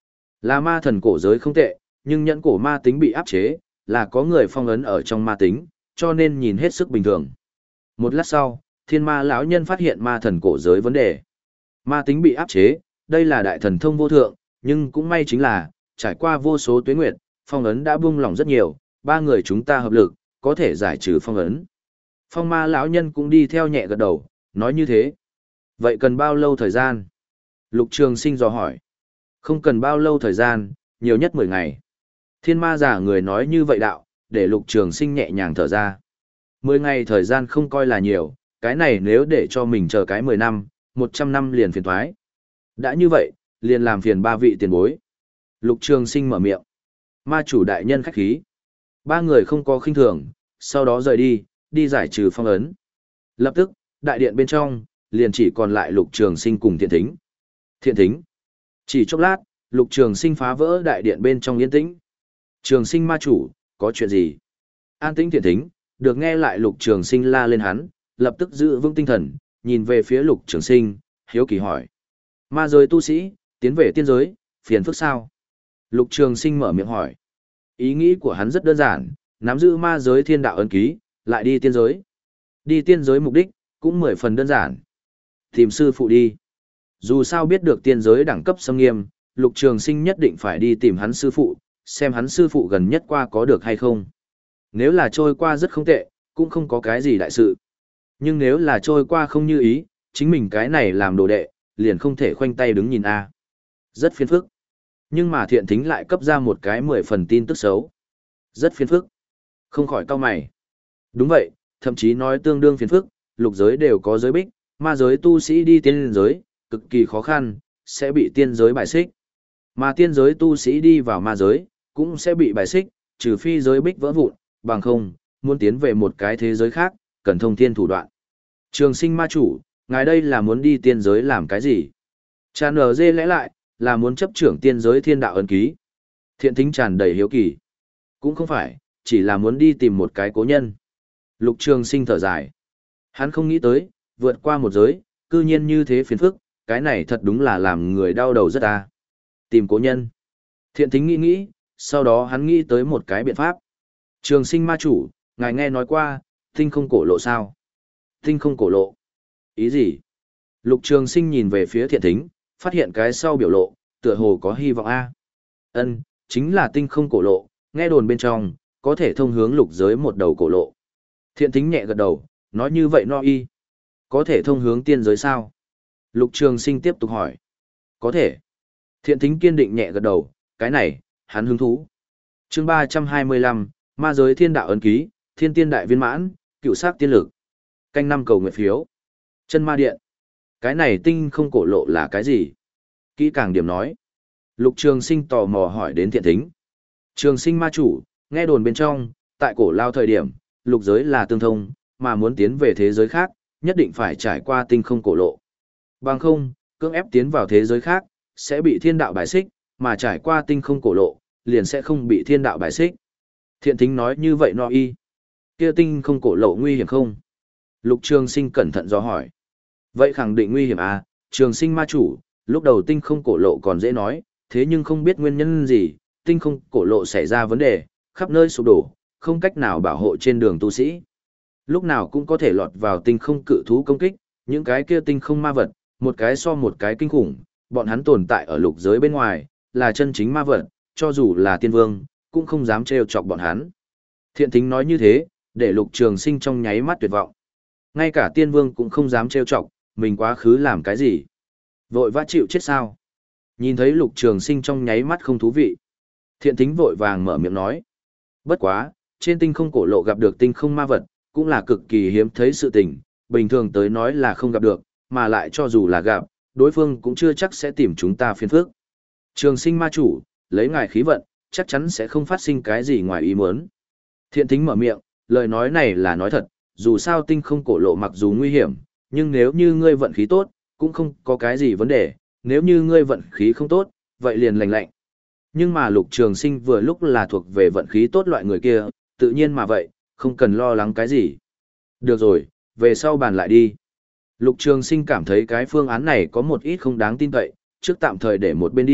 A: Là ma thần cổ giới không tệ, nhưng nhẫn cổ ma tính bị áp chế, là có người phong ấn ở trong ma tính, cho nên nhìn hết sức bình thường. Một lát sau, thiên ma lão nhân phát hiện ma thần cổ giới vấn đề. Ma tính bị áp chế, đây là đại thần thông vô thượng, nhưng cũng may chính là, trải qua vô số tuế nguyệt, phong ấn đã buông lỏng rất nhiều, ba người chúng ta hợp lực, có thể giải trừ phong ấn. Phong ma lão nhân cũng đi theo nhẹ gật đầu, nói như thế. Vậy cần bao lâu thời gian? Lục Trường Sinh dò hỏi. Không cần bao lâu thời gian, nhiều nhất mười ngày. Thiên ma giả người nói như vậy đạo, để Lục Trường Sinh nhẹ nhàng thở ra. Mười ngày thời gian không coi là nhiều, cái này nếu để cho mình chờ cái mười năm, một trăm năm liền phiền thoái. Đã như vậy, liền làm phiền ba vị tiền bối. Lục Trường Sinh mở miệng. Ma chủ đại nhân khách khí. Ba người không có khinh thường, sau đó rời đi, đi giải trừ phong ấn. Lập tức, đại điện bên trong, liền chỉ còn lại Lục Trường Sinh cùng Thiện Thính. Thiện Thính. Chỉ chốc lát, Lục Trường Sinh phá vỡ đại điện bên trong yên tĩnh. Trường Sinh ma chủ, có chuyện gì? An tĩnh Thiện Thính, được nghe lại Lục Trường Sinh la lên hắn, lập tức giữ vững tinh thần, nhìn về phía Lục Trường Sinh, hiếu kỳ hỏi. Ma giới tu sĩ, tiến về tiên giới, phiền phức sao? Lục Trường Sinh mở miệng hỏi. Ý nghĩ của hắn rất đơn giản, nắm giữ ma giới thiên đạo ấn ký, lại đi tiên giới. Đi tiên giới mục đích, cũng mười phần đơn giản. Tìm sư phụ đi. Dù sao biết được tiên giới đẳng cấp xâm nghiêm, Lục Trường Sinh nhất định phải đi tìm hắn sư phụ, xem hắn sư phụ gần nhất qua có được hay không. Nếu là trôi qua rất không tệ, cũng không có cái gì đại sự. Nhưng nếu là trôi qua không như ý, chính mình cái này làm đồ đệ, liền không thể khoanh tay đứng nhìn a. Rất phiền phức. Nhưng mà Thiện Thính lại cấp ra một cái mười phần tin tức xấu. Rất phiền phức. Không khỏi cau mày. Đúng vậy, thậm chí nói tương đương phiền phức, lục giới đều có giới bích, ma giới tu sĩ đi tiên giới, cực kỳ khó khăn, sẽ bị tiên giới bài xích. Mà tiên giới tu sĩ đi vào ma giới, cũng sẽ bị bài xích, trừ phi giới bích vỡ vụn, bằng không, muốn tiến về một cái thế giới khác, cần thông thiên thủ đoạn. Trường Sinh ma chủ, ngài đây là muốn đi tiên giới làm cái gì? Tràn ở dê lẽ lại, là muốn chấp trưởng tiên giới thiên đạo ấn ký. Thiện Thính tràn đầy hiếu kỳ. Cũng không phải, chỉ là muốn đi tìm một cái cố nhân. Lục Trường Sinh thở dài. Hắn không nghĩ tới, vượt qua một giới, cư nhiên như thế phiền phức, cái này thật đúng là làm người đau đầu rất à. Tìm cố nhân. Thiện Thính nghĩ nghĩ, sau đó hắn nghĩ tới một cái biện pháp. Trường Sinh ma chủ, ngài nghe nói qua, tinh không cổ lộ sao? Tinh không cổ lộ. Ý gì? Lục Trường Sinh nhìn về phía Thiện Thính, phát hiện cái sau biểu lộ, tựa hồ có hy vọng a. Ân, chính là tinh không cổ lộ, nghe đồn bên trong, có thể thông hướng lục giới một đầu cổ lộ. Thiện Thính nhẹ gật đầu, nói như vậy no y. Có thể thông hướng tiên giới sao? Lục Trường Sinh tiếp tục hỏi. Có thể. Thiện Thính kiên định nhẹ gật đầu, cái này, hắn hứng thú. Chương ba trăm hai mươi lăm, ma giới thiên đạo ấn ký, thiên tiên đại viên mãn, cựu sắc tiên lực. Canh năm cầu nguyện phiếu. Chân ma điện. Cái này tinh không cổ lộ là cái gì? Kỹ càng điểm nói. Lục Trường Sinh tò mò hỏi đến Thiện Thính. Trường Sinh ma chủ, nghe đồn bên trong, tại cổ lao thời điểm, lục giới là tương thông, mà muốn tiến về thế giới khác, nhất định phải trải qua tinh không cổ lộ. Bằng không, cưỡng ép tiến vào thế giới khác, sẽ bị thiên đạo bài xích, mà trải qua tinh không cổ lộ, liền sẽ không bị thiên đạo bài xích. Thiện Thính nói như vậy no y. Kia tinh không cổ lộ nguy hiểm không? Lục Trường Sinh cẩn thận do hỏi. Vậy khẳng định nguy hiểm à, Trường Sinh ma chủ, lúc đầu tinh không cổ lộ còn dễ nói, thế nhưng không biết nguyên nhân gì, tinh không cổ lộ xảy ra vấn đề, khắp nơi sụp đổ, không cách nào bảo hộ trên đường tu sĩ. Lúc nào cũng có thể lọt vào tinh không cự thú công kích, những cái kia tinh không ma vật, một cái so một cái kinh khủng, bọn hắn tồn tại ở lục giới bên ngoài, là chân chính ma vật, cho dù là tiên vương, cũng không dám trêu chọc bọn hắn. Thiện Thính nói như thế, để Lục Trường Sinh trong nháy mắt tuyệt vọng. Ngay cả tiên vương cũng không dám trêu chọc, mình quá khứ làm cái gì? Vội vã chịu chết sao? Nhìn thấy Lục Trường Sinh trong nháy mắt không thú vị. Thiện Thính vội vàng mở miệng nói. Bất quá, trên tinh không cổ lộ gặp được tinh không ma vật, cũng là cực kỳ hiếm thấy sự tình, bình thường tới nói là không gặp được, mà lại cho dù là gặp, đối phương cũng chưa chắc sẽ tìm chúng ta phiền phức. Trường Sinh ma chủ, lấy ngài khí vận, chắc chắn sẽ không phát sinh cái gì ngoài ý muốn. Thiện Thính mở miệng, lời nói này là nói thật, dù sao tinh không cổ lộ mặc dù nguy hiểm, nhưng nếu như ngươi vận khí tốt, cũng không có cái gì vấn đề, nếu như ngươi vận khí không tốt, vậy liền lành lạnh. Nhưng mà Lục Trường Sinh vừa lúc là thuộc về vận khí tốt loại người kia, tự nhiên mà vậy, không cần lo lắng cái gì. Được rồi, về sau bàn lại đi. Lục Trường Sinh cảm thấy cái phương án này có một ít không đáng tin cậy, trước tạm thời để một bên đi,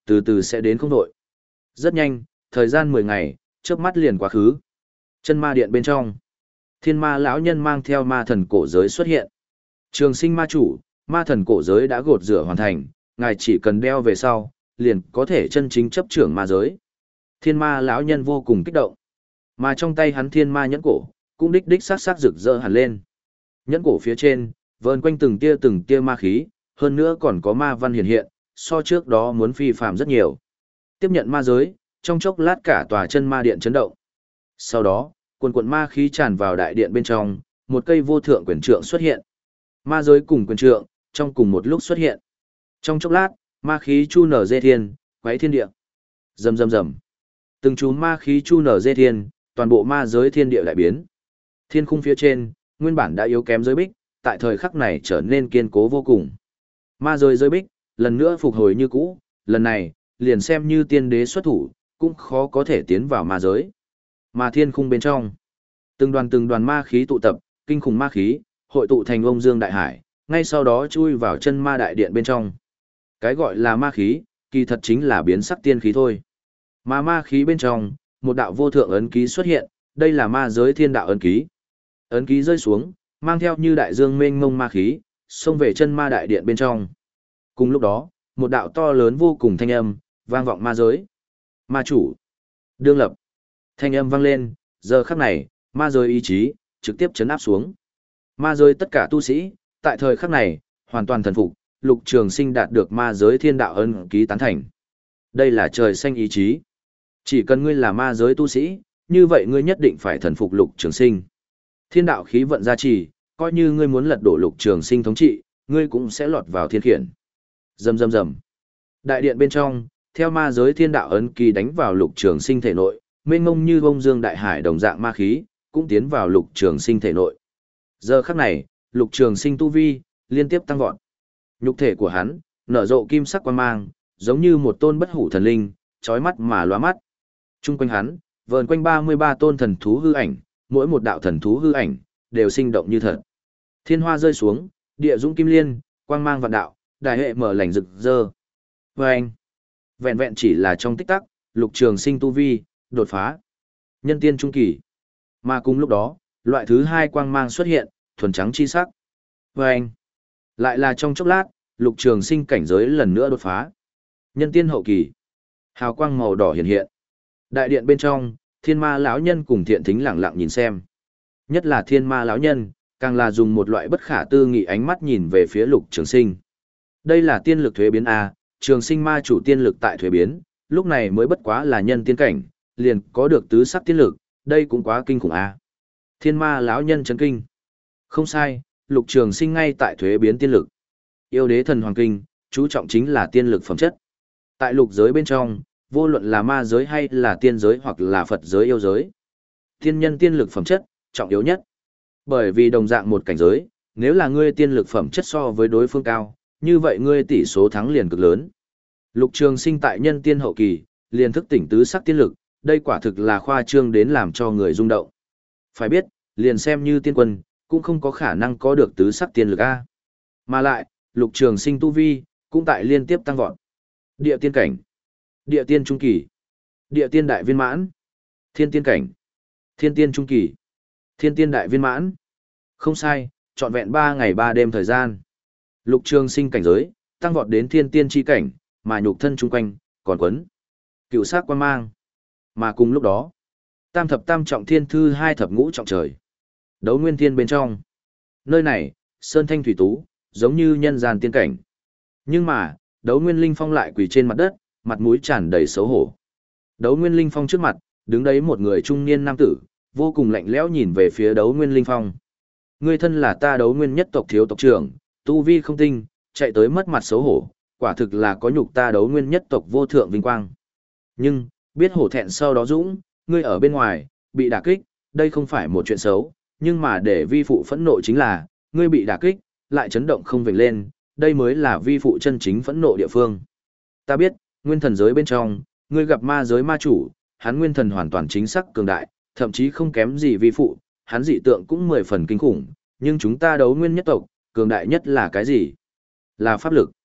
A: từ từ sẽ đến không đội. Rất nhanh, thời gian mười ngày, chớp mắt liền quá khứ. Chân ma điện bên trong, thiên ma lão nhân mang theo ma thần cổ giới xuất hiện. Trường sinh ma chủ, ma thần cổ giới đã gột rửa hoàn thành, ngài chỉ cần đeo về sau, liền có thể chân chính chấp trưởng ma giới. Thiên ma lão nhân vô cùng kích động. Mà trong tay hắn thiên ma nhẫn cổ, cũng đích đích sắc sắc rực rỡ hẳn lên. Nhẫn cổ phía trên, vờn quanh từng tia từng tia ma khí, hơn nữa còn có ma văn hiện hiện, so trước đó muốn phi phàm rất nhiều. Tiếp nhận ma giới, trong chốc lát cả tòa chân ma điện chấn động. Sau đó, quần quần ma khí tràn vào đại điện bên trong, một cây vô thượng quyền trượng xuất hiện. Ma giới cùng quyền trượng, trong cùng một lúc xuất hiện. Trong chốc lát, ma khí chu nở dê thiên, quấy thiên địa. Rầm rầm rầm. Từng chú ma khí chu nở dê thiên, toàn bộ ma giới thiên địa đại biến. Thiên khung phía trên, nguyên bản đã yếu kém giới bích, tại thời khắc này trở nên kiên cố vô cùng. Ma giới giới bích, lần nữa phục hồi như cũ, lần này, liền xem như tiên đế xuất thủ, cũng khó có thể tiến vào ma giới. Mà thiên khung bên trong, từng đoàn từng đoàn ma khí tụ tập, kinh khủng ma khí, hội tụ thành ông dương đại hải, ngay sau đó chui vào chân ma đại điện bên trong. Cái gọi là ma khí, kỳ thật chính là biến sắc tiên khí thôi. Mà ma khí bên trong, một đạo vô thượng ấn ký xuất hiện, đây là ma giới thiên đạo ấn ký. Ấn ký rơi xuống, mang theo như đại dương mênh mông ma khí, xông về chân ma đại điện bên trong. Cùng lúc đó, một đạo to lớn vô cùng thanh âm, vang vọng ma giới. Ma chủ, đương lập. Thanh âm vang lên, giờ khắc này, ma giới ý chí, trực tiếp chấn áp xuống. Ma giới tất cả tu sĩ, tại thời khắc này, hoàn toàn thần phục, Lục Trường Sinh đạt được ma giới thiên đạo ấn ký tán thành. Đây là trời xanh ý chí. Chỉ cần ngươi là ma giới tu sĩ, như vậy ngươi nhất định phải thần phục Lục Trường Sinh. Thiên đạo khí vận gia trì, coi như ngươi muốn lật đổ Lục Trường Sinh thống trị, ngươi cũng sẽ lọt vào thiên khiển. Rầm rầm rầm. Đại điện bên trong, theo ma giới thiên đạo ấn ký đánh vào Lục Trường Sinh thể nội, mênh mông như bông dương đại hải đồng dạng ma khí, cũng tiến vào Lục Trường Sinh thể nội. Giờ khắc này, Lục Trường Sinh tu vi liên tiếp tăng vọt. Nhục thể của hắn nở rộ kim sắc quang mang, giống như một tôn bất hủ thần linh, chói mắt mà lóa mắt. Trung quanh hắn, vờn quanh ba mươi ba tôn thần thú hư ảnh, mỗi một đạo thần thú hư ảnh đều sinh động như thật. Thiên hoa rơi xuống, địa dũng kim liên, quang mang vạn đạo, đại hệ mở lành rực rỡ. Oeng! Vẹn vẹn chỉ là trong tích tắc, Lục Trường Sinh tu vi đột phá nhân tiên trung kỳ. Mà cùng lúc đó, loại thứ hai quang mang xuất hiện, thuần trắng chi sắc. Oeng! Lại là trong chốc lát, Lục Trường Sinh cảnh giới lần nữa đột phá nhân tiên hậu kỳ. Hào quang màu đỏ hiện hiện. Đại điện bên trong, Thiên Ma lão nhân cùng Thiện Thính lặng lặng nhìn xem. Nhất là Thiên Ma lão nhân, càng là dùng một loại bất khả tư nghị ánh mắt nhìn về phía Lục Trường Sinh. Đây là tiên lực thuế biến a, Trường Sinh ma chủ tiên lực tại thuế biến, lúc này mới bất quá là nhân tiên cảnh, liền có được tứ sắc tiên lực, đây cũng quá kinh khủng a. Thiên Ma lão nhân chấn kinh. Không sai, Lục Trường Sinh ngay tại thuế biến tiên lực. Yêu đế thần hoàng kinh, chú trọng chính là tiên lực phẩm chất. Tại lục giới bên trong, vô luận là ma giới hay là tiên giới hoặc là Phật giới yêu giới, tiên nhân tiên lực phẩm chất, trọng yếu nhất. Bởi vì đồng dạng một cảnh giới, nếu là ngươi tiên lực phẩm chất so với đối phương cao, như vậy ngươi tỷ số thắng liền cực lớn. Lục Trường Sinh tại nhân tiên hậu kỳ, liền thức tỉnh tứ sắc tiên lực, đây quả thực là khoa trương đến làm cho người rung động. Phải biết, liền xem như tiên quân, cũng không có khả năng có được tứ sắc tiên lực a. Mà lại, Lục Trường Sinh tu vi cũng tại liên tiếp tăng vọt. Địa tiên cảnh, địa tiên trung kỳ, địa tiên đại viên mãn, thiên tiên cảnh, thiên tiên trung kỳ, thiên tiên đại viên mãn. Không sai, trọn vẹn ba ngày ba đêm thời gian. Lục Trường Sinh cảnh giới tăng vọt đến thiên tiên chi cảnh, mà nhục thân chung quanh còn quấn cựu sắc quan mang. Mà cùng lúc đó, tam thập tam trọng thiên thư hai thập ngũ trọng trời. Đấu nguyên thiên bên trong. Nơi này, sơn thanh thủy tú, giống như nhân gian tiên cảnh. Nhưng mà, Đấu Nguyên Linh Phong lại quỳ trên mặt đất, mặt mũi tràn đầy xấu hổ. Đấu Nguyên Linh Phong trước mặt, đứng đấy một người trung niên nam tử, vô cùng lạnh lẽo nhìn về phía Đấu Nguyên Linh Phong. Ngươi thân là ta Đấu Nguyên nhất tộc thiếu tộc trưởng, tu vi không tinh, chạy tới mất mặt xấu hổ, quả thực là có nhục ta Đấu Nguyên nhất tộc vô thượng vinh quang. Nhưng, biết hổ thẹn sau đó dũng, ngươi ở bên ngoài, bị đả kích, đây không phải một chuyện xấu, nhưng mà để vi phụ phẫn nộ chính là, ngươi bị đả kích, lại chấn động không vểnh lên, đây mới là vi phụ chân chính phẫn nộ địa phương. Ta biết, nguyên thần giới bên trong, ngươi gặp ma giới ma chủ, hắn nguyên thần hoàn toàn chính xác cường đại, thậm chí không kém gì vi phụ, hắn dị tượng cũng mười phần kinh khủng, nhưng chúng ta Đấu Nguyên nhất tộc, cường đại nhất là cái gì? Là pháp lực.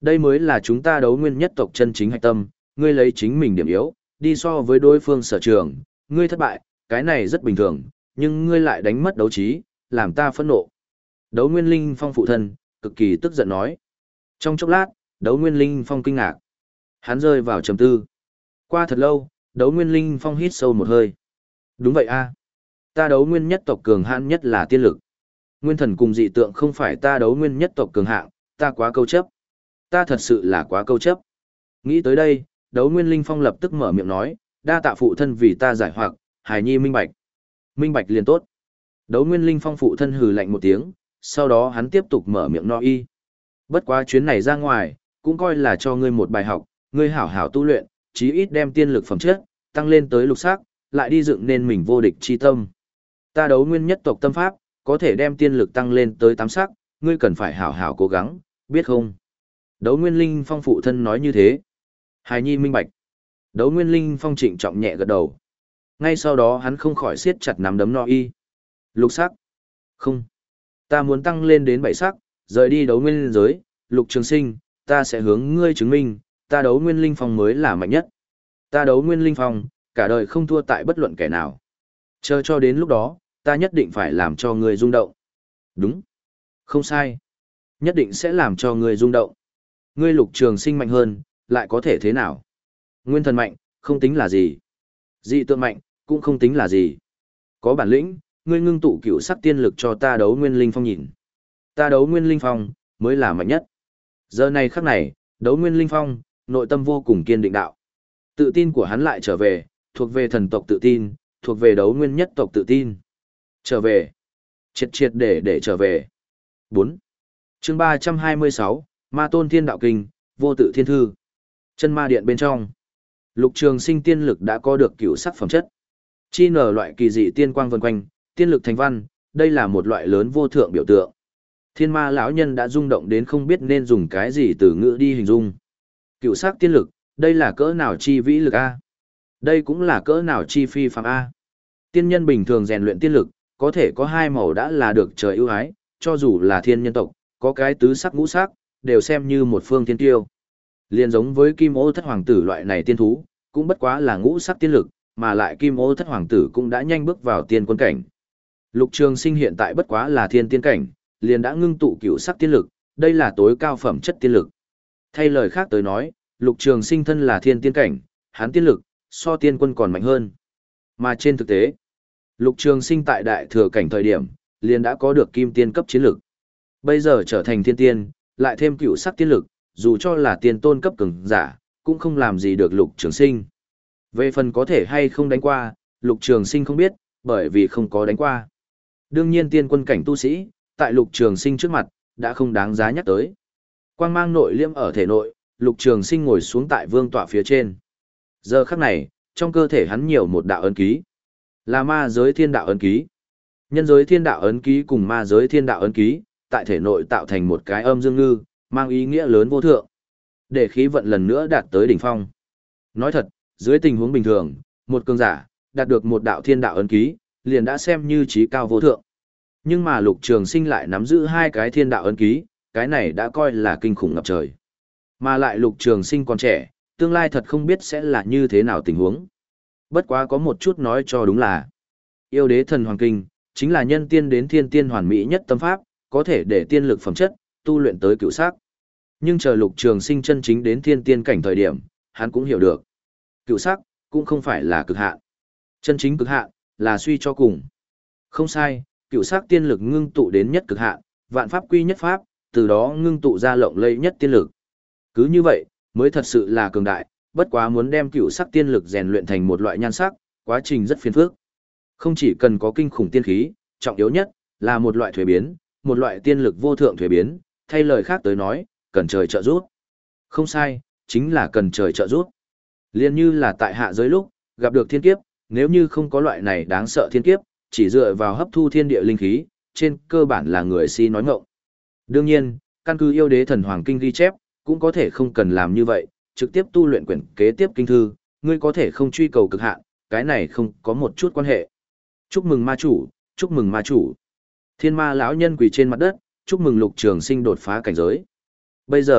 A: Đây mới là chúng ta đấu nguyên nhất tộc chân chính hạch tâm, ngươi lấy chính mình điểm yếu, đi so với đối phương sở trường, ngươi thất bại, cái này rất bình thường, nhưng ngươi lại đánh mất đấu trí, làm ta phẫn nộ. Đấu Nguyên Linh Phong phụ thân, cực kỳ tức giận nói. Trong chốc lát, Đấu Nguyên Linh Phong kinh ngạc. Hắn rơi vào trầm tư. Qua thật lâu, Đấu Nguyên Linh Phong hít sâu một hơi. Đúng vậy a, ta đấu nguyên nhất tộc cường hãn nhất là tiên lực. Nguyên thần cùng dị tượng không phải ta đấu nguyên nhất tộc cường hạng, ta quá câu chấp. Ta thật sự là quá câu chấp. Nghĩ tới đây, Đấu Nguyên Linh Phong lập tức mở miệng nói, đa tạ phụ thân vì ta giải hoặc, hài nhi minh bạch. Minh bạch liền tốt. Đấu Nguyên Linh Phong phụ thân hừ lạnh một tiếng, sau đó hắn tiếp tục mở miệng no y. Bất quá chuyến này ra ngoài, cũng coi là cho ngươi một bài học, ngươi hảo hảo tu luyện, chí ít đem tiên lực phẩm chất tăng lên tới lục sắc, lại đi dựng nên mình vô địch chi tâm. Ta đấu nguyên nhất tộc tâm pháp, có thể đem tiên lực tăng lên tới tám sắc, ngươi cần phải hảo hảo cố gắng, biết không? Đấu Nguyên Linh Phong phụ thân nói như thế. Hài nhi minh bạch. Đấu Nguyên Linh Phong trịnh trọng nhẹ gật đầu. Ngay sau đó hắn không khỏi siết chặt nắm đấm no y. Lục sắc. Không. Ta muốn tăng lên đến bảy sắc, rời đi đấu nguyên giới, Lục Trường Sinh, ta sẽ hướng ngươi chứng minh, ta đấu Nguyên Linh Phong mới là mạnh nhất. Ta đấu Nguyên Linh Phong, cả đời không thua tại bất luận kẻ nào. Chờ cho đến lúc đó, ta nhất định phải làm cho ngươi rung động. Đúng. Không sai. Nhất định sẽ làm cho ngươi rung động. Ngươi Lục Trường Sinh mạnh hơn, lại có thể thế nào? Nguyên thần mạnh, không tính là gì. Dị tượng mạnh, cũng không tính là gì. Có bản lĩnh, ngươi ngưng tụ cửu sắc tiên lực cho ta đấu Nguyên Linh Phong nhìn. Ta đấu Nguyên Linh Phong, mới là mạnh nhất. Giờ này khắc này, đấu Nguyên Linh Phong, nội tâm vô cùng kiên định đạo. Tự tin của hắn lại trở về, thuộc về thần tộc tự tin, thuộc về đấu nguyên nhất tộc tự tin. Trở về. Triệt triệt để để trở về. bốn. Chương ba trăm hai mươi sáu, Ma Tôn Thiên Đạo Kinh, Vô Tự Thiên Thư. Chân ma điện bên trong. Lục Trường Sinh tiên lực đã có được cửu sắc phẩm chất. Chi nở loại kỳ dị tiên quang vần quanh, tiên lực thành văn, đây là một loại lớn vô thượng biểu tượng. Thiên ma lão nhân đã rung động đến không biết nên dùng cái gì từ ngữ đi hình dung. Cửu sắc tiên lực, đây là cỡ nào chi vĩ lực a? Đây cũng là cỡ nào chi phi phàm a? Tiên nhân bình thường rèn luyện tiên lực, có thể có hai màu đã là được trời ưu ái, cho dù là thiên nhân tộc, có cái tứ sắc ngũ sắc, đều xem như một phương tiên tiêu. Liên giống với Kim Ô Thất Hoàng tử loại này tiên thú, cũng bất quá là ngũ sắc tiên lực, mà lại Kim Ô Thất Hoàng tử cũng đã nhanh bước vào tiên quân cảnh. Lục Trường Sinh hiện tại bất quá là thiên tiên cảnh, liền đã ngưng tụ cửu sắc tiên lực, đây là tối cao phẩm chất tiên lực. Thay lời khác tới nói, Lục Trường Sinh thân là thiên tiên cảnh, hắn tiên lực so tiên quân còn mạnh hơn. Mà trên thực tế, Lục Trường Sinh tại đại thừa cảnh thời điểm, liền đã có được kim tiên cấp chiến lực. Bây giờ trở thành thiên tiên, lại thêm cửu sắc tiên lực, dù cho là tiên tôn cấp cường giả, cũng không làm gì được Lục Trường Sinh. Về phần có thể hay không đánh qua, Lục Trường Sinh không biết, bởi vì không có đánh qua. Đương nhiên tiên quân cảnh tu sĩ, tại Lục Trường Sinh trước mặt, đã không đáng giá nhắc tới. Quang mang nội liêm ở thể nội, Lục Trường Sinh ngồi xuống tại vương tọa phía trên. Giờ khắc này, trong cơ thể hắn nhiều một đạo ấn ký. Là ma giới thiên đạo ấn ký. Nhân giới thiên đạo ấn ký cùng ma giới thiên đạo ấn ký, tại thể nội tạo thành một cái âm dương ngư, mang ý nghĩa lớn vô thượng. Để khí vận lần nữa đạt tới đỉnh phong. Nói thật, dưới tình huống bình thường, một cường giả, đạt được một đạo thiên đạo ấn ký, liền đã xem như trí cao vô thượng. Nhưng mà Lục Trường Sinh lại nắm giữ hai cái thiên đạo ấn ký, cái này đã coi là kinh khủng ngập trời. Mà lại Lục Trường Sinh còn trẻ, tương lai thật không biết sẽ là như thế nào tình huống. Bất quá có một chút nói cho đúng là, Yêu Đế Thần Hoàng Kinh, chính là nhân tiên đến thiên tiên hoàn mỹ nhất tâm pháp, có thể để tiên lực phẩm chất, tu luyện tới cửu sắc. Nhưng chờ Lục Trường Sinh chân chính đến thiên tiên cảnh thời điểm, hắn cũng hiểu được. Cửu sắc, cũng không phải là cực hạn. Chân chính cực hạn, là suy cho cùng. Không sai, cửu sắc tiên lực ngưng tụ đến nhất cực hạn, vạn pháp quy nhất pháp, từ đó ngưng tụ ra lộng lẫy nhất tiên lực. Cứ như vậy, mới thật sự là cường đại, bất quá muốn đem cửu sắc tiên lực rèn luyện thành một loại nhan sắc, quá trình rất phiền phức. Không chỉ cần có kinh khủng tiên khí, trọng yếu nhất là một loại thuế biến, một loại tiên lực vô thượng thuế biến, thay lời khác tới nói, cần trời trợ giúp. Không sai, chính là cần trời trợ giúp. Liên như là tại hạ giới lúc, gặp được thiên kiếp, nếu như không có loại này đáng sợ thiên kiếp, chỉ dựa vào hấp thu thiên địa linh khí, trên cơ bản là người si nói ngọng. Đương nhiên, căn cứ Yêu Đế Thần Hoàng Kinh ghi chép, cũng có thể không cần làm như vậy, trực tiếp tu luyện quyển kế tiếp kinh thư, ngươi có thể không truy cầu cực hạn, cái này không có một chút quan hệ. Chúc mừng ma chủ, chúc mừng ma chủ. Thiên ma lão nhân quỳ trên mặt đất, chúc mừng Lục Trường Sinh đột phá cảnh giới. Bây giờ,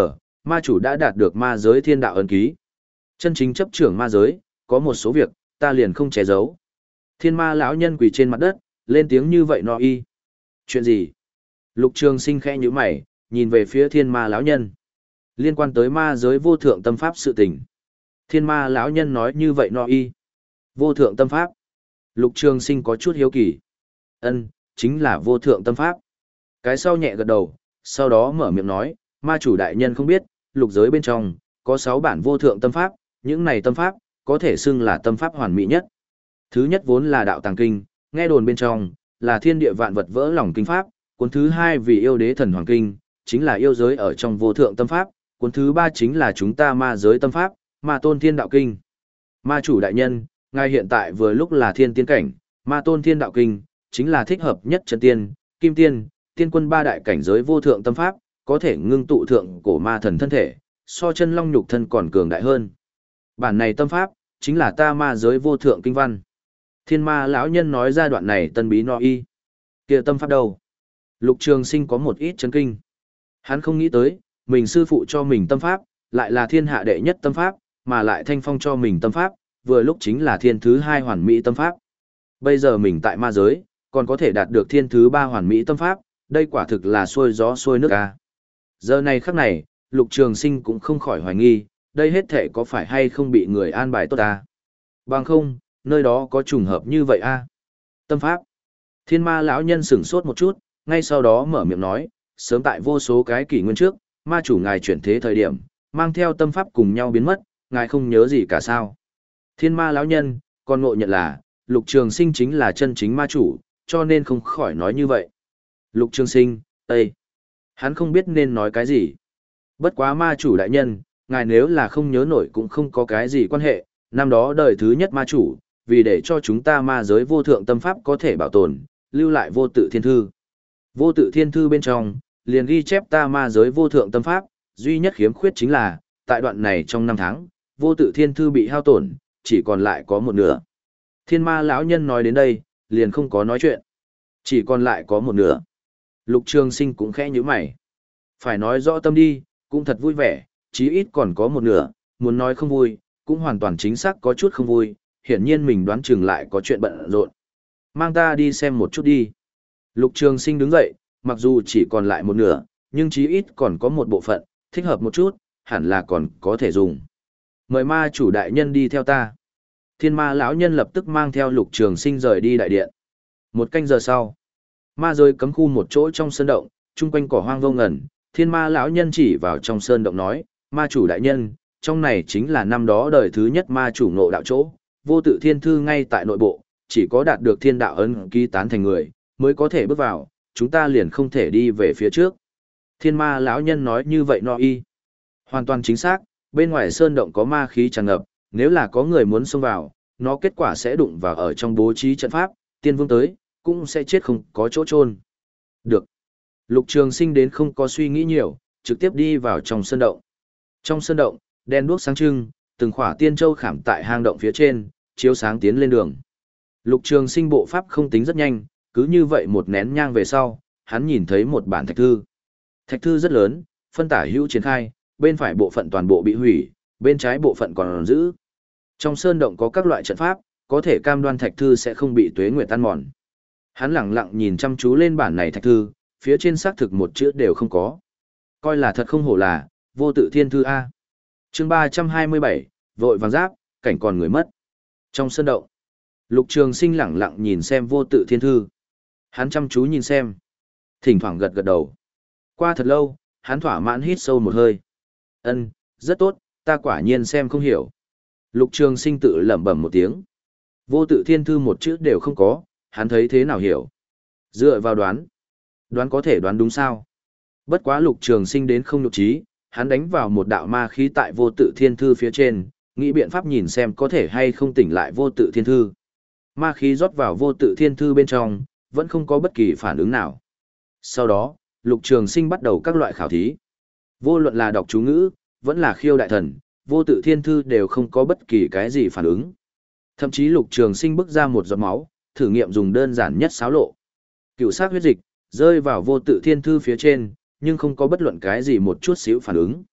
A: ma chủ đã đạt được ma giới thiên đạo ấn ký. Chân chính chấp trưởng ma giới, có một số việc, ta liền không che giấu. Thiên ma lão nhân quỳ trên mặt đất, lên tiếng như vậy no y. Chuyện gì? Lục Trường Sinh khẽ nhíu mày, nhìn về phía thiên ma lão nhân. Liên quan tới ma giới vô thượng tâm pháp sự tình. Thiên ma lão nhân nói như vậy no y. Vô thượng tâm pháp. Lục Trường Sinh có chút hiếu kỳ. Ân, chính là vô thượng tâm pháp. Cái sau nhẹ gật đầu, sau đó mở miệng nói, ma chủ đại nhân không biết, lục giới bên trong, có sáu bản vô thượng tâm pháp, những này tâm pháp, có thể xưng là tâm pháp hoàn mỹ nhất. Thứ nhất vốn là đạo tàng kinh, nghe đồn bên trong, là thiên địa vạn vật vỡ lòng kinh pháp, cuốn thứ hai vì yêu đế thần hoàng kinh, chính là yêu giới ở trong vô thượng tâm pháp, cuốn thứ ba chính là chúng ta ma giới tâm pháp, ma tôn thiên đạo kinh. Ma chủ đại nhân, ngài hiện tại vừa lúc là thiên tiên cảnh, ma tôn thiên đạo kinh, chính là thích hợp nhất chân tiên, kim tiên, tiên quân ba đại cảnh giới vô thượng tâm pháp, có thể ngưng tụ thượng cổ ma thần thân thể, so chân long nhục thân còn cường đại hơn. Bản này tâm pháp, chính là ta ma giới vô thượng kinh văn. Thiên ma lão nhân nói ra đoạn này tân bí no y. Kia tâm pháp đâu? Lục Trường Sinh có một ít chấn kinh. Hắn không nghĩ tới, mình sư phụ cho mình tâm pháp, lại là thiên hạ đệ nhất tâm pháp, mà lại thanh phong cho mình tâm pháp, vừa lúc chính là thiên thứ hai hoàn mỹ tâm pháp. Bây giờ mình tại ma giới, còn có thể đạt được thiên thứ ba hoàn mỹ tâm pháp, đây quả thực là xuôi gió xuôi nước a. Giờ này khắc này, Lục Trường Sinh cũng không khỏi hoài nghi, đây hết thể có phải hay không bị người an bài tốt ta? Bằng không, nơi đó có trùng hợp như vậy a? Tâm pháp. Thiên ma lão nhân sửng sốt một chút, ngay sau đó mở miệng nói, sớm tại vô số cái kỷ nguyên trước, ma chủ ngài chuyển thế thời điểm, mang theo tâm pháp cùng nhau biến mất, ngài không nhớ gì cả sao? Thiên ma lão nhân, còn ngộ nhận là, Lục Trường Sinh chính là chân chính ma chủ, cho nên không khỏi nói như vậy. Lục Trường Sinh, Ê! Hắn không biết nên nói cái gì. Bất quá ma chủ đại nhân, ngài nếu là không nhớ nổi cũng không có cái gì quan hệ, năm đó đời thứ nhất ma chủ, vì để cho chúng ta ma giới vô thượng tâm pháp có thể bảo tồn, lưu lại vô tự thiên thư. Vô tự thiên thư bên trong, liền ghi chép ta ma giới vô thượng tâm pháp, duy nhất khiếm khuyết chính là, tại đoạn này trong năm tháng, vô tự thiên thư bị hao tổn, chỉ còn lại có một nửa. Thiên ma lão nhân nói đến đây, liền không có nói chuyện. Chỉ còn lại có một nửa. Lục Trường Sinh cũng khẽ nhíu mày. Phải nói rõ tâm đi, cũng thật vui vẻ, chí ít còn có một nửa, muốn nói không vui, cũng hoàn toàn chính xác có chút không vui, hiển nhiên mình đoán chừng lại có chuyện bận rộn. Mang ta đi xem một chút đi. Lục Trường Sinh đứng dậy, mặc dù chỉ còn lại một nửa, nhưng chí ít còn có một bộ phận, thích hợp một chút, hẳn là còn có thể dùng. Mời ma chủ đại nhân đi theo ta. Thiên ma lão nhân lập tức mang theo Lục Trường Sinh rời đi đại điện. Một canh giờ sau, ma giới cấm khu một chỗ trong sơn động, chung quanh cỏ hoang vô ngần, thiên ma lão nhân chỉ vào trong sơn động nói, ma chủ đại nhân, trong này chính là năm đó đời thứ nhất ma chủ ngộ đạo chỗ, vô tự thiên thư ngay tại nội bộ, chỉ có đạt được thiên đạo ấn ký tán thành người, mới có thể bước vào, chúng ta liền không thể đi về phía trước. Thiên ma lão nhân nói như vậy no y. Hoàn toàn chính xác, bên ngoài sơn động có ma khí tràn ngập, nếu là có người muốn xông vào, nó kết quả sẽ đụng vào ở trong bố trí trận pháp, tiên vương tới, cũng sẽ chết không có chỗ chôn. Được. Lục Trường Sinh đến không có suy nghĩ nhiều, trực tiếp đi vào trong sơn động. Trong sơn động, đèn đuốc sáng trưng, từng khỏa tiên châu khảm tại hang động phía trên, chiếu sáng tiến lên đường. Lục Trường Sinh bộ pháp không tính rất nhanh, cứ như vậy một nén nhang về sau, hắn nhìn thấy một bản thạch thư. Thạch thư rất lớn, phân tả hữu triển khai, bên phải bộ phận toàn bộ bị hủy, bên trái bộ phận còn giữ. Trong sơn động có các loại trận pháp, có thể cam đoan thạch thư sẽ không bị tuế nguyệt tan mòn. Hắn lẳng lặng nhìn chăm chú lên bản này thạch thư, phía trên xác thực một chữ đều không có. Coi là thật không hổ là, vô tự thiên thư A. Chương ba trăm hai mươi bảy, vội vàng giáp, cảnh còn người mất. Trong sơn động, Lục Trường Sinh lẳng lặng nhìn xem vô tự thiên thư. Hắn chăm chú nhìn xem, thỉnh thoảng gật gật đầu. Qua thật lâu, hắn thỏa mãn hít sâu một hơi. Ân, rất tốt, ta quả nhiên xem không hiểu. Lục Trường Sinh tự lẩm bẩm một tiếng. Vô tự thiên thư một chữ đều không có, hắn thấy thế nào hiểu. Dựa vào đoán. Đoán có thể đoán đúng sao? Bất quá Lục Trường Sinh đến không nhục trí, hắn đánh vào một đạo ma khí tại vô tự thiên thư phía trên, nghĩ biện pháp nhìn xem có thể hay không tỉnh lại vô tự thiên thư. Ma khí rót vào vô tự thiên thư bên trong, vẫn không có bất kỳ phản ứng nào. Sau đó, Lục Trường Sinh bắt đầu các loại khảo thí. Vô luận là đọc chú ngữ, vẫn là khiêu đại thần, vô tự thiên thư đều không có bất kỳ cái gì phản ứng. Thậm chí Lục Trường Sinh bức ra một giọt máu, thử nghiệm dùng đơn giản nhất xáo lộ. Cựu sát huyết dịch rơi vào vô tự thiên thư phía trên, nhưng không có bất luận cái gì một chút xíu phản ứng.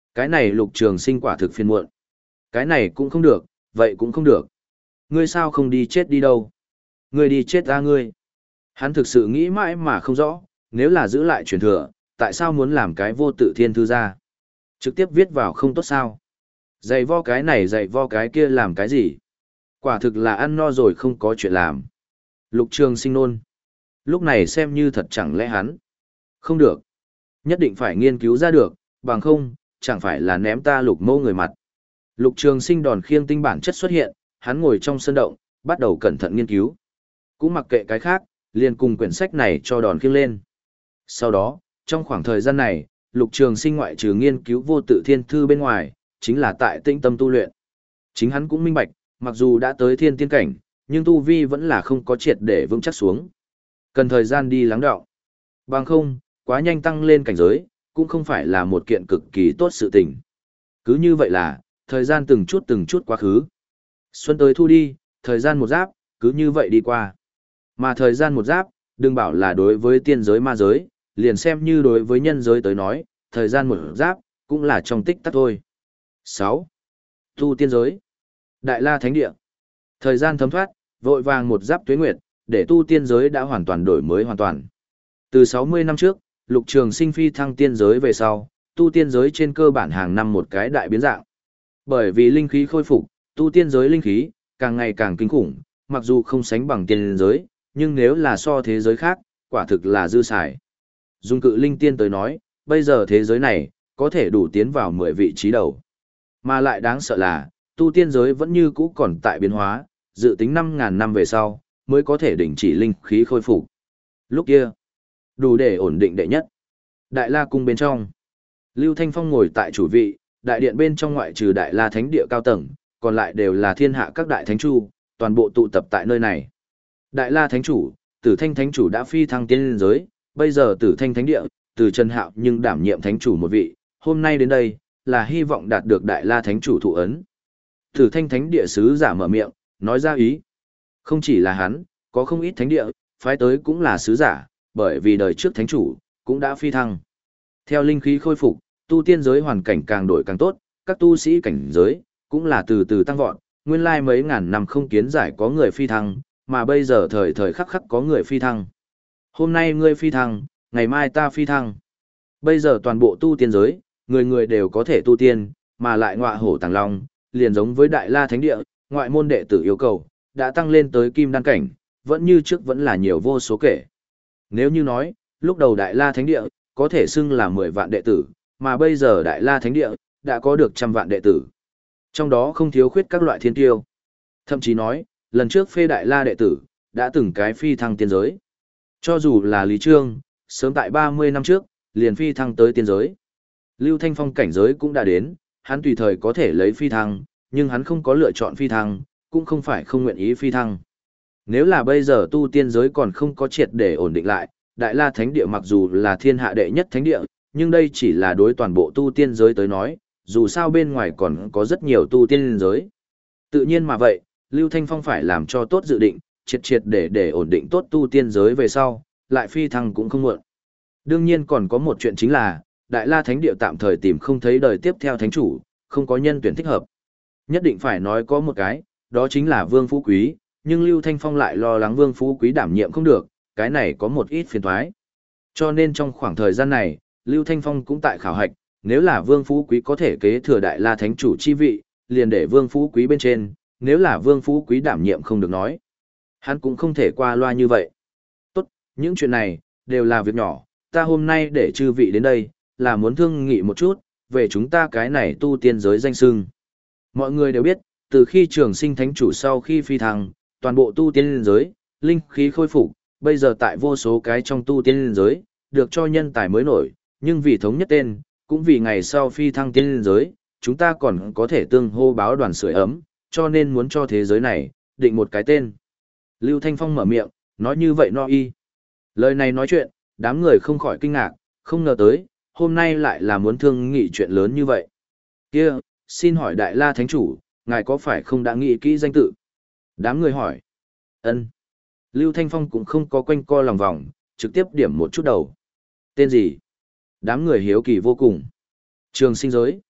A: Cái này Lục Trường Sinh quả thực phiền muộn. Cái này cũng không được, vậy cũng không được. Ngươi sao không đi chết đi đâu? Ngươi đi chết ra ngươi. Hắn thực sự nghĩ mãi mà không rõ, nếu là giữ lại truyền thừa, tại sao muốn làm cái vô tự thiên thư ra? Trực tiếp viết vào không tốt sao? Dạy vo cái này dạy vo cái kia làm cái gì? Quả thực là ăn no rồi không có chuyện làm. Lục Trường Sinh nôn. Lúc này xem như thật chẳng lẽ hắn. Không được. Nhất định phải nghiên cứu ra được, bằng không, chẳng phải là ném ta lục mâu người mặt. Lục Trường Sinh đòn khiêng tinh bản chất xuất hiện, hắn ngồi trong sân động, bắt đầu cẩn thận nghiên cứu. Cũng mặc kệ cái khác, liền cùng quyển sách này cho đòn khiêng lên. Sau đó, trong khoảng thời gian này, Lục Trường Sinh ngoại trừ nghiên cứu vô tự thiên thư bên ngoài, chính là tại tĩnh tâm tu luyện. Chính hắn cũng minh bạch, mặc dù đã tới thiên tiên cảnh, nhưng tu vi vẫn là không có triệt để vững chắc xuống. Cần thời gian đi lắng đọng. Bằng không, quá nhanh tăng lên cảnh giới, cũng không phải là một kiện cực kỳ tốt sự tình. Cứ như vậy là, thời gian từng chút từng chút quá khứ. Xuân tới thu đi, thời gian một giáp, cứ như vậy đi qua. Mà thời gian một giáp, đừng bảo là đối với tiên giới ma giới, liền xem như đối với nhân giới tới nói, thời gian một giáp, cũng là trong tích tắc thôi. sáu. Tu tiên giới. Đại La Thánh Địa. Thời gian thấm thoát, vội vàng một giáp tuế nguyệt, để tu tiên giới đã hoàn toàn đổi mới hoàn toàn. Từ sáu mươi năm trước, Lục Trường Sinh phi thăng tiên giới về sau, tu tiên giới trên cơ bản hàng năm một cái đại biến dạng. Bởi vì linh khí khôi phục, tu tiên giới linh khí càng ngày càng kinh khủng, mặc dù không sánh bằng tiên giới, nhưng nếu là so thế giới khác, quả thực là dư xài. Dùng cự linh tiên tới nói, bây giờ thế giới này có thể đủ tiến vào mười vị trí đầu. Mà lại đáng sợ là, tu tiên giới vẫn như cũ còn tại biến hóa, dự tính năm ngàn năm về sau mới có thể đình chỉ linh khí khôi phục. Lúc kia, đủ để ổn định đệ nhất. Đại La cung bên trong, Lưu Thanh Phong ngồi tại chủ vị, đại điện bên trong ngoại trừ Đại La Thánh địa cao tầng, còn lại đều là thiên hạ các đại thánh chu, toàn bộ tụ tập tại nơi này. Đại La Thánh chủ, Tử Thanh Thánh chủ đã phi thăng tiên giới, bây giờ Tử Thanh Thánh địa, từ Trần Hạo nhưng đảm nhiệm thánh chủ một vị, hôm nay đến đây là hy vọng đạt được Đại La Thánh chủ thụ ấn. Tử Thanh Thánh địa sứ giả mở miệng, nói ra ý. Không chỉ là hắn, có không ít thánh địa, phái tới cũng là sứ giả, bởi vì đời trước thánh chủ cũng đã phi thăng. Theo linh khí khôi phục, tu tiên giới hoàn cảnh càng đổi càng tốt, các tu sĩ cảnh giới cũng là từ từ tăng vọt, nguyên lai mấy ngàn năm không kiến giải có người phi thăng, mà bây giờ thời thời khắc khắc có người phi thăng. Hôm nay ngươi phi thăng, ngày mai ta phi thăng. Bây giờ toàn bộ tu tiên giới, người người đều có thể tu tiên, mà lại ngọa hổ tàng long, liền giống với Đại La Thánh địa, ngoại môn đệ tử yêu cầu, đã tăng lên tới kim đan cảnh, vẫn như trước vẫn là nhiều vô số kể. Nếu như nói, lúc đầu Đại La Thánh địa, có thể xưng là mười vạn đệ tử, mà bây giờ Đại La Thánh địa, đã có được trăm vạn đệ tử. Trong đó không thiếu khuyết các loại thiên tiêu. Thậm chí nói, lần trước phê Đại La đệ tử, đã từng cái phi thăng tiên giới. Cho dù là Lý Trương, sớm tại ba mươi năm trước, liền phi thăng tới tiên giới. Lưu Thanh Phong cảnh giới cũng đã đến, hắn tùy thời có thể lấy phi thăng, nhưng hắn không có lựa chọn phi thăng, cũng không phải không nguyện ý phi thăng. Nếu là bây giờ tu tiên giới còn không có triệt để ổn định lại, Đại La Thánh địa mặc dù là thiên hạ đệ nhất thánh địa, nhưng đây chỉ là đối toàn bộ tu tiên giới tới nói, dù sao bên ngoài còn có rất nhiều tu tiên giới. Tự nhiên mà vậy, Lưu Thanh Phong phải làm cho tốt dự định, triệt triệt để để ổn định tốt tu tiên giới về sau, lại phi thăng cũng không muộn. Đương nhiên còn có một chuyện chính là, Đại La Thánh địa tạm thời tìm không thấy đời tiếp theo thánh chủ, không có nhân tuyển thích hợp. Nhất định phải nói có một cái, đó chính là Vương Phú Quý, nhưng Lưu Thanh Phong lại lo lắng Vương Phú Quý đảm nhiệm không được, cái này có một ít phiền toái. Cho nên trong khoảng thời gian này, Lưu Thanh Phong cũng tại khảo hạch, nếu là Vương Phú Quý có thể kế thừa Đại La Thánh chủ chi vị, liền để Vương Phú Quý bên trên, nếu là Vương Phú Quý đảm nhiệm không được nói. Hắn cũng không thể qua loa như vậy. Tốt, những chuyện này, đều là việc nhỏ, ta hôm nay để chư vị đến đây, là muốn thương nghị một chút, về chúng ta cái này tu tiên giới danh sưng. Mọi người đều biết, từ khi Trường Sinh Thánh chủ sau khi phi thăng, toàn bộ tu tiên giới, linh khí khôi phục, bây giờ tại vô số cái trong tu tiên giới, được cho nhân tài mới nổi, nhưng vì thống nhất tên, cũng vì ngày sau phi thăng tiên giới, chúng ta còn có thể tương hô báo đoàn sưởi ấm, cho nên muốn cho thế giới này, định một cái tên. Lưu Thanh Phong mở miệng, nói như vậy no y. Lời này nói chuyện, đám người không khỏi kinh ngạc, không ngờ tới, hôm nay lại là muốn thương nghị chuyện lớn như vậy. Kia, xin hỏi Đại La Thánh chủ, ngài có phải không đã nghĩ kỹ danh tự? Đám người hỏi. Ân. Lưu Thanh Phong cũng không có quanh co lòng vòng, trực tiếp điểm một chút đầu. Tên gì? Đám người hiếu kỳ vô cùng. Trường Sinh giới.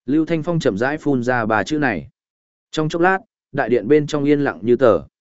A: Lưu Thanh Phong chậm rãi phun ra ba chữ này. Trong chốc lát, đại điện bên trong yên lặng như tờ.